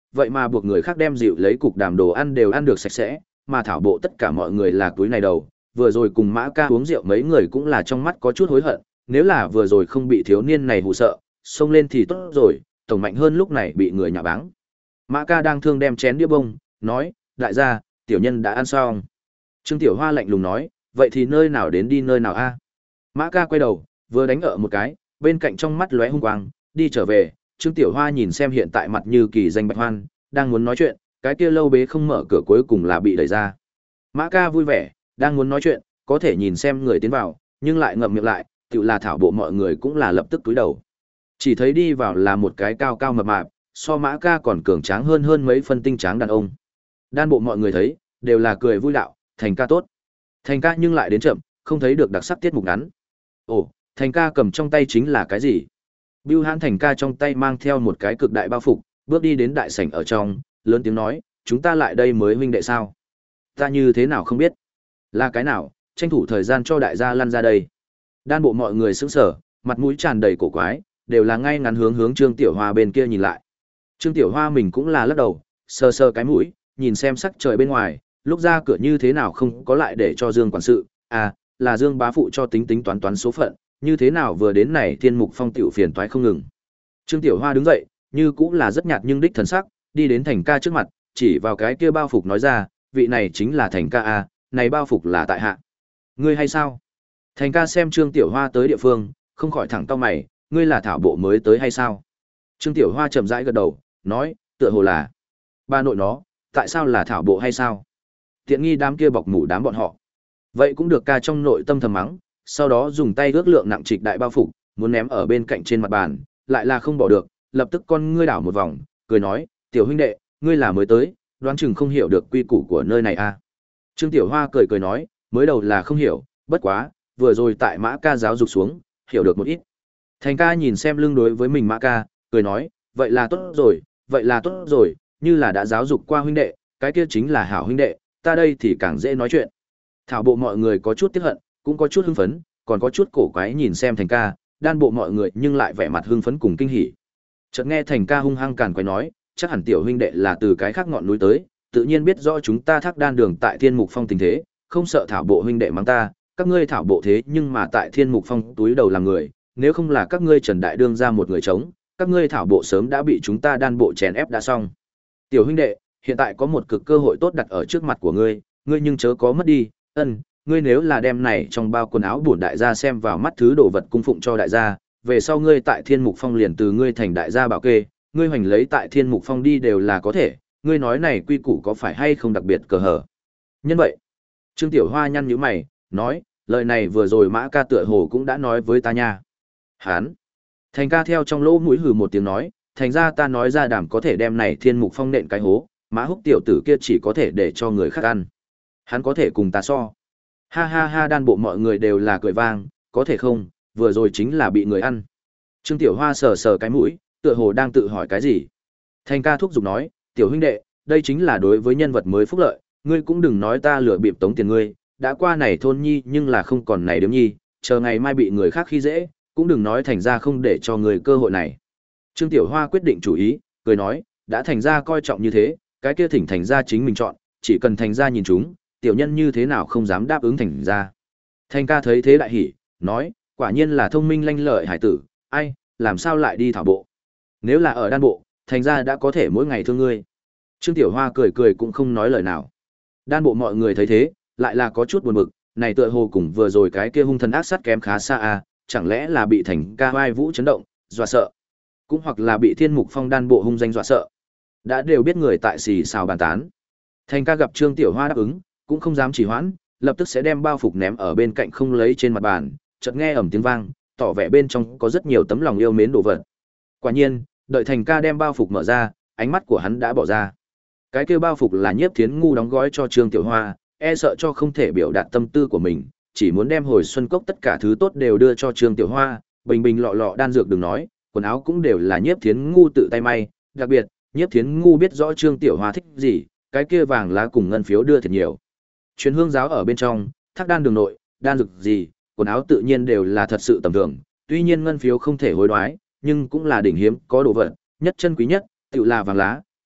vậy mà buộc người khác đem dịu lấy cục đàm đồ ăn đều ăn được sạch sẽ, mà thảo bộ tất cả mọi người là túi này đầu, vừa rồi cùng Mã Ca uống rượu mấy người cũng là trong mắt có chút hối hận, nếu là vừa rồi không bị thiếu niên này hù sợ, xông lên thì tốt rồi, tổng mạnh hơn lúc này bị người nhạ báng. Mã Ca đang thương đem chén đĩa bông, nói, đại gia, tiểu nhân đã ăn xong. Trương Tiểu Hoa lạnh lùng nói, vậy thì nơi nào đến đi nơi nào a? Mã Ca quay đầu, vừa đánh ở một cái, bên cạnh trong mắt lóe hung quang, đi trở về. Trương Tiểu Hoa nhìn xem hiện tại mặt như kỳ danh Bạch Hoan, đang muốn nói chuyện, cái kia lâu bế không mở cửa cuối cùng là bị đẩy ra. Mã Ca vui vẻ, đang muốn nói chuyện, có thể nhìn xem người tiến vào, nhưng lại ngậm miệng lại, tự là thảo bộ mọi người cũng là lập tức cúi đầu. Chỉ thấy đi vào là một cái cao cao mập mạp, so Mã Ca còn cường tráng hơn hơn mấy phân tinh tráng đàn ông. Đan bộ mọi người thấy, đều là cười vui đạo, Thành ca tốt. Thành ca nhưng lại đến chậm, không thấy được đặc sắc tiết mục ngắn. Ồ, Thành ca cầm trong tay chính là cái gì? Bưu Hãn Thành ca trong tay mang theo một cái cực đại bao phục, bước đi đến đại sảnh ở trong, lớn tiếng nói, chúng ta lại đây mới huynh đệ sao? Ta như thế nào không biết? Là cái nào, tranh thủ thời gian cho đại gia lăn ra đây. Đan bộ mọi người sững sờ, mặt mũi tràn đầy cổ quái, đều là ngay ngắn hướng hướng Trương Tiểu Hoa bên kia nhìn lại. Trương Tiểu Hoa mình cũng là lắc đầu, sờ sờ cái mũi, nhìn xem sắc trời bên ngoài, lúc ra cửa như thế nào không có lại để cho Dương quản sự, à, là Dương bá phụ cho tính tính toán toán số phận, như thế nào vừa đến này Thiên Mục Phong tiểu phiền toái không ngừng. Trương Tiểu Hoa đứng dậy, như cũng là rất nhạt nhưng đích thần sắc, đi đến Thành ca trước mặt, chỉ vào cái kia bao phục nói ra, vị này chính là Thành ca a, này bao phục là tại hạ. Ngươi hay sao? Thành ca xem Trương Tiểu Hoa tới địa phương, không khỏi thẳng cau mày, ngươi là thảo bộ mới tới hay sao? Trương Tiểu Hoa chậm rãi gật đầu, nói, tựa hồ là. Ba nội nó, tại sao là thảo bộ hay sao? Tiện nghi đám kia bọc mủ đám bọn họ. Vậy cũng được ca trong nội tâm thầm mắng, sau đó dùng tay ước lượng nặng trịch đại bao phục, muốn ném ở bên cạnh trên mặt bàn, lại là không bỏ được, lập tức con ngươi đảo một vòng, cười nói, tiểu huynh đệ, ngươi là mới tới, đoán chừng không hiểu được quy củ của nơi này à. Trương Tiểu Hoa cười cười nói, mới đầu là không hiểu, bất quá, vừa rồi tại Mã ca giáo dục xuống, hiểu được một ít. Thành ca nhìn xem lưng đối với mình Mã ca, cười nói, vậy là tốt rồi, vậy là tốt rồi, như là đã giáo dục qua huynh đệ, cái kia chính là hảo huynh đệ, ta đây thì càng dễ nói chuyện. Thảo bộ mọi người có chút tiếc hận, cũng có chút hưng phấn, còn có chút cổ quái nhìn xem Thành ca, đan bộ mọi người nhưng lại vẻ mặt hưng phấn cùng kinh hỉ. Chợt nghe Thành ca hung hăng càn quái nói, chắc hẳn tiểu huynh đệ là từ cái khác ngọn núi tới, tự nhiên biết rõ chúng ta thác đan đường tại Thiên Mục Phong tình thế, không sợ thảo bộ huynh đệ mắng ta, các ngươi thảo bộ thế nhưng mà tại Thiên Mục Phong túi đầu làm người, nếu không là các ngươi Trần Đại đương ra một người chống, các ngươi thảo bộ sớm đã bị chúng ta đan bộ chèn ép đã xong. Tiểu huynh đệ, hiện tại có một cực cơ hội tốt đặt ở trước mặt của ngươi, ngươi nhưng chớ có mất đi, ân, ngươi nếu là đem này trong bao quần áo bổn đại gia xem vào mắt thứ đồ vật cung phụng cho đại gia, về sau ngươi tại Thiên Mục Phong liền từ ngươi thành đại gia bảo kê, ngươi hoành lấy tại Thiên Mục Phong đi đều là có thể, ngươi nói này quy củ có phải hay không đặc biệt cờ hở. Nhân vậy, Trương Tiểu Hoa nhăn nhíu mày, nói, lời này vừa rồi Mã ca tựa hồ cũng đã nói với ta nha. Hán. Thành ca theo trong lỗ mũi hừ một tiếng nói, thành ra ta nói ra đảm có thể đem này Thiên Mục Phong nện cái hố, Mã Húc tiểu tử kia chỉ có thể để cho người khác ăn. Hắn có thể cùng ta so. Ha ha ha, đan bộ mọi người đều là cười vang, có thể không, vừa rồi chính là bị người ăn. Trương Tiểu Hoa sờ sờ cái mũi, tựa hồ đang tự hỏi cái gì. Thành ca thúc giục nói, tiểu huynh đệ, đây chính là đối với nhân vật mới phúc lợi, ngươi cũng đừng nói ta lừa bịp tống tiền ngươi, đã qua này thôn nhi nhưng là không còn này điếm nhi, chờ ngày mai bị người khác khi dễ, cũng đừng nói thành ra không để cho người cơ hội này. Trương Tiểu Hoa quyết định chủ ý, cười nói, đã thành ra coi trọng như thế, cái kia thỉnh thành ra chính mình chọn, chỉ cần thành ra nhìn chúng, tiểu nhân như thế nào không dám đáp ứng thành ra. Thành ca thấy thế đại hỉ, nói, quả nhiên là thông minh lanh lợi hải tử, ai, làm sao lại đi thảo bộ. Nếu là ở đan bộ, thành ra đã có thể mỗi ngày thương ngươi. Trương Tiểu Hoa cười cười cũng không nói lời nào. Đan bộ mọi người thấy thế, lại là có chút buồn bực, này tựa hồ cùng vừa rồi cái kia hung thần ác sát kém khá xa à, chẳng lẽ là bị thành ca vai vũ chấn động, dọa sợ. Cũng hoặc là bị Thiên Mục Phong đan bộ hung danh dọa sợ. Đã đều biết người tại xì xào bàn tán. Thành ca gặp Trương Tiểu Hoa đáp ứng, cũng không dám trì hoãn, lập tức sẽ đem bao phục ném ở bên cạnh không lấy trên mặt bàn, chợt nghe ầm tiếng vang, tỏ vẻ bên trong có rất nhiều tấm lòng yêu mến đồ vật. Quả nhiên, đợi Thành ca đem bao phục mở ra, ánh mắt của hắn đã bỏ ra. Cái kia bao phục là Nhiếp Thiến ngu đóng gói cho Trương Tiểu Hoa, e sợ cho không thể biểu đạt tâm tư của mình, chỉ muốn đem hồi xuân cốc tất cả thứ tốt đều đưa cho Trương Tiểu Hoa, bình bình lọ lọ đan dược đừng nói, quần áo cũng đều là Nhiếp Thiến ngu tự tay may, đặc biệt, Nhiếp Thiến ngu biết rõ Trương Tiểu Hoa thích gì, cái kia vàng lá cùng ngân phiếu đưa thật nhiều. Truyền hương giáo ở bên trong, thác đan đường nội, đan dược gì, quần áo tự nhiên đều là thật sự tầm thường, tuy nhiên ngân phiếu không thể hối đoái, nhưng cũng là đỉnh hiếm có đồ vật, nhất chân quý nhất, tự là vàng lá,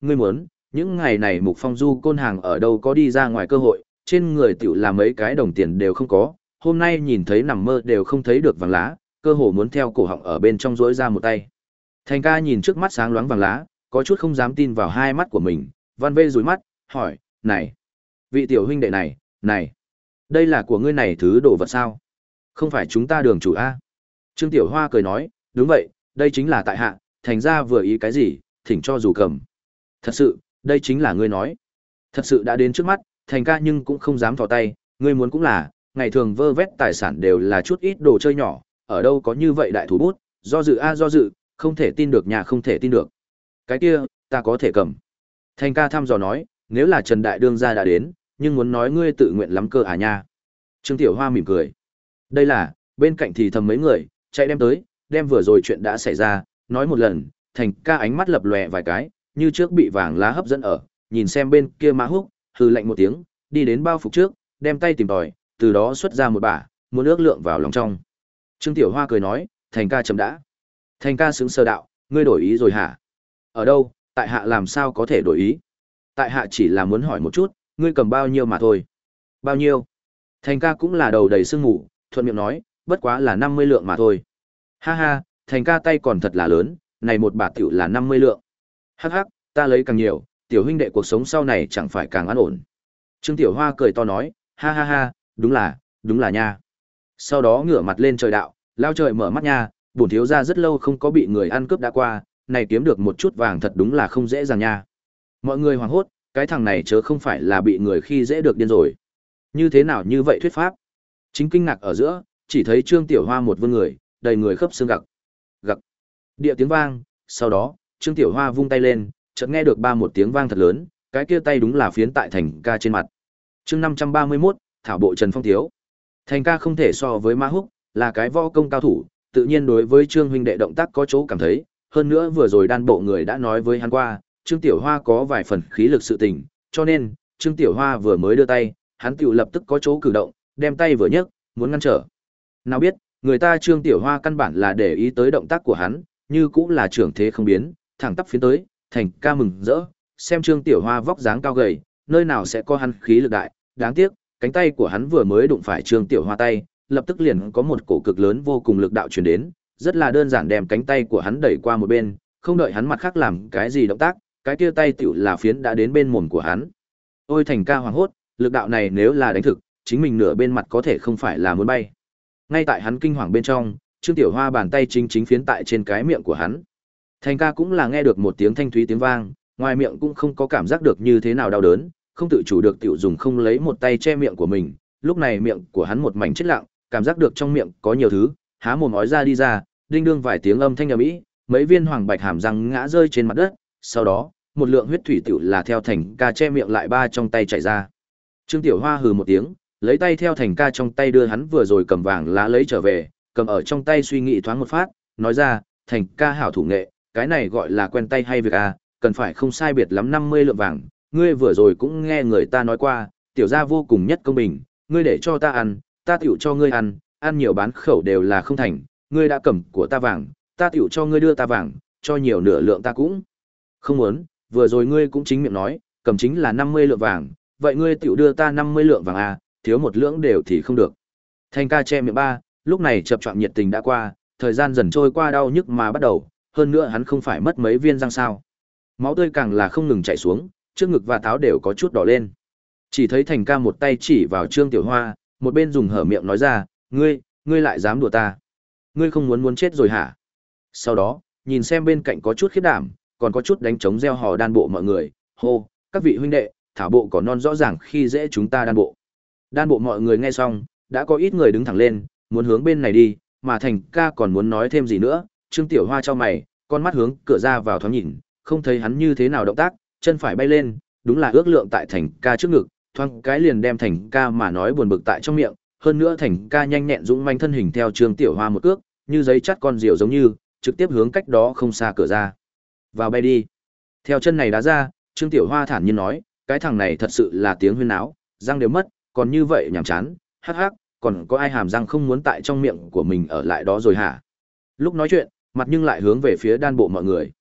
ngươi muốn, những ngày này Mục Phong du côn hàng ở đâu có đi ra ngoài cơ hội, trên người tiểu là mấy cái đồng tiền đều không có, hôm nay nhìn thấy nằm mơ đều không thấy được vàng lá, cơ hồ muốn theo cổ họng ở bên trong rỗi ra một tay. Thành ca nhìn trước mắt sáng loáng vàng lá, có chút không dám tin vào hai mắt của mình, văn vê rủi mắt, hỏi, này, vị tiểu huynh đệ này, này, đây là của ngươi này thứ đồ vật sao? Không phải chúng ta đường chủ A. Trương Tiểu Hoa cười nói, đúng vậy, đây chính là tại hạ, thành ra vừa ý cái gì, thỉnh cho dù cầm. Thật sự, đây chính là ngươi nói. Thật sự đã đến trước mắt, thành ca nhưng cũng không dám thò tay, ngươi muốn cũng là, ngày thường vơ vét tài sản đều là chút ít đồ chơi nhỏ, ở đâu có như vậy đại thủ bút, do dự a do dự, không thể tin được nhà không thể tin được. Cái kia, ta có thể cầm. Thành ca thăm dò nói, nếu là Trần Đại Đương gia đã đến, nhưng muốn nói ngươi tự nguyện lắm cơ à nha. Trương Tiểu Hoa mỉm cười. Đây là, bên cạnh thì thầm mấy người, chạy đem tới, đem vừa rồi chuyện đã xảy ra, nói một lần, thành ca ánh mắt lập lòe vài cái, như trước bị vàng lá hấp dẫn ở, nhìn xem bên kia Mã Húc, hừ lạnh một tiếng, đi đến bao phục trước, đem tay tìm tòi, từ đó xuất ra một bả, muốn ước lượng vào lòng trong. Trương Tiểu Hoa cười nói, thành ca chấm đã. Thành ca sững sờ đạo, ngươi đổi ý rồi hả? Ở đâu, tại hạ làm sao có thể đổi ý? Tại hạ chỉ là muốn hỏi một chút, ngươi cầm bao nhiêu mà thôi. Bao nhiêu? Thành ca cũng là đầu đầy sương mù, thuận miệng nói, bất quá là năm mươi lượng mà thôi. Ha ha, thành ca tay còn thật là lớn, này một bả tiểu là năm mươi lượng. Hắc hắc, ta lấy càng nhiều, tiểu huynh đệ cuộc sống sau này chẳng phải càng an ổn. Trương Tiểu Hoa cười to nói, ha ha ha, đúng là, đúng là nha. Sau đó ngửa mặt lên trời đạo, lao trời mở mắt nha, bổn thiếu gia rất lâu không có bị người ăn cướp đã qua, này kiếm được một chút vàng thật đúng là không dễ dàng nha. Mọi người hoảng hốt, cái thằng này chớ không phải là bị người khi dễ được điên rồi. Như thế nào như vậy thuyết pháp? Chính kinh ngạc ở giữa, chỉ thấy Trương Tiểu Hoa một vương người, đầy người khớp xương gặc. Gặc. Địa tiếng vang, sau đó, Trương Tiểu Hoa vung tay lên, chợt nghe được ba một tiếng vang thật lớn, cái kia tay đúng là phiến tại Thành ca trên mặt. Chương năm trăm ba mươi mốt, thảo bộ Trần Phong thiếu. Thành ca không thể so với Mã Húc, là cái võ công cao thủ, tự nhiên đối với Trương huynh đệ động tác có chỗ cảm thấy, hơn nữa vừa rồi đan bộ người đã nói với hắn qua, Trương Tiểu Hoa có vài phần khí lực sự tình, cho nên, Trương Tiểu Hoa vừa mới đưa tay, hắn tiểu lập tức có chỗ cử động, đem tay vừa nhấc, muốn ngăn trở. Nào biết, người ta Trương Tiểu Hoa căn bản là để ý tới động tác của hắn, như cũng là trưởng thế không biến, thẳng tắp phiến tới, Thành ca mừng rỡ, xem Trương Tiểu Hoa vóc dáng cao gầy, nơi nào sẽ có hắn khí lực đại, đáng tiếc, cánh tay của hắn vừa mới đụng phải Trương Tiểu Hoa tay, lập tức liền có một cổ cực lớn vô cùng lực đạo truyền đến, rất là đơn giản đem cánh tay của hắn đẩy qua một bên, không đợi hắn mặt khác làm cái gì động tác, cái kia tay tiểu là phiến đã đến bên mồm của hắn. Ôi Thành ca hoảng hốt, lực đạo này nếu là đánh thực, chính mình nửa bên mặt có thể không phải là muốn bay. Ngay tại hắn kinh hoàng bên trong, Trương Tiểu Hoa bàn tay chính chính phiến tại trên cái miệng của hắn. Thành ca cũng là nghe được một tiếng thanh thúy tiếng vang, ngoài miệng cũng không có cảm giác được như thế nào đau đớn, không tự chủ được tiểu dùng không lấy một tay che miệng của mình, lúc này miệng của hắn một mảnh chết lặng, cảm giác được trong miệng có nhiều thứ, há mồm ói ra đi ra, đinh đương vài tiếng âm thanh ầm ĩ, mấy viên hoàng bạch hàm răng ngã rơi trên mặt đất, sau đó, một lượng huyết thủy tiểu là theo Thành ca che miệng lại ba trong tay chảy ra. Trương Tiểu Hoa hừ một tiếng, lấy tay theo Thành ca trong tay đưa hắn vừa rồi cầm vàng lá lấy trở về, cầm ở trong tay suy nghĩ thoáng một phát, nói ra, Thành ca hảo thủ nghệ, cái này gọi là quen tay hay việc à, cần phải không sai biệt lắm năm mươi lượng vàng, ngươi vừa rồi cũng nghe người ta nói qua, tiểu gia vô cùng nhất công bình, ngươi để cho ta ăn, ta tiểu cho ngươi ăn, ăn nhiều bán khẩu đều là không thành, ngươi đã cầm của ta vàng, ta tiểu cho ngươi đưa ta vàng, cho nhiều nửa lượng ta cũng không muốn, vừa rồi ngươi cũng chính miệng nói, cầm chính là năm mươi lượng vàng, vậy ngươi tiểu đưa ta năm mươi lượng vàng à, thiếu một lượng đều thì không được. Thành ca che miệng ba, lúc này chập choạng nhiệt tình đã qua, thời gian dần trôi qua đau nhức mà bắt đầu, hơn nữa hắn không phải mất mấy viên răng sao. Máu tươi càng là không ngừng chảy xuống, trước ngực và táo đều có chút đỏ lên. Chỉ thấy Thành ca một tay chỉ vào Trương Tiểu Hoa, một bên dùng hở miệng nói ra, ngươi, ngươi lại dám đùa ta. Ngươi không muốn muốn chết rồi hả? Sau đó, nhìn xem bên cạnh có chút khiếp đảm, còn có chút đánh trống reo hò đan bộ mọi người, hô, các vị huynh đệ, thảo bộ cỏ non rõ ràng khi dễ chúng ta đan bộ. Đan bộ mọi người nghe xong, đã có ít người đứng thẳng lên, muốn hướng bên này đi, mà Thành ca còn muốn nói thêm gì nữa, Trương Tiểu Hoa cho mày, con mắt hướng cửa ra vào thoáng nhìn, không thấy hắn như thế nào động tác, chân phải bay lên, đúng là ước lượng tại Thành ca trước ngực, thoáng cái liền đem Thành ca mà nói buồn bực tại trong miệng, hơn nữa Thành ca nhanh nhẹn dũng manh thân hình theo Trương Tiểu Hoa một cước, như giấy chắt con diều giống như, trực tiếp hướng cách đó không xa cửa ra. Vào bay đi. Theo chân này đá ra, Trương Tiểu Hoa thản nhiên nói, cái thằng này thật sự là tiếng huyên náo, răng đều mất, còn như vậy nhảm chán, hắc hắc, còn có ai hàm răng không muốn tại trong miệng của mình ở lại đó rồi hả? Lúc nói chuyện, mặt nhưng lại hướng về phía đan bộ mọi người.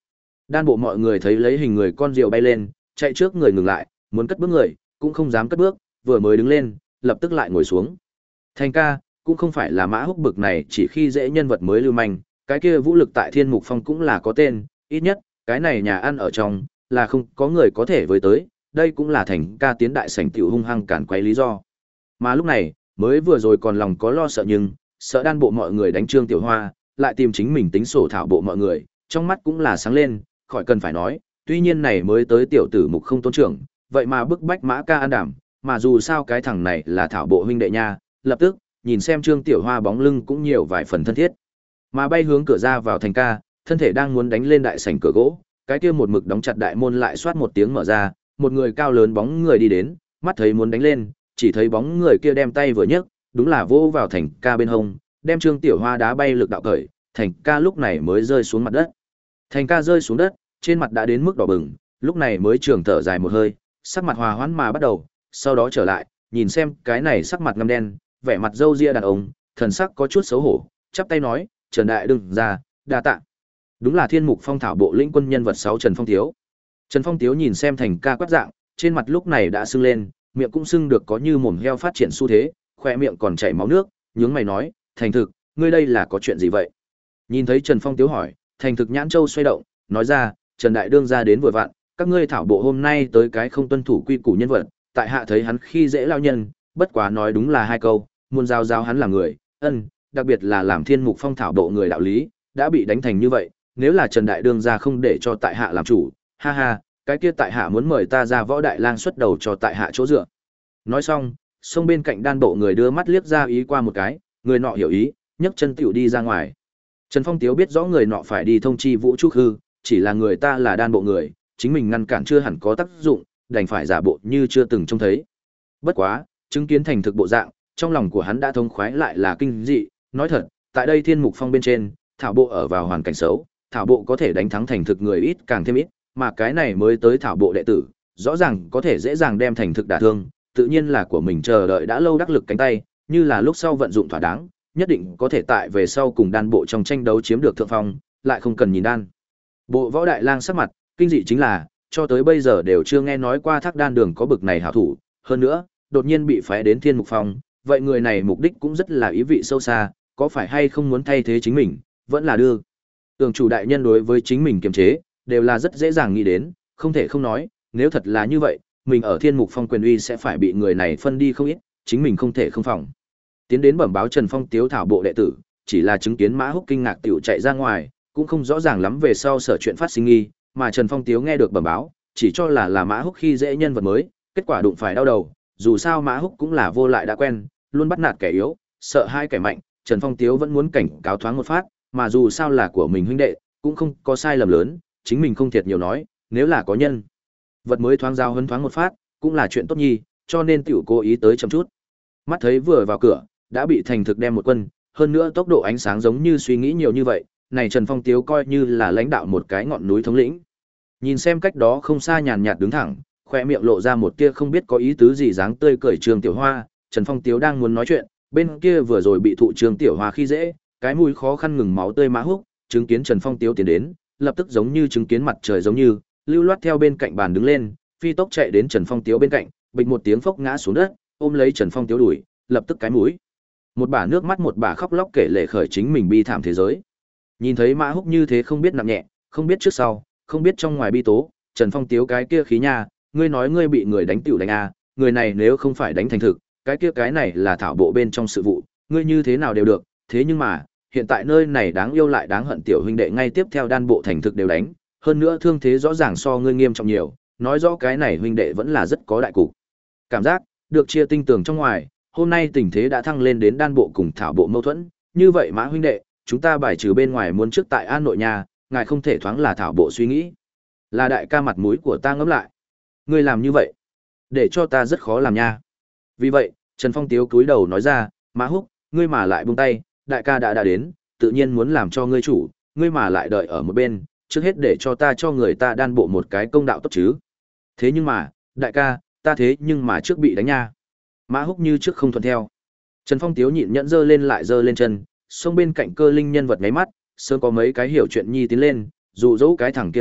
Đan bộ mọi người thấy lấy hình người con diều bay lên, chạy trước người ngừng lại, muốn cất bước người, cũng không dám cất bước, vừa mới đứng lên, lập tức lại ngồi xuống. Thành ca, cũng không phải là Mã Húc bực này chỉ khi dễ nhân vật mới lưu manh, cái kia vũ lực tại Thiên Mục Phong cũng là có tên, ít nhất, cái này nhà ăn ở trong, là không có người có thể với tới, đây cũng là Thành ca tiến đại sảnh tiểu hung hăng cản quấy lý do. Mà lúc này, mới vừa rồi còn lòng có lo sợ nhưng, sợ đan bộ mọi người đánh Trương Tiểu Hoa, lại tìm chính mình tính sổ thảo bộ mọi người, trong mắt cũng là sáng lên, khỏi cần phải nói, tuy nhiên này mới tới tiểu tử mục không tôn trưởng, vậy mà bức bách Mã ca an đảm, mà dù sao cái thằng này là thảo bộ huynh đệ nha, lập tức, nhìn xem Trương Tiểu Hoa bóng lưng cũng nhiều vài phần thân thiết. Mà bay hướng cửa ra vào Thành ca, thân thể đang muốn đánh lên đại sảnh cửa gỗ, cái kia một mực đóng chặt đại môn lại xoát một tiếng mở ra, một người cao lớn bóng người đi đến, mắt thấy muốn đánh lên, chỉ thấy bóng người kia đem tay vừa nhấc, đúng là vỗ vào Thành ca bên hông, đem Trương Tiểu Hoa đá bay lực đạo cởi, Thành ca lúc này mới rơi xuống mặt đất. Thành ca rơi xuống đất, trên mặt đã đến mức đỏ bừng, lúc này mới trường thở dài một hơi, sắc mặt hòa hoãn mà bắt đầu, sau đó trở lại, nhìn xem cái này sắc mặt ngăm đen, vẻ mặt râu ria đàn ông, thần sắc có chút xấu hổ, chắp tay nói, Trần Đại đừng ra, đa tạ. Đúng là Thiên Mục Phong thảo bộ lĩnh quân nhân vật sáu Trần Phong Tiếu. Trần Phong Tiếu nhìn xem Thành ca quát dạng, trên mặt lúc này đã sưng lên, miệng cũng sưng được có như mồm heo phát triển xu thế, khỏe miệng còn chảy máu nước, nhướng mày nói, Thành thực, ngươi đây là có chuyện gì vậy? Nhìn thấy Trần Phong Tiếu hỏi, Thành thực nhãn châu xoay động, nói ra, Trần Đại đương ra đến vừa vặn, các ngươi thảo bộ hôm nay tới cái không tuân thủ quy củ nhân vật, tại hạ thấy hắn khi dễ lao nhân, bất quá nói đúng là hai câu, muốn giao giao hắn là người, ân, đặc biệt là làm Thiên Mục Phong thảo bộ người đạo lý, đã bị đánh thành như vậy, nếu là Trần Đại đương ra không để cho tại hạ làm chủ, ha ha, cái kia tại hạ muốn mời ta ra võ đại lang xuất đầu cho tại hạ chỗ dựa. Nói xong, xông bên cạnh đan bộ người đưa mắt liếc ra ý qua một cái, người nọ hiểu ý, nhấc chân tiểu đi ra ngoài. Trần Phong Tiếu biết rõ người nọ phải đi thông chi Vũ Trúc Hư, chỉ là người ta là đan bộ người, chính mình ngăn cản chưa hẳn có tác dụng, đành phải giả bộ như chưa từng trông thấy. Bất quá, chứng kiến thành thực bộ dạng, trong lòng của hắn đã thông khoái lại là kinh dị, nói thật, tại đây Thiên Mục Phong bên trên, thảo bộ ở vào hoàn cảnh xấu, thảo bộ có thể đánh thắng thành thực người ít càng thêm ít, mà cái này mới tới thảo bộ đệ tử, rõ ràng có thể dễ dàng đem thành thực đả thương, tự nhiên là của mình chờ đợi đã lâu đắc lực cánh tay, như là lúc sau vận dụng thỏa đáng, nhất định có thể tại về sau cùng đan bộ trong tranh đấu chiếm được thượng phong, lại không cần nhìn đan. Bộ võ đại lang sắc mặt, kinh dị chính là, cho tới bây giờ đều chưa nghe nói qua Thác Đan Đường có bực này hảo thủ, hơn nữa, đột nhiên bị phái đến Thiên Mục Phong, vậy người này mục đích cũng rất là ý vị sâu xa, có phải hay không muốn thay thế chính mình, vẫn là đưa. Tưởng chủ đại nhân đối với chính mình kiềm chế, đều là rất dễ dàng nghĩ đến, không thể không nói, nếu thật là như vậy, mình ở Thiên Mục Phong quyền uy sẽ phải bị người này phân đi không ít, chính mình không thể không phòng. Tiến đến bẩm báo Trần Phong Tiếu thảo bộ đệ tử, chỉ là chứng kiến Mã Húc kinh ngạc tiểu chạy ra ngoài, cũng không rõ ràng lắm về sau sở chuyện phát sinh nghi, mà Trần Phong Tiếu nghe được bẩm báo, chỉ cho là là Mã Húc khi dễ nhân vật mới, kết quả đụng phải đau đầu, dù sao Mã Húc cũng là vô lại đã quen, luôn bắt nạt kẻ yếu, sợ hai kẻ mạnh, Trần Phong Tiếu vẫn muốn cảnh cáo thoáng một phát, mà dù sao là của mình huynh đệ, cũng không có sai lầm lớn, chính mình không thiệt nhiều nói, nếu là có nhân vật mới thoáng giao hấn thoáng một phát, cũng là chuyện tốt nhi, cho nên tiểu cố ý tới chậm chút. Mắt thấy vừa vào cửa, đã bị thành thực đem một quân, hơn nữa tốc độ ánh sáng giống như suy nghĩ nhiều như vậy, này Trần Phong Tiếu coi như là lãnh đạo một cái ngọn núi thống lĩnh. Nhìn xem cách đó không xa nhàn nhạt đứng thẳng, khoe miệng lộ ra một tia không biết có ý tứ gì dáng tươi cười Trương Tiểu Hoa, Trần Phong Tiếu đang muốn nói chuyện, bên kia vừa rồi bị thụ Trương Tiểu Hoa khi dễ, cái mũi khó khăn ngừng máu tươi Mã Húc, chứng kiến Trần Phong Tiếu tiến đến, lập tức giống như chứng kiến mặt trời giống như, lưu loát theo bên cạnh bàn đứng lên, phi tốc chạy đến Trần Phong Tiếu bên cạnh, bịch một tiếng phốc ngã xuống đất, ôm lấy Trần Phong Tiếu đuổi, lập tức cái mũi. Một bả nước mắt một bả khóc lóc kể lể khởi chính mình bi thảm thế giới. Nhìn thấy Mã Húc như thế không biết nặng nhẹ, không biết trước sau, không biết trong ngoài bi tố, Trần Phong Tiếu cái kia khí nha, ngươi nói ngươi bị người đánh tiểu đánh a, người này nếu không phải đánh thành thực, cái kia cái này là thảo bộ bên trong sự vụ, ngươi như thế nào đều được, thế nhưng mà, hiện tại nơi này đáng yêu lại đáng hận tiểu huynh đệ ngay tiếp theo đan bộ thành thực đều đánh, hơn nữa thương thế rõ ràng so ngươi nghiêm trọng nhiều, nói rõ cái này huynh đệ vẫn là rất có đại cục. Cảm giác được chia tinh tường trong ngoài, hôm nay tình thế đã thăng lên đến đan bộ cùng thảo bộ mâu thuẫn, như vậy Mã huynh đệ, chúng ta bài trừ bên ngoài muốn trước tại An Nội nhà, ngài không thể thoáng là thảo bộ suy nghĩ. Là đại ca mặt mũi của ta ngẫm lại. Ngươi làm như vậy, để cho ta rất khó làm nha. Vì vậy, Trần Phong Tiếu cúi đầu nói ra, Mã Húc, ngươi mà lại buông tay, đại ca đã đã đến, tự nhiên muốn làm cho ngươi chủ, ngươi mà lại đợi ở một bên, trước hết để cho ta cho người ta đan bộ một cái công đạo tốt chứ. Thế nhưng mà, đại ca, ta thế nhưng mà trước bị đánh nha. Mã Húc như trước không thuận theo. Trần Phong Tiếu nhịn nhẫn dơ lên lại dơ lên chân, xông bên cạnh cơ linh nhân vật ngáy mắt, sớm có mấy cái hiểu chuyện nhi tiến lên, dụ dỗ cái thằng kia nói,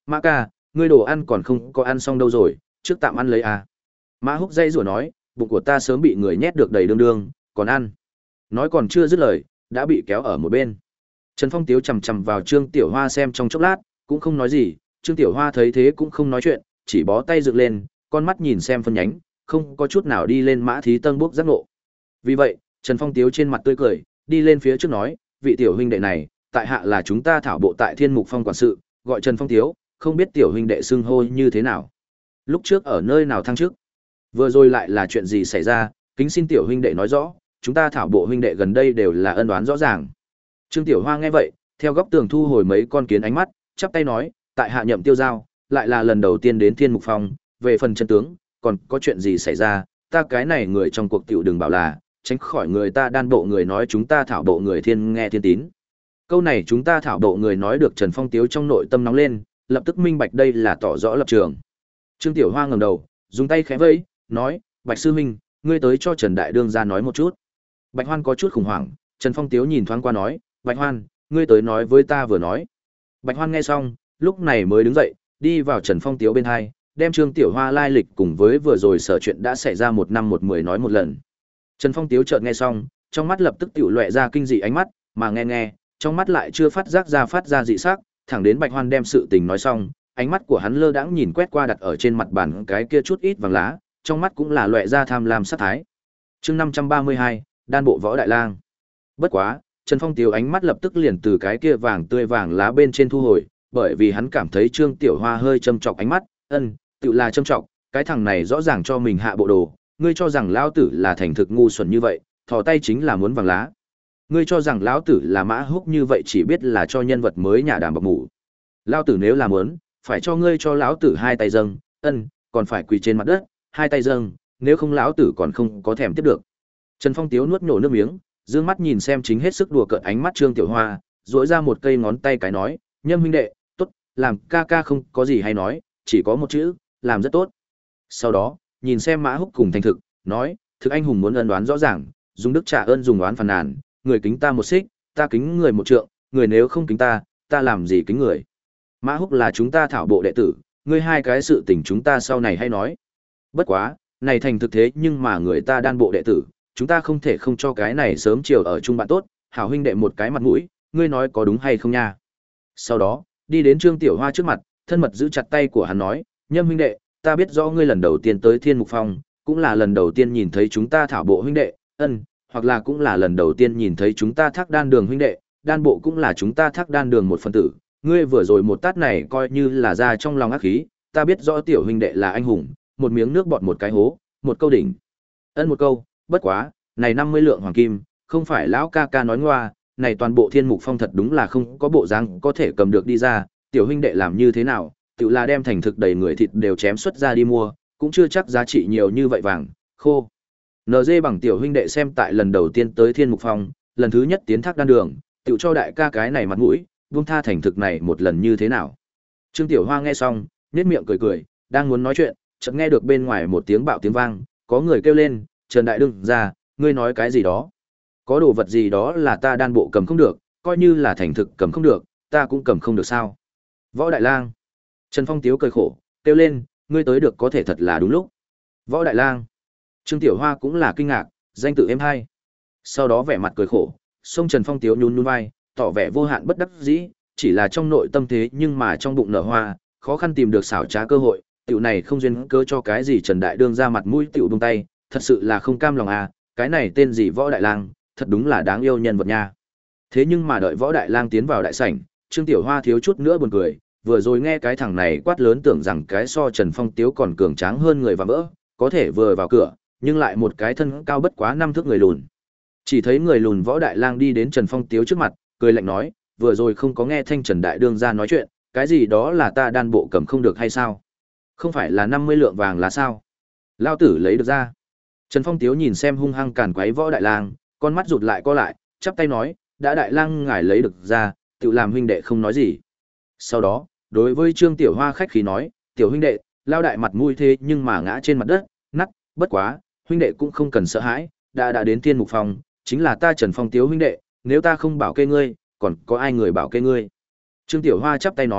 Mã ca, ngươi đồ ăn còn không có ăn xong đâu rồi, trước tạm ăn lấy à. Mã Húc dây rủa nói, bụng của ta sớm bị người nhét được đầy đương đương, còn ăn. Nói còn chưa dứt lời, đã bị kéo ở một bên. Trần Phong Tiếu chằm chằm vào Trương Tiểu Hoa xem trong chốc lát, cũng không nói gì, Trương Tiểu Hoa thấy thế cũng không nói chuyện, chỉ bó tay dựng lên, con mắt nhìn xem phân nhánh, không có chút nào đi lên Mã Thí Tân bốc giác ngộ. Vì vậy, Trần Phong Tiếu trên mặt tươi cười, đi lên phía trước nói, vị tiểu huynh đệ này, tại hạ là chúng ta thảo bộ tại Thiên Mục Phong quản sự, gọi Trần Phong Tiếu, không biết tiểu huynh đệ xưng hô như thế nào. Lúc trước ở nơi nào thăng trước? Vừa rồi lại là chuyện gì xảy ra, kính xin tiểu huynh đệ nói rõ, chúng ta thảo bộ huynh đệ gần đây đều là ân oán rõ ràng. Trương Tiểu Hoa nghe vậy, theo góc tường thu hồi mấy con kiến ánh mắt, chắp tay nói, tại hạ nhậm tiêu giao, lại là lần đầu tiên đến Thiên Mục Phong, về phần chân tướng, còn có chuyện gì xảy ra, ta cái này người trong cuộc tiểu đừng bảo là, tránh khỏi người ta đan bộ người nói chúng ta thảo bộ người thiên nghe thiên tín. Câu này chúng ta thảo bộ người nói được Trần Phong Tiếu trong nội tâm nóng lên, lập tức minh bạch đây là tỏ rõ lập trường. Trương Tiểu Hoa ngẩng đầu, dùng tay khẽ vẫy, nói, Bạch sư huynh, ngươi tới cho Trần Đại Đương ra nói một chút. Bạch Hoan có chút khủng hoảng, Trần Phong Tiếu nhìn thoáng qua nói, Bạch Hoan, ngươi tới nói với ta vừa nói. Bạch Hoan nghe xong, lúc này mới đứng dậy, đi vào Trần Phong Tiếu bên hai, đem Trương Tiểu Hoa lai lịch cùng với vừa rồi sở chuyện đã xảy ra một năm một mười nói một lần. Trần Phong Tiếu chợt nghe xong, trong mắt lập tức tiểu lóe ra kinh dị ánh mắt, mà nghe nghe, trong mắt lại chưa phát giác ra phát ra dị sắc, thẳng đến Bạch Hoan đem sự tình nói xong, ánh mắt của hắn lơ đãng nhìn quét qua đặt ở trên mặt bàn cái kia chút ít vàng lá, trong mắt cũng là lóe ra tham lam sát thái. Chương năm trăm ba mươi hai, đan bộ võ đại lang. Bất quá, Trần Phong Tiếu ánh mắt lập tức liền từ cái kia vàng tươi vàng lá bên trên thu hồi, bởi vì hắn cảm thấy Trương Tiểu Hoa hơi châm chọc ánh mắt, ân, tự là châm chọc, cái thằng này rõ ràng cho mình hạ bộ đồ, ngươi cho rằng lão tử là thành thực ngu xuẩn như vậy, thò tay chính là muốn vàng lá. Ngươi cho rằng lão tử là Mã Húc như vậy chỉ biết là cho nhân vật mới nhà đàm bọc mủ. Lão tử nếu là muốn, phải cho ngươi cho lão tử hai tay dâng, ân, còn phải quỳ trên mặt đất, hai tay dâng, nếu không lão tử còn không có thèm tiếp được. Trần Phong Tiếu nuốt nhổ nước miếng, dương mắt nhìn xem chính hết sức đùa cợt ánh mắt Trương Tiểu Hoa, duỗi ra một cây ngón tay cái nói, Nhâm huynh đệ, tốt, làm ca ca không có gì hay nói, chỉ có một chữ, làm rất tốt. Sau đó, nhìn xem Mã Húc cùng thành thực, nói, thực anh hùng muốn ân đoán rõ ràng, dùng đức trả ơn dùng oán phàn nàn, người kính ta một xích, ta kính người một trượng, người nếu không kính ta, ta làm gì kính người. Mã Húc là chúng ta thảo bộ đệ tử, ngươi hai cái sự tình chúng ta sau này hay nói. Bất quá, này thành thực thế nhưng mà người ta đan bộ đệ tử, chúng ta không thể không cho cái này sớm chiều ở chung bạn tốt, hảo huynh đệ một cái mặt mũi, ngươi nói có đúng hay không nha. Sau đó, đi đến Trương Tiểu Hoa trước mặt, thân mật giữ chặt tay của hắn nói, Nhâm huynh đệ, ta biết rõ ngươi lần đầu tiên tới Thiên Mục Phong, cũng là lần đầu tiên nhìn thấy chúng ta thảo bộ huynh đệ, ân, hoặc là cũng là lần đầu tiên nhìn thấy chúng ta thác đan đường huynh đệ, đan bộ cũng là chúng ta thác đan đường một phần tử, ngươi vừa rồi một tát này coi như là ra trong lòng ác khí, ta biết rõ tiểu huynh đệ là anh hùng, một miếng nước bọt một cái hố, một câu đỉnh. Ân một câu, bất quá, này năm mươi lượng hoàng kim, không phải lão ca ca nói ngoa, này toàn bộ Thiên Mục Phong thật đúng là không có bộ dáng có thể cầm được đi ra, tiểu huynh đệ làm như thế nào, tự là đem thành thực đầy người thịt đều chém xuất ra đi mua, cũng chưa chắc giá trị nhiều như vậy vàng, khô. en giê bằng tiểu huynh đệ xem tại lần đầu tiên tới Thiên Mục Phong, lần thứ nhất tiến thác đan đường, tự cho đại ca cái này mặt mũi, buông tha thành thực này một lần như thế nào. Trương Tiểu Hoa nghe xong, nhếch miệng cười cười, đang muốn nói chuyện, chợt nghe được bên ngoài một tiếng bạo tiếng vang, có người kêu lên, Trần Đại Đương ra, ngươi nói cái gì đó? Có đồ vật gì đó là ta đan bộ cầm không được, coi như là thành thực cầm không được, ta cũng cầm không được sao? Võ Đại Lang. Trần Phong Tiếu cười khổ, kêu lên, ngươi tới được có thể thật là đúng lúc. Võ Đại Lang. Trương Tiểu Hoa cũng là kinh ngạc, danh tự êm hay. Sau đó vẻ mặt cười khổ, xông Trần Phong Tiếu nhún nhún vai, tỏ vẻ vô hạn bất đắc dĩ, chỉ là trong nội tâm thế nhưng mà trong bụng nở hoa, khó khăn tìm được xảo trá cơ hội, tiểu này không duyên cớ cho cái gì Trần Đại Đương ra mặt mũi tiểu buông tay, thật sự là không cam lòng à, cái này tên gì Võ Đại Lang, thật đúng là đáng yêu nhân vật nha. Thế nhưng mà đợi Võ Đại Lang tiến vào đại sảnh, Trương Tiểu Hoa thiếu chút nữa buồn cười, vừa rồi nghe cái thằng này quát lớn tưởng rằng cái so Trần Phong Tiếu còn cường tráng hơn người và vỡ, có thể vừa vào cửa, nhưng lại một cái thân cao bất quá năm thước người lùn. Chỉ thấy người lùn Võ Đại Lang đi đến Trần Phong Tiếu trước mặt, cười lạnh nói, vừa rồi không có nghe thanh Trần Đại Đương ra nói chuyện, cái gì đó là ta đan bộ cầm không được hay sao? Không phải là năm mươi lượng vàng là sao? Lao tử lấy được ra. Trần Phong Tiếu nhìn xem hung hăng càn quấy Võ Đại Lang, con mắt rụt lại co lại, chắp tay nói, đã Đại Lang ngài lấy được ra, tự làm huynh đệ không nói gì. Sau đó, đối với Trương Tiểu Hoa khách khí nói, tiểu huynh đệ, lao đại mặt mũi thế nhưng mà ngã trên mặt đất, nắt, bất quá, huynh đệ cũng không cần sợ hãi, đã đã đến Thiên Mục Phong, chính là ta Trần Phong Tiếu huynh đệ, nếu ta không bảo kê ngươi, còn có ai người bảo kê ngươi. Trương Tiểu Hoa chắp tay nói,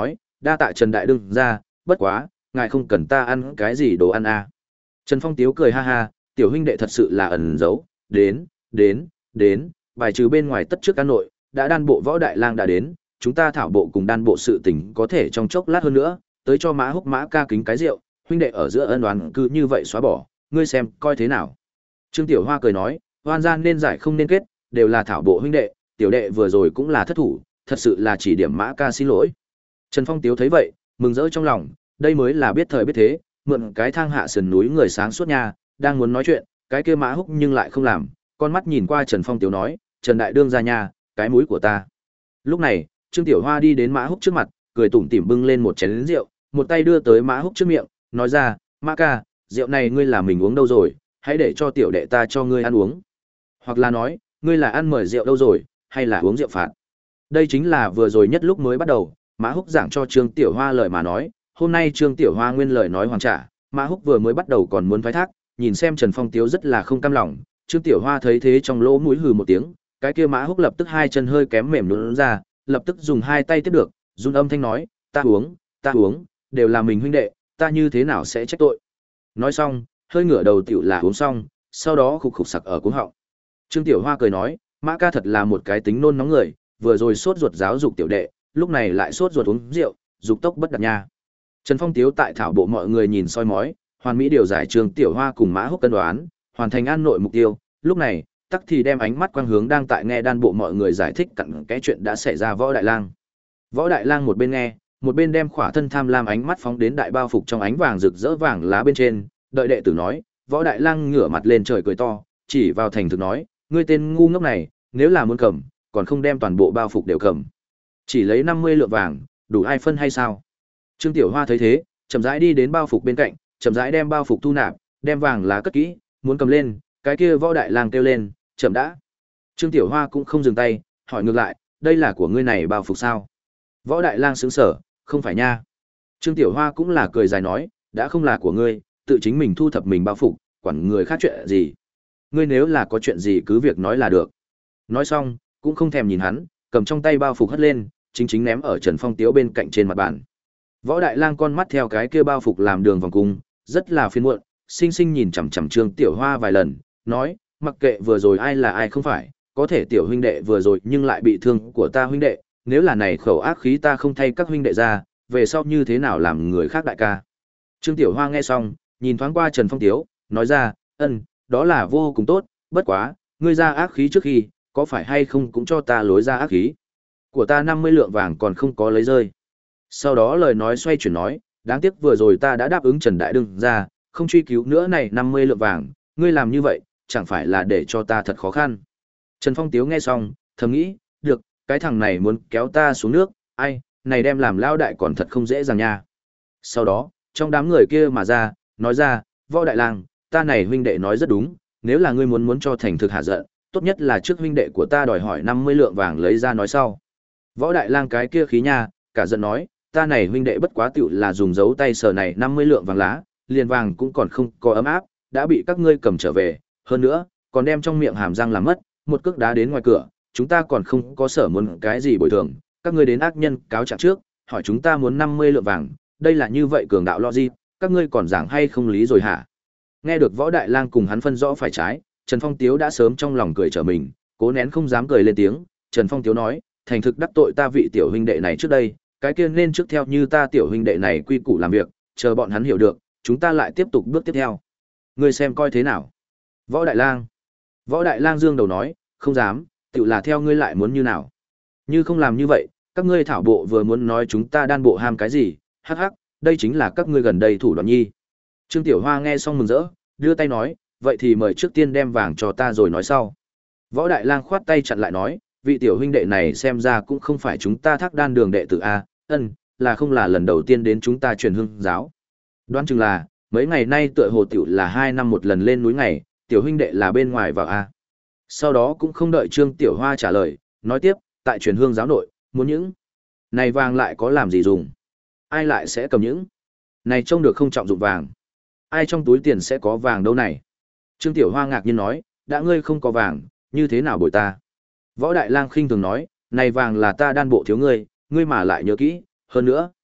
đa tạ Trần đại đương ra, bất quá, ngài không cần ta ăn cái gì đồ ăn à. Trần Phong Tiếu cười ha ha, tiểu huynh đệ thật sự là ẩn giấu, đến, đến, đến, bài trừ bên ngoài tất trước căn nội, đã đan bộ võ đại lang đã đến, chúng ta thảo bộ cùng đan bộ sự tình có thể trong chốc lát hơn nữa, tới cho Mã Húc Mã ca kính cái rượu, huynh đệ ở giữa ân oán cứ như vậy xóa bỏ, ngươi xem coi thế nào. Trương Tiểu Hoa cười nói, oan gian nên giải không nên kết, đều là thảo bộ huynh đệ, tiểu đệ vừa rồi cũng là thất thủ, thật sự là chỉ điểm Mã ca xin lỗi. Trần Phong Tiếu thấy vậy, mừng rỡ trong lòng, đây mới là biết thời biết thế, mượn cái thang hạ sườn núi người sáng suốt nha, đang muốn nói chuyện, cái kia Mã Húc nhưng lại không làm, con mắt nhìn qua Trần Phong Tiếu nói, Trần đại đương ra nha, cái mũi của ta. Lúc này, Trương Tiểu Hoa đi đến Mã Húc trước mặt, cười tủm tỉm bưng lên một chén rượu, một tay đưa tới Mã Húc trước miệng, nói ra, Mã ca, rượu này ngươi làm mình uống đâu rồi, hãy để cho tiểu đệ ta cho ngươi ăn uống. Hoặc là nói, ngươi là ăn mời rượu đâu rồi, hay là uống rượu phạt. Đây chính là vừa rồi nhất lúc mới bắt đầu, Mã Húc giảng cho Trương Tiểu Hoa lời mà nói, hôm nay Trương Tiểu Hoa nguyên lời nói hoàn trả, Mã Húc vừa mới bắt đầu còn muốn thoái thác, nhìn xem Trần Phong Tiếu rất là không cam lòng, Trương Tiểu Hoa thấy thế trong lỗ mũi hừ một tiếng, cái kia Mã Húc lập tức hai chân hơi kém mềm nhũn ra, lập tức dùng hai tay tiếp được, run âm thanh nói, ta uống, ta uống, đều là mình huynh đệ, ta như thế nào sẽ trách tội. Nói xong, hơi ngửa đầu tiểu là uống xong, sau đó khục khục sặc ở cuống họng. Trương Tiểu Hoa cười nói, Mã ca thật là một cái tính nôn nóng người, vừa rồi sốt ruột giáo dục tiểu đệ, lúc này lại sốt ruột uống rượu, dục tốc bất đạt nha. Trần Phong Tiếu tại thảo bộ mọi người nhìn soi mói, hoàn mỹ điều giải Trương Tiểu Hoa cùng Mã Húc cân đoán, hoàn thành an nội mục tiêu, lúc này, tắc thì đem ánh mắt quang hướng đang tại nghe đan bộ mọi người giải thích cặn cái chuyện đã xảy ra Võ Đại Lang. Võ Đại Lang một bên nghe, một bên đem khỏa thân tham lam ánh mắt phóng đến đại bao phục trong ánh vàng rực rỡ vàng lá bên trên, đợi đệ tử nói, Võ Đại Lang ngửa mặt lên trời cười to, chỉ vào thành thực nói, ngươi tên ngu ngốc này, nếu là muốn cầm, còn không đem toàn bộ bao phục đều cầm. Chỉ lấy năm mươi lượng vàng, đủ ai phân hay sao? Trương Tiểu Hoa thấy thế, chậm rãi đi đến bao phục bên cạnh, chậm rãi đem bao phục thu nạp, đem vàng lá cất kỹ, muốn cầm lên, cái kia Võ Đại Lang kêu lên, chậm đã. Trương Tiểu Hoa cũng không dừng tay, hỏi ngược lại, đây là của ngươi này bao phục sao? Võ Đại Lang sững sờ, không phải nha. Trương Tiểu Hoa cũng là cười dài nói, đã không là của ngươi, tự chính mình thu thập mình bao phục, quản người khác chuyện gì. Ngươi nếu là có chuyện gì cứ việc nói là được. Nói xong, cũng không thèm nhìn hắn, cầm trong tay bao phục hất lên, chính chính ném ở Trần Phong Tiếu bên cạnh trên mặt bàn. Võ Đại Lang con mắt theo cái kia bao phục làm đường vòng cung, rất là phiền muộn, sinh sinh nhìn chằm chằm Trương Tiểu Hoa vài lần, nói, mặc kệ vừa rồi ai là ai không phải, có thể tiểu huynh đệ vừa rồi nhưng lại bị thương của ta huynh đệ, nếu là này khẩu ác khí ta không thay các huynh đệ ra, về sau như thế nào làm người khác đại ca. Trương Tiểu Hoa nghe xong, nhìn thoáng qua Trần Phong Tiếu, nói ra, ân, đó là vô cùng tốt, bất quá, ngươi ra ác khí trước khi, có phải hay không cũng cho ta lối ra ác khí. Của ta năm mươi lượng vàng còn không có lấy rơi. Sau đó lời nói xoay chuyển nói, đáng tiếc vừa rồi ta đã đáp ứng Trần Đại Đương ra, không truy cứu nữa này năm mươi lượng vàng, ngươi làm như vậy, chẳng phải là để cho ta thật khó khăn. Trần Phong Tiếu nghe xong, thầm nghĩ, được, cái thằng này muốn kéo ta xuống nước, ai, này đem làm lao đại còn thật không dễ dàng nha. Sau đó, trong đám người kia mà ra, nói ra, Võ Đại Lang, ta này huynh đệ nói rất đúng, nếu là ngươi muốn muốn cho thành thực hạ giận, tốt nhất là trước huynh đệ của ta đòi hỏi năm mươi lượng vàng lấy ra nói sau. Võ Đại Lang cái kia khí nha, cả giận nói, ta này huynh đệ bất quá tựu là dùng dấu tay sờ này năm mươi lượng vàng lá, liền vàng cũng còn không có ấm áp, đã bị các ngươi cầm trở về, hơn nữa, còn đem trong miệng hàm răng làm mất, một cước đá đến ngoài cửa, chúng ta còn không có sở muốn cái gì bồi thường, các ngươi đến ác nhân cáo trạng trước, hỏi chúng ta muốn năm mươi lượng vàng, đây là như vậy cường đạo logic, các ngươi còn giảng hay không lý rồi hả? Nghe được Võ Đại Lang cùng hắn phân rõ phải trái, Trần Phong Tiếu đã sớm trong lòng cười trở mình, cố nén không dám cười lên tiếng, Trần Phong Tiếu nói, thành thực đắc tội ta vị tiểu huynh đệ này trước đây, cái kia nên trước theo như ta tiểu huynh đệ này quy củ làm việc, chờ bọn hắn hiểu được, chúng ta lại tiếp tục bước tiếp theo. Ngươi xem coi thế nào? Võ Đại Lang. Võ Đại Lang dương đầu nói, không dám, tự là theo ngươi lại muốn như nào. Như không làm như vậy, các ngươi thảo bộ vừa muốn nói chúng ta đan bộ ham cái gì, hắc hắc, đây chính là các ngươi gần đây thủ đoạn nhi. Trương Tiểu Hoa nghe xong mừng rỡ, đưa tay nói, vậy thì mời trước tiên đem vàng cho ta rồi nói sau. Võ Đại Lang khoát tay chặn lại nói, vị tiểu huynh đệ này xem ra cũng không phải chúng ta thác đan đường đệ tử A, ân, là không là lần đầu tiên đến chúng ta truyền hương giáo. Đoán chừng là, mấy ngày nay tựa hồ tiểu là hai năm một lần lên núi ngày, tiểu huynh đệ là bên ngoài vào A. Sau đó cũng không đợi Trương Tiểu Hoa trả lời, nói tiếp, tại truyền hương giáo nội, muốn những này vàng lại có làm gì dùng? Ai lại sẽ cầm những này trông được không trọng dụng vàng? Ai trong túi tiền sẽ có vàng đâu này? Trương Tiểu Hoa ngạc nhiên nói, đã ngươi không có vàng, như thế nào bồi ta? Võ Đại Lang khinh thường nói, này vàng là ta đan bộ thiếu ngươi, ngươi mà lại nhớ kỹ, hơn nữa,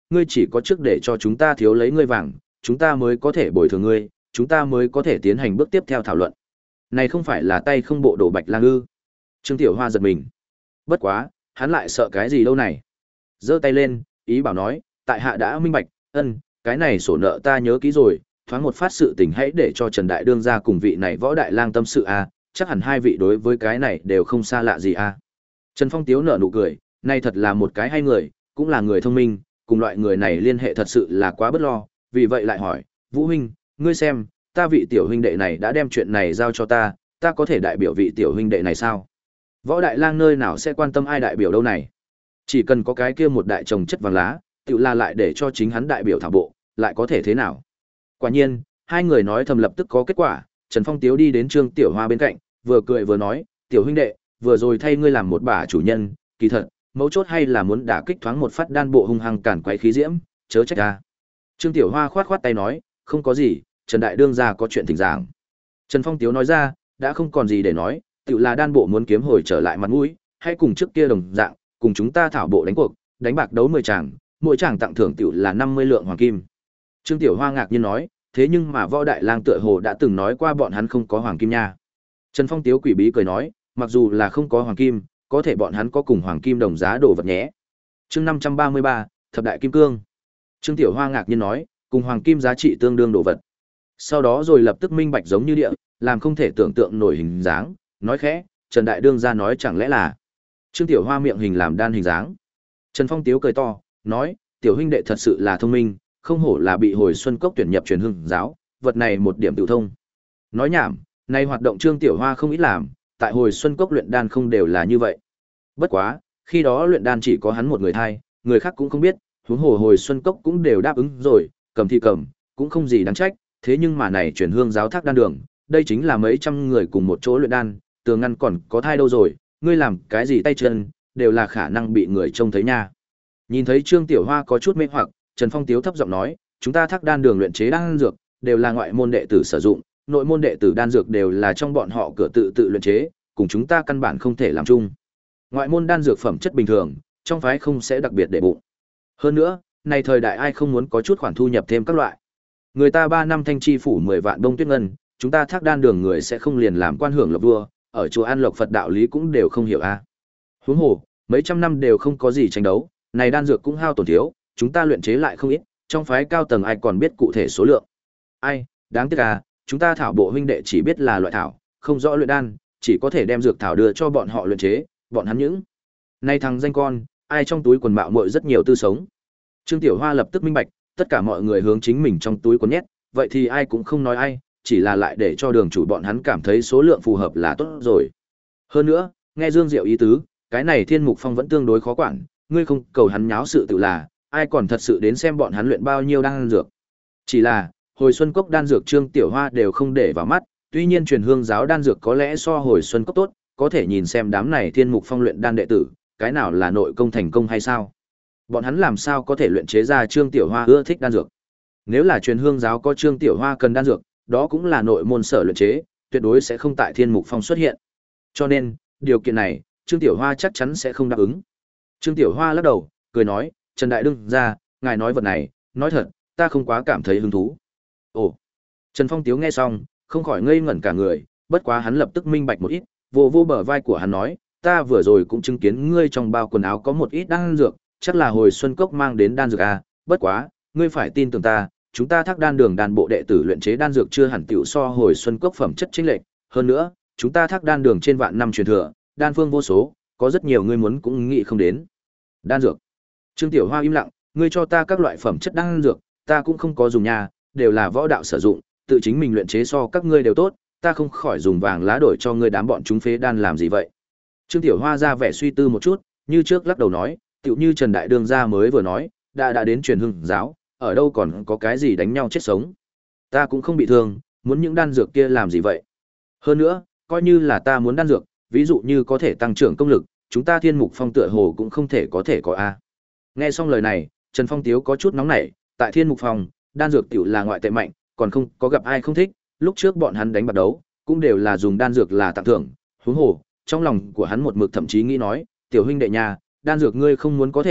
ngươi chỉ có trước để cho chúng ta thiếu lấy ngươi vàng, chúng ta mới có thể bồi thường ngươi, chúng ta mới có thể tiến hành bước tiếp theo thảo luận. Này không phải là tay không bộ đổ Bạch Lang ư? Trương Tiểu Hoa giật mình. Bất quá, hắn lại sợ cái gì đâu này? Giơ tay lên, ý bảo nói, tại hạ đã minh bạch, ân, cái này sổ nợ ta nhớ kỹ rồi, thoáng một phát sự tình hãy để cho Trần Đại Đương ra cùng vị này Võ Đại Lang tâm sự a, à, chắc hẳn hai vị đối với cái này đều không xa lạ gì a. À. Trần Phong Tiếu nở nụ cười, này thật là một cái hay người, cũng là người thông minh, cùng loại người này liên hệ thật sự là quá bất lo, vì vậy lại hỏi, Vũ huynh, ngươi xem, ta vị tiểu huynh đệ này đã đem chuyện này giao cho ta, ta có thể đại biểu vị tiểu huynh đệ này sao? Võ Đại Lang nơi nào sẽ quan tâm ai đại biểu đâu này? Chỉ cần có cái kia một đại chồng chất vàng lá, tự là lại để cho chính hắn đại biểu thảo bộ, lại có thể thế nào? Quả nhiên, hai người nói thầm lập tức có kết quả, Trần Phong Tiếu đi đến Trương Tiểu Hoa bên cạnh, vừa cười vừa nói, tiểu huynh đệ, vừa rồi thay ngươi làm một bà chủ nhân, kỳ thật, mấu chốt hay là muốn đả kích thoáng một phát đan bộ hung hăng cản quấy khí diễm, chớ trách ta. Trương Tiểu Hoa khoát khoát tay nói, không có gì, Trần Đại Đương gia có chuyện thỉnh giảng. Trần Phong Tiếu nói ra, đã không còn gì để nói, tự là đan bộ muốn kiếm hồi trở lại mặt mũi, hãy cùng trước kia đồng dạng, cùng chúng ta thảo bộ đánh cuộc, đánh bạc đấu mười tràng, mỗi tràng tặng thưởng tiểu là năm mươi lượng hoàng kim. Trương Tiểu Hoa ngạc nhiên nói, thế nhưng mà Võ Đại Lang tựa hồ đã từng nói qua bọn hắn không có hoàng kim nha. Trần Phong Tiếu quỷ bí cười nói, mặc dù là không có hoàng kim, có thể bọn hắn có cùng hoàng kim đồng giá đồ vật nhé. Chương năm trăm ba mươi ba, thập đại kim cương. Trương Tiểu Hoa ngạc nhiên nói, cùng hoàng kim giá trị tương đương đồ vật. Sau đó rồi lập tức minh bạch giống như địa, làm không thể tưởng tượng nổi hình dáng, nói khẽ, Trần Đại Đương gia nói chẳng lẽ là. Trương Tiểu Hoa miệng hình làm đan hình dáng. Trần Phong Tiếu cười to, nói, tiểu huynh đệ thật sự là thông minh, không hổ là bị hồi xuân cốc tuyển nhập truyền hương giáo, vật này một điểm tự thông. Nói nhảm, này hoạt động Trương Tiểu Hoa không ít làm, tại hồi xuân cốc luyện đan không đều là như vậy. Bất quá, khi đó luyện đan chỉ có hắn một người thay, người khác cũng không biết, huống hồ hồi xuân cốc cũng đều đáp ứng rồi, cầm thì cầm, cũng không gì đáng trách, thế nhưng mà này truyền hương giáo thác đan đường, đây chính là mấy trăm người cùng một chỗ luyện đan, tường ngăn còn có thai đâu rồi, ngươi làm cái gì tay chân, đều là khả năng bị người trông thấy nha. Nhìn thấy Trương Tiểu Hoa có chút mê hoặc, Trần Phong Tiếu thấp giọng nói, chúng ta thác đan đường luyện chế đan dược, đều là ngoại môn đệ tử sử dụng, nội môn đệ tử đan dược đều là trong bọn họ cửa tự tự luyện chế, cùng chúng ta căn bản không thể làm chung. Ngoại môn đan dược phẩm chất bình thường, trong phái không sẽ đặc biệt để bụng. Hơn nữa, này thời đại ai không muốn có chút khoản thu nhập thêm các loại. Người ta ba năm thanh chi phủ mười vạn đông tuyết ngân, chúng ta thác đan đường người sẽ không liền làm quan hưởng lộc vua, ở chùa An Lộc Phật đạo lý cũng đều không hiểu a. À. Huống hồ, mấy trăm năm đều không có gì tranh đấu, này đan dược cũng hao tổn thiếu, chúng ta luyện chế lại không ít, trong phái cao tầng ai còn biết cụ thể số lượng. Ai, đáng tiếc à, chúng ta thảo bộ huynh đệ chỉ biết là loại thảo, không rõ luyện đan, chỉ có thể đem dược thảo đưa cho bọn họ luyện chế, bọn hắn những. Nay thằng danh con, ai trong túi quần mạo muội rất nhiều tư sống. Trương Tiểu Hoa lập tức minh bạch, tất cả mọi người hướng chính mình trong túi quần nhét, vậy thì ai cũng không nói ai, chỉ là lại để cho đường chủ bọn hắn cảm thấy số lượng phù hợp là tốt rồi. Hơn nữa, nghe Dương Diệu ý tứ, cái này Thiên Mục Phong vẫn tương đối khó quản, ngươi không cầu hắn nháo sự tự là, ai còn thật sự đến xem bọn hắn luyện bao nhiêu đan dược. Chỉ là, hồi xuân cốc đan dược Trương Tiểu Hoa đều không để vào mắt, tuy nhiên truyền hương giáo đan dược có lẽ so hồi xuân cốc tốt, có thể nhìn xem đám này Thiên Mục Phong luyện đan đệ tử, cái nào là nội công thành công hay sao? Bọn hắn làm sao có thể luyện chế ra Trương Tiểu Hoa ưa thích đan dược? Nếu là truyền hương giáo có Trương Tiểu Hoa cần đan dược, đó cũng là nội môn sở luyện chế, tuyệt đối sẽ không tại Thiên Mục Phong xuất hiện. Cho nên, điều kiện này, Trương Tiểu Hoa chắc chắn sẽ không đáp ứng. Trương Tiểu Hoa lắc đầu, cười nói, Trần Đại Đương ra, ngài nói vật này, nói thật, ta không quá cảm thấy hứng thú. Ồ, Trần Phong Tiếu nghe xong, không khỏi ngây ngẩn cả người, bất quá hắn lập tức minh bạch một ít, vô vô bờ vai của hắn nói, ta vừa rồi cũng chứng kiến ngươi trong bao quần áo có một ít đan dược, chắc là hồi xuân cốc mang đến đan dược à, bất quá, ngươi phải tin tưởng ta, chúng ta thác đan đường đan bộ đệ tử luyện chế đan dược chưa hẳn tiểu so hồi xuân cốc phẩm chất chênh lệch, hơn nữa, chúng ta thác đan đường trên vạn năm truyền thừa, đan phương vô số, có rất nhiều ngươi muốn cũng nghĩ không đến. Đan dược. Trương Tiểu Hoa im lặng, ngươi cho ta các loại phẩm chất đan dược, ta cũng không có dùng nhà, đều là võ đạo sử dụng, tự chính mình luyện chế so các ngươi đều tốt, ta không khỏi dùng vàng lá đổi cho ngươi đám bọn chúng phế đan làm gì vậy. Trương Tiểu Hoa ra vẻ suy tư một chút, như trước lắc đầu nói, tựu như Trần Đại Đương gia mới vừa nói, đã đã đến truyền hưng giáo, ở đâu còn có cái gì đánh nhau chết sống. Ta cũng không bị thương, muốn những đan dược kia làm gì vậy. Hơn nữa, coi như là ta muốn đan dược, ví dụ như có thể tăng trưởng công lực, chúng ta Thiên Mục Phong tựa hồ cũng không thể có thể có a. Nghe xong lời này, Trần Phong Tiếu có chút nóng nảy, tại Thiên Mục Phong, đan dược tiểu là ngoại tệ mạnh, còn không có gặp ai không thích, lúc trước bọn hắn đánh bạc đấu, cũng đều là dùng đan dược là tặng thưởng, huống hồ, trong lòng của hắn một mực thậm chí nghĩ nói, tiểu huynh đệ nhà, đan dược ngươi không muốn có thể,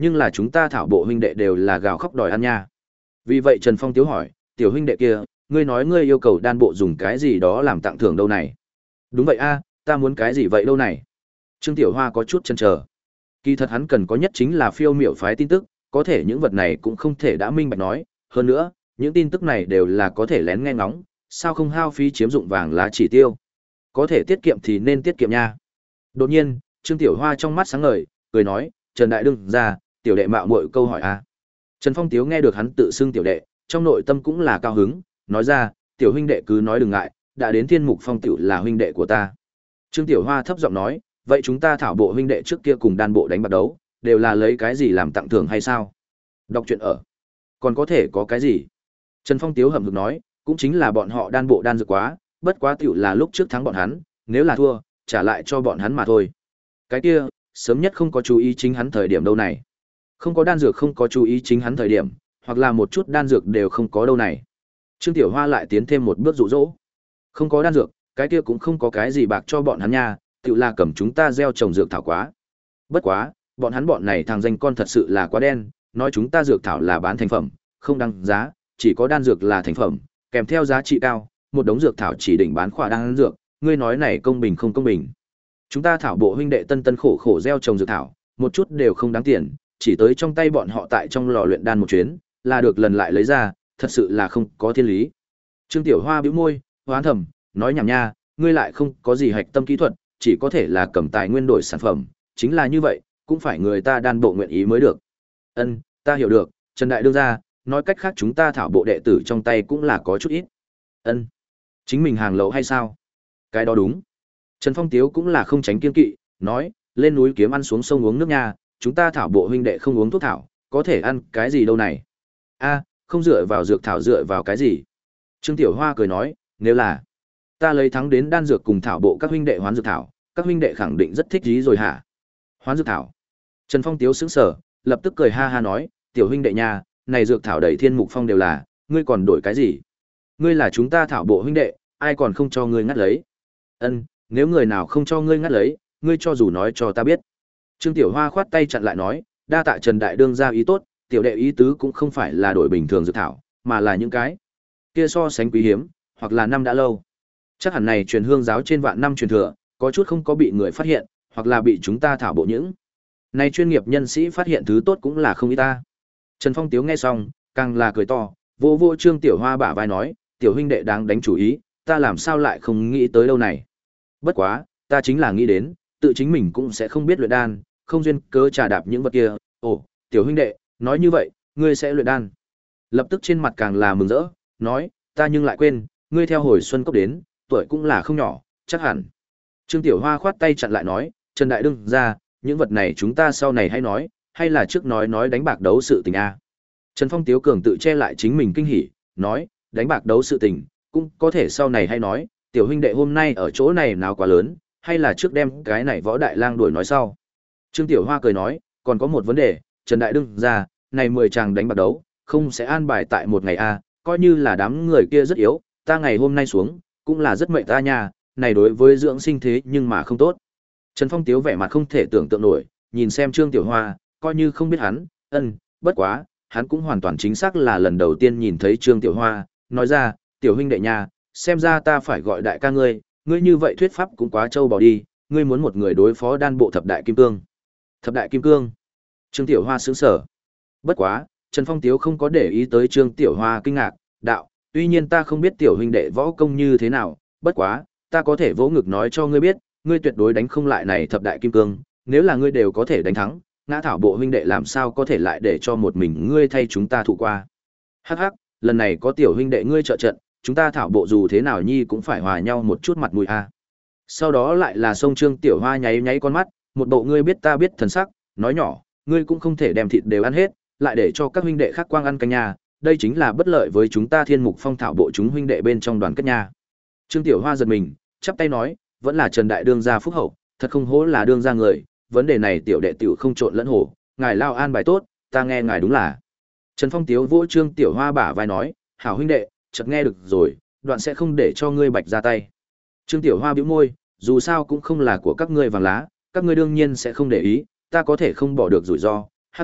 nhưng là chúng ta thảo bộ huynh đệ đều là gào khóc đòi ăn nha. Vì vậy Trần Phong Tiếu hỏi, tiểu huynh đệ kia, ngươi nói ngươi yêu cầu đan bộ dùng cái gì đó làm tặng thưởng đâu này? Đúng vậy a, ta muốn cái gì vậy đâu này? Trương Tiểu Hoa có chút chần chờ. Kỳ thật hắn cần có nhất chính là phiêu miểu phái tin tức, có thể những vật này cũng không thể đã minh bạch nói, hơn nữa, những tin tức này đều là có thể lén nghe ngóng, sao không hao phí chiếm dụng vàng lá chỉ tiêu? Có thể tiết kiệm thì nên tiết kiệm nha. Đột nhiên, Trương Tiểu Hoa trong mắt sáng ngời, cười nói, Trần Đại Đương ra, tiểu đệ mạo muội câu hỏi a. Trần Phong Tiếu nghe được hắn tự xưng tiểu đệ, trong nội tâm cũng là cao hứng, nói ra, tiểu huynh đệ cứ nói đừng ngại, đã đến Thiên Mục Phong tiểu là huynh đệ của ta. Trương Tiểu Hoa thấp giọng nói, vậy chúng ta thảo bộ huynh đệ trước kia cùng đan bộ đánh bạc đấu, đều là lấy cái gì làm tặng thưởng hay sao? Đọc truyện ở. Còn có thể có cái gì? Trần Phong Tiếu hậm hực nói, cũng chính là bọn họ đan bộ đan dược quá, bất quá tiểu là lúc trước thắng bọn hắn, nếu là thua, trả lại cho bọn hắn mà thôi. Cái kia, sớm nhất không có chú ý chính hắn thời điểm đâu này. Không có đan dược không có chú ý chính hắn thời điểm, hoặc là một chút đan dược đều không có đâu này. Trương Tiểu Hoa lại tiến thêm một bước dụ dỗ. Không có đan dược, cái kia cũng không có cái gì bạc cho bọn hắn nha, tự là cầm chúng ta gieo trồng dược thảo quá. Bất quá, bọn hắn bọn này thằng danh con thật sự là quá đen, nói chúng ta dược thảo là bán thành phẩm, không đăng giá, chỉ có đan dược là thành phẩm, kèm theo giá trị cao, một đống dược thảo chỉ định bán khỏa đan dược, ngươi nói này công bình không công bình. Chúng ta thảo bộ huynh đệ tân tân khổ khổ gieo trồng dược thảo, một chút đều không đáng tiền, chỉ tới trong tay bọn họ tại trong lò luyện đan một chuyến, là được lần lại lấy ra, thật sự là không có thiên lý. Trương Tiểu Hoa bĩu môi, hoán thầm, nói nhảm nha, ngươi lại không có gì hạch tâm kỹ thuật, chỉ có thể là cầm tài nguyên đổi sản phẩm, chính là như vậy, cũng phải người ta đan bộ nguyện ý mới được. Ân, ta hiểu được, Trần Đại Đương ra, nói cách khác chúng ta thảo bộ đệ tử trong tay cũng là có chút ít. Ân, chính mình hàng lậu hay sao? Cái đó đúng. Trần Phong Tiếu cũng là không tránh kiên kỵ, nói, lên núi kiếm ăn xuống sông uống nước nha, chúng ta thảo bộ huynh đệ không uống thuốc thảo, có thể ăn cái gì đâu này? A, không dựa vào dược thảo dựa vào cái gì? Trương Tiểu Hoa cười nói, nếu là ta lấy thắng đến đan dược cùng thảo bộ các huynh đệ hoán dược thảo, các huynh đệ khẳng định rất thích ý rồi hả? Hoán dược thảo. Trần Phong Tiếu sững sờ, lập tức cười ha ha nói, tiểu huynh đệ nha, này dược thảo đầy Thiên Mục Phong đều là, ngươi còn đổi cái gì? Ngươi là chúng ta thảo bộ huynh đệ, ai còn không cho ngươi ngắt lấy? Ân, nếu người nào không cho ngươi ngắt lấy, ngươi cho dù nói cho ta biết. Trương Tiểu Hoa khoát tay chặn lại nói, đa tạ Trần Đại Đương ra ý tốt, tiểu đệ ý tứ cũng không phải là đổi bình thường dược thảo, mà là những cái kia so sánh quý hiếm, hoặc là năm đã lâu. Chắc hẳn này truyền hương giáo trên vạn năm truyền thừa, có chút không có bị người phát hiện, hoặc là bị chúng ta thảo bộ những này chuyên nghiệp nhân sĩ phát hiện thứ tốt cũng là không ít ta. Trần Phong Tiếu nghe xong, càng là cười to, vô vô Trương Tiểu Hoa bả vai nói, tiểu huynh đệ đáng đánh chủ ý, ta làm sao lại không nghĩ tới đâu này. Bất quá, ta chính là nghĩ đến, tự chính mình cũng sẽ không biết luyện đan, không duyên cớ trà đạp những vật kia. Ồ, tiểu huynh đệ, nói như vậy, ngươi sẽ luyện đan. Lập tức trên mặt càng là mừng rỡ, nói, ta nhưng lại quên, ngươi theo hồi xuân cốc đến, tuổi cũng là không nhỏ, chắc hẳn. Trương Tiểu Hoa khoát tay chặn lại nói, Trần Đại Đương ra, những vật này chúng ta sau này hay nói, hay là trước nói nói đánh bạc đấu sự tình a. Trần Phong Tiếu cường tự che lại chính mình kinh hỉ, nói, đánh bạc đấu sự tình, cũng có thể sau này hay nói, tiểu huynh đệ hôm nay ở chỗ này nào quá lớn, hay là trước đem cái này võ đại lang đuổi nói sau. Trương Tiểu Hoa cười nói, còn có một vấn đề, Trần Đại Đương ra, này mười chàng đánh bạc đấu, không sẽ an bài tại một ngày a, coi như là đám người kia rất yếu, ta ngày hôm nay xuống, cũng là rất mệnh ta nha, này đối với dưỡng sinh thế nhưng mà không tốt. Trần Phong Tiếu vẻ mặt không thể tưởng tượng nổi, nhìn xem Trương Tiểu Hoa, coi như không biết hắn, ân, bất quá, hắn cũng hoàn toàn chính xác là lần đầu tiên nhìn thấy Trương Tiểu Hoa, nói ra, tiểu huynh đệ nha, xem ra ta phải gọi đại ca ngươi, ngươi như vậy thuyết pháp cũng quá trâu bò đi, ngươi muốn một người đối phó đan bộ thập đại kim cương. Thập đại kim cương. Trương Tiểu Hoa sững sờ. Bất quá, Trần Phong Tiếu không có để ý tới Trương Tiểu Hoa kinh ngạc, đạo, tuy nhiên ta không biết tiểu huynh đệ võ công như thế nào, bất quá, ta có thể vỗ ngực nói cho ngươi biết, ngươi tuyệt đối đánh không lại này thập đại kim cương, nếu là ngươi đều có thể đánh thắng, ngã thảo bộ huynh đệ làm sao có thể lại để cho một mình ngươi thay chúng ta thụ qua. Hắc hắc, lần này có tiểu huynh đệ ngươi trợ trận, chúng ta thảo bộ dù thế nào nhi cũng phải hòa nhau một chút mặt mũi a. Sau đó lại là sông Trương Tiểu Hoa nháy nháy con mắt, một bộ ngươi biết ta biết thần sắc, nói nhỏ, ngươi cũng không thể đem thịt đều ăn hết, lại để cho các huynh đệ khác quang ăn canh nhà, đây chính là bất lợi với chúng ta Thiên Mục Phong thảo bộ chúng huynh đệ bên trong đoàn kết nha. Trương Tiểu Hoa giật mình, chắp tay nói, vẫn là Trần Đại Đương gia phúc hậu, thật không hổ là đương gia người, vấn đề này tiểu đệ tiểu không trộn lẫn hổ, ngài lao an bài tốt, ta nghe ngài đúng là. Trần Phong Tiếu vỗ Trương Tiểu Hoa bả vai nói, hảo huynh đệ, chợt nghe được rồi, đoạn sẽ không để cho ngươi bạch ra tay. Trương Tiểu Hoa bĩu môi, dù sao cũng không là của các ngươi vàng lá, các ngươi đương nhiên sẽ không để ý, ta có thể không bỏ được rủi ro, hắc hắc,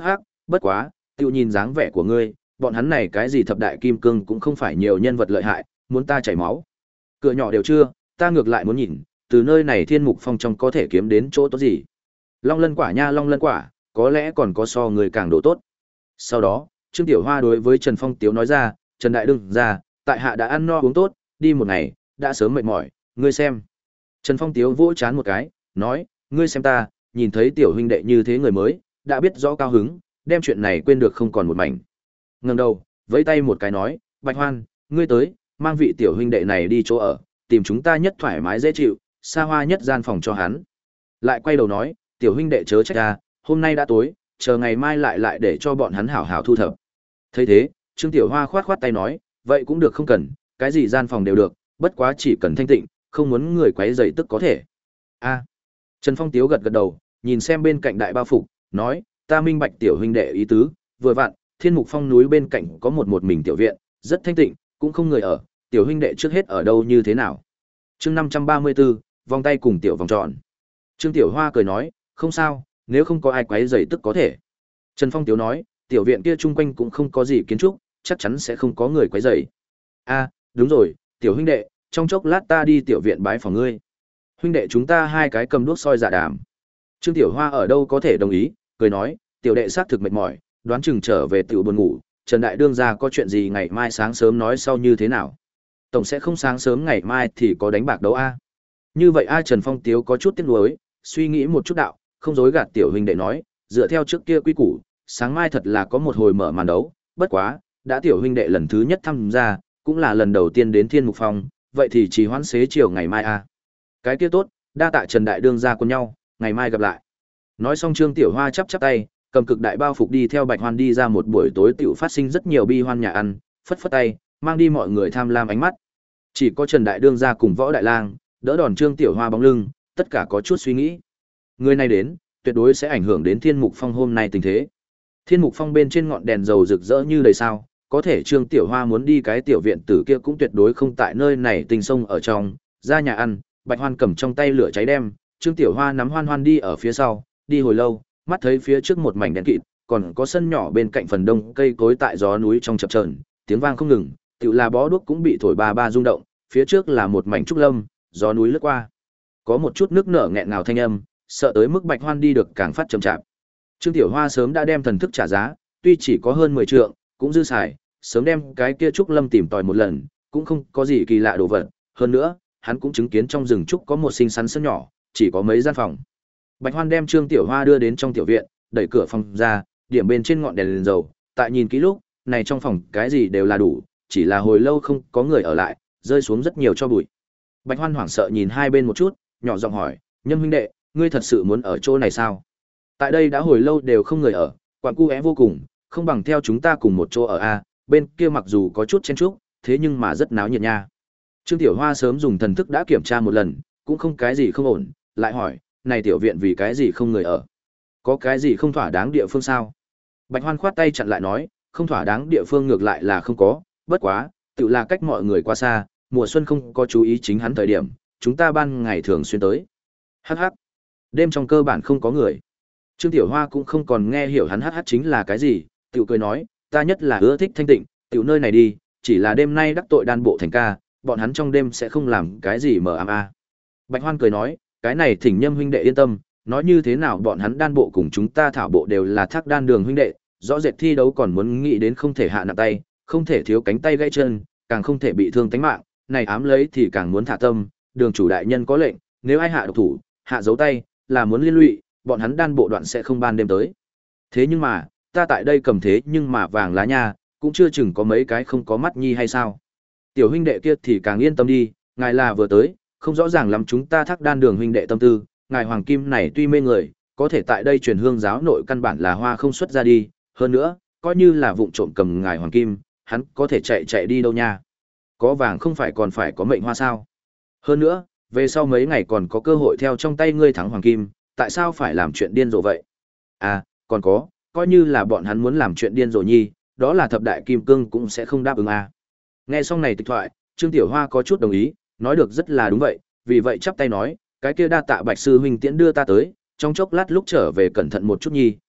Bất quá, tiêu nhìn dáng vẻ của ngươi, bọn hắn này cái gì thập đại kim cương cũng không phải nhiều nhân vật lợi hại, muốn ta chảy máu. Cửa nhỏ đều chưa, ta ngược lại muốn nhìn, từ nơi này Thiên Mục Phong trong có thể kiếm đến chỗ tốt gì. Long lân quả nha, long lân quả, có lẽ còn có so người càng độ tốt. Sau đó, Trương Tiểu Hoa đối với Trần Phong Tiếu nói ra, Trần Đại Đương ra, tại hạ đã ăn no uống tốt, đi một ngày, đã sớm mệt mỏi, ngươi xem. Trần Phong Tiếu vỗ chán một cái, nói, ngươi xem ta, nhìn thấy tiểu huynh đệ như thế người mới, đã biết rõ cao hứng, đem chuyện này quên được không còn một mảnh. Ngẩng đầu, vẫy tay một cái nói, Bạch Hoan, ngươi tới, mang vị tiểu huynh đệ này đi chỗ ở, tìm chúng ta nhất thoải mái dễ chịu, xa hoa nhất gian phòng cho hắn. Lại quay đầu nói, tiểu huynh đệ chớ trách ta, hôm nay đã tối, chờ ngày mai lại lại để cho bọn hắn hảo hảo thu thập. Thấy thế, Trương Tiểu Hoa khoát khoát tay nói, vậy cũng được không cần, cái gì gian phòng đều được, bất quá chỉ cần thanh tịnh, không muốn người quấy rầy tức có thể. A. Trần Phong Tiếu gật gật đầu, nhìn xem bên cạnh đại bao phục, nói, ta minh bạch tiểu huynh đệ ý tứ, vừa vặn, Thiên Mục Phong núi bên cạnh có một một mình tiểu viện, rất thanh tịnh, cũng không người ở, tiểu huynh đệ trước hết ở đâu như thế nào. Chương năm trăm ba mươi tư, vòng tay cùng tiểu vòng tròn. Trương Tiểu Hoa cười nói, không sao, nếu không có ai quấy rầy tức có thể. Trần Phong Tiếu nói, tiểu viện kia chung quanh cũng không có gì kiến trúc, chắc chắn sẽ không có người quấy rầy. A, đúng rồi, tiểu huynh đệ, trong chốc lát ta đi tiểu viện bái phòng ngươi. Huynh đệ chúng ta hai cái cầm đuốc soi dạ đàm. Trương Tiểu Hoa ở đâu có thể đồng ý, cười nói, tiểu đệ xác thực mệt mỏi, đoán chừng trở về tiểu buồn ngủ, Trần Đại Đương gia có chuyện gì ngày mai sáng sớm nói sau như thế nào. Tổng sẽ không sáng sớm ngày mai thì có đánh bạc đấu a. Như vậy a Trần Phong Tiếu có chút tiếc nuối, suy nghĩ một chút đạo, không dối gạt tiểu huynh đệ nói, dựa theo trước kia quy củ, sáng mai thật là có một hồi mở màn đấu, bất quá, đã tiểu huynh đệ lần thứ nhất tham gia, cũng là lần đầu tiên đến Thiên Mục Phong, vậy thì chỉ hoãn xế chiều ngày mai a. Cái kia tốt, đa tạ Trần Đại Đương gia cùng nhau, ngày mai gặp lại. Nói xong Trương Tiểu Hoa chắp chắp tay, cầm cực đại bao phục đi theo Bạch Hoan đi ra một buổi tối tiểu phát sinh rất nhiều bi hoan nhà ăn, phất phất tay, mang đi mọi người tham lam ánh mắt. Chỉ có Trần Đại Đương gia cùng Võ Đại Lang, đỡ đòn Trương Tiểu Hoa bóng lưng, tất cả có chút suy nghĩ. Người này đến, tuyệt đối sẽ ảnh hưởng đến Thiên Mục Phong hôm nay tình thế. Thiên Mục Phong bên trên ngọn đèn dầu rực rỡ như đầy sao, có thể Trương Tiểu Hoa muốn đi cái tiểu viện tử kia cũng tuyệt đối không tại nơi này tình sông ở trong, ra nhà ăn, Bạch Hoan cầm trong tay lửa cháy đem, Trương Tiểu Hoa nắm Hoan Hoan đi ở phía sau, đi hồi lâu, mắt thấy phía trước một mảnh đèn kịt, còn có sân nhỏ bên cạnh phần đông cây cối tại gió núi trong chập chờn, tiếng vang không ngừng, tựa là bó đuốc cũng bị thổi ba ba rung động, phía trước là một mảnh trúc lâm, gió núi lướt qua. Có một chút nước nở nghẹn ngào thanh âm, sợ tới mức Bạch Hoan đi được càng phát chậm chạp. Trương Tiểu Hoa sớm đã đem thần thức trả giá, tuy chỉ có hơn mười trượng, cũng dư xài, sớm đem cái kia trúc lâm tìm tòi một lần, cũng không có gì kỳ lạ đồ vật, hơn nữa, hắn cũng chứng kiến trong rừng trúc có một xinh xắn sân nhỏ, chỉ có mấy gian phòng. Bạch Hoan đem Trương Tiểu Hoa đưa đến trong tiểu viện, đẩy cửa phòng ra, điểm bên trên ngọn đèn lên dầu, tại nhìn kỹ lúc, này trong phòng cái gì đều là đủ, chỉ là hồi lâu không có người ở lại, rơi xuống rất nhiều cho bụi. Bạch Hoan hoảng sợ nhìn hai bên một chút, nhỏ giọng hỏi, "Nhâm huynh đệ, ngươi thật sự muốn ở chỗ này sao? Tại đây đã hồi lâu đều không người ở, quặn cu é vô cùng, không bằng theo chúng ta cùng một chỗ ở a, bên kia mặc dù có chút chen chúc, thế nhưng mà rất náo nhiệt nha." Trương Tiểu Hoa sớm dùng thần thức đã kiểm tra một lần, cũng không cái gì không ổn, lại hỏi, "Này tiểu viện vì cái gì không người ở? Có cái gì không thỏa đáng địa phương sao?" Bạch Hoan khoát tay chặn lại nói, "Không thỏa đáng địa phương ngược lại là không có, bất quá, tự là cách mọi người quá xa, mùa xuân không có chú ý chính hắn thời điểm, chúng ta ban ngày thường xuyên tới." Hắc hắc. Đêm trong cơ bản không có người. Trương Tiểu Hoa cũng không còn nghe hiểu hắn hắc hắc chính là cái gì, tiểu cười nói, "Ta nhất là ưa thích thanh tịnh, tiểu nơi này đi, chỉ là đêm nay đắc tội đan bộ thành ca, bọn hắn trong đêm sẽ không làm cái gì mờ ám a." Bạch Hoan cười nói, "Cái này Thỉnh Nhâm huynh đệ yên tâm, nói như thế nào bọn hắn đan bộ cùng chúng ta thảo bộ đều là thác đan đường huynh đệ, rõ rệt thi đấu còn muốn nghĩ đến không thể hạ nặng tay, không thể thiếu cánh tay gãy chân, càng không thể bị thương tính mạng, này ám lấy thì càng muốn thả tâm, đường chủ đại nhân có lệnh, nếu ai hạ độc thủ, hạ dấu tay, là muốn liên lụy, bọn hắn đan bộ đoạn sẽ không ban đêm tới. Thế nhưng mà, ta tại đây cầm thế nhưng mà vàng lá nha, cũng chưa chừng có mấy cái không có mắt nhi hay sao?" Tiểu huynh đệ kia thì càng yên tâm đi, ngài là vừa tới, không rõ ràng lắm chúng ta thác đan đường huynh đệ tâm tư, ngài hoàng kim này tuy mê người, có thể tại đây truyền hương giáo nội căn bản là hoa không xuất ra đi, hơn nữa, coi như là vụng trộm cầm ngài hoàng kim, hắn có thể chạy chạy đi đâu nha. Có vàng không phải còn phải có mệnh hoa sao? Hơn nữa, về sau mấy ngày còn có cơ hội theo trong tay ngươi thắng hoàng kim, tại sao phải làm chuyện điên rồ vậy? À, còn có, coi như là bọn hắn muốn làm chuyện điên rồ nhi, đó là thập đại kim cương cũng sẽ không đáp ứng à. Nghe xong này tịch thoại, Trương Tiểu Hoa có chút đồng ý, nói được rất là đúng vậy, vì vậy chắp tay nói, cái kia đa tạ Bạch sư huynh tiễn đưa ta tới, trong chốc lát lúc trở về cẩn thận một chút nhi,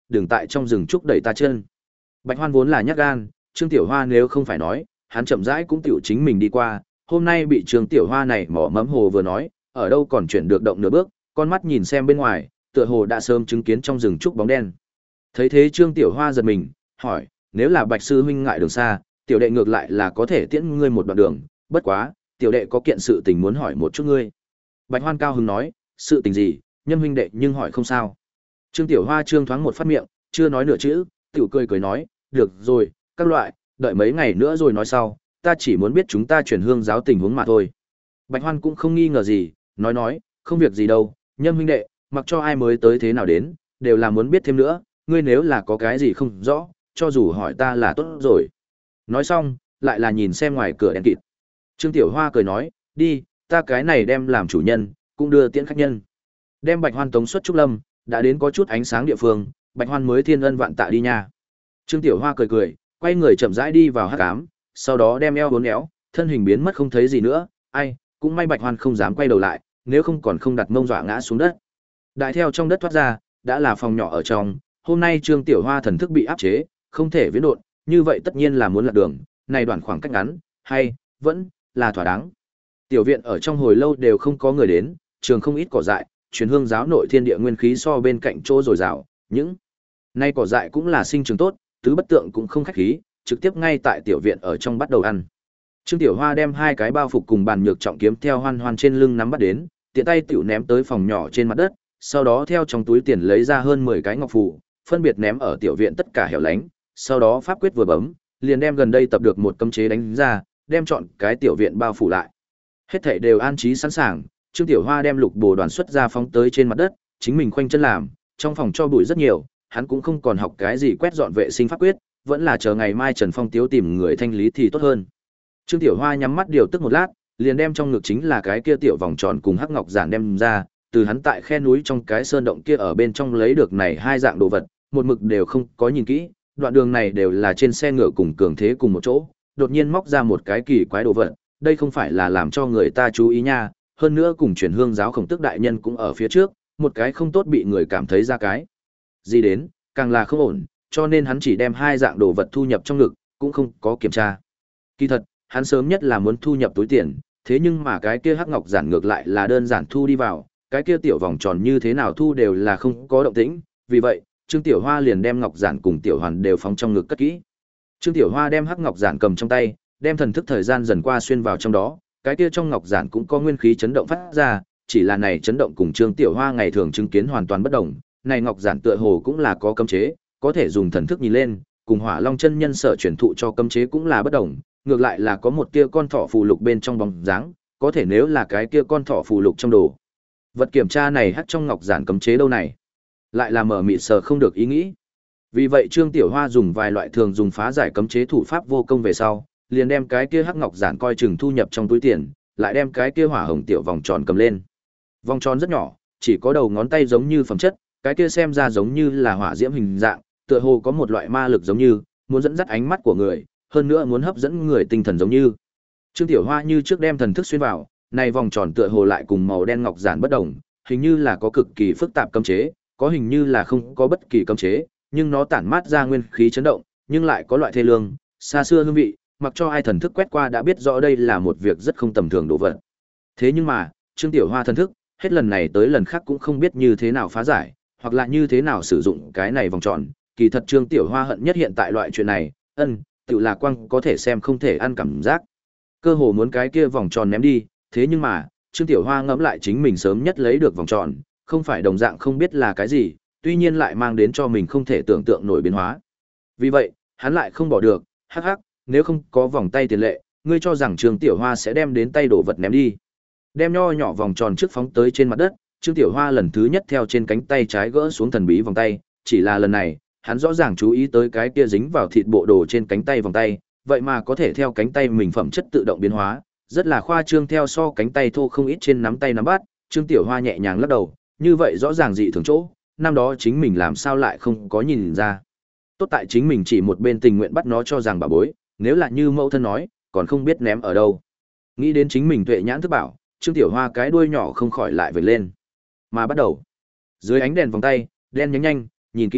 đừng tại trong rừng trúc đẩy ta chân. Bạch Hoan vốn là nhát gan, Trương Tiểu Hoa nếu không phải nói, hắn chậm rãi cũng tiểu chính mình đi qua, hôm nay bị Trương Tiểu Hoa này mỏ mẫm hồ vừa nói, ở đâu còn chuyển được động nửa bước, con mắt nhìn xem bên ngoài, tựa hồ đã sớm chứng kiến trong rừng trúc bóng đen. Thấy thế Trương Tiểu Hoa giật mình, hỏi, nếu là Bạch sư huynh ngại đường xa, tiểu đệ ngược lại là có thể tiễn ngươi một đoạn đường, bất quá, tiểu đệ có kiện sự tình muốn hỏi một chút ngươi. Bạch Hoan cao hứng nói, sự tình gì, Nhâm huynh đệ nhưng hỏi không sao. Trương Tiểu Hoa trương thoáng một phát miệng, chưa nói nửa chữ, tiểu cười cười nói, được rồi, các loại, đợi mấy ngày nữa rồi nói sau, ta chỉ muốn biết chúng ta chuyển hương giáo tình huống mà thôi. Bạch Hoan cũng không nghi ngờ gì, nói nói, không việc gì đâu, Nhâm huynh đệ, mặc cho ai mới tới thế nào đến, đều là muốn biết thêm nữa, ngươi nếu là có cái gì không rõ, cho dù hỏi ta là tốt rồi. Nói xong, lại là nhìn xem ngoài cửa đèn kịt. Trương Tiểu Hoa cười nói, đi, ta cái này đem làm chủ nhân, cũng đưa tiễn khách nhân. Đem Bạch Hoan tống xuất trúc lâm, đã đến có chút ánh sáng địa phương, Bạch Hoan mới thiên ân vạn tạ đi nha. Trương Tiểu Hoa cười cười, quay người chậm rãi đi vào hắc ám, sau đó đem eo uốn éo, thân hình biến mất không thấy gì nữa, ai, cũng may Bạch Hoan không dám quay đầu lại, nếu không còn không đặt mông dọa ngã xuống đất. Đại theo trong đất thoát ra, đã là phòng nhỏ ở trong, hôm nay Trương Tiểu Hoa thần thức bị áp chế, không thể viễn độn, như vậy tất nhiên là muốn lạc đường, này đoạn khoảng cách ngắn, hay vẫn là thỏa đáng. Tiểu viện ở trong hồi lâu đều không có người đến, trường không ít cỏ dại, truyền hương giáo nội thiên địa nguyên khí so bên cạnh chỗ dồi dào, những nay cỏ dại cũng là sinh trường tốt, tứ bất tượng cũng không khách khí, trực tiếp ngay tại tiểu viện ở trong bắt đầu ăn. Trương Tiểu Hoa đem hai cái bao phục cùng bàn nhược trọng kiếm theo Hoan Hoan trên lưng nắm bắt đến, tiện tay tiểu ném tới phòng nhỏ trên mặt đất, sau đó theo trong túi tiền lấy ra hơn mười cái ngọc phù, phân biệt ném ở tiểu viện tất cả hẻo lánh, sau đó pháp quyết vừa bấm, liền đem gần đây tập được một cấm chế đánh ra, đem chọn cái tiểu viện bao phủ lại. Hết thảy đều an trí sẵn sàng, Trương Tiểu Hoa đem lục bồ đoàn xuất ra phóng tới trên mặt đất, chính mình khoanh chân làm, trong phòng cho bụi rất nhiều, hắn cũng không còn học cái gì quét dọn vệ sinh pháp quyết, vẫn là chờ ngày mai Trần Phong Tiếu tìm người thanh lý thì tốt hơn. Trương Tiểu Hoa nhắm mắt điều tức một lát, liền đem trong ngực chính là cái kia tiểu vòng tròn cùng hắc ngọc giản đem ra, từ hắn tại khe núi trong cái sơn động kia ở bên trong lấy được này hai dạng đồ vật, một mực đều không có nhìn kỹ, đoạn đường này đều là trên xe ngựa cùng cường thế cùng một chỗ, đột nhiên móc ra một cái kỳ quái đồ vật, đây không phải là làm cho người ta chú ý nha, hơn nữa cùng truyền hương giáo Khổng Tước đại nhân cũng ở phía trước, một cái không tốt bị người cảm thấy ra cái gì đến, càng là không ổn, cho nên hắn chỉ đem hai dạng đồ vật thu nhập trong ngực, cũng không có kiểm tra. Kỳ thật, hắn sớm nhất là muốn thu nhập túi tiền, thế nhưng mà cái kia hắc ngọc giản ngược lại là đơn giản thu đi vào, cái kia tiểu vòng tròn như thế nào thu đều là không có động tĩnh, vì vậy, Trương Tiểu Hoa liền đem ngọc giản cùng tiểu hoàn đều phóng trong ngực cất kỹ. Trương Tiểu Hoa đem hắc ngọc giản cầm trong tay, đem thần thức thời gian dần qua xuyên vào trong đó, cái kia trong ngọc giản cũng có nguyên khí chấn động phát ra, chỉ là này chấn động cùng Trương Tiểu Hoa ngày thường chứng kiến hoàn toàn bất đồng, này ngọc giản tựa hồ cũng là có cấm chế, có thể dùng thần thức nhìn lên, cùng Hỏa Long chân nhân sở truyền thụ cho cấm chế cũng là bất đồng, ngược lại là có một tia con thỏ phù lục bên trong bóng dáng, có thể nếu là cái kia con thỏ phù lục trong đồ. Vật kiểm tra này hắc trong ngọc giản cấm chế đâu này? Lại là mở mịt sờ không được ý nghĩ. Vì vậy Trương Tiểu Hoa dùng vài loại thường dùng phá giải cấm chế thủ pháp vô công về sau, liền đem cái kia hắc ngọc giản coi chừng thu nhập trong túi tiền, lại đem cái kia hỏa hồng tiểu vòng tròn cầm lên. Vòng tròn rất nhỏ, chỉ có đầu ngón tay giống như phẩm chất, cái kia xem ra giống như là hỏa diễm hình dạng, tựa hồ có một loại ma lực giống như, muốn dẫn dắt ánh mắt của người, hơn nữa muốn hấp dẫn người tinh thần giống như. Trương Tiểu Hoa như trước đem thần thức xuyên vào, này vòng tròn tựa hồ lại cùng màu đen ngọc giản bất đồng, hình như là có cực kỳ phức tạp cấm chế, có hình như là không có bất kỳ cấm chế, nhưng nó tản mát ra nguyên khí chấn động, nhưng lại có loại thê lương, xa xưa hương vị, mặc cho ai thần thức quét qua đã biết rõ đây là một việc rất không tầm thường đồ vật. Thế nhưng mà, Trương Tiểu Hoa thần thức, hết lần này tới lần khác cũng không biết như thế nào phá giải, hoặc là như thế nào sử dụng cái này vòng tròn, kỳ thật Trương Tiểu Hoa hận nhất hiện tại loại chuyện này, ân, tự là quang có thể xem không thể ăn cảm giác. Cơ hồ muốn cái kia vòng tròn ném đi, thế nhưng mà, Trương Tiểu Hoa ngẫm lại chính mình sớm nhất lấy được vòng tròn, không phải đồng dạng không biết là cái gì, tuy nhiên lại mang đến cho mình không thể tưởng tượng nổi biến hóa. Vì vậy, hắn lại không bỏ được, hắc hắc, nếu không có vòng tay tiền lệ, ngươi cho rằng Trương Tiểu Hoa sẽ đem đến tay đồ vật ném đi. Đem nho nhỏ vòng tròn trước phóng tới trên mặt đất, Trương Tiểu Hoa lần thứ nhất theo trên cánh tay trái gỡ xuống thần bí vòng tay, chỉ là lần này, hắn rõ ràng chú ý tới cái kia dính vào thịt bộ đồ trên cánh tay vòng tay, vậy mà có thể theo cánh tay mình phẩm chất tự động biến hóa, rất là khoa trương theo so cánh tay thô không ít trên nắm tay nắm bắt, Trương Tiểu Hoa nhẹ nhàng lắc đầu, như vậy rõ ràng dị thường chỗ, năm đó chính mình làm sao lại không có nhìn ra. Tốt tại chính mình chỉ một bên tình nguyện bắt nó cho rằng bà bối, nếu là như mẫu thân nói, còn không biết ném ở đâu. Nghĩ đến chính mình tuệ nhãn thức bảo, Trương Tiểu Hoa cái đuôi nhỏ không khỏi lại vệt lên. Mà bắt đầu, dưới ánh đèn vòng tay, đen nhánh nhanh, nhìn kỹ lúc,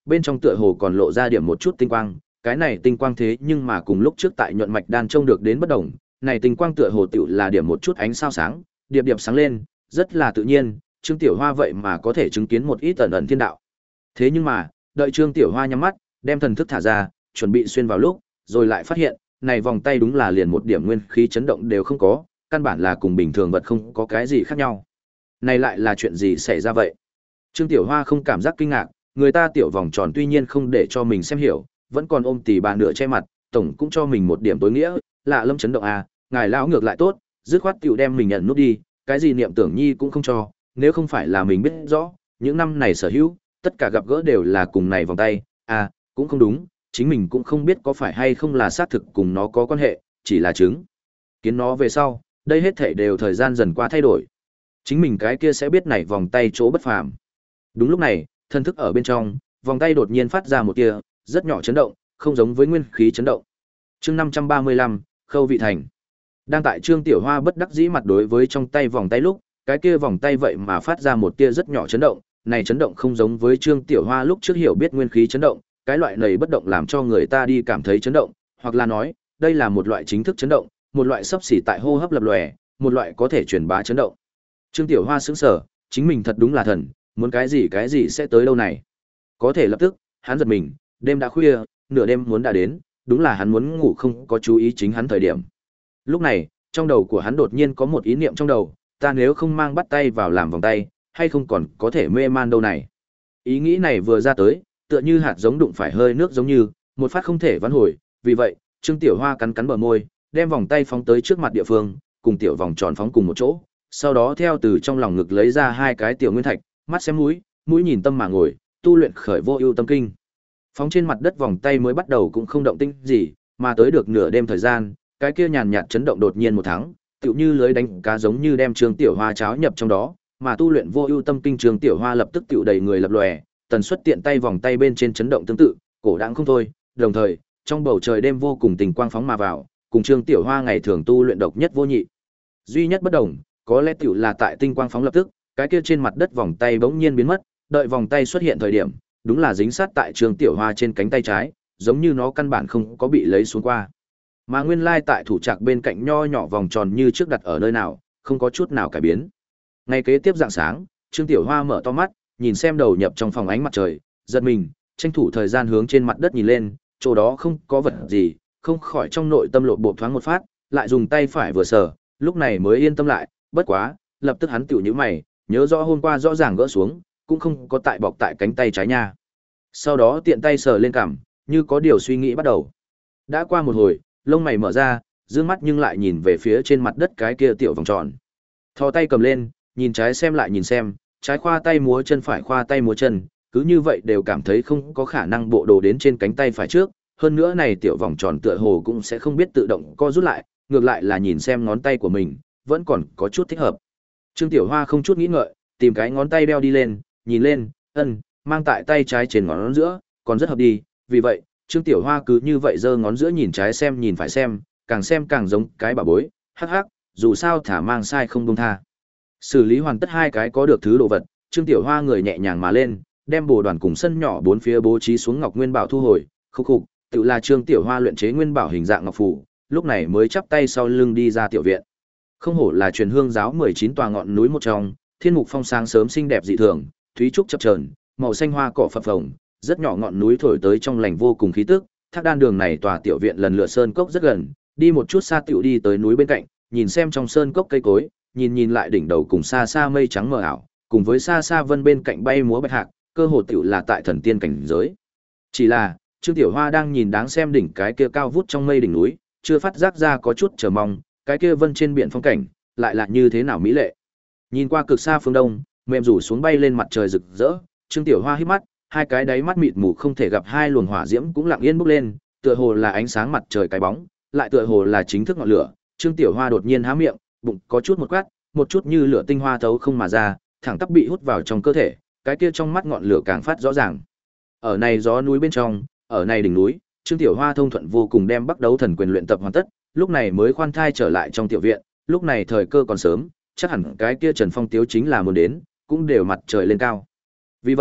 bên trong tựa hồ còn lộ ra điểm một chút tinh quang, cái này tinh quang thế nhưng mà cùng lúc trước tại nhuận mạch đan trông được đến bất đồng, này tinh quang tựa hồ tựu là điểm một chút ánh sao sáng, điệp điệp sáng lên, rất là tự nhiên, Trương Tiểu Hoa vậy mà có thể chứng kiến một ít ẩn ẩn thiên đạo. Thế nhưng mà, đợi Trương Tiểu Hoa nhắm mắt, đem thần thức thả ra, chuẩn bị xuyên vào lúc, rồi lại phát hiện, này vòng tay đúng là liền một điểm nguyên khí chấn động đều không có, căn bản là cùng bình thường vật không có cái gì khác nhau. Này lại là chuyện gì xảy ra vậy? Trương Tiểu Hoa không cảm giác kinh ngạc, người ta tiểu vòng tròn tuy nhiên không để cho mình xem hiểu, vẫn còn ôm tỉ bà nửa che mặt, tổng cũng cho mình một điểm tối nghĩa, lạ lâm chấn động à, ngài lão ngược lại tốt, dứt khoát tiểu đem mình nhận nút đi, cái gì niệm tưởng nhi cũng không cho, nếu không phải là mình biết rõ, những năm này sở hữu, tất cả gặp gỡ đều là cùng này vòng tay, à, cũng không đúng, chính mình cũng không biết có phải hay không là xác thực cùng nó có quan hệ, chỉ là chứng. Kiến nó về sau, đây hết thảy đều thời gian dần qua thay đổi. Chính mình cái kia sẽ biết này vòng tay chỗ bất phàm. Đúng lúc này, thân thức ở bên trong, vòng tay đột nhiên phát ra một tia rất nhỏ chấn động, không giống với nguyên khí chấn động. Chương năm trăm ba mươi lăm, Khâu Vị Thành. Đang tại Trương Tiểu Hoa bất đắc dĩ mặt đối với trong tay vòng tay lúc, cái kia vòng tay vậy mà phát ra một tia rất nhỏ chấn động, này chấn động không giống với Trương Tiểu Hoa lúc trước hiểu biết nguyên khí chấn động, cái loại này bất động làm cho người ta đi cảm thấy chấn động, hoặc là nói, đây là một loại chính thức chấn động, một loại sắp xỉ tại hô hấp lập lòe, một loại có thể truyền bá chấn động. Trương Tiểu Hoa sững sờ, chính mình thật đúng là thần, muốn cái gì cái gì sẽ tới đâu này. Có thể lập tức, hắn giật mình, đêm đã khuya, nửa đêm muốn đã đến, đúng là hắn muốn ngủ không có chú ý chính hắn thời điểm. Lúc này, trong đầu của hắn đột nhiên có một ý niệm trong đầu, ta nếu không mang bắt tay vào làm vòng tay, hay không còn có thể mê man đâu này. Ý nghĩ này vừa ra tới, tựa như hạt giống đụng phải hơi nước giống như, một phát không thể vãn hồi, vì vậy, Trương Tiểu Hoa cắn cắn bờ môi, đem vòng tay phóng tới trước mặt địa phương, cùng tiểu vòng tròn phóng cùng một chỗ, sau đó theo từ trong lòng ngực lấy ra hai cái tiểu nguyên thạch, mắt xem mũi, mũi nhìn tâm mà ngồi, tu luyện khởi vô ưu tâm kinh. Phóng trên mặt đất vòng tay mới bắt đầu cũng không động tĩnh gì, mà tới được nửa đêm thời gian, cái kia nhàn nhạt chấn động đột nhiên một tháng, tựu như lưới đánh cá giống như đem Trương Tiểu Hoa cháo nhập trong đó, mà tu luyện vô ưu tâm kinh Trương Tiểu Hoa lập tức tựu đầy người lập lòe, tần suất tiện tay vòng tay bên trên chấn động tương tự, cổ đãng không thôi, đồng thời, trong bầu trời đêm vô cùng tình quang phóng mà vào, cùng Trương Tiểu Hoa ngày thường tu luyện độc nhất vô nhị. Duy nhất bất đồng, có lẽ tựu là tại tinh quang phóng lập tức, cái kia trên mặt đất vòng tay bỗng nhiên biến mất, đợi vòng tay xuất hiện thời điểm, đúng là dính sát tại Trương Tiểu Hoa trên cánh tay trái, giống như nó căn bản không có bị lấy xuống qua. Mà nguyên lai tại thủ trạc bên cạnh nho nhỏ vòng tròn như trước đặt ở nơi nào, không có chút nào cải biến. Ngay kế tiếp dạng sáng, Trương Tiểu Hoa mở to mắt, nhìn xem đầu nhập trong phòng ánh mặt trời, giật mình, tranh thủ thời gian hướng trên mặt đất nhìn lên, chỗ đó không có vật gì, không khỏi trong nội tâm lộ bộ thoáng một phát, lại dùng tay phải vừa sờ, lúc này mới yên tâm lại, bất quá, lập tức hắn tiểu nhíu mày, nhớ rõ hôm qua rõ ràng gỡ xuống, cũng không có tại bọc tại cánh tay trái nha. Sau đó tiện tay sờ lên cằm, như có điều suy nghĩ bắt đầu. Đã qua một hồi, lông mày mở ra, dương mắt nhưng lại nhìn về phía trên mặt đất cái kia tiểu vòng tròn. Thò tay cầm lên, nhìn trái xem lại nhìn xem, trái khoa tay múa chân phải khoa tay múa chân, cứ như vậy đều cảm thấy không có khả năng bộ đồ đến trên cánh tay phải trước, hơn nữa này tiểu vòng tròn tựa hồ cũng sẽ không biết tự động co rút lại, ngược lại là nhìn xem ngón tay của mình, vẫn còn có chút thích hợp. Trương Tiểu Hoa không chút nghĩ ngợi, tìm cái ngón tay đeo đi lên, nhìn lên, ân, mang tại tay trái trên ngón giữa, còn rất hợp đi, vì vậy, Trương Tiểu Hoa cứ như vậy giơ ngón giữa nhìn trái xem nhìn phải xem, càng xem càng giống cái bà bối, hắc hắc, dù sao thả mang sai không buông tha. Xử lý hoàn tất hai cái có được thứ đồ vật, Trương Tiểu Hoa người nhẹ nhàng mà lên, đem bồ đoàn cùng sân nhỏ bốn phía bố trí xuống ngọc nguyên bảo thu hồi, khúc khục, tự là Trương Tiểu Hoa luyện chế nguyên bảo hình dạng ngọc phù, lúc này mới chắp tay sau lưng đi ra tiểu viện. Không hổ là truyền hương giáo mười chín tòa ngọn núi một trong, thiên mục phong sáng sớm xinh đẹp dị thường, thúy trúc chập chờn, màu xanh hoa cỏ phập phồng, rất nhỏ ngọn núi thổi tới trong lành vô cùng khí tức. Thác Đan đường này tòa tiểu viện lần lượt sơn cốc rất gần, đi một chút xa tiểu đi tới núi bên cạnh, nhìn xem trong sơn cốc cây cối, nhìn nhìn lại đỉnh đầu cùng xa xa mây trắng mờ ảo, cùng với xa xa vân bên cạnh bay múa bạch hạc, cơ hồ tiểu là tại thần tiên cảnh giới. Chỉ là, Trương Tiểu Hoa đang nhìn đáng xem đỉnh cái kia cao vút trong mây đỉnh núi, chưa phát giác ra có chút chờ mong, cái kia vân trên biển phong cảnh, lại là như thế nào mỹ lệ. Nhìn qua cực xa phương đông, mềm rủ xuống bay lên mặt trời rực rỡ, Trương Tiểu Hoa híp mắt, hai cái đáy mắt mịt mù không thể gặp hai luồng hỏa diễm cũng lặng yên bốc lên, tựa hồ là ánh sáng mặt trời cái bóng, lại tựa hồ là chính thức ngọn lửa. Trương Tiểu Hoa đột nhiên há miệng, bụng có chút một quát, một chút như lửa tinh hoa thấu không mà ra, thẳng tắp bị hút vào trong cơ thể, cái kia trong mắt ngọn lửa càng phát rõ ràng. Ở này gió núi bên trong, ở này đỉnh núi, Trương Tiểu Hoa thông thuận vô cùng đem Bắc Đấu Thần Quyền luyện tập hoàn tất, lúc này mới khoan thai trở lại trong tiểu viện, lúc này thời cơ còn sớm, chắc hẳn cái kia Trần Phong Tiếu chính là muốn đến, cũng đều mặt trời lên cao. Vì vậy,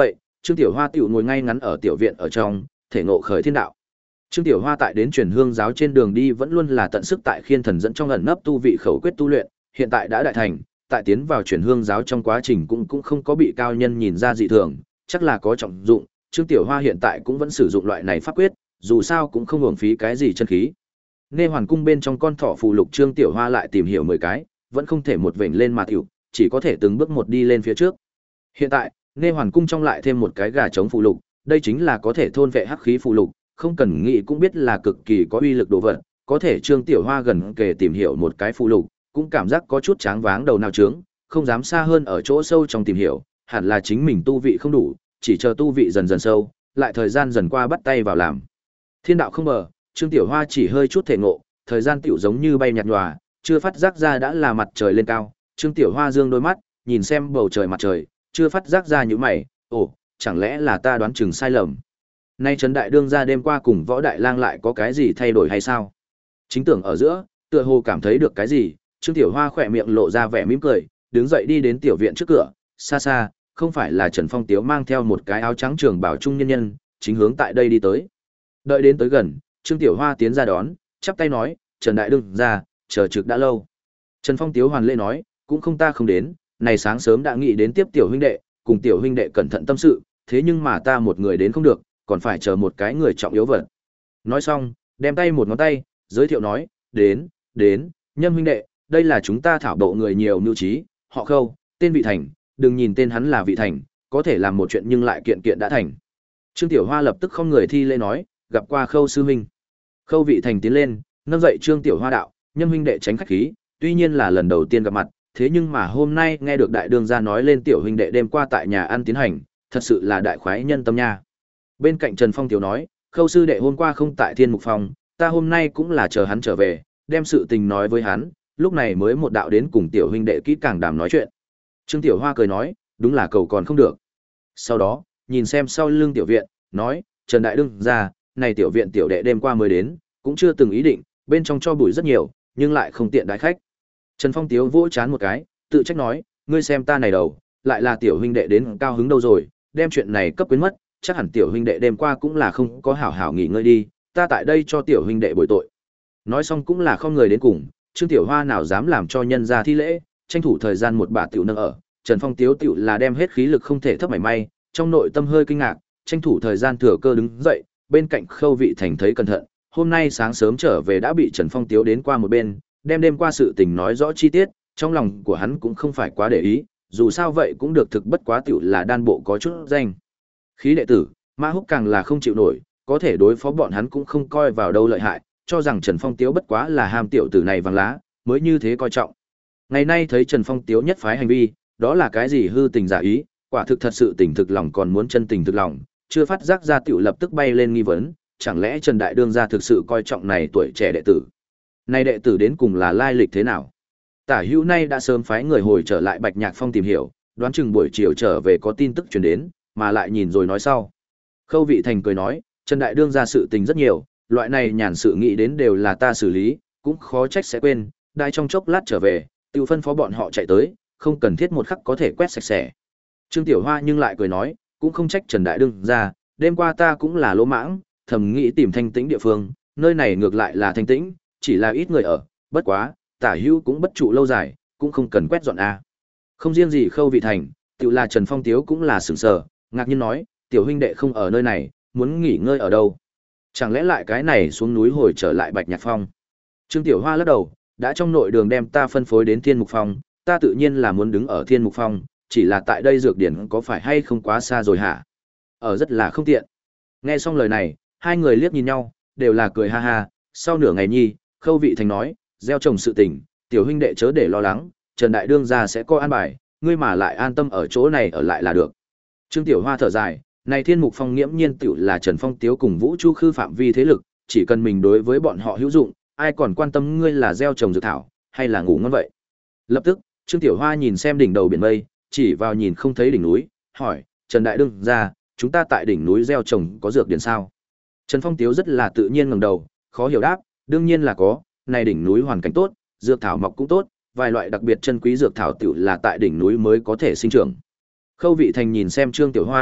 Trương Tiểu Hoa tiểu ngồi ngay ngắn ở tiểu viện ở trong, thể ngộ khởi thiên đạo. Trương Tiểu Hoa tại đến truyền hương giáo trên đường đi vẫn luôn là tận sức tại khiên thần dẫn trong ẩn nấp tu vị khẩu quyết tu luyện, hiện tại đã đại thành, tại tiến vào truyền hương giáo trong quá trình cũng cũng không có bị cao nhân nhìn ra dị thường, chắc là có trọng dụng. Trương Tiểu Hoa hiện tại cũng vẫn sử dụng loại này pháp quyết, dù sao cũng không uổng phí cái gì chân khí. Nghe hoàn cung bên trong con thỏ phù lục Trương Tiểu Hoa lại tìm hiểu mười cái, vẫn không thể một vểnh lên mà tiểu, chỉ có thể từng bước một đi lên phía trước. Hiện tại, nghe hoàn cung trong lại thêm một cái gà trống phù lục, đây chính là có thể thôn vệ hắc khí phù lục, không cần nghĩ cũng biết là cực kỳ có uy lực đồ vật, có thể Trương Tiểu Hoa gần kề tìm hiểu một cái phù lục, cũng cảm giác có chút tráng váng đầu nào trướng, không dám xa hơn ở chỗ sâu trong tìm hiểu, hẳn là chính mình tu vị không đủ, chỉ chờ tu vị dần dần sâu, lại thời gian dần qua bắt tay vào làm. Thiên đạo không bờ, Trương Tiểu Hoa chỉ hơi chút thể ngộ, thời gian tiểu giống như bay nhạt nhòa, chưa phát giác ra đã là mặt trời lên cao. Trương Tiểu Hoa dương đôi mắt, nhìn xem bầu trời mặt trời, chưa phát giác ra những mày, ồ, chẳng lẽ là ta đoán chừng sai lầm. Nay Trấn Đại Đương ra đêm qua cùng Võ Đại Lang lại có cái gì thay đổi hay sao? Chính tưởng ở giữa, tựa hồ cảm thấy được cái gì, Trương Tiểu Hoa khỏe miệng lộ ra vẻ mỉm cười, đứng dậy đi đến tiểu viện trước cửa, xa xa, không phải là Trần Phong Tiếu mang theo một cái áo trắng trường bảo trung nhân nhân, chính hướng tại đây đi tới. Đợi đến tới gần, Trương Tiểu Hoa tiến ra đón, chắp tay nói, Trần Đại Đương ra, chờ trực đã lâu. Trần Phong Tiếu hoàn lễ nói, cũng không ta không đến, này sáng sớm đã nghĩ đến tiếp tiểu huynh đệ, cùng tiểu huynh đệ cẩn thận tâm sự, thế nhưng mà ta một người đến không được, còn phải chờ một cái người trọng yếu vật. Nói xong, đem tay một ngón tay, giới thiệu nói, đến, đến, Nhâm huynh đệ, đây là chúng ta thảo bộ người nhiều mưu trí, họ Khâu, tên Vị Thành, đừng nhìn tên hắn là Vị Thành, có thể làm một chuyện nhưng lại kiện kiện đã thành. Trương Tiểu Hoa lập tức không người thi lễ nói, gặp qua Khâu sư huynh. Khâu Vị Thành tiến lên, nâng dậy Trương Tiểu Hoa đạo, Nhâm huynh đệ tránh khách khí, tuy nhiên là lần đầu tiên gặp mặt, thế nhưng mà hôm nay nghe được đại đương gia nói lên tiểu huynh đệ đêm qua tại nhà ăn tiến hành, thật sự là đại khoái nhân tâm nha. Bên cạnh Trần Phong Tiểu nói, Khâu sư đệ hôm qua không tại Thiên Mục Phòng, ta hôm nay cũng là chờ hắn trở về, đem sự tình nói với hắn, lúc này mới một đạo đến cùng tiểu huynh đệ kỹ càng đàm nói chuyện. Trương Tiểu Hoa cười nói, đúng là cầu còn không được. Sau đó, nhìn xem sau lưng tiểu viện, nói, Trần Đại Đương gia, này tiểu viện tiểu đệ đêm qua mới đến, cũng chưa từng ý định, bên trong cho bụi rất nhiều, nhưng lại không tiện đái khách. Trần Phong Tiếu vỗ chán một cái, tự trách nói, ngươi xem ta này đầu, lại là tiểu huynh đệ đến cao hứng đâu rồi, đem chuyện này cấp quyến mất, chắc hẳn tiểu huynh đệ đêm qua cũng là không có hảo hảo nghỉ ngơi đi, ta tại đây cho tiểu huynh đệ bồi tội. Nói xong cũng là không người đến cùng, Trương Tiểu Hoa nào dám làm cho nhân ra thi lễ, tranh thủ thời gian một bà tiểu nâng ở, Trần Phong Tiếu tiểu là đem hết khí lực không thể thấp mảy may, trong nội tâm hơi kinh ngạc, tranh thủ thời gian thừa cơ đứng dậy, bên cạnh Khâu Vị Thành thấy cẩn thận, hôm nay sáng sớm trở về đã bị Trần Phong Tiếu đến qua một bên, đem đêm qua sự tình nói rõ chi tiết, trong lòng của hắn cũng không phải quá để ý, dù sao vậy cũng được thực bất quá tiểu là đan bộ có chút danh. Khí đệ tử, Mã Húc càng là không chịu nổi, có thể đối phó bọn hắn cũng không coi vào đâu lợi hại, cho rằng Trần Phong Tiếu bất quá là ham tiểu tử này vàng lá, mới như thế coi trọng. Ngày nay thấy Trần Phong Tiếu nhất phái hành vi, đó là cái gì hư tình giả ý, quả thực thật sự tình thực lòng còn muốn chân tình thực lòng, chưa phát giác ra tiểu lập tức bay lên nghi vấn, chẳng lẽ Trần Đại Đương gia thực sự coi trọng này tuổi trẻ đệ tử. Này đệ tử đến cùng là lai lịch thế nào? Tả Hữu nay đã sớm phái người hồi trở lại Bạch Nhạc Phong tìm hiểu, đoán chừng buổi chiều trở về có tin tức truyền đến, mà lại nhìn rồi nói sau. Khâu Vị Thành cười nói, Trần Đại Đương gia sự tình rất nhiều, loại này nhàn sự nghĩ đến đều là ta xử lý, cũng khó trách sẽ quên, đại trong chốc lát trở về, tiêu phân phó bọn họ chạy tới, không cần thiết một khắc có thể quét sạch sẽ. Trương Tiểu Hoa nhưng lại cười nói, cũng không trách Trần Đại Đương gia, đêm qua ta cũng là lỗ mãng, thầm nghĩ tìm thanh tĩnh địa phương, nơi này ngược lại là thanh tĩnh, chỉ là ít người ở, bất quá, Tả Hữu cũng bất trụ lâu dài, cũng không cần quét dọn a. Không riêng gì Khâu Vị Thành, tự là Trần Phong Tiếu cũng là sửng sờ, ngạc nhiên nói, tiểu huynh đệ không ở nơi này, muốn nghỉ ngơi ở đâu? Chẳng lẽ lại cái này xuống núi hồi trở lại Bạch Nhạc Phong? Trương Tiểu Hoa lắc đầu, đã trong nội đường đem ta phân phối đến Thiên Mục Phong, ta tự nhiên là muốn đứng ở Thiên Mục Phong, chỉ là tại đây dược điển có phải hay không quá xa rồi hả? Ở rất là không tiện. Nghe xong lời này, hai người liếc nhìn nhau, đều là cười ha ha, sau nửa ngày nhi, Khâu Vị Thành nói, gieo trồng sự tình, tiểu huynh đệ chớ để lo lắng, Trần Đại Đương gia sẽ có an bài, ngươi mà lại an tâm ở chỗ này ở lại là được. Trương Tiểu Hoa thở dài, này Thiên Mục Phong nghiễm nhiên tiểu là Trần Phong Tiếu cùng Vũ Chu Khư phạm vi thế lực, chỉ cần mình đối với bọn họ hữu dụng, ai còn quan tâm ngươi là gieo trồng dược thảo, hay là ngủ ngon vậy. Lập tức, Trương Tiểu Hoa nhìn xem đỉnh đầu biển mây, chỉ vào nhìn không thấy đỉnh núi, hỏi, Trần Đại Đương gia, chúng ta tại đỉnh núi gieo trồng có dược điển sao? Trần Phong Tiếu rất là tự nhiên ngẩng đầu, khó hiểu đáp, đương nhiên là có, này đỉnh núi hoàn cảnh tốt, dược thảo mọc cũng tốt, vài loại đặc biệt chân quý dược thảo tiểu là tại đỉnh núi mới có thể sinh trưởng. Khâu Vị Thành nhìn xem Trương Tiểu Hoa,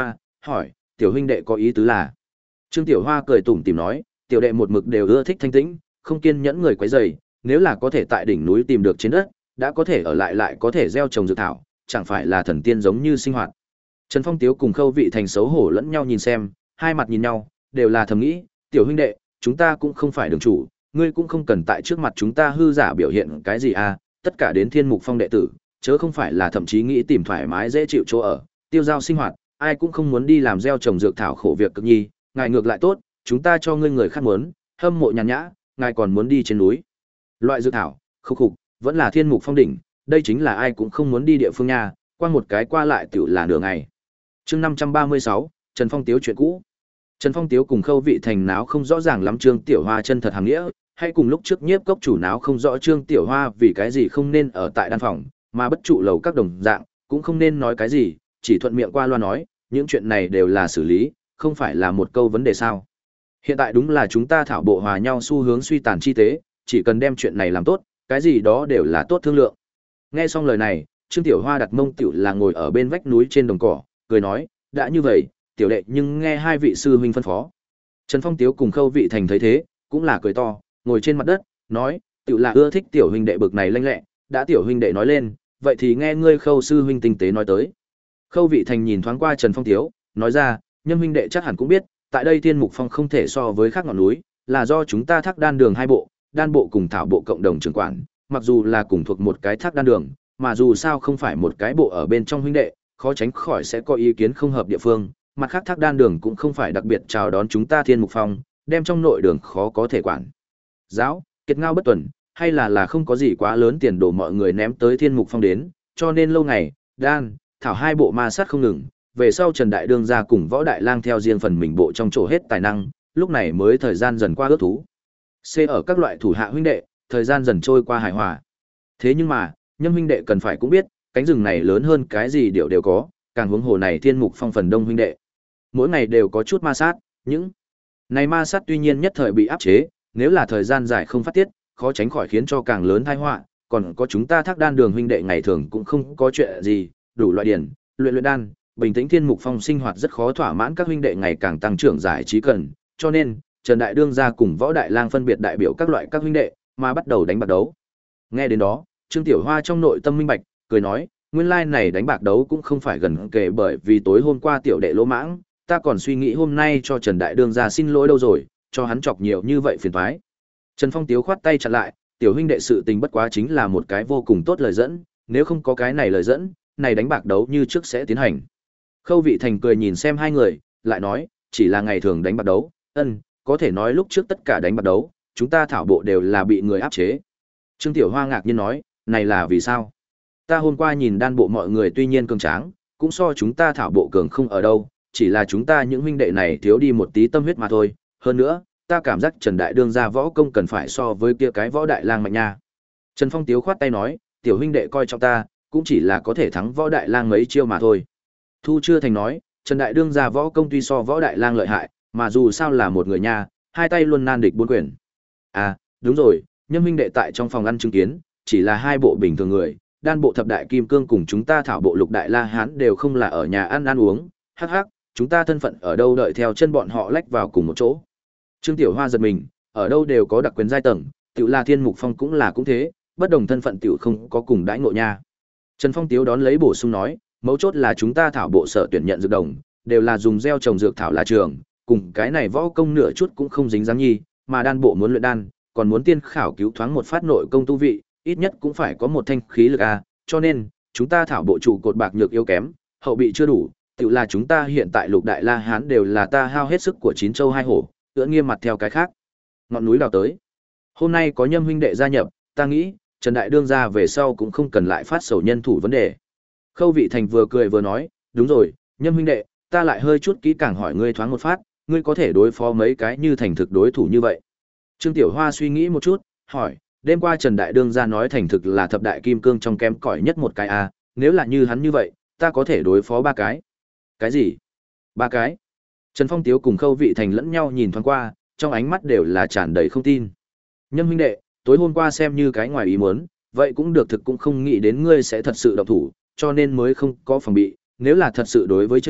hỏi, tiểu huynh đệ có ý tứ là? Trương Tiểu Hoa cười tủm tỉm nói, tiểu đệ một mực đều ưa thích thanh tĩnh, không kiên nhẫn người quấy rầy, nếu là có thể tại đỉnh núi tìm được trên đất, đã có thể ở lại lại có thể gieo trồng dược thảo, chẳng phải là thần tiên giống như sinh hoạt. Trần Phong Tiếu cùng Khâu Vị Thành xấu hổ lẫn nhau nhìn xem, hai mặt nhìn nhau, đều là thầm nghĩ, tiểu huynh đệ, chúng ta cũng không phải đường chủ, ngươi cũng không cần tại trước mặt chúng ta hư giả biểu hiện cái gì à, tất cả đến Thiên Mục Phong đệ tử, chớ không phải là thậm chí nghĩ tìm thoải mái dễ chịu chỗ ở, tiêu giao sinh hoạt, ai cũng không muốn đi làm gieo trồng dược thảo khổ việc cực nhi, ngài ngược lại tốt, chúng ta cho ngươi người khác muốn, hâm mộ nhàn nhã, ngài còn muốn đi trên núi. Loại dược thảo, khúc khục, vẫn là Thiên Mục Phong đỉnh, đây chính là ai cũng không muốn đi địa phương nha, qua một cái qua lại tiểu là nửa ngày. Chương năm trăm ba mươi sáu, Trần Phong Tiếu chuyện cũ. Trần Phong Tiếu cùng Khâu Vị Thành náo không rõ ràng lắm Trương Tiểu Hoa chân thật hàng nghĩa, hay cùng lúc trước nhiếp cốc chủ náo không rõ Trương Tiểu Hoa vì cái gì không nên ở tại đan phòng, mà bất trụ lầu các đồng dạng, cũng không nên nói cái gì, chỉ thuận miệng qua loa nói, những chuyện này đều là xử lý, không phải là một câu vấn đề sao. Hiện tại đúng là chúng ta thảo bộ hòa nhau xu hướng suy tàn chi tế, chỉ cần đem chuyện này làm tốt, cái gì đó đều là tốt thương lượng. Nghe xong lời này, Trương Tiểu Hoa đặt mông tiểu là ngồi ở bên vách núi trên đồng cỏ, cười nói, đã như vậy, tiểu đệ nhưng nghe hai vị sư huynh phân phó. Trần Phong Tiếu cùng Khâu Vị Thành thấy thế, cũng là cười to, ngồi trên mặt đất, nói, tiểu là ưa thích tiểu huynh đệ bực này lanh lẹ, đã tiểu huynh đệ nói lên, vậy thì nghe ngươi Khâu sư huynh tinh tế nói tới. Khâu Vị Thành nhìn thoáng qua Trần Phong Tiếu, nói ra, Nhâm huynh đệ chắc hẳn cũng biết, tại đây Thiên Mục Phong không thể so với khác ngọn núi, là do chúng ta Thác Đan Đường hai bộ, đan bộ cùng thảo bộ cộng đồng trưởng quản, mặc dù là cùng thuộc một cái Thác Đan Đường, mà dù sao không phải một cái bộ ở bên trong huynh đệ, khó tránh khỏi sẽ có ý kiến không hợp địa phương, mặt khác Thác Đan Đường cũng không phải đặc biệt chào đón chúng ta Thiên Mục Phong, đem trong nội đường khó có thể quản. Giáo, kiệt ngao bất tuần, hay là là không có gì quá lớn tiền đồ mọi người ném tới Thiên Mục Phong đến, cho nên lâu ngày, đan, thảo hai bộ ma sát không ngừng, về sau Trần Đại Đương ra cùng Võ Đại Lang theo riêng phần mình bộ trong chỗ hết tài năng, lúc này mới thời gian dần qua ước thú. C ở các loại thủ hạ huynh đệ, thời gian dần trôi qua hài hòa. Thế nhưng mà, Nhâm huynh đệ cần phải cũng biết, cánh rừng này lớn hơn cái gì đều đều có, càng huống hồ này Thiên Mục Phong phần đông huynh đệ. Mỗi ngày đều có chút ma sát, những này ma sát tuy nhiên nhất thời bị áp chế, nếu là thời gian dài không phát tiết, khó tránh khỏi khiến cho càng lớn tai họa, còn có chúng ta Thác Đan Đường huynh đệ ngày thường cũng không có chuyện gì, đủ loại điển, luyện luyện đan, bình tĩnh Thiên Mục Phong sinh hoạt rất khó thỏa mãn các huynh đệ ngày càng tăng trưởng giải trí cần, cho nên Trần Đại Đương gia cùng Võ Đại Lang phân biệt đại biểu các loại các huynh đệ, mà bắt đầu đánh bạc đấu. Nghe đến đó, Trương Tiểu Hoa trong nội tâm minh bạch, cười nói, nguyên lai này đánh bạc đấu cũng không phải gần kề bởi vì tối hôm qua tiểu đệ lỗ mãng, ta còn suy nghĩ hôm nay cho Trần Đại Đương gia xin lỗi đâu rồi, cho hắn chọc nhiều như vậy phiền toái. Trần Phong Tiếu khoát tay chặn lại, tiểu huynh đệ sự tình bất quá chính là một cái vô cùng tốt lời dẫn, nếu không có cái này lời dẫn, này đánh bạc đấu như trước sẽ tiến hành. Khâu Vị Thành cười nhìn xem hai người, lại nói, chỉ là ngày thường đánh bạc đấu, ân, có thể nói lúc trước tất cả đánh bạc đấu, chúng ta thảo bộ đều là bị người áp chế. Trương Tiểu Hoa ngạc nhiên nói, này là vì sao? Ta hôm qua nhìn đan bộ mọi người tuy nhiên cường tráng, cũng so chúng ta thảo bộ cường không ở đâu, chỉ là chúng ta những huynh đệ này thiếu đi một tí tâm huyết mà thôi. Hơn nữa, ta cảm giác Trần Đại Đương gia võ công cần phải so với kia cái Võ Đại Lang mạnh nha. Trần Phong Tiếu khoát tay nói, tiểu huynh đệ coi trọng ta, cũng chỉ là có thể thắng Võ Đại Lang mấy chiêu mà thôi. Thu Chưa Thành nói, Trần Đại Đương gia võ công tuy so Võ Đại Lang lợi hại, mà dù sao là một người nha, hai tay luôn nan địch bốn quyền. À, đúng rồi, Nhâm huynh đệ tại trong phòng ăn chứng kiến, chỉ là hai bộ bình thường người, đan bộ thập đại kim cương cùng chúng ta thảo bộ lục đại la hán đều không là ở nhà ăn ăn uống, hắc hắc, chúng ta thân phận ở đâu đợi theo chân bọn họ lách vào cùng một chỗ. Trương Tiểu Hoa giật mình, ở đâu đều có đặc quyền giai tầng, tiểu là Thiên Mục Phong cũng là cũng thế, bất đồng thân phận tiểu không có cùng đãi ngộ nha. Trần Phong Tiếu đón lấy bổ sung nói, mấu chốt là chúng ta thảo bộ sở tuyển nhận dược đồng, đều là dùng gieo trồng dược thảo là trường, cùng cái này võ công nửa chút cũng không dính dáng nhi, mà đan bộ muốn luyện đan, còn muốn tiên khảo cứu thoáng một phát nội công tu vị, ít nhất cũng phải có một thanh khí lực a, cho nên chúng ta thảo bộ trụ cột bạc nhược yếu kém, hậu bị chưa đủ, tự là chúng ta hiện tại lục đại la hán đều là ta hao hết sức của chín châu hai hổ, ưỡn nghiêm mặt theo cái khác. Ngọn núi đào tới. Hôm nay có Nhâm huynh đệ gia nhập, ta nghĩ, Trần Đại Đương gia về sau cũng không cần lại phát sầu nhân thủ vấn đề. Khâu Vị Thành vừa cười vừa nói, đúng rồi, Nhâm huynh đệ, ta lại hơi chút kỹ càng hỏi ngươi thoáng một phát, ngươi có thể đối phó mấy cái như thành thực đối thủ như vậy. Trương Tiểu Hoa suy nghĩ một chút, hỏi, đêm qua Trần Đại Đương gia nói thành thực là thập đại kim cương trong kém cỏi nhất một cái a, nếu là như hắn như vậy, ta có thể đối phó ba cái. Cái gì? Ba cái? Trần Phong Tiếu cùng Khâu Vị Thành lẫn nhau nhìn thoáng qua, trong ánh mắt đều là tràn đầy không tin. Nhâm huynh đệ, tối hôm qua xem như cái ngoài ý muốn, vậy cũng được, thực cũng không nghĩ đến ngươi sẽ thật sự động thủ, cho nên mới không có phòng bị, nếu là thật sự đối với trận,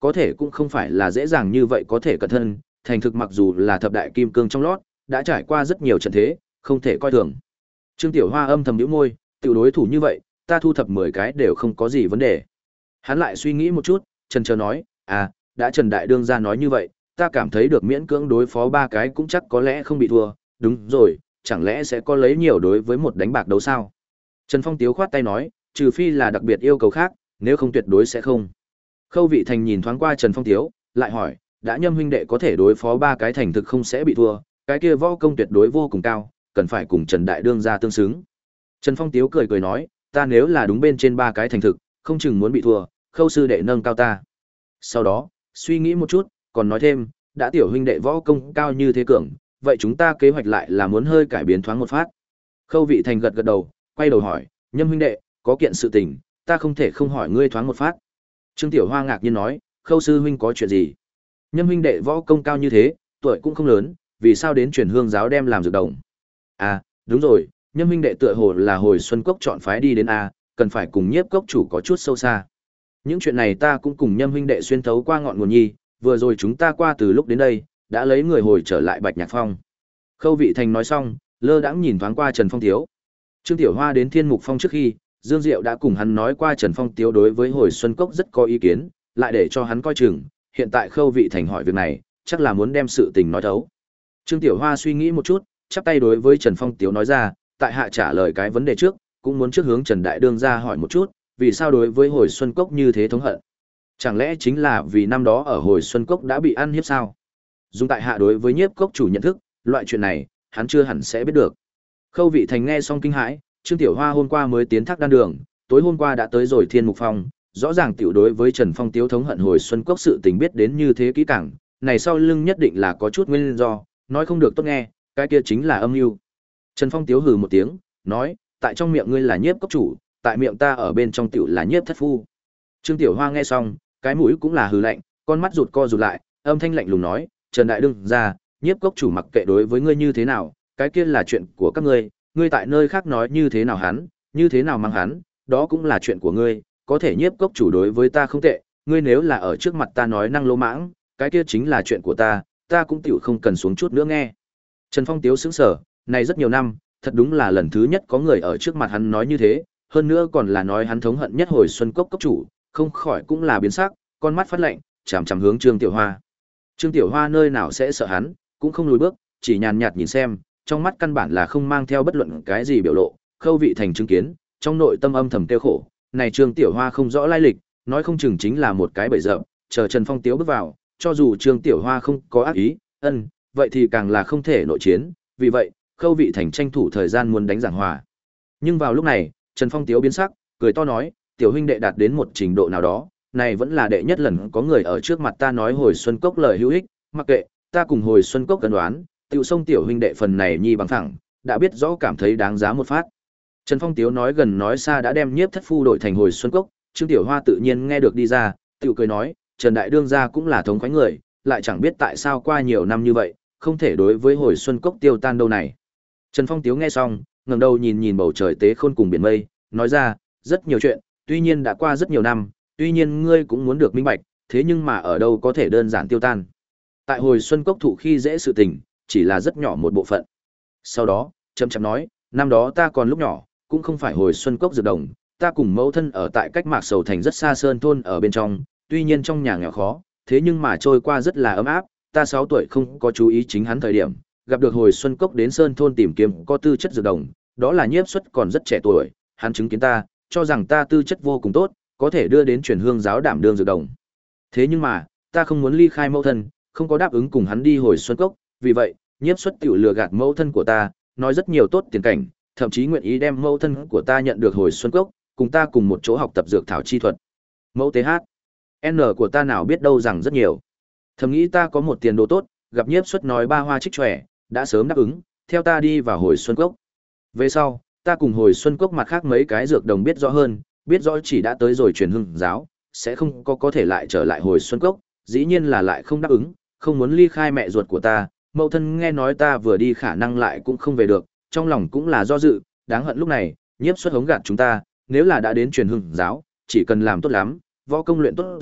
có thể cũng không phải là dễ dàng như vậy có thể cẩn thân, thành thực mặc dù là thập đại kim cương trong lót, đã trải qua rất nhiều trận thế, không thể coi thường. Trương Tiểu Hoa âm thầm nhíu môi, tiểu đối thủ như vậy, ta thu thập mười cái đều không có gì vấn đề. Hắn lại suy nghĩ một chút, chần chờ nói, à, đã Trần Đại Đương ra nói như vậy, ta cảm thấy được miễn cưỡng đối phó ba cái cũng chắc có lẽ không bị thua, đúng rồi, chẳng lẽ sẽ có lấy nhiều đối với một đánh bạc đấu sao? Trần Phong Tiếu khoát tay nói, trừ phi là đặc biệt yêu cầu khác, nếu không tuyệt đối sẽ không. Khâu Vị Thành nhìn thoáng qua Trần Phong Tiếu, lại hỏi, đã Nhâm huynh đệ có thể đối phó ba cái thành thực không sẽ bị thua, cái kia võ công tuyệt đối vô cùng cao, cần phải cùng Trần Đại Đương ra tương xứng. Trần Phong Tiếu cười cười nói, ta nếu là đúng bên trên ba cái thành thực, không chừng muốn bị thua, Khâu sư đệ nâng cao ta. Sau đó, suy nghĩ một chút, còn nói thêm, đã tiểu huynh đệ võ công cao như thế cường, vậy chúng ta kế hoạch lại là muốn hơi cải biến thoáng một phát. Khâu Vị Thành gật gật đầu, quay đầu hỏi, Nhâm huynh đệ, có kiện sự tình, ta không thể không hỏi ngươi thoáng một phát. Trương Tiểu Hoa ngạc nhiên nói, Khâu sư huynh có chuyện gì? Nhâm huynh đệ võ công cao như thế, tuổi cũng không lớn, vì sao đến truyền hương giáo đem làm dược đồng? À, đúng rồi, Nhâm huynh đệ tựa hồ là hồi Xuân Cốc chọn phái đi đến a, cần phải cùng Nhiếp Cốc chủ có chút sâu xa. Những chuyện này ta cũng cùng Nhâm huynh đệ xuyên thấu qua ngọn nguồn nhi, vừa rồi chúng ta qua từ lúc đến đây, đã lấy người hồi trở lại Bạch Nhạc Phong. Khâu Vị Thành nói xong, lơ đãng nhìn thoáng qua Trần Phong Tiếu. Trương Tiểu Hoa đến Thiên Mục Phong trước khi, Dương Diệu đã cùng hắn nói qua Trần Phong Tiếu đối với hồi Xuân Cốc rất có ý kiến, lại để cho hắn coi chừng, hiện tại Khâu Vị Thành hỏi việc này, chắc là muốn đem sự tình nói thấu. Trương Tiểu Hoa suy nghĩ một chút, chắp tay đối với Trần Phong Tiếu nói ra, tại hạ trả lời cái vấn đề trước, cũng muốn trước hướng Trần Đại Đương ra hỏi một chút, vì sao đối với hồi Xuân Cốc như thế thống hận? Chẳng lẽ chính là vì năm đó ở hồi Xuân Cốc đã bị ăn hiếp sao? Dùng tại hạ đối với Nhiếp Cốc chủ nhận thức, loại chuyện này, hắn chưa hẳn sẽ biết được. Khâu Vị Thành nghe xong kinh hãi, Trương Tiểu Hoa hôm qua mới tiến Thác Đan Đường, tối hôm qua đã tới rồi Thiên Mục Phong, rõ ràng tiểu đối với Trần Phong Tiếu thống hận hồi Xuân Cốc sự tình biết đến như thế kỹ càng, này sau lưng nhất định là có chút nguyên do, nói không được tốt nghe, cái kia chính là âm mưu. Trần Phong Tiếu hừ một tiếng, nói, tại trong miệng ngươi là Nhiếp Cốc chủ, tại miệng ta ở bên trong tiểu là Nhiếp thất phu. Trương Tiểu Hoa nghe xong, cái mũi cũng là hừ lạnh, con mắt rụt co rụt lại, âm thanh lạnh lùng nói, Trần Đại Đương ra, Nhiếp Cốc chủ mặc kệ đối với ngươi như thế nào, cái kia là chuyện của các ngươi, ngươi tại nơi khác nói như thế nào hắn, như thế nào mang hắn, đó cũng là chuyện của ngươi, có thể Nhiếp Cốc chủ đối với ta không tệ, ngươi nếu là ở trước mặt ta nói năng lỗ mãng, cái kia chính là chuyện của ta, ta cũng tiểu không cần xuống chút nữa nghe. Trần Phong Tiếu sững sờ, này rất nhiều năm, thật đúng là lần thứ nhất có người ở trước mặt hắn nói như thế, hơn nữa còn là nói hắn thống hận nhất hồi Xuân Cốc cốc chủ, không khỏi cũng là biến sắc, con mắt phát lạnh, chằm chằm hướng Trương Tiểu Hoa. Trương Tiểu Hoa nơi nào sẽ sợ hắn, cũng không lùi bước, chỉ nhàn nhạt nhìn xem, trong mắt căn bản là không mang theo bất luận cái gì biểu lộ, Khâu Vị Thành chứng kiến, trong nội tâm âm thầm tiêu khổ, này Trương Tiểu Hoa không rõ lai lịch, nói không chừng chính là một cái bẫy dập, chờ Trần Phong Tiếu bước vào, cho dù Trương Tiểu Hoa không có ác ý, ân, vậy thì càng là không thể nội chiến, vì vậy, Khâu Vị Thành tranh thủ thời gian muốn đánh giảng hòa. Nhưng vào lúc này, Trần Phong Tiếu biến sắc, cười to nói, tiểu huynh đệ đạt đến một trình độ nào đó, này vẫn là đệ nhất lần có người ở trước mặt ta nói hồi Xuân Cốc lời hữu ích, mặc kệ, ta cùng hồi Xuân Cốc cân đoán, tiểu sông tiểu huynh đệ phần này nhi bằng thẳng, đã biết rõ cảm thấy đáng giá một phát. Trần Phong Tiếu nói gần nói xa đã đem Nhiếp thất phu đổi thành hồi Xuân Cốc, Trương Tiểu Hoa tự nhiên nghe được đi ra, tiểu cười nói, Trần Đại Đương gia cũng là thống khoái người, lại chẳng biết tại sao qua nhiều năm như vậy, không thể đối với hồi Xuân Cốc tiêu tan đâu này. Trần Phong Tiếu nghe xong, ngẩng đầu nhìn nhìn bầu trời tế khôn cùng biển mây, nói ra, rất nhiều chuyện, tuy nhiên đã qua rất nhiều năm, tuy nhiên ngươi cũng muốn được minh bạch, thế nhưng mà ở đâu có thể đơn giản tiêu tan. Tại hồi Xuân Cốc thụ khi dễ sự tình, chỉ là rất nhỏ một bộ phận. Sau đó, chậm chậm nói, năm đó ta còn lúc nhỏ, cũng không phải hồi Xuân Cốc dược đồng, ta cùng mẫu thân ở tại cách Mạc Sầu thành rất xa sơn thôn ở bên trong, tuy nhiên trong nhà nghèo khó, thế nhưng mà trôi qua rất là ấm áp, ta sáu tuổi không có chú ý chính hắn thời điểm, gặp được hồi Xuân Cốc đến sơn thôn tìm kiếm có tư chất dược đồng, đó là Nhiếp Xuất còn rất trẻ tuổi, hắn chứng kiến ta, cho rằng ta tư chất vô cùng tốt, có thể đưa đến truyền hương giáo đảm đương dược đồng. Thế nhưng mà, ta không muốn ly khai mẫu thân, không có đáp ứng cùng hắn đi hồi Xuân Cốc, vì vậy, Nhiếp Xuất tiểu lừa gạt mẫu thân của ta, nói rất nhiều tốt tiền cảnh, thậm chí nguyện ý đem mẫu thân của ta nhận được hồi Xuân Cốc, cùng ta cùng một chỗ học tập dược thảo chi thuật. Mẫu tế hát, N của ta nào biết đâu rằng rất nhiều. Thầm nghĩ ta có một tiền đồ tốt, gặp Nhiếp Xuất nói ba hoa trích tròe, đã sớm đáp ứng, theo ta đi vào hồi Xuân Cốc. Về sau, ta cùng hồi Xuân Cốc mặt khác mấy cái dược đồng biết rõ hơn, biết rõ chỉ đã tới rồi truyền hương giáo, sẽ không có có thể lại trở lại hồi Xuân Cốc, dĩ nhiên là lại không đáp ứng, không muốn ly khai mẹ ruột của ta, mẫu thân nghe nói ta vừa đi khả năng lại cũng không về được, trong lòng cũng là do dự, đáng hận lúc này, Nhiếp Xuất hống gạt chúng ta, nếu là đã đến truyền hương giáo, chỉ cần làm tốt lắm, võ công luyện tốt rồi,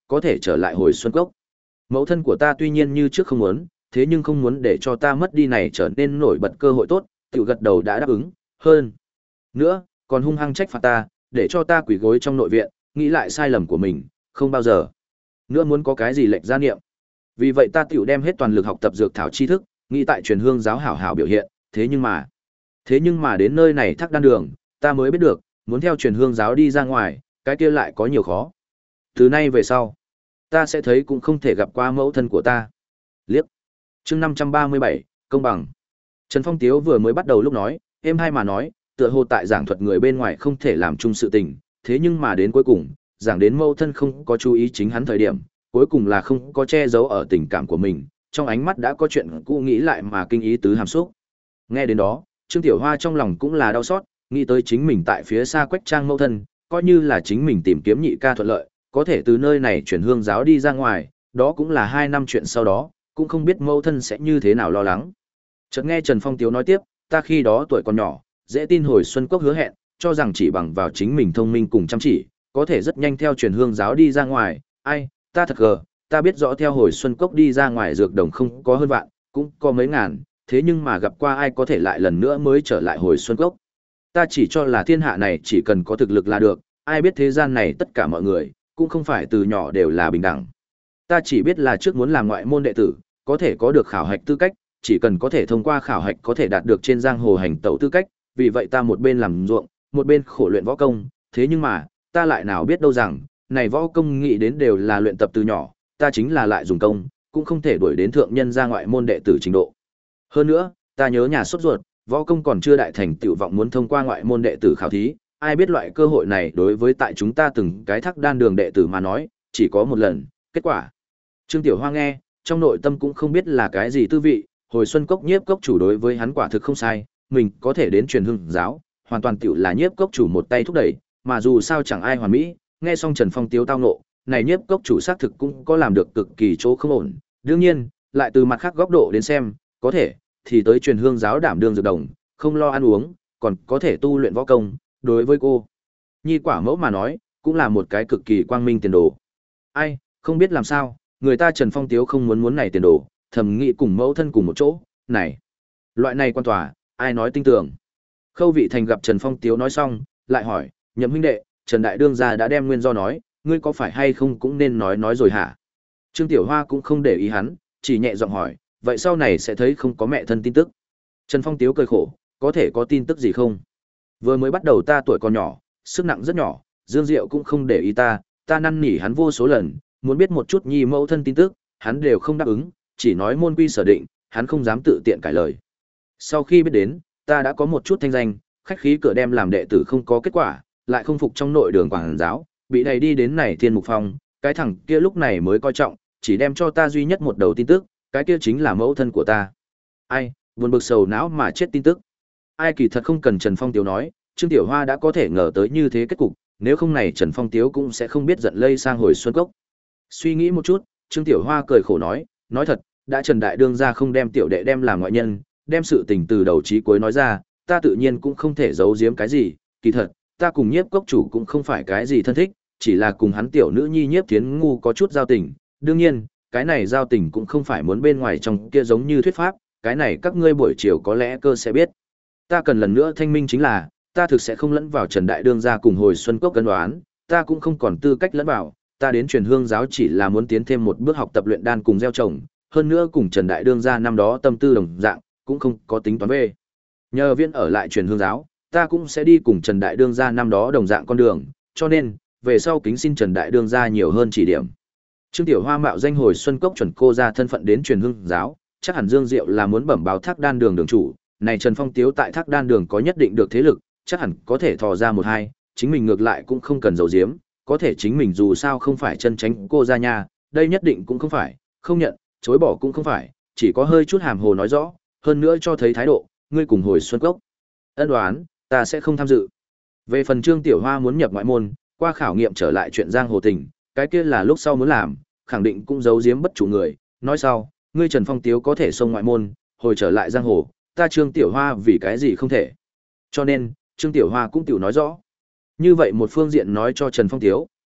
có thể trở lại hồi xuân cốc. Mẫu thân của ta tuy nhiên như trước không muốn, thế nhưng không muốn để cho ta mất đi này trở nên nổi bật cơ hội tốt, tiểu gật đầu đã đáp ứng, hơn nữa, còn hung hăng trách phạt ta, để cho ta quỳ gối trong nội viện, nghĩ lại sai lầm của mình, không bao giờ nữa muốn có cái gì lệch gia niệm. Vì vậy ta tiểu đem hết toàn lực học tập dược thảo tri thức, nghĩ tại truyền hương giáo hảo hảo biểu hiện, thế nhưng mà, thế nhưng mà đến nơi này Thác Đan Đường, ta mới biết được, muốn theo truyền hương giáo đi ra ngoài, cái kia lại có nhiều khó. Từ nay về sau, ta sẽ thấy cũng không thể gặp qua mẫu thân của ta. Liếc. Chương năm trăm ba mươi bảy, công bằng. Trần Phong Tiếu vừa mới bắt đầu lúc nói, êm hai mà nói, tựa hồ tại giảng thuật người bên ngoài không thể làm chung sự tình, thế nhưng mà đến cuối cùng, giảng đến mẫu thân không có chú ý chính hắn thời điểm, cuối cùng là không có che giấu ở tình cảm của mình, trong ánh mắt đã có chuyện cũ nghĩ lại mà kinh ý tứ hàm xúc. Nghe đến đó, Trương Tiểu Hoa trong lòng cũng là đau xót, nghĩ tới chính mình tại phía xa Quách Trang mẫu thân, coi như là chính mình tìm kiếm nhị ca thuận lợi, có thể từ nơi này chuyển hương giáo đi ra ngoài, đó cũng là hai năm chuyện sau đó, cũng không biết mẫu thân sẽ như thế nào lo lắng. Chợt nghe Trần Phong Tiếu nói tiếp, ta khi đó tuổi còn nhỏ, dễ tin hồi xuân cốc hứa hẹn, cho rằng chỉ bằng vào chính mình thông minh cùng chăm chỉ, có thể rất nhanh theo truyền hương giáo đi ra ngoài, ai, ta thật gờ, ta biết rõ theo hồi xuân cốc đi ra ngoài dược đồng không có hơn vạn, cũng có mấy ngàn, thế nhưng mà gặp qua ai có thể lại lần nữa mới trở lại hồi xuân cốc. Ta chỉ cho là thiên hạ này chỉ cần có thực lực là được, ai biết thế gian này tất cả mọi người, cũng không phải từ nhỏ đều là bình đẳng. Ta chỉ biết là trước muốn làm ngoại môn đệ tử, có thể có được khảo hạch tư cách, chỉ cần có thể thông qua khảo hạch có thể đạt được trên giang hồ hành tẩu tư cách, vì vậy ta một bên làm ruộng, một bên khổ luyện võ công, thế nhưng mà, ta lại nào biết đâu rằng, này võ công nghĩ đến đều là luyện tập từ nhỏ, ta chính là lại dùng công, cũng không thể đuổi đến thượng nhân ra ngoại môn đệ tử trình độ. Hơn nữa, ta nhớ nhà sốt ruột, võ công còn chưa đại thành tiểu vọng muốn thông qua ngoại môn đệ tử khảo thí, ai biết loại cơ hội này đối với tại chúng ta từng cái Thác Đan Đường đệ tử mà nói, chỉ có một lần, kết quả. Trương Tiểu Hoa nghe, trong nội tâm cũng không biết là cái gì tư vị, hồi xuân cốc nhiếp cốc chủ đối với hắn quả thực không sai, mình có thể đến truyền hương giáo, hoàn toàn tiểu là nhiếp cốc chủ một tay thúc đẩy, mà dù sao chẳng ai hoàn mỹ, nghe xong Trần Phong Tiếu tao nộ, này nhiếp cốc chủ xác thực cũng có làm được cực kỳ chỗ không ổn, đương nhiên, lại từ mặt khác góc độ đến xem, có thể, thì tới truyền hương giáo đảm đương dược đồng, không lo ăn uống, còn có thể tu luyện võ công, đối với cô. Nhi quả mẫu mà nói, cũng là một cái cực kỳ quang minh tiền đồ. Ai, không biết làm sao, người ta Trần Phong Tiếu không muốn muốn này tiền đồ, thầm nghĩ cùng mẫu thân cùng một chỗ, này. Loại này quan tòa, ai nói tin tưởng. Khâu Vị Thành gặp Trần Phong Tiếu nói xong, lại hỏi, Nhậm huynh đệ, Trần Đại Đương gia đã đem nguyên do nói, ngươi có phải hay không cũng nên nói nói rồi hả? Trương Tiểu Hoa cũng không để ý hắn, chỉ nhẹ giọng hỏi, vậy sau này sẽ thấy không có mẹ thân tin tức. Trần Phong Tiếu cười khổ, có thể có tin tức gì không? Vừa mới bắt đầu ta tuổi còn nhỏ, sức nặng rất nhỏ, Dương Diệu cũng không để ý ta, ta năn nỉ hắn vô số lần, muốn biết một chút nhi mẫu thân tin tức, hắn đều không đáp ứng, chỉ nói môn quy sở định, hắn không dám tự tiện cãi lời. Sau khi biết đến, ta đã có một chút thanh danh, khách khí cửa đem làm đệ tử không có kết quả, lại không phục trong nội đường quảng giáo, bị đẩy đi đến này Thiên Mục Phong, cái thằng kia lúc này mới coi trọng, chỉ đem cho ta duy nhất một đầu tin tức, cái kia chính là mẫu thân của ta. Ai, buồn bực sầu não mà chết tin tức. Ai kỳ thật không cần Trần Phong Tiếu nói, Trương Tiểu Hoa đã có thể ngờ tới như thế kết cục, nếu không này Trần Phong Tiếu cũng sẽ không biết giận lây sang hồi xuân cốc. Suy nghĩ một chút, Trương Tiểu Hoa cười khổ nói, nói thật, đã Trần Đại Đương gia không đem tiểu đệ đem làm ngoại nhân, đem sự tình từ đầu chí cuối nói ra, ta tự nhiên cũng không thể giấu giếm cái gì, kỳ thật, ta cùng Nhiếp cốc chủ cũng không phải cái gì thân thích, chỉ là cùng hắn tiểu nữ nhi Nhiếp Thiến Ngu có chút giao tình, đương nhiên, cái này giao tình cũng không phải muốn bên ngoài trong kia giống như thuyết pháp, cái này các ngươi buổi chiều có lẽ cơ sẽ biết. Ta cần lần nữa thanh minh chính là, ta thực sẽ không lẫn vào Trần Đại Đương gia cùng hồi xuân cốc cân đoán, ta cũng không còn tư cách lẫn vào, ta đến truyền hương giáo chỉ là muốn tiến thêm một bước học tập luyện đan cùng gieo trồng, hơn nữa cùng Trần Đại Đương gia năm đó tâm tư đồng dạng, cũng không có tính toán về. Nhờ viên ở lại truyền hương giáo, ta cũng sẽ đi cùng Trần Đại Đương gia năm đó đồng dạng con đường, cho nên, về sau kính xin Trần Đại Đương gia nhiều hơn chỉ điểm. Trương Tiểu Hoa mạo danh hồi xuân cốc chuẩn cô ra thân phận đến truyền hương giáo, chắc hẳn Dương Diệu là muốn bẩm báo Thác Đan Đường đường chủ, này Trần Phong Tiếu tại Thác Đan Đường có nhất định được thế lực, chắc hẳn có thể thò ra một hai, chính mình ngược lại cũng không cần giấu giếm, có thể chính mình dù sao không phải chân tránh cô ra nhà, đây nhất định cũng không phải, không nhận, chối bỏ cũng không phải, chỉ có hơi chút hàm hồ nói rõ, hơn nữa cho thấy thái độ, ngươi cùng hồi xuân cốc. Ân đoán, ta sẽ không tham dự. Về phần Trương Tiểu Hoa muốn nhập ngoại môn, qua khảo nghiệm trở lại chuyện giang hồ tình, cái kia là lúc sau muốn làm, khẳng định cũng giấu giếm bất chủ người, nói sau, ngươi Trần Phong Tiếu có thể xông ngoại môn, hồi trở lại giang hồ, ta Trương Tiểu Hoa vì cái gì không thể. Cho nên, Trương Tiểu Hoa cũng tiểu nói rõ. Như vậy một phương diện nói cho Trần Phong Tiếu,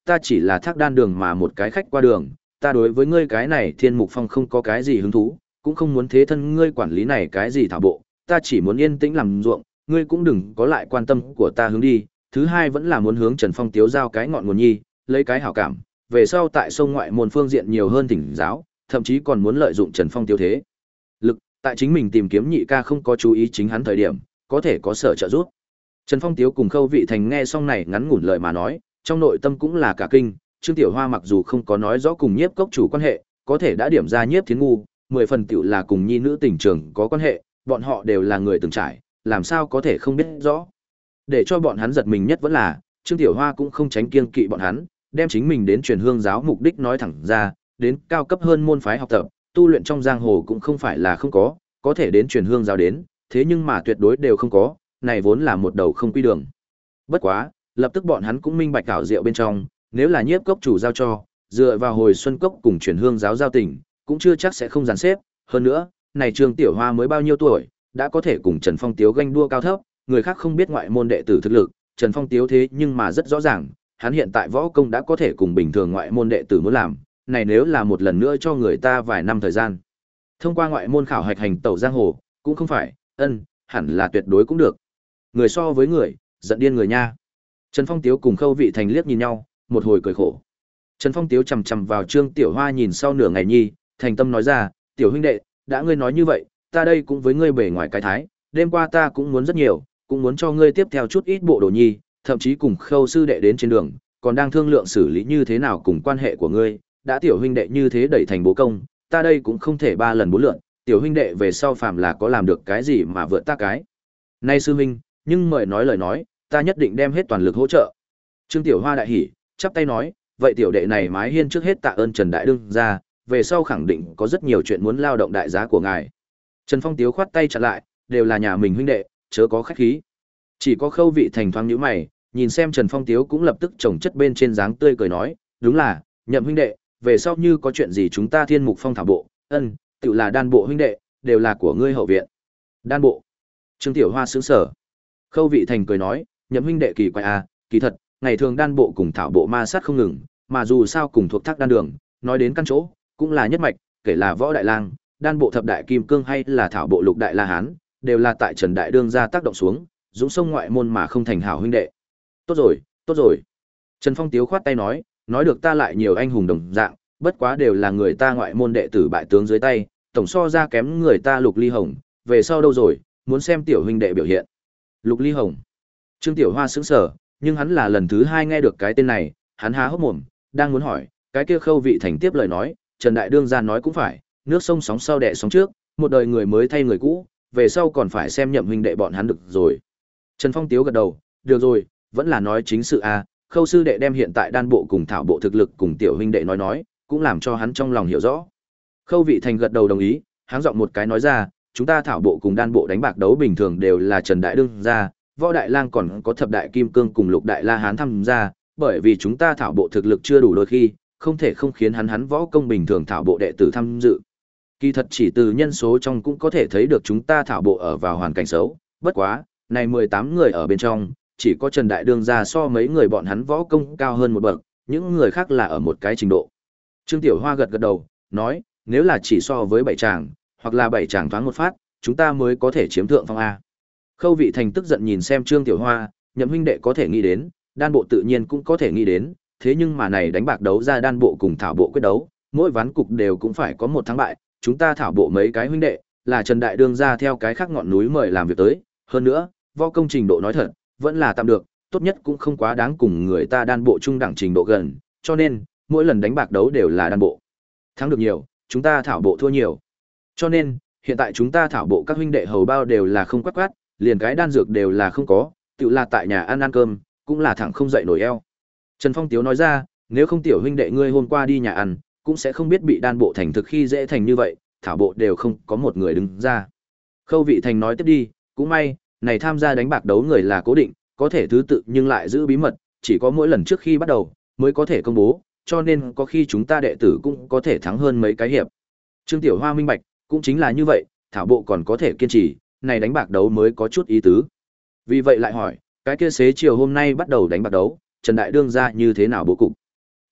ta chỉ là thác đan đường mà một cái khách qua đường, ta đối với ngươi cái này Thiên Mục Phong không có cái gì hứng thú, cũng không muốn thế thân ngươi quản lý này cái gì thảo bộ, ta chỉ muốn yên tĩnh làm ruộng, ngươi cũng đừng có lại quan tâm của ta hướng đi. Thứ hai vẫn là muốn hướng Trần Phong Tiếu giao cái ngọn nguồn nhi, lấy cái hảo cảm, về sau tại sông ngoại môn phương diện nhiều hơn thỉnh giáo, thậm chí còn muốn lợi dụng Trần Phong Tiếu thế lực, tại chính mình tìm kiếm nhị ca không có chú ý chính hắn thời điểm, có thể có sở trợ giúp. Trần Phong Tiếu cùng Khâu Vị Thành nghe xong này ngắn ngủn lời mà nói, trong nội tâm cũng là cả kinh, Trương Tiểu Hoa mặc dù không có nói rõ cùng Nhiếp Cốc chủ quan hệ, có thể đã điểm ra Nhiếp Thiến ngu, mười phần tiểu là cùng nhi nữ tình trường có quan hệ, bọn họ đều là người từng trải, làm sao có thể không biết rõ. Để cho bọn hắn giật mình nhất vẫn là, Trương Tiểu Hoa cũng không tránh kiêng kỵ bọn hắn, đem chính mình đến truyền hương giáo mục đích nói thẳng ra, đến cao cấp hơn môn phái học tập, tu luyện trong giang hồ cũng không phải là không có, có thể đến truyền hương giáo đến, thế nhưng mà tuyệt đối đều không có, này vốn là một đầu không quy đường. Bất quá, lập tức bọn hắn cũng minh bạch ảo diệu bên trong, nếu là Nhiếp Cốc chủ giao cho, dựa vào hồi xuân cốc cùng truyền hương giáo giao tình, cũng chưa chắc sẽ không dàn xếp, hơn nữa, này Trương Tiểu Hoa mới bao nhiêu tuổi, đã có thể cùng Trần Phong Tiếu ganh đua cao thấp, người khác không biết ngoại môn đệ tử thực lực, Trần Phong Tiếu thế nhưng mà rất rõ ràng, hắn hiện tại võ công đã có thể cùng bình thường ngoại môn đệ tử muốn làm, này nếu là một lần nữa cho người ta vài năm thời gian. Thông qua ngoại môn khảo hạch hành tẩu giang hồ, cũng không phải, ân, hẳn là tuyệt đối cũng được. Người so với người, giận điên người nha. Trần Phong Tiếu cùng Khâu Vị Thành liếc nhìn nhau, một hồi cười khổ. Trần Phong Tiếu chằm chằm vào Trương Tiểu Hoa nhìn sau nửa ngày nhi, thành tâm nói ra, "Tiểu huynh đệ, đã ngươi nói như vậy, ta đây cũng với ngươi bề ngoài cái thái, đêm qua ta cũng muốn rất nhiều, cũng muốn cho ngươi tiếp theo chút ít bộ đồ nhi, thậm chí cùng Khâu sư đệ đến trên đường, còn đang thương lượng xử lý như thế nào cùng quan hệ của ngươi, đã tiểu huynh đệ như thế đẩy thành bố công, ta đây cũng không thể ba lần bốn lượn, tiểu huynh đệ về sau phàm là có làm được cái gì mà vượt ta cái. Nay sư huynh, nhưng mời nói lời nói, ta nhất định đem hết toàn lực hỗ trợ." Trương Tiểu Hoa đại hỉ, chắp tay nói, "Vậy tiểu đệ này mái hiên trước hết tạ ơn Trần đại đương gia, về sau khẳng định có rất nhiều chuyện muốn lao động đại giá của ngài." Trần Phong Tiếu khoát tay chặn lại, "Đều là nhà mình huynh đệ, chớ có khách khí." Chỉ có Khâu Vị Thành thoáng nhíu mày, nhìn xem Trần Phong Tiếu cũng lập tức chồng chất bên trên dáng tươi cười nói, "Đúng là, Nhậm huynh đệ, về sau như có chuyện gì chúng ta Thiên Mục Phong thảo bộ, ân, tự là đan bộ huynh đệ, đều là của ngươi hậu viện." Đan bộ? Trương Tiểu Hoa sững sờ. Khâu Vị Thành cười nói, "Nhậm huynh đệ kỳ quái à, kỳ thật, ngày thường đan bộ cùng thảo bộ ma sát không ngừng, mà dù sao cùng thuộc thác đan đường, nói đến căn chỗ, cũng là nhất mạch, kể là Võ Đại Lang, đan bộ thập đại kim cương hay là thảo bộ lục đại la hán, đều là tại Trần đại đương gia tác động xuống, dũng sông ngoại môn mà không thành hảo huynh đệ." "Tốt rồi, tốt rồi." Trần Phong Tiếu khoát tay nói, "Nói được ta lại nhiều anh hùng đồng dạng, bất quá đều là người ta ngoại môn đệ tử bại tướng dưới tay, tổng so ra kém người ta Lục Ly Hồng, về sau đâu rồi, muốn xem tiểu huynh đệ biểu hiện." Lục Ly Hồng? Trương Tiểu Hoa sững sờ, nhưng hắn là lần thứ hai nghe được cái tên này, hắn há hốc mồm, đang muốn hỏi, cái kia Khâu Vị Thành tiếp lời nói, Trần đại đương gia nói cũng phải, nước sông sóng sau đẻ sóng trước, một đời người mới thay người cũ, về sau còn phải xem Nhậm huynh đệ bọn hắn được rồi. Trần Phong Tiếu gật đầu, "Được rồi, vẫn là nói chính sự a, Khâu sư đệ đem hiện tại đan bộ cùng thảo bộ thực lực cùng tiểu huynh đệ nói nói, cũng làm cho hắn trong lòng hiểu rõ." Khâu Vị Thành gật đầu đồng ý, háng giọng một cái nói ra, "Chúng ta thảo bộ cùng đan bộ đánh bạc đấu bình thường đều là Trần đại đương gia, Võ Đại Lang còn có thập đại kim cương cùng lục đại la hán tham gia, bởi vì chúng ta thảo bộ thực lực chưa đủ đôi khi, không thể không khiến hắn hắn võ công bình thường thảo bộ đệ tử tham dự. Kỳ thật chỉ từ nhân số trong cũng có thể thấy được chúng ta thảo bộ ở vào hoàn cảnh xấu, bất quá, này mười tám người ở bên trong, chỉ có Trần đại đương gia so mấy người bọn hắn võ công cao hơn một bậc, những người khác là ở một cái trình độ." Trương Tiểu Hoa gật gật đầu, nói, "Nếu là chỉ so với bảy chàng, hoặc là bảy chàng thoáng một phát, chúng ta mới có thể chiếm thượng phong a." Khâu Vị Thành tức giận nhìn xem Trương Tiểu Hoa, Nhậm huynh đệ có thể nghĩ đến, đan bộ tự nhiên cũng có thể nghĩ đến, thế nhưng mà này đánh bạc đấu ra đan bộ cùng thảo bộ quyết đấu, mỗi ván cục đều cũng phải có một thắng bại, chúng ta thảo bộ mấy cái huynh đệ, là Trần đại đương gia theo cái khác ngọn núi mời làm việc tới, hơn nữa, võ công trình độ nói thật, vẫn là tạm được, tốt nhất cũng không quá đáng cùng người ta đan bộ trung đẳng trình độ gần, cho nên, mỗi lần đánh bạc đấu đều là đan bộ thắng được nhiều, chúng ta thảo bộ thua nhiều. Cho nên, hiện tại chúng ta thảo bộ các huynh đệ hầu bao đều là không quát quát, liền cái đan dược đều là không có, tự là tại nhà ăn ăn cơm, cũng là thẳng không dậy nổi eo. Trần Phong Tiếu nói ra, "Nếu không tiểu huynh đệ ngươi hôm qua đi nhà ăn, cũng sẽ không biết bị đan bộ thành thực khi dễ thành như vậy, thảo bộ đều không có một người đứng ra." Khâu Vị Thành nói tiếp đi, "Cũng may, này tham gia đánh bạc đấu người là cố định, có thể thứ tự nhưng lại giữ bí mật, chỉ có mỗi lần trước khi bắt đầu mới có thể công bố, cho nên có khi chúng ta đệ tử cũng có thể thắng hơn mấy cái hiệp." Trương Tiểu Hoa minh bạch, cũng chính là như vậy, thảo bộ còn có thể kiên trì, này đánh bạc đấu mới có chút ý tứ. Vì vậy lại hỏi, cái kia xế chiều hôm nay bắt đầu đánh bạc đấu, Trần đại đương gia như thế nào bố cục?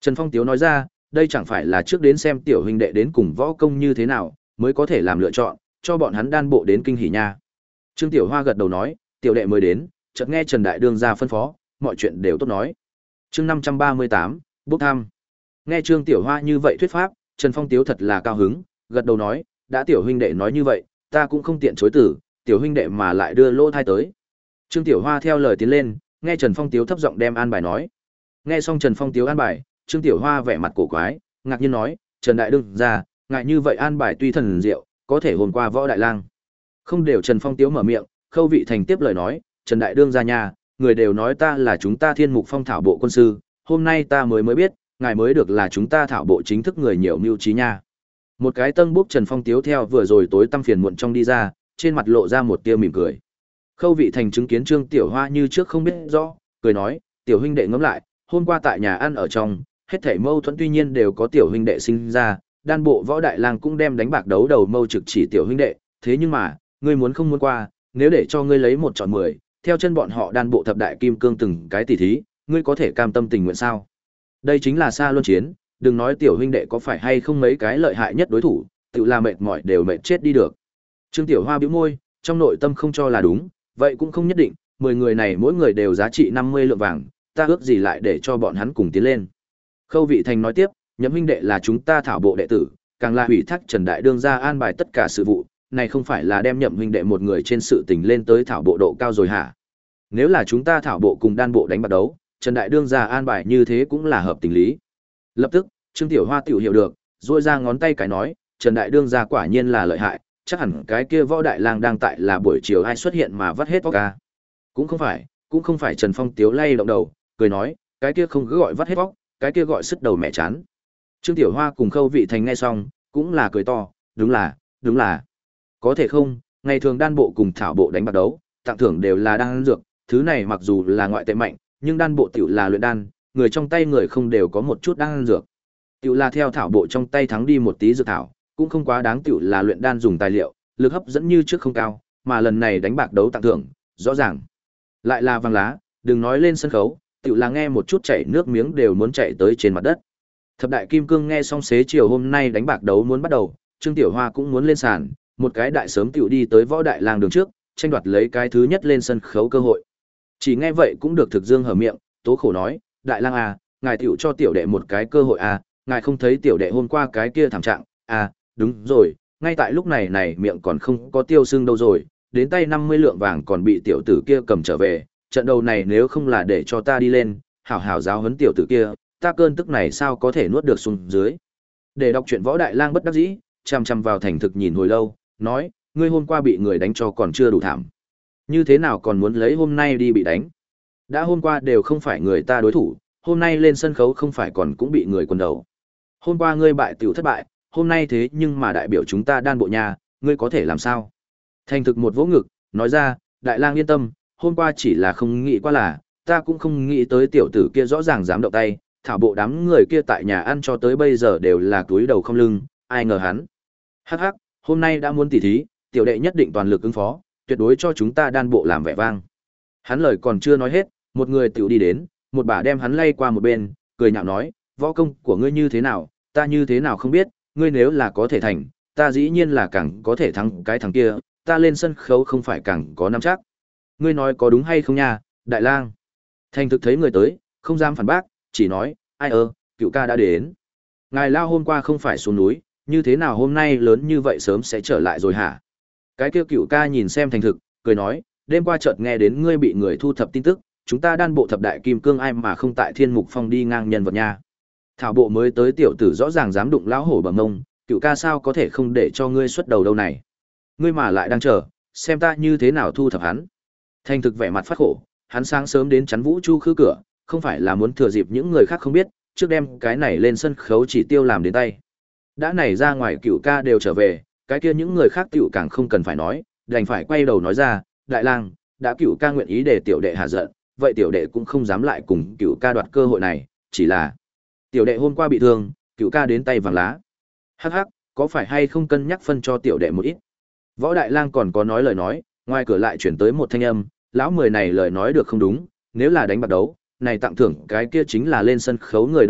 Trần Phong Tiếu nói ra, đây chẳng phải là trước đến xem tiểu huynh đệ đến cùng võ công như thế nào, mới có thể làm lựa chọn, cho bọn hắn đan bộ đến kinh hỉ nha. Trương Tiểu Hoa gật đầu nói, tiểu đệ mới đến, chợt nghe Trần Đại Đương ra phân phó, mọi chuyện đều tốt nói. Chương năm trăm ba mươi tám, bốc thăm. Nghe Trương Tiểu Hoa như vậy thuyết pháp, Trần Phong Tiếu thật là cao hứng, gật đầu nói, đã tiểu huynh đệ nói như vậy, ta cũng không tiện chối từ, tiểu huynh đệ mà lại đưa lô thai tới. Trương Tiểu Hoa theo lời tiến lên, nghe Trần Phong Tiếu thấp giọng đem an bài nói. Nghe xong Trần Phong Tiếu an bài, Trương Tiểu Hoa vẻ mặt cổ quái, ngạc nhiên nói, Trần Đại Đương ra, ngại như vậy an bài tuy thần diệu, có thể hồn qua võ đại lang. Không đều Trần Phong Tiếu mở miệng, Khâu Vị Thành tiếp lời nói, Trần Đại Đương ra nhà, người đều nói ta là chúng ta Thiên Mục Phong thảo bộ quân sư, hôm nay ta mới mới biết, ngài mới được là chúng ta thảo bộ chính thức người nhiều mưu trí nha. Một cái tân bốc Trần Phong Tiếu theo vừa rồi tối tăm phiền muộn trong đi ra, trên mặt lộ ra một tia mỉm cười. Khâu Vị Thành chứng kiến Trương Tiểu Hoa như trước không biết rõ, cười nói, tiểu huynh đệ ngẫm lại, hôm qua tại nhà ăn ở trong, hết thảy mâu thuẫn tuy nhiên đều có tiểu huynh đệ sinh ra, đan bộ võ đại lang cũng đem đánh bạc đấu đầu mâu trực chỉ tiểu huynh đệ, thế nhưng mà, ngươi muốn không muốn qua, nếu để cho ngươi lấy một chọn mười, theo chân bọn họ đan bộ thập đại kim cương từng cái tỉ thí, ngươi có thể cam tâm tình nguyện sao? Đây chính là xa luân chiến, đừng nói tiểu huynh đệ có phải hay không mấy cái lợi hại nhất đối thủ, tự là mệt mỏi đều mệt chết đi được. Trương Tiểu Hoa bĩu môi, trong nội tâm không cho là đúng, vậy cũng không nhất định, mười người này mỗi người đều giá trị năm mươi lượng vàng, ta ước gì lại để cho bọn hắn cùng tiến lên. Khâu Vị Thành nói tiếp, Nhậm huynh đệ là chúng ta thảo bộ đệ tử, càng là ủy thác Trần Đại Đương ra an bài tất cả sự vụ, này không phải là đem Nhậm huynh đệ một người trên sự tình lên tới thảo bộ độ cao rồi hả? Nếu là chúng ta thảo bộ cùng đan bộ đánh bạc đấu, Trần Đại Đương ra an bài như thế cũng là hợp tình lý. Lập tức, Trương Tiểu Hoa tiểu hiểu được, duỗi ra ngón tay cái nói, Trần Đại Đương ra quả nhiên là lợi hại, chắc hẳn cái kia võ đại lang đang tại là buổi chiều ai xuất hiện mà vắt hết vóc ca. Cũng không phải, cũng không phải. Trần Phong Tiếu lay động đầu, cười nói, cái kia không cứ gọi vắt hết vóc, cái kia gọi sứt đầu mẹ chán. Trương Tiểu Hoa cùng Khâu Vị Thành nghe xong, cũng là cười to, đúng là, đúng là. Có thể không, ngày thường đan bộ cùng thảo bộ đánh bạc đấu, tặng thưởng đều là đan dược, thứ này mặc dù là ngoại tệ mạnh, nhưng đan bộ tiểu là luyện đan, người trong tay người không đều có một chút đan dược. Tiểu là theo thảo bộ trong tay thắng đi một tí dược thảo, cũng không quá đáng tiểu là luyện đan dùng tài liệu, lực hấp dẫn như trước không cao, mà lần này đánh bạc đấu tặng thưởng, rõ ràng. Lại là vàng lá, đừng nói lên sân khấu, tiểu là nghe một chút chảy nước miếng đều muốn chạy tới trên mặt đất. Thập đại kim cương nghe xong xế chiều hôm nay đánh bạc đấu muốn bắt đầu, Trương Tiểu Hoa cũng muốn lên sàn, một cái đại sớm tiểu đi tới võ đại lang đường trước, tranh đoạt lấy cái thứ nhất lên sân khấu cơ hội. Chỉ nghe vậy cũng được thực dương hở miệng, tố khổ nói, đại lang à, ngài tiểu cho tiểu đệ một cái cơ hội à, ngài không thấy tiểu đệ hôm qua cái kia thảm trạng, à, đúng rồi, ngay tại lúc này này miệng còn không có tiêu xương đâu rồi, đến tay năm mươi lượng vàng còn bị tiểu tử kia cầm trở về, trận đầu này nếu không là để cho ta đi lên, hảo hảo giáo huấn tiểu tử kia, ta cơn tức này sao có thể nuốt được xuống dưới. Để đọc truyện võ đại lang bất đắc dĩ, chằm chằm vào thành thực nhìn hồi lâu, nói, ngươi hôm qua bị người đánh cho còn chưa đủ thảm. Như thế nào còn muốn lấy hôm nay đi bị đánh? Đã hôm qua đều không phải người ta đối thủ, hôm nay lên sân khấu không phải còn cũng bị người quần đầu. Hôm qua ngươi bại tiểu thất bại, hôm nay thế nhưng mà đại biểu chúng ta đan bộ nhà, ngươi có thể làm sao? Thành thực một vỗ ngực, nói ra, đại lang yên tâm, hôm qua chỉ là không nghĩ qua là, ta cũng không nghĩ tới tiểu tử kia rõ ràng dám động tay, thảo bộ đám người kia tại nhà ăn cho tới bây giờ đều là túi đầu không lưng, ai ngờ hắn. Hắc hắc, hôm nay đã muốn tỉ thí, tiểu đệ nhất định toàn lực ứng phó, tuyệt đối cho chúng ta đan bộ làm vẻ vang. Hắn lời còn chưa nói hết, một người tiểu đi đến, một bà đem hắn lay qua một bên, cười nhạo nói, võ công của ngươi như thế nào, ta như thế nào không biết, ngươi nếu là có thể thành, ta dĩ nhiên là càng có thể thắng cái thằng kia, ta lên sân khấu không phải càng có nắm chắc. Ngươi nói có đúng hay không nha, đại lang? Thành thực thấy người tới, không dám phản bác, chỉ nói, ai ơ, cựu ca đã đến. Ngài lao hôm qua không phải xuống núi, như thế nào hôm nay lớn như vậy sớm sẽ trở lại rồi hả? Cái kia cựu ca nhìn xem thành thực, cười nói, đêm qua chợt nghe đến ngươi bị người thu thập tin tức, chúng ta đan bộ thập đại kim cương ai mà không tại Thiên Mục Phong đi ngang nhân vật nha. Thảo bộ mới tới tiểu tử rõ ràng dám đụng lão hổ bầm ngông, cựu ca sao có thể không để cho ngươi xuất đầu đâu này. Ngươi mà lại đang chờ, xem ta như thế nào thu thập hắn. Thành thực vẻ mặt phát khổ, hắn sáng sớm đến chắn Vũ Chu khư cửa, không phải là muốn thừa dịp những người khác không biết, trước đem cái này lên sân khấu chỉ tiêu làm đến tay. Đã này ra ngoài cựu ca đều trở về, cái kia những người khác tiểu càng không cần phải nói, đành phải quay đầu nói ra, đại lang, đã cựu ca nguyện ý để tiểu đệ hạ giận, vậy tiểu đệ cũng không dám lại cùng cựu ca đoạt cơ hội này, chỉ là tiểu đệ hôm qua bị thương, cựu ca đến tay vàng lá. Hắc hắc, có phải hay không cân nhắc phân cho tiểu đệ một ít? Võ đại lang còn có nói lời nói, ngoài cửa lại chuyển tới một thanh âm, lão mười này lời nói được không đúng, nếu là đánh bạc đấu, này tặng thưởng cái kia chính là lên sân khấu người đoạt được,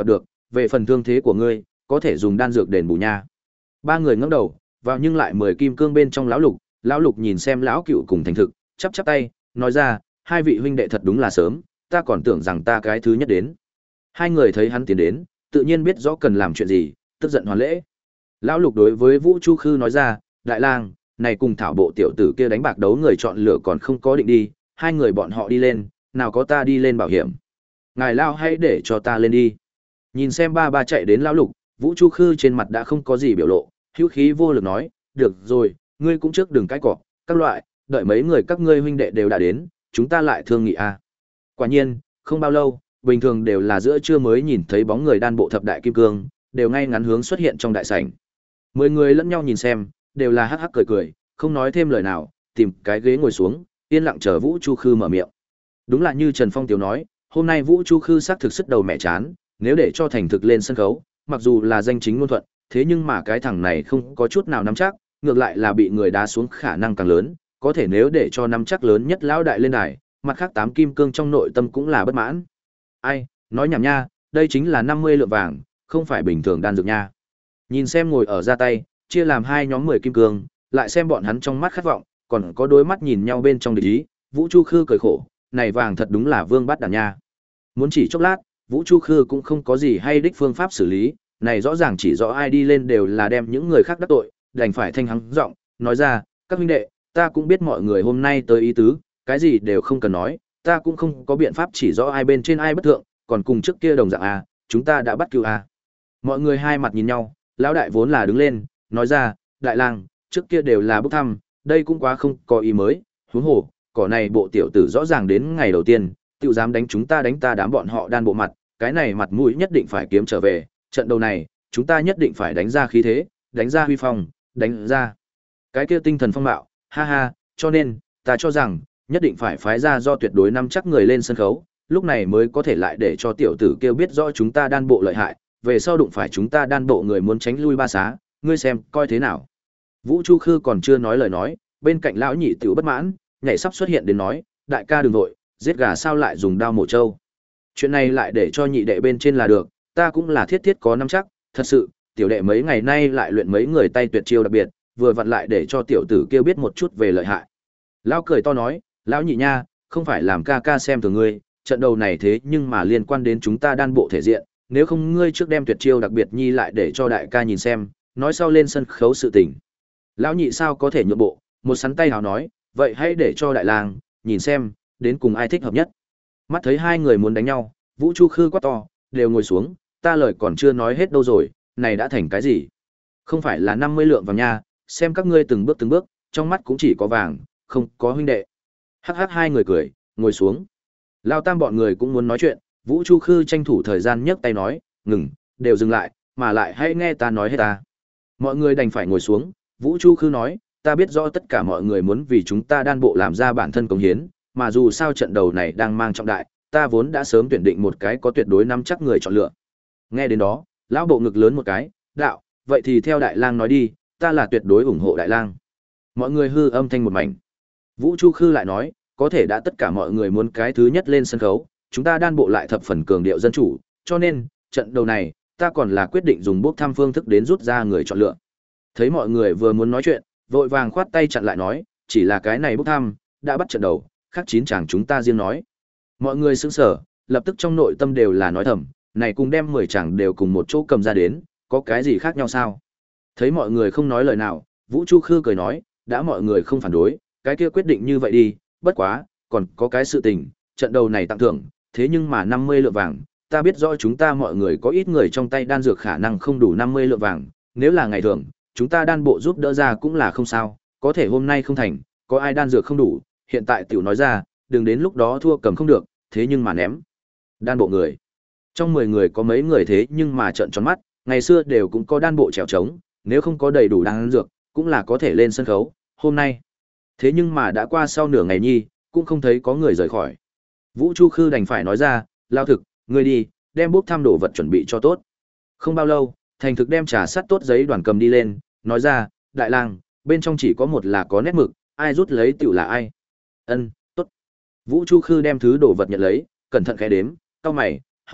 về phần thương thế của ngươi, có thể dùng đan dược đền bù nha. Ba người ngẩng đầu, vào nhưng lại mười kim cương bên trong lão lục, lão lục nhìn xem lão cựu cùng thành thực, chắp chắp tay, nói ra, hai vị huynh đệ thật đúng là sớm, ta còn tưởng rằng ta cái thứ nhất đến. Hai người thấy hắn tiến đến, tự nhiên biết rõ cần làm chuyện gì, tức giận hoàn lễ. Lão lục đối với Vũ Chu Khư nói ra, đại lang, này cùng thảo bộ tiểu tử kia đánh bạc đấu người chọn lựa còn không có định đi, hai người bọn họ đi lên, nào có ta đi lên bảo hiểm. Ngài lao hãy để cho ta lên đi. Nhìn xem ba ba chạy đến lão lục, Vũ Chu Khư trên mặt đã không có gì biểu lộ, hữu khí vô lực nói, được rồi, ngươi cũng trước đừng cãi cọ, các loại, đợi mấy người các ngươi huynh đệ đều đã đến, chúng ta lại thương nghị a. Quả nhiên, không bao lâu, bình thường đều là giữa trưa mới nhìn thấy bóng người đan bộ thập đại kim cương, đều ngay ngắn hướng xuất hiện trong đại sảnh. Mười người lẫn nhau nhìn xem, đều là hắc hắc cười cười, không nói thêm lời nào, tìm cái ghế ngồi xuống, yên lặng chờ Vũ Chu Khư mở miệng. Đúng là như Trần Phong tiểu nói, hôm nay Vũ Chu Khư xác thực sức đầu mẹ chán, nếu để cho thành thực lên sân khấu, mặc dù là danh chính ngôn thuận, thế nhưng mà cái thằng này không có chút nào nắm chắc, ngược lại là bị người đá xuống khả năng càng lớn, có thể nếu để cho nắm chắc lớn nhất lão đại lên đài, mặt khác tám kim cương trong nội tâm cũng là bất mãn. Ai, nói nhảm nha, đây chính là năm mươi lượng vàng, không phải bình thường đan dược nha. Nhìn xem ngồi ở ra tay, chia làm hai nhóm mười kim cương, lại xem bọn hắn trong mắt khát vọng, còn có đôi mắt nhìn nhau bên trong địch ý, Vũ Chu Khư cười khổ, này vàng thật đúng là vương bát đàn nha. Muốn chỉ chốc lát, Vũ Chu Khư cũng không có gì hay đích phương pháp xử lý, này rõ ràng chỉ rõ ai đi lên đều là đem những người khác đắc tội, đành phải thanh hắng giọng, nói ra, các huynh đệ, ta cũng biết mọi người hôm nay tới ý tứ, cái gì đều không cần nói, ta cũng không có biện pháp chỉ rõ ai bên trên ai bất thượng, còn cùng trước kia đồng dạng à, chúng ta đã bắt cứu à. Mọi người hai mặt nhìn nhau, lão đại vốn là đứng lên, nói ra, đại lang, trước kia đều là bốc thăm, đây cũng quá không có ý mới, huống hồ, cỏ này bộ tiểu tử rõ ràng đến ngày đầu tiên, tiểu dám đánh chúng ta đánh ta đám bọn họ đan bộ mặt, cái này mặt mũi nhất định phải kiếm trở về, trận đầu này, chúng ta nhất định phải đánh ra khí thế, đánh ra huy phong, đánh ra cái kia tinh thần phong bạo, ha ha, cho nên, ta cho rằng, nhất định phải phái ra do tuyệt đối nắm chắc người lên sân khấu, lúc này mới có thể lại để cho tiểu tử kêu biết rõ chúng ta đan bộ lợi hại, về sau đụng phải chúng ta đan bộ người muốn tránh lui ba xá, ngươi xem, coi thế nào. Vũ Chu Khư còn chưa nói lời nói, bên cạnh lão nhị tiểu bất mãn, nhảy sắp xuất hiện đến nói, đại ca đừng vội, giết gà sao lại dùng đao mổ trâu. Chuyện này lại để cho nhị đệ bên trên là được, ta cũng là thiết thiết có nắm chắc, thật sự, tiểu đệ mấy ngày nay lại luyện mấy người tay tuyệt chiêu đặc biệt, vừa vặn lại để cho tiểu tử kêu biết một chút về lợi hại. Lão cười to nói, lão nhị nha, không phải làm ca ca xem thường ngươi, trận đầu này thế nhưng mà liên quan đến chúng ta đan bộ thể diện, nếu không ngươi trước đem tuyệt chiêu đặc biệt nhi lại để cho đại ca nhìn xem, nói sau lên sân khấu sự tình. Lão nhị sao có thể nhượng bộ, một sắn tay hào nói, vậy hãy để cho đại lang nhìn xem, đến cùng ai thích hợp nhất. Mắt thấy hai người muốn đánh nhau, Vũ Chu Khư quát to, đều ngồi xuống, ta lời còn chưa nói hết đâu rồi, này đã thành cái gì? Không phải là năm mươi lượng vàng nha, xem các ngươi từng bước từng bước, trong mắt cũng chỉ có vàng, không có huynh đệ. Hắc hắc hai người cười, ngồi xuống. Lao tam bọn người cũng muốn nói chuyện, Vũ Chu Khư tranh thủ thời gian nhấc tay nói, ngừng, đều dừng lại, mà lại hãy nghe ta nói hết ta. Mọi người đành phải ngồi xuống, Vũ Chu Khư nói, ta biết rõ tất cả mọi người muốn vì chúng ta đan bộ làm ra bản thân cống hiến, mà dù sao trận đầu này đang mang trọng đại, ta vốn đã sớm tuyển định một cái có tuyệt đối nắm chắc người chọn lựa. Nghe đến đó, lão bộ ngực lớn một cái, đạo, vậy thì theo đại lang nói đi, ta là tuyệt đối ủng hộ đại lang. Mọi người hư âm thanh một mảnh. Vũ Chu Khư lại nói, có thể đã tất cả mọi người muốn cái thứ nhất lên sân khấu, chúng ta đan bộ lại thập phần cường điệu dân chủ, cho nên, trận đầu này, ta còn là quyết định dùng bốc thăm phương thức đến rút ra người chọn lựa. Thấy mọi người vừa muốn nói chuyện, vội vàng khoát tay chặn lại nói, chỉ là cái này bốc thăm, đã bắt trận đầu, khác chín chàng chúng ta riêng nói. Mọi người sững sờ, lập tức trong nội tâm đều là nói thầm, này cùng đem mười chàng đều cùng một chỗ cầm ra đến, có cái gì khác nhau sao? Thấy mọi người không nói lời nào, Vũ Chu Khư cười nói, đã mọi người không phản đối, cái kia quyết định như vậy đi, bất quá, còn có cái sự tình, trận đầu này tặng thưởng, thế nhưng mà năm mươi lượng vàng, ta biết rõ chúng ta mọi người có ít người trong tay đan dược khả năng không đủ năm mươi lượng vàng, nếu là ngày thường, chúng ta đan bộ giúp đỡ ra cũng là không sao, có thể hôm nay không thành, có ai đan dược không đủ, hiện tại tiểu nói ra, đừng đến lúc đó thua cầm không được, thế nhưng mà ném. Đan bộ người. Trong mười người có mấy người thế nhưng mà trợn tròn mắt, ngày xưa đều cũng có đan bộ trèo trống, nếu không có đầy đủ đan dược, cũng là có thể lên sân khấu, hôm nay. Thế nhưng mà đã qua sau nửa ngày nhi, cũng không thấy có người rời khỏi. Vũ Chu Khư đành phải nói ra, lao thực, ngươi đi, đem bốc thăm đồ vật chuẩn bị cho tốt. Không bao lâu, thành thực đem trà sắt tốt giấy đoàn cầm đi lên, nói ra, đại lang, bên trong chỉ có một là có nét mực, ai rút lấy tiểu là ai. Ân, tốt. Vũ Chu Khư đem thứ đồ vật nhận lấy, cẩn thận khẽ đếm, cau mày, hỏi,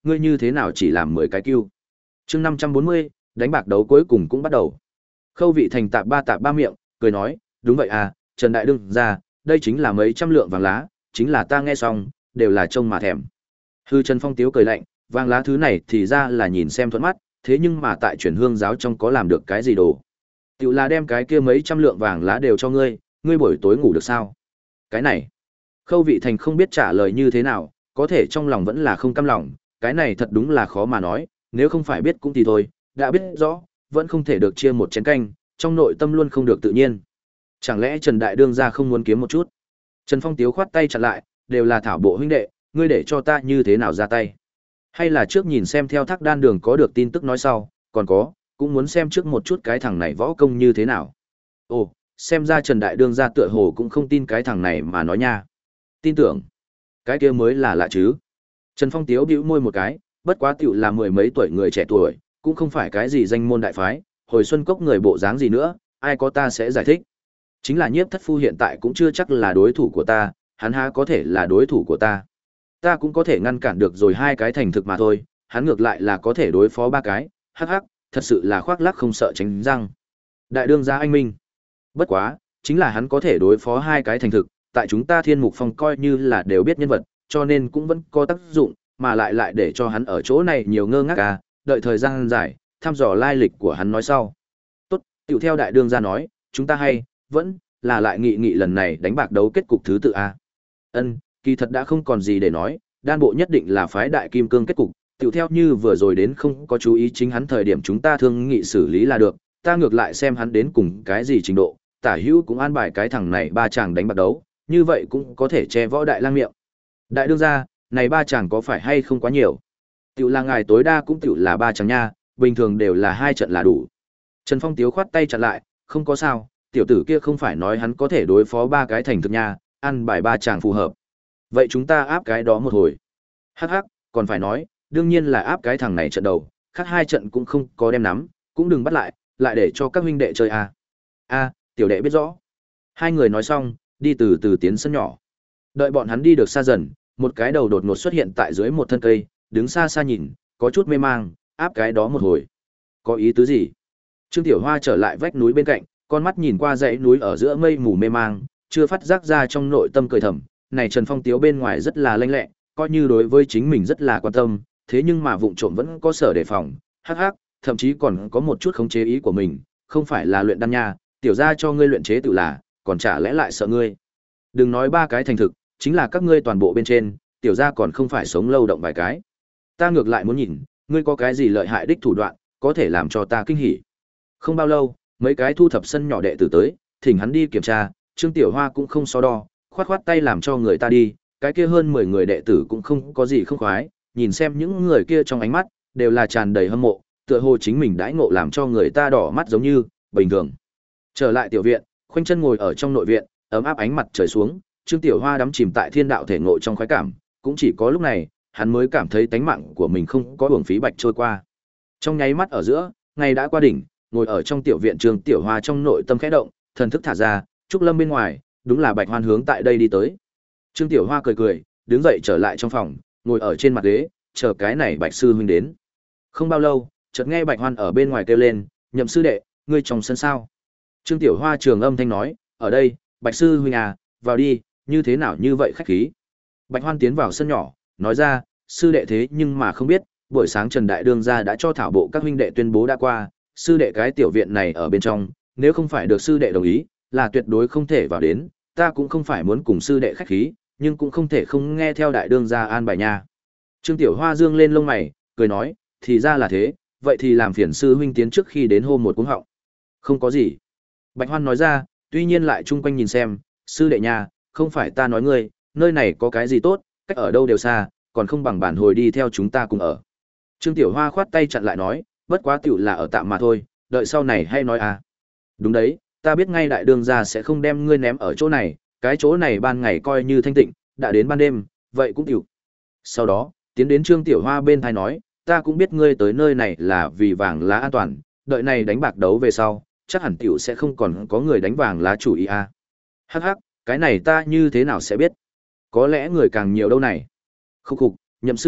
ngươi như thế nào chỉ làm mười cái cưu. chương năm trăm bốn mươi, đánh bạc đấu cuối cùng cũng bắt đầu. Khâu Vị Thành tạp ba tạp ba miệng, cười nói, đúng vậy à, Trần Đại Đương ra, đây chính là mấy trăm lượng vàng lá, chính là ta nghe xong, đều là trông mà thèm. Hư Trần Phong tiếu cười lạnh, vàng lá thứ này thì ra là nhìn xem thuận mắt, thế nhưng mà tại chuyển hương giáo trong có làm được cái gì đồ. Tiểu là đem cái kia mấy trăm lượng vàng lá đều cho ngươi, ngươi buổi tối ngủ được sao? Cái này, Khâu Vị Thành không biết trả lời như thế nào, có thể trong lòng vẫn là không cam lòng, cái này thật đúng là khó mà nói, nếu không phải biết cũng thì thôi, đã biết rõ, vẫn không thể được chia một chén canh, trong nội tâm luôn không được tự nhiên. Chẳng lẽ Trần Đại Đương gia không muốn kiếm một chút? Trần Phong tiếu khoát tay chặn lại, đều là thảo bộ huynh đệ, ngươi để cho ta như thế nào ra tay? Hay là trước nhìn xem theo Thác Đan Đường có được tin tức nói sau, còn có, cũng muốn xem trước một chút cái thằng này võ công như thế nào. Ồ, xem ra Trần Đại Đương gia tựa hồ cũng không tin cái thằng này mà nói nha. Tin tưởng, cái kia mới là lạ chứ. Trần Phong tiếu bĩu môi một cái, bất quá tiểu là mười mấy tuổi người trẻ tuổi, cũng không phải cái gì danh môn đại phái, hồi xuân cốc người bộ dáng gì nữa, ai có ta sẽ giải thích. Chính là Nhiếp Thất Phu hiện tại cũng chưa chắc là đối thủ của ta, hắn há có thể là đối thủ của ta. Ta cũng có thể ngăn cản được rồi hai cái thành thực mà thôi, hắn ngược lại là có thể đối phó ba cái, hắc hắc, thật sự là khoác lác không sợ tránh răng. Đại đương gia anh minh. Bất quá, chính là hắn có thể đối phó hai cái thành thực, tại chúng ta Thiên Mục Phong coi như là đều biết nhân vật, cho nên cũng vẫn có tác dụng, mà lại lại để cho hắn ở chỗ này nhiều ngơ ngác à, đợi thời gian dài, thăm dò lai lịch của hắn nói sau. Tốt, tiểu theo đại đương gia nói, chúng ta hay, vẫn, là lại nghị nghị lần này đánh bạc đấu kết cục thứ tự a. Ân, kỳ thật đã không còn gì để nói, đan bộ nhất định là phái đại kim cương kết cục, tiểu theo như vừa rồi đến không có chú ý chính hắn thời điểm chúng ta thương nghị xử lý là được, ta ngược lại xem hắn đến cùng cái gì trình độ, tả hữu cũng an bài cái thằng này ba chàng đánh bạc đấu, như vậy cũng có thể che võ đại lang miệng. Đại đương gia, này ba chàng có phải hay không quá nhiều? Tiểu là ngài tối đa cũng tiểu là ba chàng nha, bình thường đều là hai trận là đủ. Trần Phong tiếu khoát tay chặn lại, không có sao, tiểu tử kia không phải nói hắn có thể đối phó ba cái thành thực nha, ăn bài ba chàng phù hợp. Vậy chúng ta áp cái đó một hồi. Hắc hắc, còn phải nói, đương nhiên là áp cái thằng này trận đầu, khác hai trận cũng không có đem nắm, cũng đừng bắt lại, lại để cho các huynh đệ chơi a. A, tiểu đệ biết rõ. Hai người nói xong, đi từ từ tiến sân nhỏ. Đợi bọn hắn đi được xa dần, một cái đầu đột ngột xuất hiện tại dưới một thân cây, đứng xa xa nhìn, có chút mê mang, áp cái đó một hồi. Có ý tứ gì? Trương Tiểu Hoa trở lại vách núi bên cạnh, con mắt nhìn qua dãy núi ở giữa mây mù mê mang, chưa phát giác ra trong nội tâm cười thầm, này Trần Phong tiếu bên ngoài rất là lanh lẹ, coi như đối với chính mình rất là quan tâm, thế nhưng mà vụng trộm vẫn có sở đề phòng, hắc hắc, thậm chí còn có một chút khống chế ý của mình, không phải là luyện đan nha, tiểu gia cho ngươi luyện chế tự là, còn chả lẽ lại sợ ngươi. Đừng nói ba cái thành thực, chính là các ngươi toàn bộ bên trên, tiểu gia còn không phải sống lâu động vài cái. Ta ngược lại muốn nhìn, ngươi có cái gì lợi hại đích thủ đoạn, có thể làm cho ta kinh hỉ. Không bao lâu, mấy cái thu thập sân nhỏ đệ tử tới, thỉnh hắn đi kiểm tra, Trương Tiểu Hoa cũng không so đo, khoát khoát tay làm cho người ta đi, cái kia hơn mười người đệ tử cũng không có gì không khoái, nhìn xem những người kia trong ánh mắt, đều là tràn đầy hâm mộ, tựa hồ chính mình đãi ngộ làm cho người ta đỏ mắt giống như, bình thường. Trở lại tiểu viện, khoanh chân ngồi ở trong nội viện, ấm áp ánh mặt trời xuống, Trương Tiểu Hoa đắm chìm tại thiên đạo thể ngộ trong khoái cảm, cũng chỉ có lúc này, hắn mới cảm thấy tánh mạng của mình không có uổng phí bạch trôi qua. Trong nháy mắt ở giữa, ngày đã qua đỉnh, ngồi ở trong tiểu viện Trương Tiểu Hoa trong nội tâm khẽ động, thần thức thả ra, Trúc Lâm bên ngoài, đúng là Bạch Hoan hướng tại đây đi tới. Trương Tiểu Hoa cười cười, đứng dậy trở lại trong phòng, ngồi ở trên mặt ghế, chờ cái này Bạch sư huynh đến. Không bao lâu, chợt nghe Bạch Hoan ở bên ngoài kêu lên, "Nhậm sư đệ, ngươi trong sân sao?" Trương Tiểu Hoa trường âm thanh nói, "Ở đây, Bạch sư huynh à, vào đi, như thế nào như vậy khách khí." Bạch Hoan tiến vào sân nhỏ, nói ra, "Sư đệ thế nhưng mà không biết, buổi sáng Trần Đại Đương gia đã cho thảo bộ các huynh đệ tuyên bố đã qua, sư đệ cái tiểu viện này ở bên trong, nếu không phải được sư đệ đồng ý, là tuyệt đối không thể vào đến, ta cũng không phải muốn cùng sư đệ khách khí, nhưng cũng không thể không nghe theo đại đương gia an bài nha." Trương Tiểu Hoa dương lên lông mày, cười nói, "Thì ra là thế, vậy thì làm phiền sư huynh tiến trước khi đến hôm một cuống họng." "Không có gì." Bạch Hoan nói ra, tuy nhiên lại chung quanh nhìn xem, "Sư đệ nha, không phải ta nói ngươi, nơi này có cái gì tốt, cách ở đâu đều xa, còn không bằng bản hồi đi theo chúng ta cùng ở." Trương Tiểu Hoa khoát tay chặn lại nói, "Bất quá tiểu là ở tạm mà thôi, đợi sau này hay nói à." "Đúng đấy, ta biết ngay đại đương gia sẽ không đem ngươi ném ở chỗ này, cái chỗ này ban ngày coi như thanh tịnh, đã đến ban đêm, vậy cũng tiểu." Sau đó, tiến đến Trương Tiểu Hoa bên thai nói, "Ta cũng biết ngươi tới nơi này là vì vàng lá an toàn, đợi này đánh bạc đấu về sau, chắc hẳn tiểu sẽ không còn có người đánh vàng lá chủ ý à." "Hắc hắc, cái này ta như thế nào sẽ biết? Có lẽ người càng nhiều đâu này." "Khục khục, Nhậm sư đệ,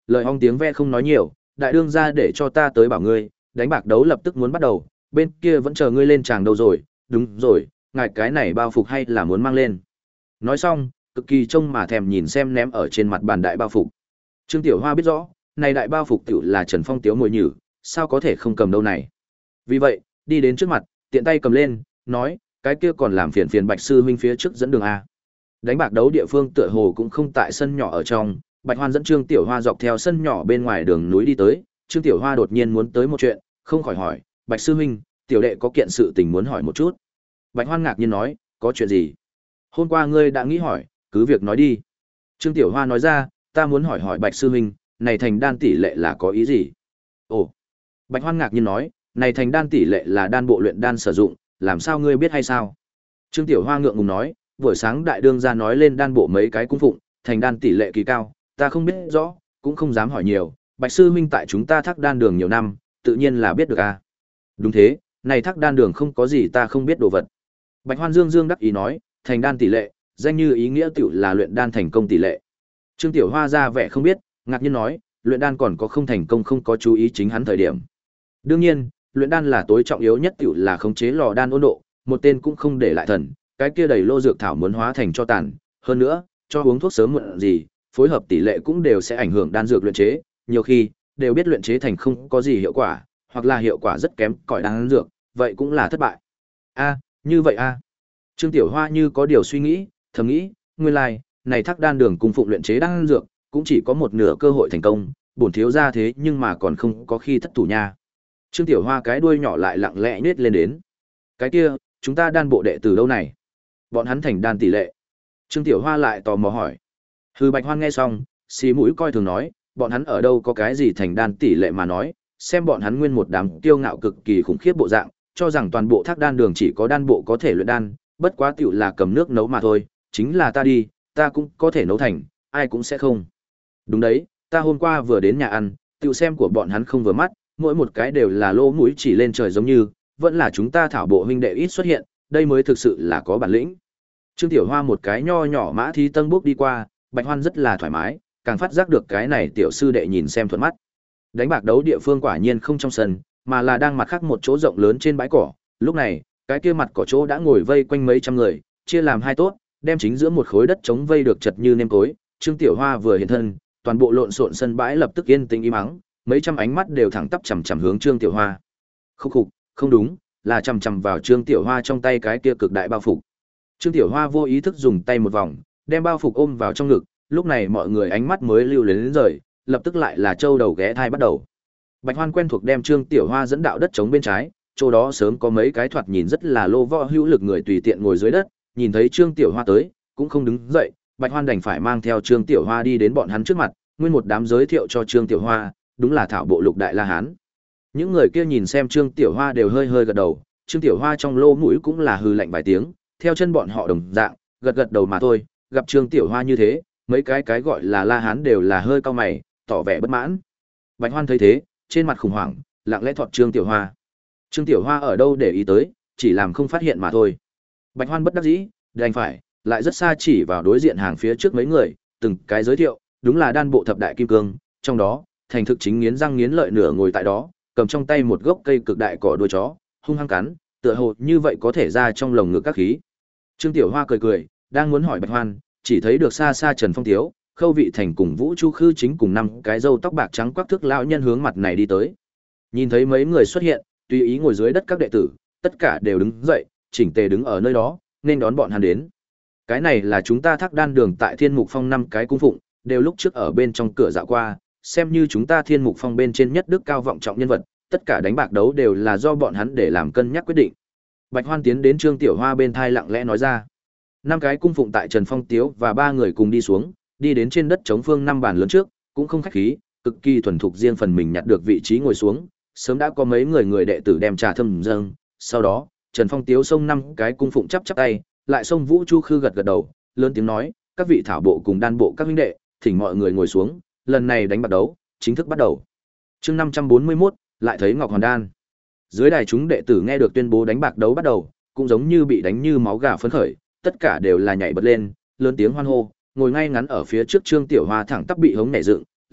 lời ong tiếng ve không nói nhiều, đại đương gia để cho ta tới bảo ngươi, đánh bạc đấu lập tức muốn bắt đầu, bên kia vẫn chờ ngươi lên tràng đâu rồi, đúng rồi, ngài cái này bao phục hay là muốn mang lên. Nói xong, cực kỳ trông mà thèm nhìn xem ném ở trên mặt bàn đại bao phục. Trương Tiểu Hoa biết rõ, này đại bao phục tiểu là Trần Phong tiếu mồi nhử, sao có thể không cầm đâu này. Vì vậy, đi đến trước mặt, tiện tay cầm lên, nói, cái kia còn làm phiền phiền Bạch sư huynh phía trước dẫn đường a. Đánh bạc đấu địa phương tựa hồ cũng không tại sân nhỏ ở trong, Bạch Hoan dẫn Trương Tiểu Hoa dọc theo sân nhỏ bên ngoài đường núi đi tới, Trương Tiểu Hoa đột nhiên muốn tới một chuyện, không khỏi hỏi, Bạch sư huynh, tiểu đệ có kiện sự tình muốn hỏi một chút. Bạch Hoan ngạc nhiên nói, có chuyện gì? Hôm qua ngươi đã nghĩ hỏi, cứ việc nói đi. Trương Tiểu Hoa nói ra, ta muốn hỏi hỏi Bạch sư huynh, này thành đan tỷ lệ là có ý gì? Ồ. Bạch Hoan ngạc nhiên nói, này thành đan tỷ lệ là đan bộ luyện đan sử dụng, làm sao ngươi biết hay sao? Trương Tiểu Hoa ngượng ngùng nói, buổi sáng đại đương gia nói lên đan bộ mấy cái cung phụng, thành đan tỷ lệ kỳ cao, ta không biết rõ, cũng không dám hỏi nhiều, Bạch sư huynh tại chúng ta thác đan đường nhiều năm, tự nhiên là biết được a. Đúng thế, này thác đan đường không có gì ta không biết đồ vật. Bạch Hoan Dương Dương đắc ý nói, thành đan tỷ lệ, danh như ý nghĩa tiểu là luyện đan thành công tỷ lệ. Trương Tiểu Hoa ra vẻ không biết, ngạc nhiên nói, luyện đan còn có không thành công không có chú ý chính hắn thời điểm. Đương nhiên, luyện đan là tối trọng yếu nhất tiểu là khống chế lò đan 温độ, một tên cũng không để lại thần, cái kia đầy lô dược thảo muốn hóa thành cho tàn, hơn nữa, cho uống thuốc sớm muộn gì, phối hợp tỷ lệ cũng đều sẽ ảnh hưởng đan dược luyện chế, nhiều khi đều biết luyện chế thành không có gì hiệu quả, hoặc là hiệu quả rất kém cỏi đan dược, vậy cũng là thất bại. A, như vậy a. Trương Tiểu Hoa như có điều suy nghĩ, thầm nghĩ, nguyên lai, like, này thác đan đường cùng phụng luyện chế đan dược, cũng chỉ có một nửa cơ hội thành công, bổn thiếu gia thế nhưng mà còn không có khi thất thủ nha. Trương Tiểu Hoa cái đuôi nhỏ lại lặng lẽ nhếch lên đến. Cái kia, chúng ta đan bộ đệ từ đâu này? Bọn hắn thành đan tỷ lệ. Trương Tiểu Hoa lại tò mò hỏi. Hư Bạch Hoan nghe xong, xí mũi coi thường nói, bọn hắn ở đâu có cái gì thành đan tỷ lệ mà nói, xem bọn hắn nguyên một đám kiêu ngạo cực kỳ khủng khiếp bộ dạng, cho rằng toàn bộ thác đan đường chỉ có đan bộ có thể luyện đan, bất quá tiểu là cầm nước nấu mà thôi, chính là ta đi, ta cũng có thể nấu thành, ai cũng sẽ không. Đúng đấy, ta hôm qua vừa đến nhà ăn, tiểu xem của bọn hắn không vừa mắt, mỗi một cái đều là lỗ mũi chỉ lên trời giống như, vẫn là chúng ta thảo bộ huynh đệ ít xuất hiện, đây mới thực sự là có bản lĩnh. Trương Tiểu Hoa một cái nho nhỏ mã thí tân bước đi qua, Bạch Hoan rất là thoải mái, càng phát giác được cái này tiểu sư đệ nhìn xem thuận mắt. Đánh bạc đấu địa phương quả nhiên không trong sân, mà là đang mặt khác một chỗ rộng lớn trên bãi cỏ, lúc này, cái kia mặt cỏ chỗ đã ngồi vây quanh mấy trăm người, chia làm hai tốt, đem chính giữa một khối đất trống vây được chật như nêm cối. Trương Tiểu Hoa vừa hiện thân, toàn bộ lộn xộn sân bãi lập tức yên tĩnh im mắng, mấy trăm ánh mắt đều thẳng tắp chằm chằm hướng Trương Tiểu Hoa. Khúc khục, không đúng, là chằm chằm vào Trương Tiểu Hoa trong tay cái kia cực đại bao phục. Trương Tiểu Hoa vô ý thức dùng tay một vòng, đem bao phục ôm vào trong ngực, lúc này mọi người ánh mắt mới lưu luyến đến rời, lập tức lại là châu đầu ghé thai bắt đầu. Bạch Hoan quen thuộc đem Trương Tiểu Hoa dẫn đạo đất trống bên trái, chỗ đó sớm có mấy cái thoạt nhìn rất là lô võ hữu lực người tùy tiện ngồi dưới đất, nhìn thấy Trương Tiểu Hoa tới, cũng không đứng dậy, Bạch Hoan đành phải mang theo Trương Tiểu Hoa đi đến bọn hắn trước mặt, nguyên một đám giới thiệu cho Trương Tiểu Hoa, đúng là thảo bộ lục đại la hán. Những người kia nhìn xem Trương Tiểu Hoa đều hơi hơi gật đầu, Trương Tiểu Hoa trong lô mũi cũng là hừ lạnh vài tiếng, theo chân bọn họ đồng dạng, gật gật đầu mà thôi, gặp Trương Tiểu Hoa như thế, mấy cái cái gọi là la hán đều là hơi cau mày, tỏ vẻ bất mãn. Bạch Hoan thấy thế, trên mặt khủng hoảng, lặng lẽ thọt Trương Tiểu Hoa. Trương Tiểu Hoa ở đâu để ý tới, chỉ làm không phát hiện mà thôi. Bạch Hoan bất đắc dĩ, đành phải, lại rất xa chỉ vào đối diện hàng phía trước mấy người, từng cái giới thiệu, đúng là đan bộ thập đại kim cương, trong đó, thành thực chính nghiến răng nghiến lợi nửa ngồi tại đó, cầm trong tay một gốc cây cực đại cỏ đuôi chó, hung hăng cắn, tựa hồ như vậy có thể ra trong lồng ngực các khí. Trương Tiểu Hoa cười cười, đang muốn hỏi Bạch Hoan, chỉ thấy được xa xa Trần Phong Tiếu, Khâu Vị Thành cùng Vũ Chu Khư chính cùng năm cái râu tóc bạc trắng quắc thước lão nhân hướng mặt này đi tới. Nhìn thấy mấy người xuất hiện, tùy ý ngồi dưới đất các đệ tử, tất cả đều đứng dậy, chỉnh tề đứng ở nơi đó, nên đón bọn hắn đến. Cái này là chúng ta thác đan đường tại Thiên Mục Phong năm cái cung phụng, đều lúc trước ở bên trong cửa dạo qua, xem như chúng ta Thiên Mục Phong bên trên nhất đức cao vọng trọng nhân vật, tất cả đánh bạc đấu đều là do bọn hắn để làm cân nhắc quyết định. Bạch Hoan tiến đến Trương Tiểu Hoa bên thai lặng lẽ nói ra. Năm cái cung phụng tại Trần Phong Tiếu và ba người cùng đi xuống, đi đến trên đất chống phương năm bàn lớn trước, cũng không khách khí, cực kỳ thuần thục riêng phần mình nhặt được vị trí ngồi xuống, sớm đã có mấy người người đệ tử đem trà thâm dâng, sau đó, Trần Phong Tiếu xông năm cái cung phụng chắp chắp tay, lại xông Vũ Chu Khư gật gật đầu, lớn tiếng nói, các vị thảo bộ cùng đan bộ các huynh đệ, thỉnh mọi người ngồi xuống, lần này đánh bạc đấu, chính thức bắt đầu. Chương năm trăm bốn mươi mốt, lại thấy Ngọc Hoàn Đan. Dưới đài chúng đệ tử nghe được tuyên bố đánh bạc đấu bắt đầu, cũng giống như bị đánh như máu gà phấn khởi, tất cả đều là nhảy bật lên, lớn tiếng hoan hô, ngồi ngay ngắn ở phía trước Trương Tiểu Hoa thẳng tắp bị hống nhảy dựng,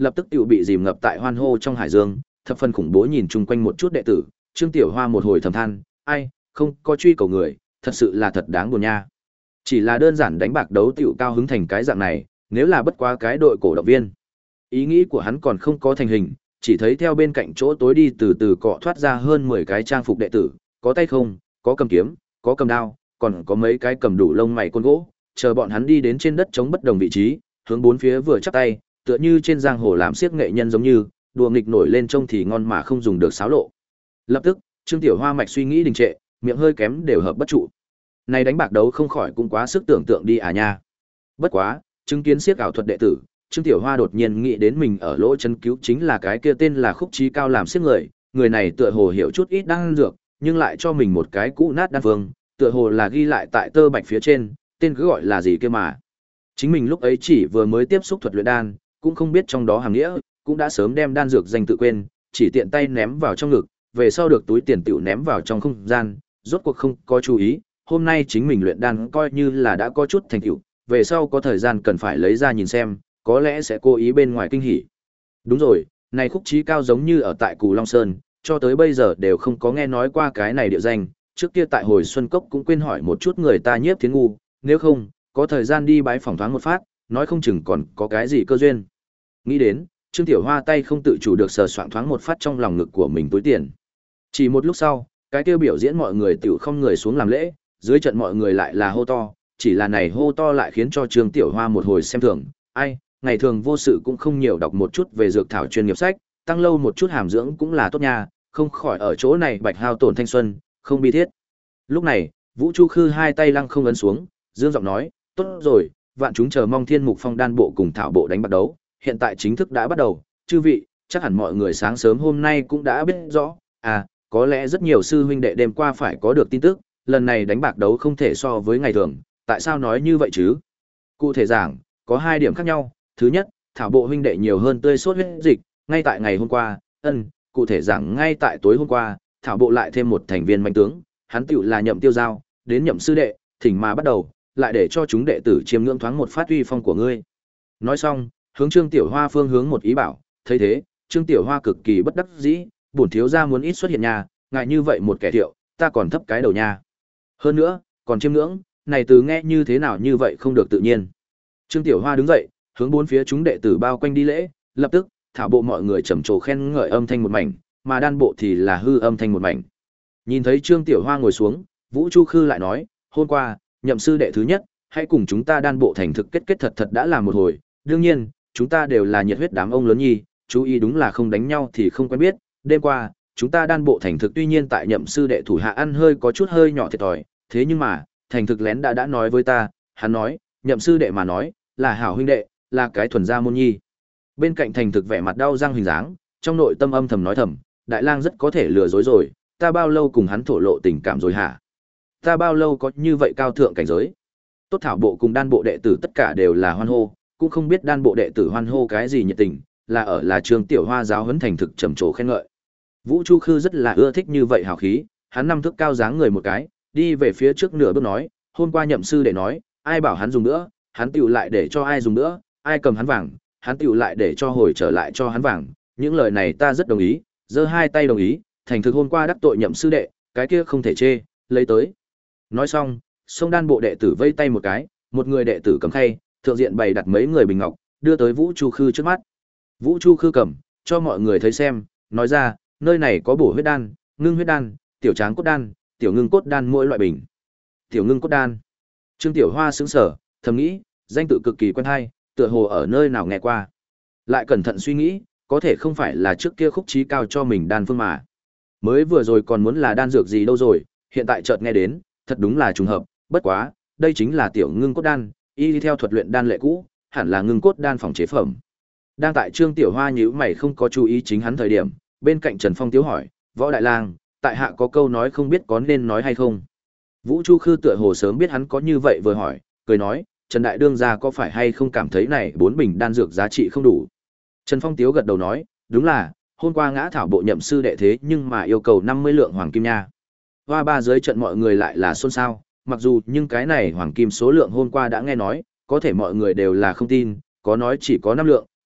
lập tức tiểu bị dìm ngập tại hoan hô trong hải dương, thập phần khủng bố nhìn chung quanh một chút đệ tử, Trương Tiểu Hoa một hồi thầm than, ai, không có truy cầu người, thật sự là thật đáng buồn nha. Chỉ là đơn giản đánh bạc đấu tiểu cao hứng thành cái dạng này, nếu là bất quá cái đội cổ động viên. Ý nghĩ của hắn còn không có thành hình, chỉ thấy theo bên cạnh chỗ tối đi từ từ cọ thoát ra hơn mười cái trang phục đệ tử, có tay không, có cầm kiếm, có cầm đao, còn có mấy cái cầm đủ lông mày côn gỗ, chờ bọn hắn đi đến trên đất trống bất đồng vị trí, hướng bốn phía vừa chắp tay, tựa như trên giang hồ làm xiếc nghệ nhân giống như, đùa nghịch nổi lên trông thì ngon mà không dùng được xáo lộ. Lập tức, Trương Tiểu Hoa mạch suy nghĩ đình trệ, miệng hơi kém đều hợp bất trụ. Này đánh bạc đấu không khỏi cũng quá sức tưởng tượng đi à nha. Bất quá, chứng kiến xiếc ảo thuật đệ tử, Trương Tiểu Hoa đột nhiên nghĩ đến mình ở lỗ chân cứu chính là cái kia tên là Khúc Chí Cao làm xiếc người, người này tựa hồ hiểu chút ít đan dược, nhưng lại cho mình một cái cũ nát đan phương, tựa hồ là ghi lại tại tơ bạch phía trên, tên cứ gọi là gì kia mà. Chính mình lúc ấy chỉ vừa mới tiếp xúc thuật luyện đan, cũng không biết trong đó hàm nghĩa, cũng đã sớm đem đan dược danh tự quên, chỉ tiện tay ném vào trong ngực, về sau được túi tiền tiểu ném vào trong không gian, rốt cuộc không có chú ý, hôm nay chính mình luyện đan coi như là đã có chút thành tựu, về sau có thời gian cần phải lấy ra nhìn xem, có lẽ sẽ cố ý bên ngoài kinh hỉ. Đúng rồi, này Khúc Chí Cao giống như ở tại Cù Long Sơn, cho tới bây giờ đều không có nghe nói qua cái này địa danh, trước kia tại hồi Xuân Cốc cũng quên hỏi một chút người ta Nhiếp Thiến ngu, nếu không, có thời gian đi bái phỏng thoáng một phát, nói không chừng còn có cái gì cơ duyên. Nghĩ đến, Trương Tiểu Hoa tay không tự chủ được sờ soạng thoáng một phát trong lòng ngực của mình túi tiền. Chỉ một lúc sau, cái tiêu biểu diễn mọi người tiểu không người xuống làm lễ, dưới trận mọi người lại là hô to, chỉ là này hô to lại khiến cho Trương Tiểu Hoa một hồi xem thường, ai, ngày thường vô sự cũng không nhiều đọc một chút về dược thảo chuyên nghiệp sách, tăng lâu một chút hàm dưỡng cũng là tốt nha, không khỏi ở chỗ này bạch hao tổn thanh xuân, không bi thiết. Lúc này, Vũ Chu Khư hai tay lăng không ấn xuống, dương giọng nói, tốt rồi, vạn chúng chờ mong Thiên Mục Phong đan bộ cùng thảo bộ đánh bắt đấu, hiện tại chính thức đã bắt đầu, chư vị, chắc hẳn mọi người sáng sớm hôm nay cũng đã biết rõ, à, có lẽ rất nhiều sư huynh đệ đêm qua phải có được tin tức, lần này đánh bạc đấu không thể so với ngày thường, tại sao nói như vậy chứ? Cụ thể giảng, có hai điểm khác nhau, thứ nhất, thảo bộ huynh đệ nhiều hơn tươi sốt huyết dịch, ngay tại ngày hôm qua, ân, cụ thể giảng ngay tại tối hôm qua, thảo bộ lại thêm một thành viên mạnh tướng, hắn tựu là Nhậm Tiêu Giao, đến Nhậm sư đệ, thỉnh mà bắt đầu, lại để cho chúng đệ tử chiêm ngưỡng thoáng một phát uy phong của ngươi. Nói xong, hướng Trương Tiểu Hoa phương hướng một ý bảo, thấy thế, Trương Tiểu Hoa cực kỳ bất đắc dĩ, bổn thiếu gia muốn ít xuất hiện nhà, ngại như vậy một kẻ thiệu, ta còn thấp cái đầu nha. Hơn nữa, còn chiêm ngưỡng, này từ nghe như thế nào như vậy không được tự nhiên. Trương Tiểu Hoa đứng dậy, hướng bốn phía chúng đệ tử bao quanh đi lễ, lập tức, thảo bộ mọi người trầm trồ khen ngợi âm thanh một mảnh, mà đan bộ thì là hư âm thanh một mảnh. Nhìn thấy Trương Tiểu Hoa ngồi xuống, Vũ Chu Khư lại nói, hôm qua, Nhậm sư đệ thứ nhất, hãy cùng chúng ta đan bộ thành thực kết kết thật thật đã làm một hồi, đương nhiên, chúng ta đều là nhiệt huyết đám ông lớn nhi, chú ý đúng là không đánh nhau thì không quen biết, đêm qua, chúng ta đan bộ thành thực tuy nhiên tại Nhậm sư đệ thủ hạ ăn hơi có chút hơi nhỏ thiệt thòi, thế nhưng mà, thành thực lén đã đã nói với ta, hắn nói, Nhậm sư đệ mà nói, là hảo huynh đệ, là cái thuần gia môn nhi. Bên cạnh thành thực vẻ mặt đau răng hình dáng, trong nội tâm âm thầm nói thầm, đại lang rất có thể lừa dối rồi, ta bao lâu cùng hắn thổ lộ tình cảm rồi hả? Ta bao lâu có như vậy cao thượng cảnh giới? Tốt thảo bộ cùng đan bộ đệ tử tất cả đều là hoan hô, cũng không biết đan bộ đệ tử hoan hô cái gì nhiệt tình, là ở là Trương Tiểu Hoa giáo huấn thành thực trầm trồ khen ngợi. Vũ Chu Khư rất là ưa thích như vậy hào khí, hắn năm thước cao dáng người một cái, đi về phía trước nửa bước nói, hôm qua Nhậm sư đệ nói, ai bảo hắn dùng nữa, hắn tiểu lại để cho ai dùng nữa, ai cầm hắn vàng, hắn tiểu lại để cho hồi trở lại cho hắn vàng, những lời này ta rất đồng ý, giơ hai tay đồng ý, thành thực hôm qua đắc tội Nhậm sư đệ, cái kia không thể chê, lấy tới. Nói xong, sông đan bộ đệ tử vây tay một cái, một người đệ tử cầm khay, thượng diện bày đặt mấy người bình ngọc, đưa tới Vũ Chu Khư trước mắt. Vũ Chu Khư cầm, cho mọi người thấy xem, nói ra, nơi này có bổ huyết đan, ngưng huyết đan, tiểu tráng cốt đan, tiểu ngưng cốt đan mỗi loại bình. Tiểu ngưng cốt đan. Trương Tiểu Hoa sững sờ, thầm nghĩ, danh tự cực kỳ quen hay, tựa hồ ở nơi nào nghe qua. Lại cẩn thận suy nghĩ, có thể không phải là trước kia Khúc Chí Cao cho mình đan phương mà. Mới vừa rồi còn muốn là đan dược gì đâu rồi, hiện tại chợt nghe đến, thật đúng là trùng hợp, bất quá, đây chính là tiểu ngưng cốt đan, y theo thuật luyện đan lệ cũ, hẳn là ngưng cốt đan phòng chế phẩm. Đang tại Trương Tiểu Hoa nhíu mày không có chú ý chính hắn thời điểm, bên cạnh Trần Phong Tiếu hỏi, "Võ đại lang, tại hạ có câu nói không biết có nên nói hay không?" Vũ Chu Khư tựa hồ sớm biết hắn có như vậy vừa hỏi, cười nói, "Trần đại đương gia có phải hay không cảm thấy này bốn bình đan dược giá trị không đủ?" Trần Phong Tiếu gật đầu nói, "Đúng là, hôm qua ngã thảo bộ Nhậm sư đệ thế nhưng mà yêu cầu năm mươi lượng hoàng kim nha." Hoa ba dưới trận mọi người lại là xôn xao, mặc dù nhưng cái này hoàng kim số lượng hôm qua đã nghe nói, có thể mọi người đều là không tin, có nói chỉ có năm lượng,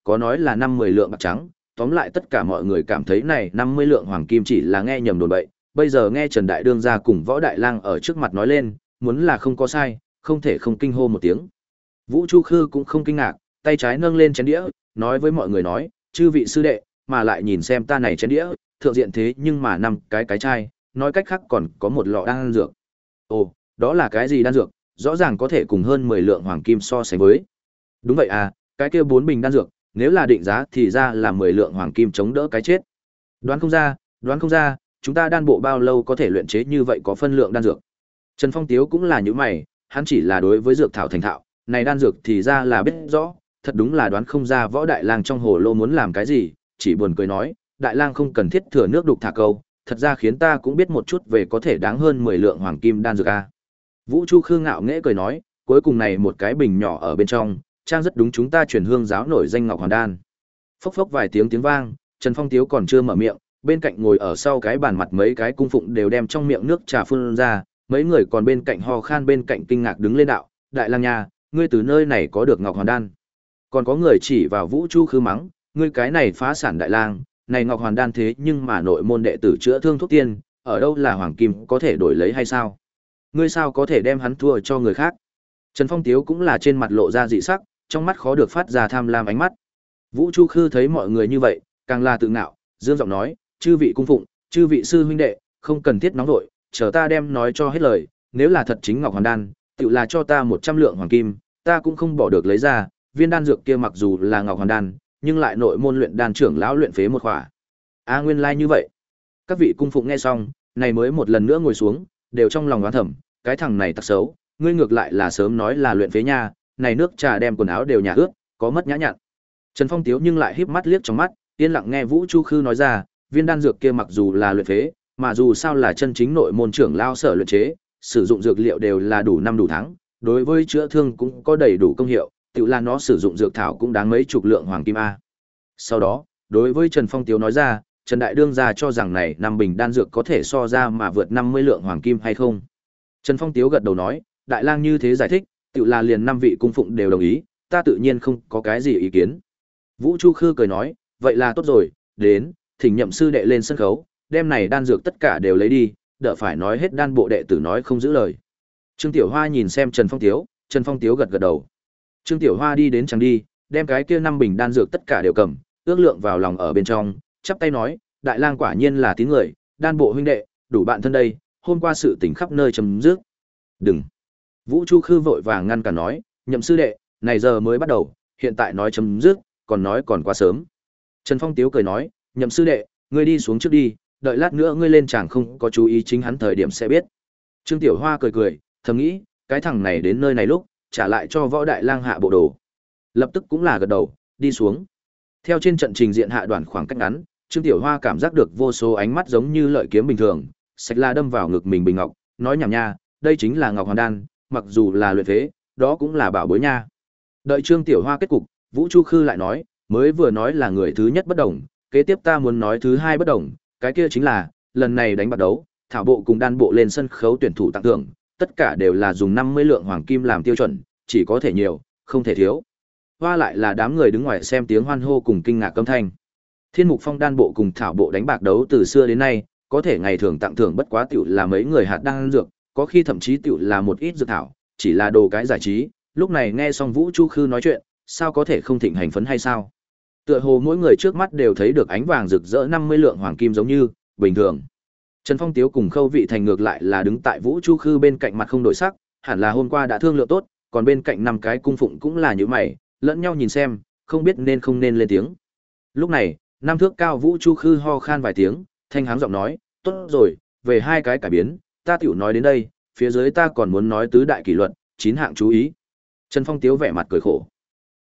có nói là năm mười lượng bạc trắng, tóm lại tất cả mọi người cảm thấy này năm mươi lượng hoàng kim chỉ là nghe nhầm đồn bậy, bây giờ nghe Trần Đại Đương gia cùng Võ Đại Lang ở trước mặt nói lên, muốn là không có sai, không thể không kinh hô một tiếng. Vũ Chu Khư cũng không kinh ngạc, tay trái nâng lên chén đĩa, nói với mọi người nói, chư vị sư đệ, mà lại nhìn xem ta này chén đĩa, thượng diện thế nhưng mà năm cái cái chai, nói cách khác còn có một lọ đan dược. Ồ, đó là cái gì đan dược, rõ ràng có thể cùng hơn mười lượng hoàng kim so sánh với. Đúng vậy à, cái kia bốn bình đan dược, nếu là định giá thì ra là mười lượng hoàng kim chống đỡ cái chết. Đoán không ra, đoán không ra, chúng ta đan bộ bao lâu có thể luyện chế như vậy có phân lượng đan dược. Trần Phong Tiếu cũng là như mày, hắn chỉ là đối với dược thảo thành thạo, này đan dược thì ra là biết rõ, thật đúng là đoán không ra Võ Đại Lang trong hồ lô muốn làm cái gì, chỉ buồn cười nói, Đại Lang không cần thiết thừa nước đục thả câu, thật ra khiến ta cũng biết một chút về có thể đáng hơn mười lượng hoàng kim đan dược a. Vũ Chu Khương ngạo nghễ cười nói, cuối cùng này một cái bình nhỏ ở bên trong, trang rất đúng chúng ta truyền hương giáo nổi danh Ngọc Hoàn đan. Phốc phốc vài tiếng tiếng vang, Trần Phong Tiếu còn chưa mở miệng, bên cạnh ngồi ở sau cái bàn mặt mấy cái cung phụng đều đem trong miệng nước trà phun ra, mấy người còn bên cạnh ho khan bên cạnh kinh ngạc đứng lên đạo, Đại Lang nha, ngươi từ nơi này có được Ngọc Hoàn đan. Còn có người chỉ vào Vũ Chu Khư mắng, ngươi cái này phá sản Đại Lang, này Ngọc Hoàn đan thế nhưng mà nội môn đệ tử chữa thương thuốc tiên, ở đâu là hoàng kim có thể đổi lấy hay sao? Ngươi sao có thể đem hắn thua cho người khác? Trần Phong Tiếu cũng là trên mặt lộ ra dị sắc, trong mắt khó được phát ra tham lam ánh mắt. Vũ Chu Khư thấy mọi người như vậy, càng là tự ngạo, dương giọng nói, chư vị cung phụng, chư vị sư huynh đệ, không cần thiết nóng vội, chờ ta đem nói cho hết lời, nếu là thật chính Ngọc Hoàn đan, tự là cho ta một trăm lượng hoàng kim, ta cũng không bỏ được lấy ra, viên đan dược kia mặc dù là Ngọc Hoàn đan, nhưng lại nội môn luyện đan trưởng lão luyện phế một khỏa. A nguyên lai like như vậy. Các vị cung phụng nghe xong, này mới một lần nữa ngồi xuống, đều trong lòng oán thầm, cái thằng này tặc xấu, ngươi ngược lại là sớm nói là luyện phế nha, này nước trà đem quần áo đều nhà ướt, có mất nhã nhặn. Trần Phong Tiếu nhưng lại híp mắt liếc trong mắt, yên lặng nghe Vũ Chu Khư nói ra, viên đan dược kia mặc dù là luyện phế, mà dù sao là chân chính nội môn trưởng lao sở luyện chế, sử dụng dược liệu đều là đủ năm đủ tháng, đối với chữa thương cũng có đầy đủ công hiệu, tự là nó sử dụng dược thảo cũng đáng mấy chục lượng hoàng kim a. Sau đó, đối với Trần Phong Tiếu nói ra, Trần Đại Đương gia cho rằng này năm bình đan dược có thể so ra mà vượt năm mươi lượng hoàng kim hay không. Trần Phong Tiếu gật đầu nói, Đại Lang như thế giải thích, tự là liền năm vị cung phụng đều đồng ý, ta tự nhiên không có cái gì ý kiến. Vũ Chu Khư cười nói, vậy là tốt rồi, đến, thỉnh nhậm sư đệ lên sân khấu, đem này đan dược tất cả đều lấy đi, đỡ phải nói hết đan bộ đệ tử nói không giữ lời. Trương Tiểu Hoa nhìn xem Trần Phong Tiếu, Trần Phong Tiếu gật gật đầu. Trương Tiểu Hoa đi đến chẳng đi, đem cái kia năm bình đan dược tất cả đều cầm, ước lượng vào lòng ở bên trong, chắp tay nói, Đại Lang quả nhiên là tín người, đan bộ huynh đệ, đủ bạn thân đây, hôm qua sự tình khắp nơi chấm dứt. Đừng. Vũ Chu Khư vội vàng ngăn cản nói, nhậm sư đệ, này giờ mới bắt đầu, hiện tại nói chấm dứt, còn nói còn quá sớm. Trần Phong Tiếu cười nói, nhậm sư đệ, ngươi đi xuống trước đi, đợi lát nữa ngươi lên chàng không có chú ý chính hắn thời điểm sẽ biết. Trương Tiểu Hoa cười cười, thầm nghĩ, cái thằng này đến nơi này lúc, trả lại cho Võ Đại Lang hạ bộ đồ. Lập tức cũng là gật đầu, đi xuống. Theo trên trận trình diện hạ đoạn khoảng cách ngắn, Trương Tiểu Hoa cảm giác được vô số ánh mắt giống như lợi kiếm bình thường, sạch la đâm vào ngực mình bình ngọc, nói nhảm nha, đây chính là Ngọc Hoàn đan, mặc dù là luyện phế, đó cũng là bảo bối nha. Đợi Trương Tiểu Hoa kết cục, Vũ Chu Khư lại nói, mới vừa nói là người thứ nhất bất đồng, kế tiếp ta muốn nói thứ hai bất đồng, cái kia chính là, lần này đánh bạc đấu, thảo bộ cùng đan bộ lên sân khấu tuyển thủ tặng thưởng, tất cả đều là dùng năm mươi lượng hoàng kim làm tiêu chuẩn, chỉ có thể nhiều, không thể thiếu. Hoa lại là đám người đứng ngoài xem tiếng hoan hô cùng kinh ngạc âm thanh. Thiên Mục Phong đan bộ cùng thảo bộ đánh bạc đấu từ xưa đến nay, có thể ngày thường tặng thưởng bất quá tiểu là mấy người hạt đan dược, có khi thậm chí tiểu là một ít dược thảo, chỉ là đồ cái giải trí. Lúc này nghe xong Vũ Chu Khư nói chuyện, sao có thể không thịnh hành phấn hay sao? Tựa hồ mỗi người trước mắt đều thấy được ánh vàng rực rỡ năm mươi lượng hoàng kim giống như bình thường. Trần Phong Tiếu cùng Khâu Vị Thành ngược lại là đứng tại Vũ Chu Khư bên cạnh mặt không đổi sắc, hẳn là hôm qua đã thương lượng tốt, còn bên cạnh năm cái cung phụng cũng là như mày, lẫn nhau nhìn xem, không biết nên không nên lên tiếng. Lúc này, năm thước cao Vũ Chu Khư ho khan vài tiếng, thanh háng giọng nói, tốt rồi, về hai cái cải biến, ta tiểu nói đến đây, phía dưới ta còn muốn nói tứ đại kỷ luật, chín hạng chú ý. Trần Phong Tiếu vẻ mặt cười khổ.